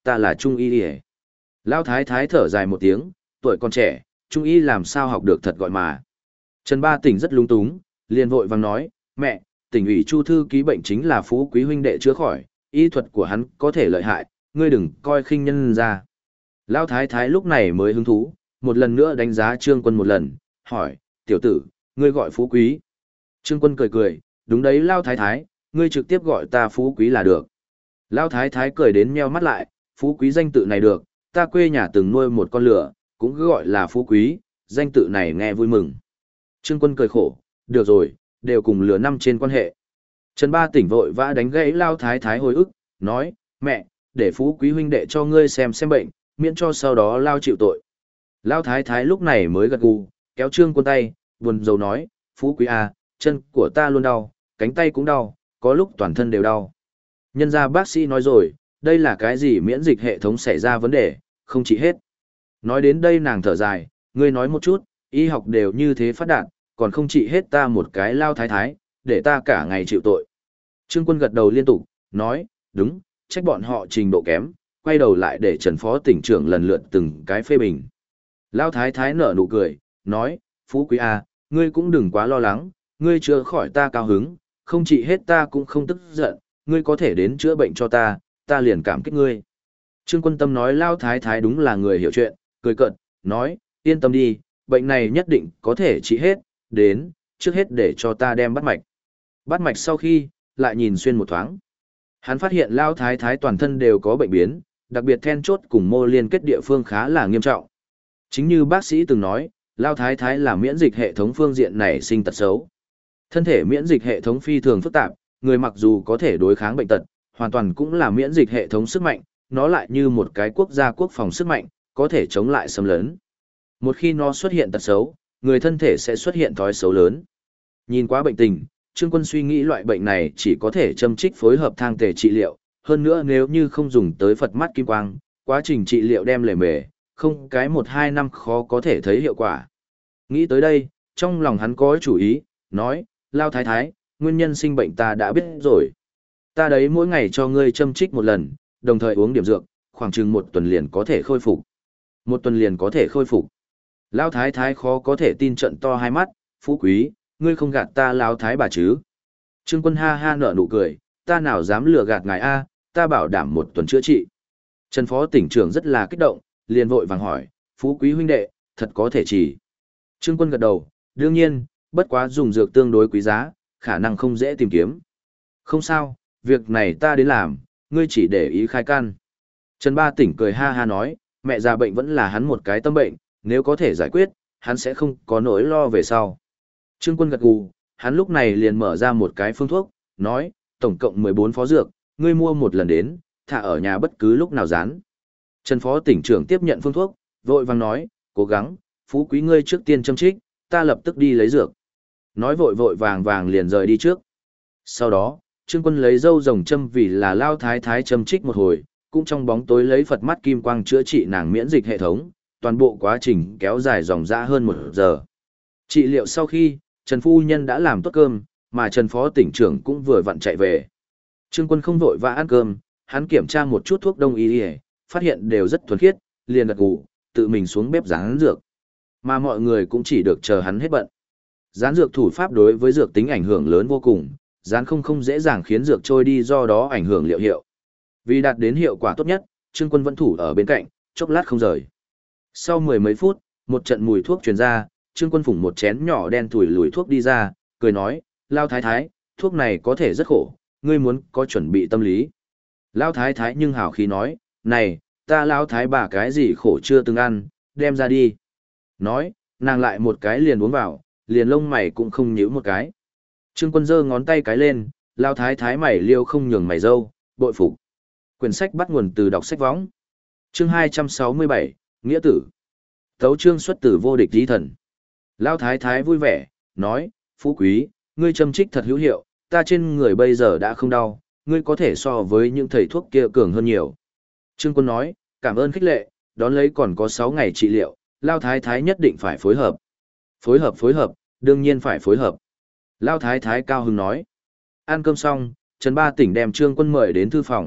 ta là Trung Y Y. Lao thái thái thở dài một tiếng, tuổi còn trẻ, Trung Y làm sao học được thật gọi mà. Trần Ba Tỉnh rất lung túng, liền vội vàng nói, mẹ, tỉnh ủy Chu thư ký bệnh chính là Phú Quý huynh đệ chữa khỏi, y thuật của hắn có thể lợi hại, ngươi đừng coi khinh nhân ra. Lao thái thái lúc này mới hứng thú, một lần nữa đánh giá Trương Quân một lần, hỏi, tiểu tử, ngươi gọi Phú Quý. Trương Quân cười cười, đúng đấy Lao thái thái, ngươi trực tiếp gọi ta Phú Quý là được. Lao thái thái cười đến nheo mắt lại, Phú Quý danh tự này được, ta quê nhà từng nuôi một con lửa, cũng cứ gọi là Phú Quý, danh tự này nghe vui mừng. Trương Quân cười khổ, được rồi, đều cùng lửa năm trên quan hệ. Trần Ba Tỉnh vội vã đánh gãy Lao thái thái hồi ức, nói, mẹ, để Phú Quý huynh đệ cho ngươi xem bệnh, miễn cho sau đó Lao chịu tội. Lao thái thái lúc này mới gật gù, kéo Trương Quân tay, buồn rầu nói, Phú Quý à, chân của ta luôn đau, cánh tay cũng đau, có lúc toàn thân đều đau. Nhân ra bác sĩ nói rồi, đây là cái gì miễn dịch hệ thống xảy ra vấn đề, không trị hết. Nói đến đây nàng thở dài, ngươi nói một chút, y học đều như thế phát đạt, còn không trị hết ta một cái Lao thái thái, để ta cả ngày chịu tội. Trương Quân gật đầu liên tục, nói, đúng, trách bọn họ trình độ kém, quay đầu lại để Trần Phó tỉnh trưởng lần lượt từng cái phê bình. Lao thái thái nở nụ cười, nói, Phú Quý à, ngươi cũng đừng quá lo lắng, ngươi chữa khỏi ta cao hứng, không trị hết ta cũng không tức giận, ngươi có thể đến chữa bệnh cho ta liền cảm kích ngươi. Trương Quân Tâm nói Lao thái thái đúng là người hiểu chuyện, cười cợt, nói, yên tâm đi, bệnh này nhất định có thể trị hết, đến, trước hết để cho ta đem bắt mạch. Bắt mạch sau khi, lại nhìn xuyên một thoáng. Hắn phát hiện Lao thái thái toàn thân đều có bệnh biến, đặc biệt then chốt cùng mô liên kết địa phương khá là nghiêm trọng. Chính như bác sĩ từng nói, Lao thái thái là miễn dịch hệ thống phương diện này sinh tật xấu. Thân thể miễn dịch hệ thống phi thường phức tạp, người mặc dù có thể đối kháng bệnh tật, hoàn toàn cũng là miễn dịch hệ thống sức mạnh, nó lại như một cái quốc gia quốc phòng sức mạnh, có thể chống lại xâm lấn. Một khi nó xuất hiện tật xấu, người thân thể sẽ xuất hiện thói xấu lớn. Nhìn qua bệnh tình, Trương Quân suy nghĩ loại bệnh này chỉ có thể châm trích phối hợp thang tề trị liệu, hơn nữa nếu như không dùng tới Phật mắt kim quang, quá trình trị liệu đem lề mề, không cái 1-2 năm khó có thể thấy hiệu quả. Nghĩ tới đây, trong lòng hắn có chủ ý, nói, Lao thái thái, nguyên nhân sinh bệnh ta đã biết rồi. Ta đấy mỗi ngày cho ngươi châm trích một lần, đồng thời uống điểm dược, khoảng chừng 1 tuần liền có thể khôi phục. 1 tuần liền có thể khôi phục. Lao thái thái khó có thể tin trận to hai mắt, Phú Quý, ngươi không gạt ta Lao thái bà chứ. Trương Quân ha ha nở nụ cười, ta nào dám lừa gạt ngài a, ta bảo đảm 1 tuần chữa trị. Trần Phó tỉnh trưởng rất là kích động, liền vội vàng hỏi, Phú Quý huynh đệ, thật có thể chỉ. Trương Quân gật đầu, đương nhiên, bất quá dùng dược tương đối quý giá, khả năng không dễ tìm kiếm. Không sao, việc này ta đến làm, ngươi chỉ để ý khai căn. Trần Ba Tỉnh cười ha ha nói, mẹ già bệnh vẫn là hắn một cái tâm bệnh, nếu có thể giải quyết, hắn sẽ không có nỗi lo về sau. Trương Quân gật gù, hắn lúc này liền mở ra một cái phương thuốc, nói, tổng cộng 14 phó dược, ngươi mua một lần đến, thả ở nhà bất cứ lúc nào dán. Trần Phó tỉnh trưởng tiếp nhận phương thuốc, vội vàng nói, cố gắng, Phú Quý ngươi trước tiên châm trích, ta lập tức đi lấy dược. Nói vội vội vàng vàng liền rời đi trước. Sau đó, Trương Quân lấy dâu rồng châm vì là Lao thái thái châm trích một hồi, cũng trong bóng tối lấy Phật mắt kim quang chữa trị nàng miễn dịch hệ thống, toàn bộ quá trình kéo dài dòng dã hơn 1 giờ. Trị liệu sau khi, Trần Phu Nhân đã làm tốt cơm, mà Trần Phó tỉnh trưởng cũng vừa vặn chạy về. Trương Quân không vội vã ăn cơm, hắn kiểm tra một chút thuốc đông y, phát hiện đều rất thuần khiết, liền gật gù, tự mình xuống bếp rán dược. Mà mọi người cũng chỉ được chờ hắn hết bận. Rán dược thủ pháp đối với dược tính ảnh hưởng lớn vô cùng, rán không dễ dàng khiến dược trôi đi do đó ảnh hưởng liệu hiệu. Vì đạt đến hiệu quả tốt nhất, Trương Quân vẫn thủ ở bên cạnh, chốc lát không rời. Sau 10 mấy phút, một trận mùi thuốc truyền ra, Trương Quân phủng một chén nhỏ đen thủi lùi thuốc đi ra, cười nói, Lao thái thái, thuốc này có thể rất khổ, ngươi muốn có chuẩn bị tâm lý. Lao thái thái nhưng hào khí nói, này, ta Lao thái bà cái gì khổ chưa từng ăn, đem ra đi. Nói, nàng lại một cái liền uống vào, liền lông mày cũng không nhíu một cái. Trương Quân giơ ngón tay cái lên, Lao thái thái mày liêu không nhường mày dâu, bội phục. Quyển sách bắt nguồn từ đọc sách võng. Chương 267, Nghĩa tử. Tấu chương xuất từ vô địch di thần. Lao thái thái vui vẻ, nói, Phú Quý, ngươi châm trích thật hữu hiệu, ta trên người bây giờ đã không đau, ngươi có thể so với những thầy thuốc kia cường hơn nhiều. Trương Quân nói, cảm ơn khích lệ, đón lấy còn có 6 ngày trị liệu, Lao thái thái nhất định phải phối hợp. Phối hợp, đương nhiên phải phối hợp. Lao thái thái cao hứng nói. Ăn cơm xong, Trần Ba Tỉnh đem Trương Quân mời đến thư phòng,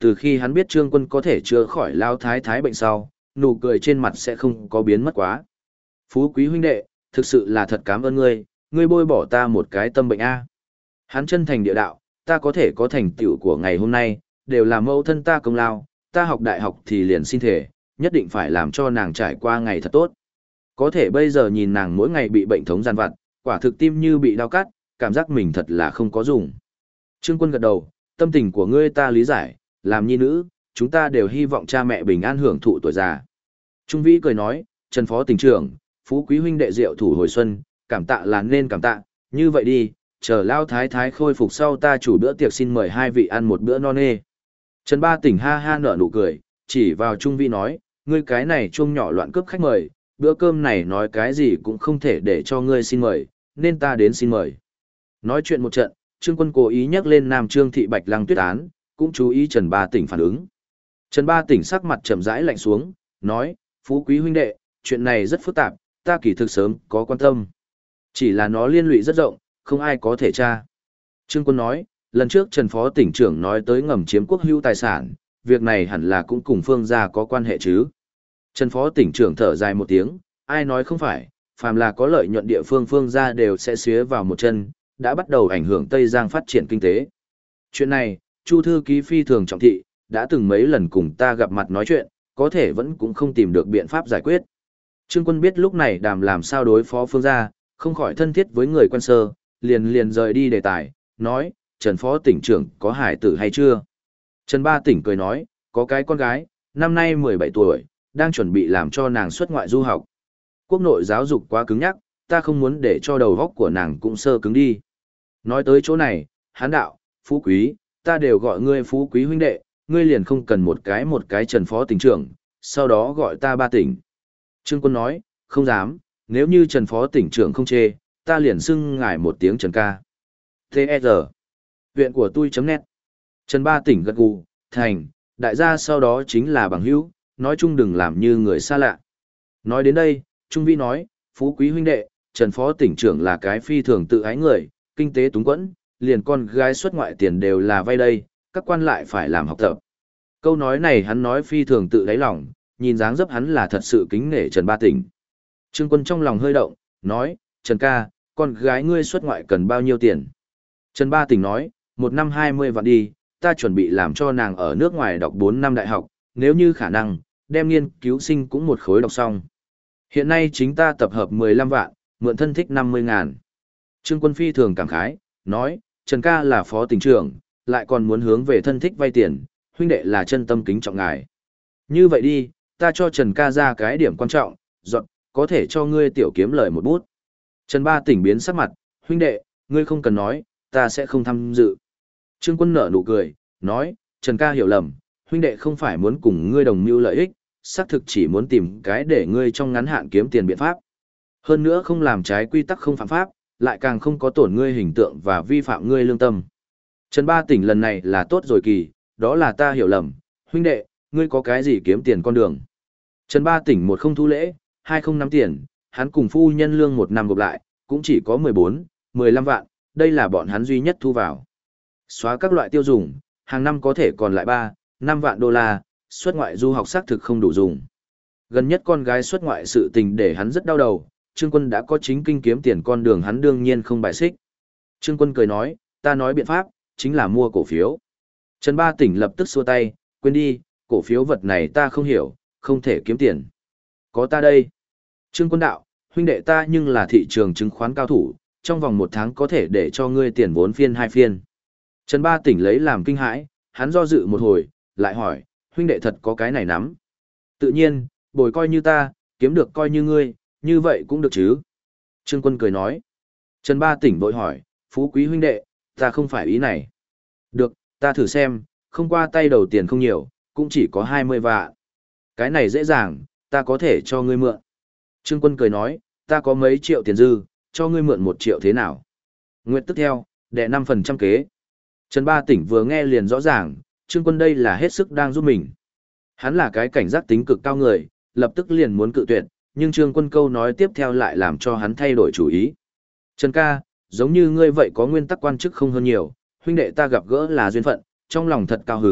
từ khi hắn biết Trương Quân có thể chữa khỏi Lao Thái Thái bệnh sau, nụ cười trên mặt sẽ không có biến mất quá. Phú Quý huynh đệ, thực sự là thật cảm ơn ngươi, ngươi bôi bỏ ta một cái tâm bệnh A. Hắn chân thành địa đạo, ta có thể có thành tựu của ngày hôm nay, đều là mẫu thân ta công lao, ta học đại học thì liền xin thể, nhất định phải làm cho nàng trải qua ngày thật tốt. Có thể bây giờ nhìn nàng mỗi ngày bị bệnh thống gian vặt, quả thực tim như bị đau cắt, cảm giác mình thật là không có dùng. Trương Quân gật đầu, tâm tình của ngươi ta lý giải, làm nhi nữ, chúng ta đều hy vọng cha mẹ bình an hưởng thụ tuổi già. Trung Vĩ cười nói, Trần Phó tỉnh trưởng, Phú Quý huynh đệ diệu thủ hồi xuân, cảm tạ là nên cảm tạ, như vậy đi, chờ Lao Thái Thái khôi phục sau ta chủ bữa tiệc xin mời hai vị ăn một bữa no nê. Trần Ba Tỉnh ha ha nở nụ cười, chỉ vào Trung Vĩ nói, ngươi cái này chuông nhỏ loạn cướp khách mời, bữa cơm này nói cái gì cũng không thể để cho ngươi xin mời, nên ta đến xin mời. Nói chuyện một trận, Trương Quân cố ý nhắc lên Nam Trương Thị Bạch Lăng tuyết án, cũng chú ý Trần Ba Tỉnh phản ứng. Trần Ba Tỉnh sắc mặt trầm rãi lạnh xuống, nói, Phú Quý huynh đệ, chuyện này rất phức tạp, ta kỳ thực sớm có quan tâm. Chỉ là nó liên lụy rất rộng, không ai có thể tra. Trương Quân nói, lần trước Trần Phó Tỉnh trưởng nói tới ngầm chiếm quốc hữu tài sản, việc này hẳn là cũng cùng Phương gia có quan hệ chứ. Trần Phó Tỉnh trưởng thở dài một tiếng, ai nói không phải, phàm là có lợi nhuận địa phương Phương gia đều sẽ xía vào một chân, đã bắt đầu ảnh hưởng Tây Giang phát triển kinh tế. Chuyện này, Chu thư ký phi thường trọng thị, đã từng mấy lần cùng ta gặp mặt nói chuyện, có thể vẫn cũng không tìm được biện pháp giải quyết. Trương Quân biết lúc này đàm làm sao đối phó Phương gia, không khỏi thân thiết với người quen sơ, liền rời đi đề tài, nói, Trần Phó Tỉnh trưởng có hải tử hay chưa? Trần Ba Tỉnh cười nói, có cái con gái, năm nay 17 tuổi, đang chuẩn bị làm cho nàng xuất ngoại du học. Quốc nội giáo dục quá cứng nhắc, ta không muốn để cho đầu óc của nàng cũng sơ cứng đi. Nói tới chỗ này, hán đạo, Phú Quý, ta đều gọi ngươi Phú Quý huynh đệ, ngươi liền không cần một cái Trần Phó Tỉnh trưởng, sau đó gọi ta Ba Tỉnh. Trương Quân nói, không dám, nếu như Trần Phó Tỉnh trưởng không chê, ta liền xưng ngài một tiếng Trần ca. T.E.R. Viện của tôi.net. Trần Ba Tỉnh gật gù, thành, đại gia sau đó chính là bằng hữu, nói chung đừng làm như người xa lạ. Nói đến đây, Trung Vi nói, Phú Quý huynh đệ, Trần Phó Tỉnh trưởng là cái phi thường tự ái người, kinh tế túng quẫn, liền con gái xuất ngoại tiền đều là vay đây, các quan lại phải làm học tập. Câu nói này hắn nói phi thường tự đáy lòng, nhìn dáng dấp hắn là thật sự kính nể Trần Ba Tỉnh. Trương Quân trong lòng hơi động, nói, Trần ca, con gái ngươi xuất ngoại cần bao nhiêu tiền? Trần Ba Tỉnh nói, 1 năm 20 vạn đi, ta chuẩn bị làm cho nàng ở nước ngoài đọc 4 năm đại học, nếu như khả năng, đem nghiên cứu sinh cũng một khối đọc xong. Hiện nay chính ta tập hợp 15 vạn, mượn thân thích 50.000. Trương Quân phi thường cảm khái, nói, Trần ca là phó tỉnh trưởng, lại còn muốn hướng về thân thích vay tiền, huynh đệ là chân tâm kính trọng ngài. Như vậy đi, ta cho Trần ca ra cái điểm quan trọng, dọn, có thể cho ngươi tiểu kiếm lời một bút. Trần Ba Tỉnh biến sắc mặt, huynh đệ, ngươi không cần nói, ta sẽ không tham dự. Trương Quân nở nụ cười, nói, Trần ca hiểu lầm, huynh đệ không phải muốn cùng ngươi đồng mưu lợi ích, xác thực chỉ muốn tìm cái để ngươi trong ngắn hạn kiếm tiền biện pháp. Hơn nữa không làm trái quy tắc không phạm pháp, lại càng không có tổn ngươi hình tượng và vi phạm ngươi lương tâm. Trần Ba Tỉnh lần này là tốt rồi kỳ, đó là ta hiểu lầm, huynh đệ, ngươi có cái gì kiếm tiền con đường. Trần Ba Tỉnh một không thu lễ, hai không nắm tiền, hắn cùng phu nhân lương một năm gộp lại, cũng chỉ có 14, 15 vạn, đây là bọn hắn duy nhất thu vào. Xóa các loại tiêu dùng, hàng năm có thể còn lại 3, 5 vạn đô la, xuất ngoại du học xác thực không đủ dùng. Gần nhất con gái xuất ngoại sự tình để hắn rất đau đầu, Trương Quân đã có chính kinh kiếm tiền con đường hắn đương nhiên không bài xích. Trương Quân cười nói, ta nói biện pháp, chính là mua cổ phiếu. Trần Ba Tỉnh lập tức xua tay, quên đi, cổ phiếu vật này ta không hiểu, không thể kiếm tiền. Có ta đây. Trương Quân đạo, huynh đệ ta nhưng là thị trường chứng khoán cao thủ, trong vòng 1 tháng có thể để cho ngươi tiền vốn phiên 2 phiên. Trần Ba Tỉnh lấy làm kinh hãi, hắn do dự một hồi, lại hỏi, huynh đệ thật có cái này nắm. Tự nhiên, bồi coi như ta, kiếm được coi như ngươi, như vậy cũng được chứ. Trương Quân cười nói. Trần Ba Tỉnh vội hỏi, Phú Quý huynh đệ, ta không phải ý này. Được, ta thử xem, không qua tay đầu tiền không nhiều, cũng chỉ có 20 vạn. Cái này dễ dàng, ta có thể cho ngươi mượn. Trương Quân cười nói, ta có mấy triệu tiền dư, cho ngươi mượn 1 triệu thế nào? Nguyện tiếp theo, đệ 5% kế. Trần Ba Tỉnh vừa nghe liền rõ ràng, Trương Quân đây là hết sức đang giúp mình. Hắn là cái cảnh giác tính cực cao người, lập tức liền muốn cự tuyệt, nhưng Trương Quân câu nói tiếp theo lại làm cho hắn thay đổi chủ ý. Trần ca, giống như ngươi vậy có nguyên tắc quan chức không hơn nhiều, huynh đệ ta gặp gỡ là duyên phận, trong lòng thật cao hứng,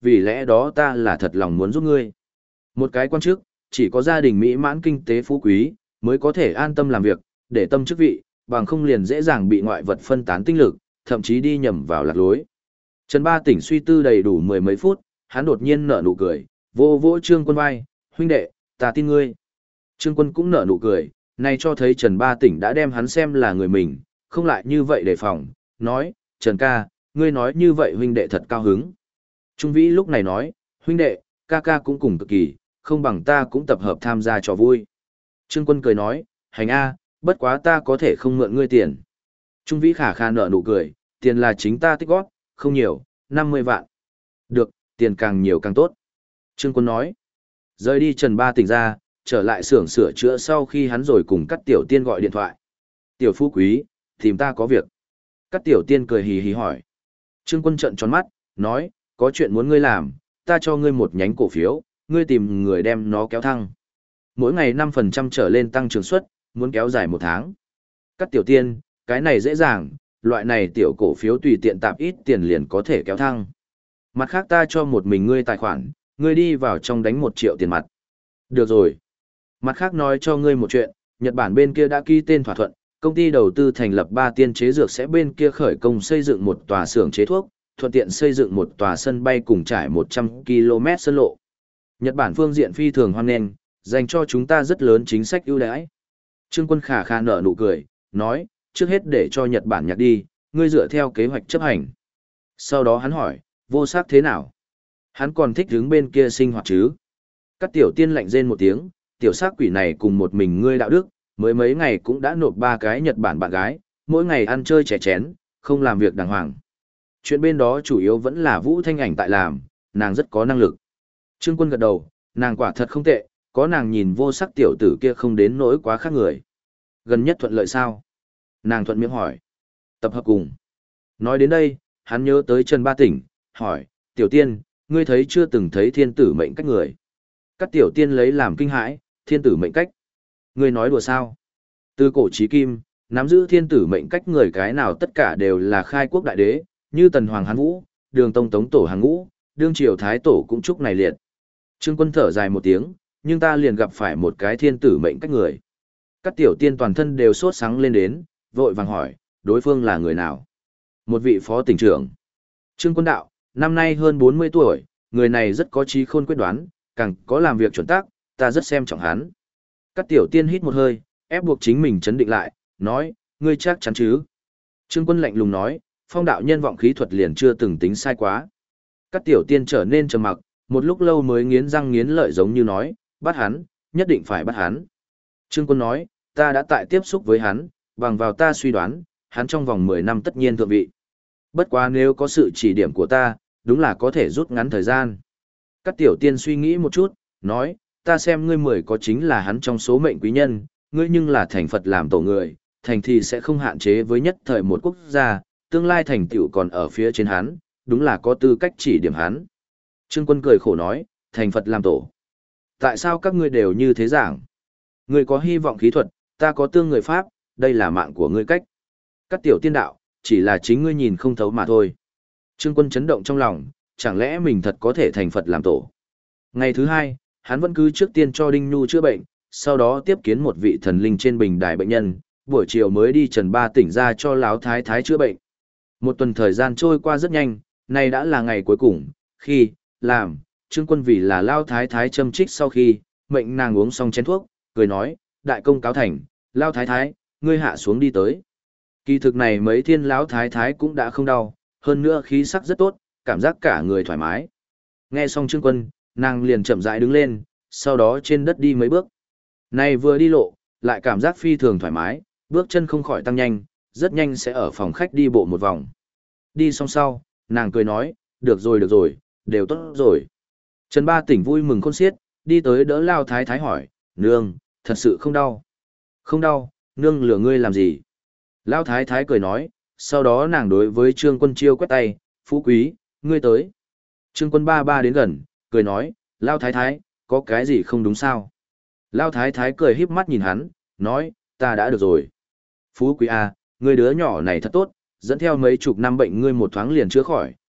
vì lẽ đó ta là thật lòng muốn giúp ngươi. Một cái quan chức, chỉ có gia đình mỹ mãn kinh tế phú quý, mới có thể an tâm làm việc, để tâm chức vị, bằng không liền dễ dàng bị ngoại vật phân tán tinh lực, thậm chí đi nhầm vào lạc lối. Trần Ba Tỉnh suy tư đầy đủ mười mấy phút, hắn đột nhiên nở nụ cười, vô vỗ Trương Quân vai, huynh đệ, ta tin ngươi. Trương Quân cũng nở nụ cười, này cho thấy Trần Ba Tỉnh đã đem hắn xem là người mình, không lại như vậy đề phòng, nói, Trần ca, ngươi nói như vậy huynh đệ thật cao hứng. Trung Vĩ lúc này nói, huynh đệ, ca ca cũng cùng cực kỳ, không bằng ta cũng tập hợp tham gia trò vui. Trương Quân cười nói, hành a, bất quá ta có thể không mượn ngươi tiền. Trung Vĩ khả khả nở nụ cười, tiền là chính ta tích góp, không nhiều, 50 vạn. Được, tiền càng nhiều càng tốt. Trương Quân nói, rời đi Trần Ba Tỉnh ra, trở lại xưởng sửa chữa sau khi hắn rồi cùng Cát Tiểu Tiên gọi điện thoại. Tiểu Phú Quý, tìm ta có việc. Cát Tiểu Tiên cười hì hì hỏi. Trương Quân trợn tròn mắt, nói, có chuyện muốn ngươi làm, ta cho ngươi một nhánh cổ phiếu, ngươi tìm người đem nó kéo thăng. Mỗi ngày 5% trở lên tăng trưởng suất, muốn kéo dài 1 tháng. Cát Tiểu Tiên, cái này dễ dàng, loại này tiểu cổ phiếu tùy tiện tạp ít tiền liền có thể kéo thăng. Mặt khác ta cho một mình ngươi tài khoản, ngươi đi vào trong đánh 1 triệu tiền mặt. Được rồi. Mặt khác nói cho ngươi một chuyện, Nhật Bản bên kia đã ký tên thỏa thuận, công ty đầu tư thành lập 3 tiên chế dược sẽ bên kia khởi công xây dựng một tòa xưởng chế thuốc, thuận tiện xây dựng một tòa sân bay cùng trải 100 km sân lộ. Nhật Bản phương diện phi thường hoan nghênh, dành cho chúng ta rất lớn chính sách ưu đãi. Trương Quân khả khả nở nụ cười, nói, trước hết để cho Nhật Bản nhạc đi, ngươi dựa theo kế hoạch chấp hành. Sau đó hắn hỏi, vô sắc thế nào? Hắn còn thích đứng bên kia sinh hoạt chứ? Các tiểu tiên lạnh rên một tiếng, tiểu sắc quỷ này cùng một mình ngươi đạo đức, mới mấy ngày cũng đã nộp 3 cái Nhật Bản bạn gái, mỗi ngày ăn chơi trẻ chén, không làm việc đàng hoàng. Chuyện bên đó chủ yếu vẫn là Vũ Thanh Ảnh tại làm, nàng rất có năng lực. Trương Quân gật đầu, nàng quả thật không tệ, có nàng nhìn vô sắc tiểu tử kia không đến nỗi quá khác người. Gần nhất thuận lợi sao? Nàng thuận miệng hỏi. Tập hợp cùng. Nói đến đây, hắn nhớ tới Trần Ba Tỉnh, hỏi, tiểu tiên, ngươi thấy chưa từng thấy thiên tử mệnh cách người. Các tiểu tiên lấy làm kinh hãi, thiên tử mệnh cách. Ngươi nói đùa sao? Từ cổ chí kim, nắm giữ thiên tử mệnh cách người cái nào tất cả đều là khai quốc đại đế, như Tần Hoàng Hán Vũ, Đường Tông Tống Tổ Hàng Ngũ, Đương Triều Thái Tổ cũng chúc này liệt. Trương Quân thở dài một tiếng, nhưng ta liền gặp phải một cái thiên tử mệnh cách người. Các tiểu tiên toàn thân đều sốt sáng lên đến, vội vàng hỏi, đối phương là người nào? Một vị phó tỉnh trưởng. Trương Quân đạo, năm nay hơn 40 tuổi, người này rất có trí khôn quyết đoán, càng có làm việc chuẩn tác, ta rất xem trọng hắn. Các tiểu tiên hít một hơi, ép buộc chính mình chấn định lại, nói, ngươi chắc chắn chứ? Trương Quân lạnh lùng nói, phong đạo nhân vọng khí thuật liền chưa từng tính sai quá. Các tiểu tiên trở nên trầm mặc, một lúc lâu mới nghiến răng nghiến lợi giống như nói, bắt hắn, nhất định phải bắt hắn. Trương Quân nói, ta đã tại tiếp xúc với hắn, bằng vào ta suy đoán, hắn trong vòng 10 năm tất nhiên thượng vị. Bất quá nếu có sự chỉ điểm của ta, đúng là có thể rút ngắn thời gian. Các tiểu tiên suy nghĩ một chút, nói, ta xem ngươi 10 có chính là hắn trong số mệnh quý nhân, ngươi nhưng là thành Phật làm tổ người, thành thì sẽ không hạn chế với nhất thời một quốc gia, tương lai thành tựu còn ở phía trên hắn, đúng là có tư cách chỉ điểm hắn. Trương Quân cười khổ nói, thành Phật làm tổ. Tại sao các ngươi đều như thế giảng? Ngươi có hy vọng khí thuật, ta có tương người Pháp, đây là mạng của ngươi cách. Các tiểu tiên đạo, chỉ là chính ngươi nhìn không thấu mà thôi. Trương Quân chấn động trong lòng, chẳng lẽ mình thật có thể thành Phật làm tổ. Ngày thứ 2, hắn vẫn cứ trước tiên cho Đinh Nhu chữa bệnh, sau đó tiếp kiến một vị thần linh trên bình đài bệnh nhân, buổi chiều mới đi Trần Ba Tỉnh ra cho Lão Thái Thái chữa bệnh. Một tuần thời gian trôi qua rất nhanh, nay đã là ngày cuối cùng, khi, làm, Trương Quân vì là Lão Thái Thái châm trích sau khi, mệnh nàng uống xong chén thuốc, cười nói, đại công cáo thành, Lão Thái Thái, ngươi hạ xuống đi tới. Kỳ thực này mấy thiên Lão Thái Thái cũng đã không đau, hơn nữa khí sắc rất tốt, cảm giác cả người thoải mái. Nghe xong Trương Quân, nàng liền chậm rãi đứng lên, sau đó trên đất đi mấy bước. Này vừa đi lộ, lại cảm giác phi thường thoải mái, bước chân không khỏi tăng nhanh, rất nhanh sẽ ở phòng khách đi bộ một vòng. Đi xong sau, nàng cười nói, được rồi, đều tốt rồi. Trần Ba Tỉnh vui mừng khôn xiết, đi tới đỡ Lao Thái Thái hỏi, nương, thật sự không đau. Không đau, nương lừa ngươi làm gì? Lao Thái Thái cười nói, sau đó nàng đối với Trương Quân chiêu quét tay, phú quý, ngươi tới. Trương Quân ba đến gần, cười nói, Lao Thái Thái, có cái gì không đúng sao? Lao Thái Thái cười híp mắt nhìn hắn, nói, ta đã được rồi. Phú quý à, ngươi đứa nhỏ này thật tốt, dẫn theo mấy chục năm bệnh ngươi một thoáng liền chữa khỏi,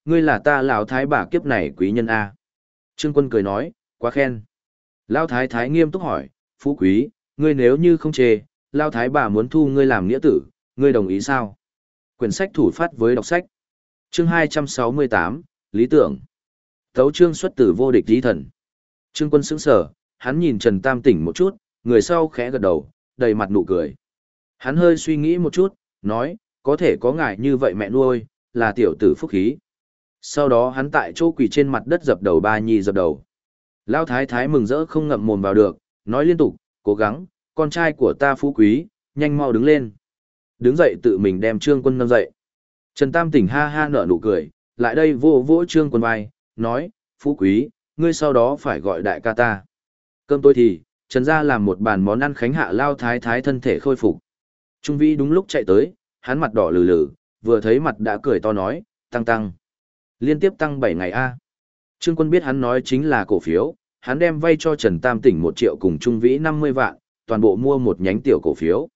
ngươi là ta lão thái bà kiếp này quý nhân A. Trương Quân cười nói, quá khen. Lão thái thái nghiêm túc hỏi, phú quý, ngươi nếu như không chê, lão thái bà muốn thu ngươi làm nghĩa tử, ngươi đồng ý sao? Quyển sách thủ phát với đọc sách. Chương 268, Lý tưởng. Tấu chương xuất từ vô địch lý thần. Trương Quân sững sờ, hắn nhìn Trần Tam Tỉnh một chút, người sau khẽ gật đầu, đầy mặt nụ cười. Hắn hơi suy nghĩ một chút, nói, có thể có ngài như vậy mẹ nuôi, là tiểu tử phúc khí. Sau đó hắn tại chỗ quỳ trên mặt đất dập đầu ba nhi dập đầu. Lão thái thái mừng rỡ không ngậm mồm vào được, nói liên tục, cố gắng, con trai của ta phú quý, nhanh mau đứng lên. Đứng dậy tự mình đem Trương Quân nâng dậy. Trần Tam Tỉnh ha ha nở nụ cười, lại đây vô vỗ Trương Quân vai, nói, phú quý, ngươi sau đó phải gọi đại ca ta. Cơm tối thì, Trần gia làm một bàn món ăn khánh hạ Lao thái thái thân thể khôi phục. Trung Vĩ đúng lúc chạy tới, hắn mặt đỏ lử lử, vừa thấy mặt đã cười to nói, tăng tăng. Liên tiếp tăng 7 ngày a. Trương Quân biết hắn nói chính là cổ phiếu, hắn đem vay cho Trần Tam Tỉnh 1 triệu cùng Trung Vĩ 50 vạn, toàn bộ mua một nhánh tiểu cổ phiếu.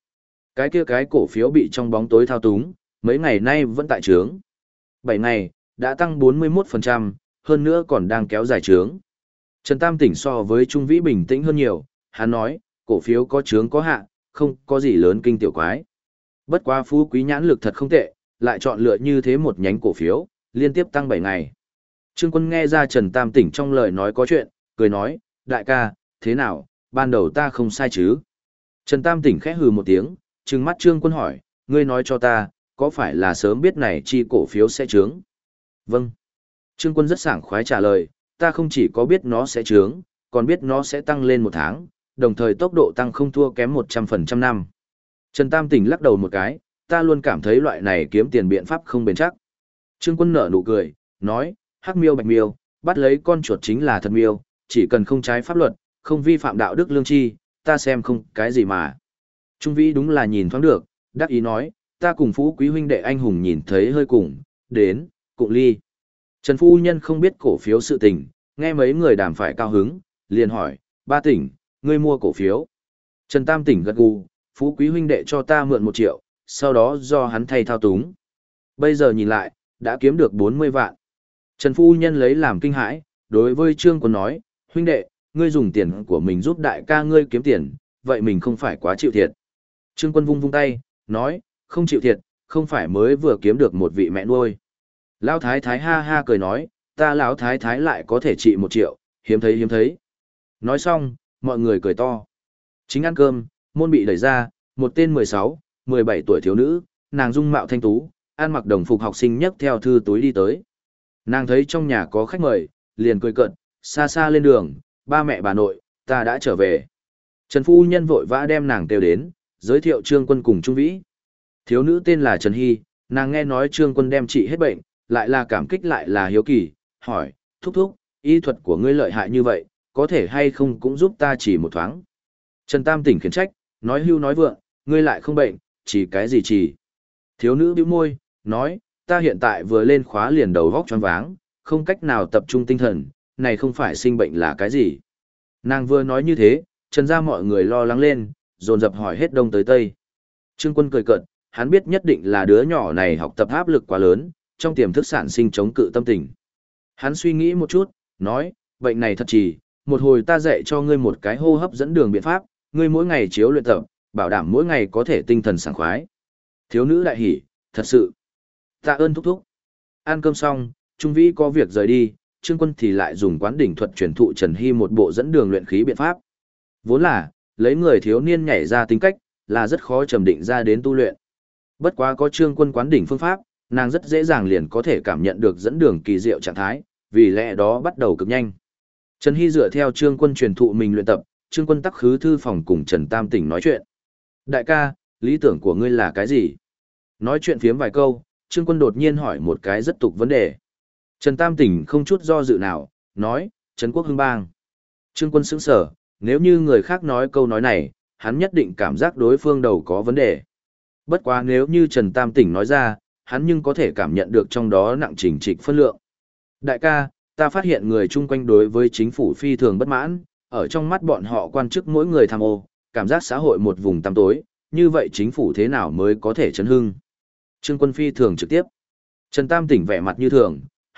Cái cổ phiếu bị trong bóng tối thao túng, mấy ngày nay vẫn tại trướng. 7 ngày, đã tăng 41%, hơn nữa còn đang kéo dài trướng. Trần Tam Tỉnh so với Trung Vĩ bình tĩnh hơn nhiều, hắn nói, cổ phiếu có trướng có hạ, không có gì lớn kinh tiểu quái. Bất quá phú quý nhãn lực thật không tệ, lại chọn lựa như thế một nhánh cổ phiếu, liên tiếp tăng 7 ngày. Trương Quân nghe ra Trần Tam Tỉnh trong lời nói có chuyện, cười nói, đại ca, thế nào, ban đầu ta không sai chứ? Trần Tam Tỉnh khẽ hừ một tiếng, trừng mắt Trương Quân hỏi, ngươi nói cho ta, có phải là sớm biết này chi cổ phiếu sẽ trướng? Vâng. Trương Quân rất sảng khoái trả lời, ta không chỉ có biết nó sẽ trướng, còn biết nó sẽ tăng lên 1 tháng, đồng thời tốc độ tăng không thua kém 100% năm. Trần Tam Tỉnh lắc đầu một cái, ta luôn cảm thấy loại này kiếm tiền biện pháp không bền chắc. Trương Quân nở nụ cười, nói, hắc miêu bạch miêu, bắt lấy con chuột chính là thật miêu, chỉ cần không trái pháp luật, không vi phạm đạo đức lương tri, ta xem không cái gì mà. Trung Vĩ đúng là nhìn thoáng được, đắc ý nói, ta cùng phú quý huynh đệ anh hùng nhìn thấy hơi cùng, đến, cụng ly. Trần phu nhân không biết cổ phiếu sự tình, nghe mấy người đàm phải cao hứng, liền hỏi, ba Tỉnh, ngươi mua cổ phiếu. Trần Tam Tỉnh gật gù, phú quý huynh đệ cho ta mượn 1 triệu, sau đó do hắn thay thao túng. Bây giờ nhìn lại, đã kiếm được 40 vạn. Trần phu nhân lấy làm kinh hãi, đối với Trương Quân nói, huynh đệ, ngươi dùng tiền của mình giúp đại ca ngươi kiếm tiền, vậy mình không phải quá chịu thiệt. Trương Quân vung vung tay, nói, không chịu thiệt, không phải mới vừa kiếm được một vị mẹ nuôi. Lão thái thái ha ha cười nói, ta lão thái thái lại có thể trị 1 triệu, hiếm thấy hiếm thấy. Nói xong, mọi người cười to. Chính ăn cơm, môn bị đẩy ra, một tên 16, 17 tuổi thiếu nữ, nàng dung mạo thanh tú, ăn mặc đồng phục học sinh nhấc theo thư túi đi tới. Nàng thấy trong nhà có khách mời, liền cười cợt, xa xa lên đường, ba mẹ bà nội, ta đã trở về. Trần phu nhân vội vã đem nàng kêu đến, giới thiệu Trương Quân cùng Trung Vĩ. Thiếu nữ tên là Trần Hy, nàng nghe nói Trương Quân đem trị hết bệnh, lại là cảm kích lại là hiếu kỳ, hỏi, thúc thúc, y thuật của ngươi lợi hại như vậy, có thể hay không cũng giúp ta chỉ một thoáng. Trần Tam Tỉnh khiển trách, nói hưu nói vượng, ngươi lại không bệnh, chỉ cái gì chỉ. Thiếu nữ bĩu môi, nói, ta hiện tại vừa lên khóa liền đầu vóc choáng váng, không cách nào tập trung tinh thần, này không phải sinh bệnh là cái gì. Nàng vừa nói như thế, Trần gia mọi người lo lắng lên, dồn dập hỏi hết đông tới tây. Trương Quân cười cợt, hắn biết nhất định là đứa nhỏ này học tập áp lực quá lớn, trong tiềm thức sản sinh chống cự tâm tình. Hắn suy nghĩ một chút, nói, bệnh này thật chỉ, một hồi ta dạy cho ngươi một cái hô hấp dẫn đường biện pháp, ngươi mỗi ngày chiếu luyện tập, bảo đảm mỗi ngày có thể tinh thần sảng khoái. Thiếu nữ đại hỉ, thật sự. Tạ ơn thúc thúc. Ăn cơm xong, Trung Vĩ có việc rời đi, Trương Quân thì lại dùng quán đỉnh thuật truyền thụ Trần Hy một bộ dẫn đường luyện khí biện pháp. Vốn là, lấy người thiếu niên nhảy ra tính cách, là rất khó trầm định ra đến tu luyện. Bất quá có Trương Quân quán đỉnh phương pháp, nàng rất dễ dàng liền có thể cảm nhận được dẫn đường kỳ diệu trạng thái, vì lẽ đó bắt đầu cực nhanh. Trần Hy dựa theo Trương Quân truyền thụ mình luyện tập, Trương Quân tắc khứ thư phòng cùng Trần Tam Tỉnh nói chuyện. Đại ca, lý tưởng của ngươi là cái gì? Nói chuyện phiếm vài câu, Trương Quân đột nhiên hỏi một cái rất tục vấn đề. Trần Tam Tỉnh không chút do dự nào, nói, Trấn Quốc Hưng Bang. Trương Quân sững sờ, nếu như người khác nói câu nói này, hắn nhất định cảm giác đối phương đầu có vấn đề. Bất quá nếu như Trần Tam Tỉnh nói ra, hắn nhưng có thể cảm nhận được trong đó nặng trình trịch phân lượng. Đại ca, ta phát hiện người chung quanh đối với chính phủ phi thường bất mãn, ở trong mắt bọn họ quan chức mỗi người tham ô, cảm giác xã hội một vùng tăm tối, như vậy chính phủ thế nào mới có thể chấn hưng? Trương Quân phi thường trực tiếp. Trần Tam Tỉnh vẻ mặt như thường,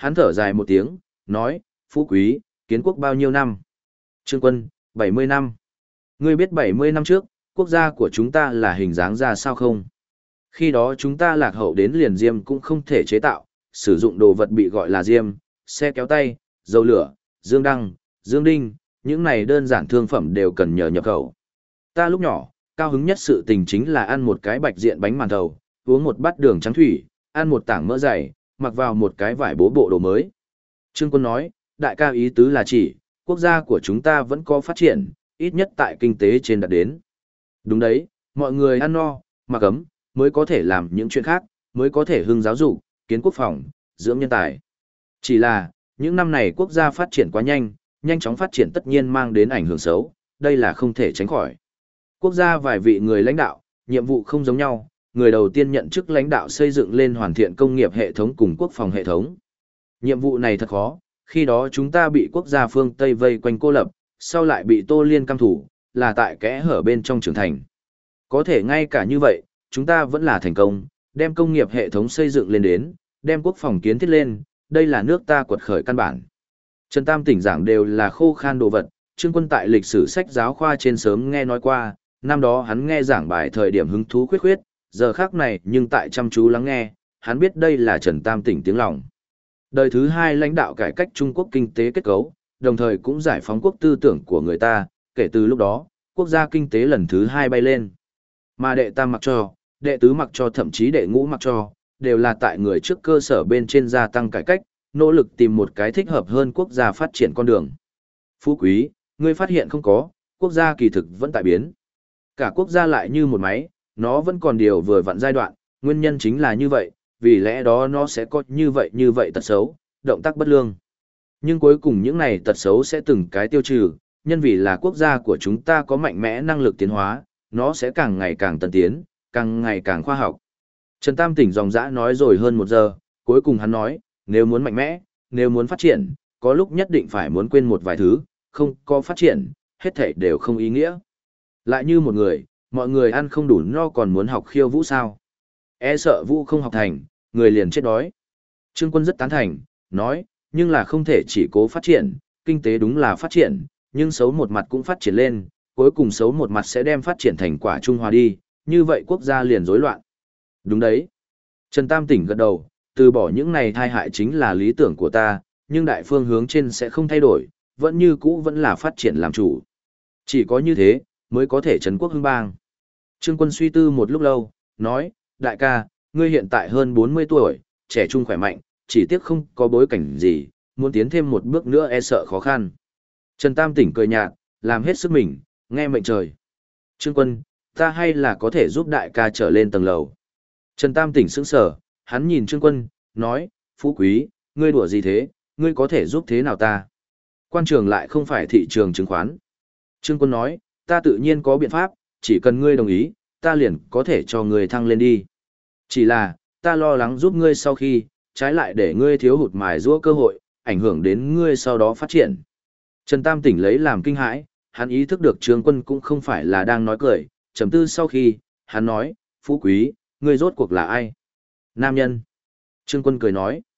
Hắn thở dài một tiếng, nói, Phú Quý, kiến quốc bao nhiêu năm? Trương Quân, 70 năm. Ngươi biết 70 năm trước, quốc gia của chúng ta là hình dáng ra sao không? Khi đó chúng ta lạc hậu đến liền diêm cũng không thể chế tạo, sử dụng đồ vật bị gọi là diêm, xe kéo tay, dầu lửa, dương đăng, dương đinh, những này đơn giản thương phẩm đều cần nhờ nhập khẩu. Ta lúc nhỏ, cao hứng nhất sự tình chính là ăn một cái bạch diện bánh màn thầu, uống một bát đường trắng thủy, ăn một tảng mỡ dày, mặc vào một cái vải bố bộ đồ mới. Trương Quân nói, đại ca ý tứ là chỉ, quốc gia của chúng ta vẫn có phát triển, ít nhất tại kinh tế trên đạt đến. Đúng đấy, mọi người ăn no, mặc ấm, mới có thể làm những chuyện khác, mới có thể hưng giáo dục, kiến quốc phòng, dưỡng nhân tài. Chỉ là, những năm này quốc gia phát triển quá nhanh, nhanh chóng phát triển tất nhiên mang đến ảnh hưởng xấu, đây là không thể tránh khỏi. Quốc gia vài vị người lãnh đạo, nhiệm vụ không giống nhau, người đầu tiên nhận chức lãnh đạo xây dựng lên hoàn thiện công nghiệp hệ thống cùng quốc phòng hệ thống. Nhiệm vụ này thật khó, khi đó chúng ta bị quốc gia phương Tây vây quanh cô lập, sau lại bị Tô Liên căm thủ, là tại kẽ hở bên trong trưởng thành. Có thể ngay cả như vậy, chúng ta vẫn là thành công, đem công nghiệp hệ thống xây dựng lên đến, đem quốc phòng kiến thiết lên, đây là nước ta quật khởi căn bản. Trần Tam tỉnh giảng đều là khô khan đồ vật, Trương Quân tại lịch sử sách giáo khoa trên sớm nghe nói qua, năm đó hắn nghe giảng bài thời điểm hứng thú khuyết khuyết, giờ khác này nhưng tại chăm chú lắng nghe, hắn biết đây là Trần Tam tỉnh tiếng lòng. Đời thứ hai lãnh đạo cải cách Trung Quốc kinh tế kết cấu, đồng thời cũng giải phóng quốc tư tưởng của người ta, kể từ lúc đó, quốc gia kinh tế lần thứ hai bay lên. Mà đệ tam mặc cho, đệ tứ mặc cho thậm chí đệ ngũ mặc cho, đều là tại người trước cơ sở bên trên gia tăng cải cách, nỗ lực tìm một cái thích hợp hơn quốc gia phát triển con đường. Phú Quý, ngươi phát hiện không có, quốc gia kỳ thực vẫn tại biến. Cả quốc gia lại như một máy, nó vẫn còn điều vừa vặn giai đoạn, nguyên nhân chính là như vậy, vì lẽ đó nó sẽ có như vậy tật xấu, động tác bất lương. Nhưng cuối cùng những này tật xấu sẽ từng cái tiêu trừ, nhân vì là quốc gia của chúng ta có mạnh mẽ năng lực tiến hóa, nó sẽ càng ngày càng tân tiến, càng ngày càng khoa học. Trần Tam tỉnh dòng dã nói rồi hơn 1 giờ, cuối cùng hắn nói, nếu muốn mạnh mẽ, nếu muốn phát triển, có lúc nhất định phải muốn quên một vài thứ, không có phát triển, hết thảy đều không ý nghĩa. Lại như một người, mọi người ăn không đủ no còn muốn học khiêu vũ sao? E sợ vũ không học thành, người liền chết đói. Trương Quân rất tán thành, nói, nhưng là không thể chỉ cố phát triển, kinh tế đúng là phát triển, nhưng xấu một mặt cũng phát triển lên, cuối cùng xấu một mặt sẽ đem phát triển thành quả Trung Hòa đi, như vậy quốc gia liền rối loạn. Đúng đấy. Trần Tam tỉnh gật đầu, từ bỏ những này tai hại chính là lý tưởng của ta, nhưng đại phương hướng trên sẽ không thay đổi, vẫn như cũ vẫn là phát triển làm chủ. Chỉ có như thế, mới có thể trấn quốc hưng bang. Trương Quân suy tư một lúc lâu, nói, đại ca, ngươi hiện tại hơn 40 tuổi, trẻ trung khỏe mạnh, chỉ tiếc không có bối cảnh gì, muốn tiến thêm một bước nữa e sợ khó khăn. Trần Tam tỉnh cười nhạt, làm hết sức mình, nghe mệnh trời. Trương Quân, ta hay là có thể giúp đại ca trở lên tầng lầu. Trần Tam tỉnh sững sờ, hắn nhìn Trương Quân, nói, Phú Quý, ngươi đùa gì thế, ngươi có thể giúp thế nào ta? Quan trường lại không phải thị trường chứng khoán. Trương Quân nói, ta tự nhiên có biện pháp, chỉ cần ngươi đồng ý, ta liền có thể cho ngươi thăng lên đi. Chỉ là, ta lo lắng giúp ngươi sau khi, trái lại để ngươi thiếu hụt mài giũa cơ hội, ảnh hưởng đến ngươi sau đó phát triển. Trần Tam tỉnh lấy làm kinh hãi, hắn ý thức được Trương Quân cũng không phải là đang nói cười, trầm tư sau khi, hắn nói, Phú Quý, ngươi rốt cuộc là ai? Nam nhân. Trương Quân cười nói,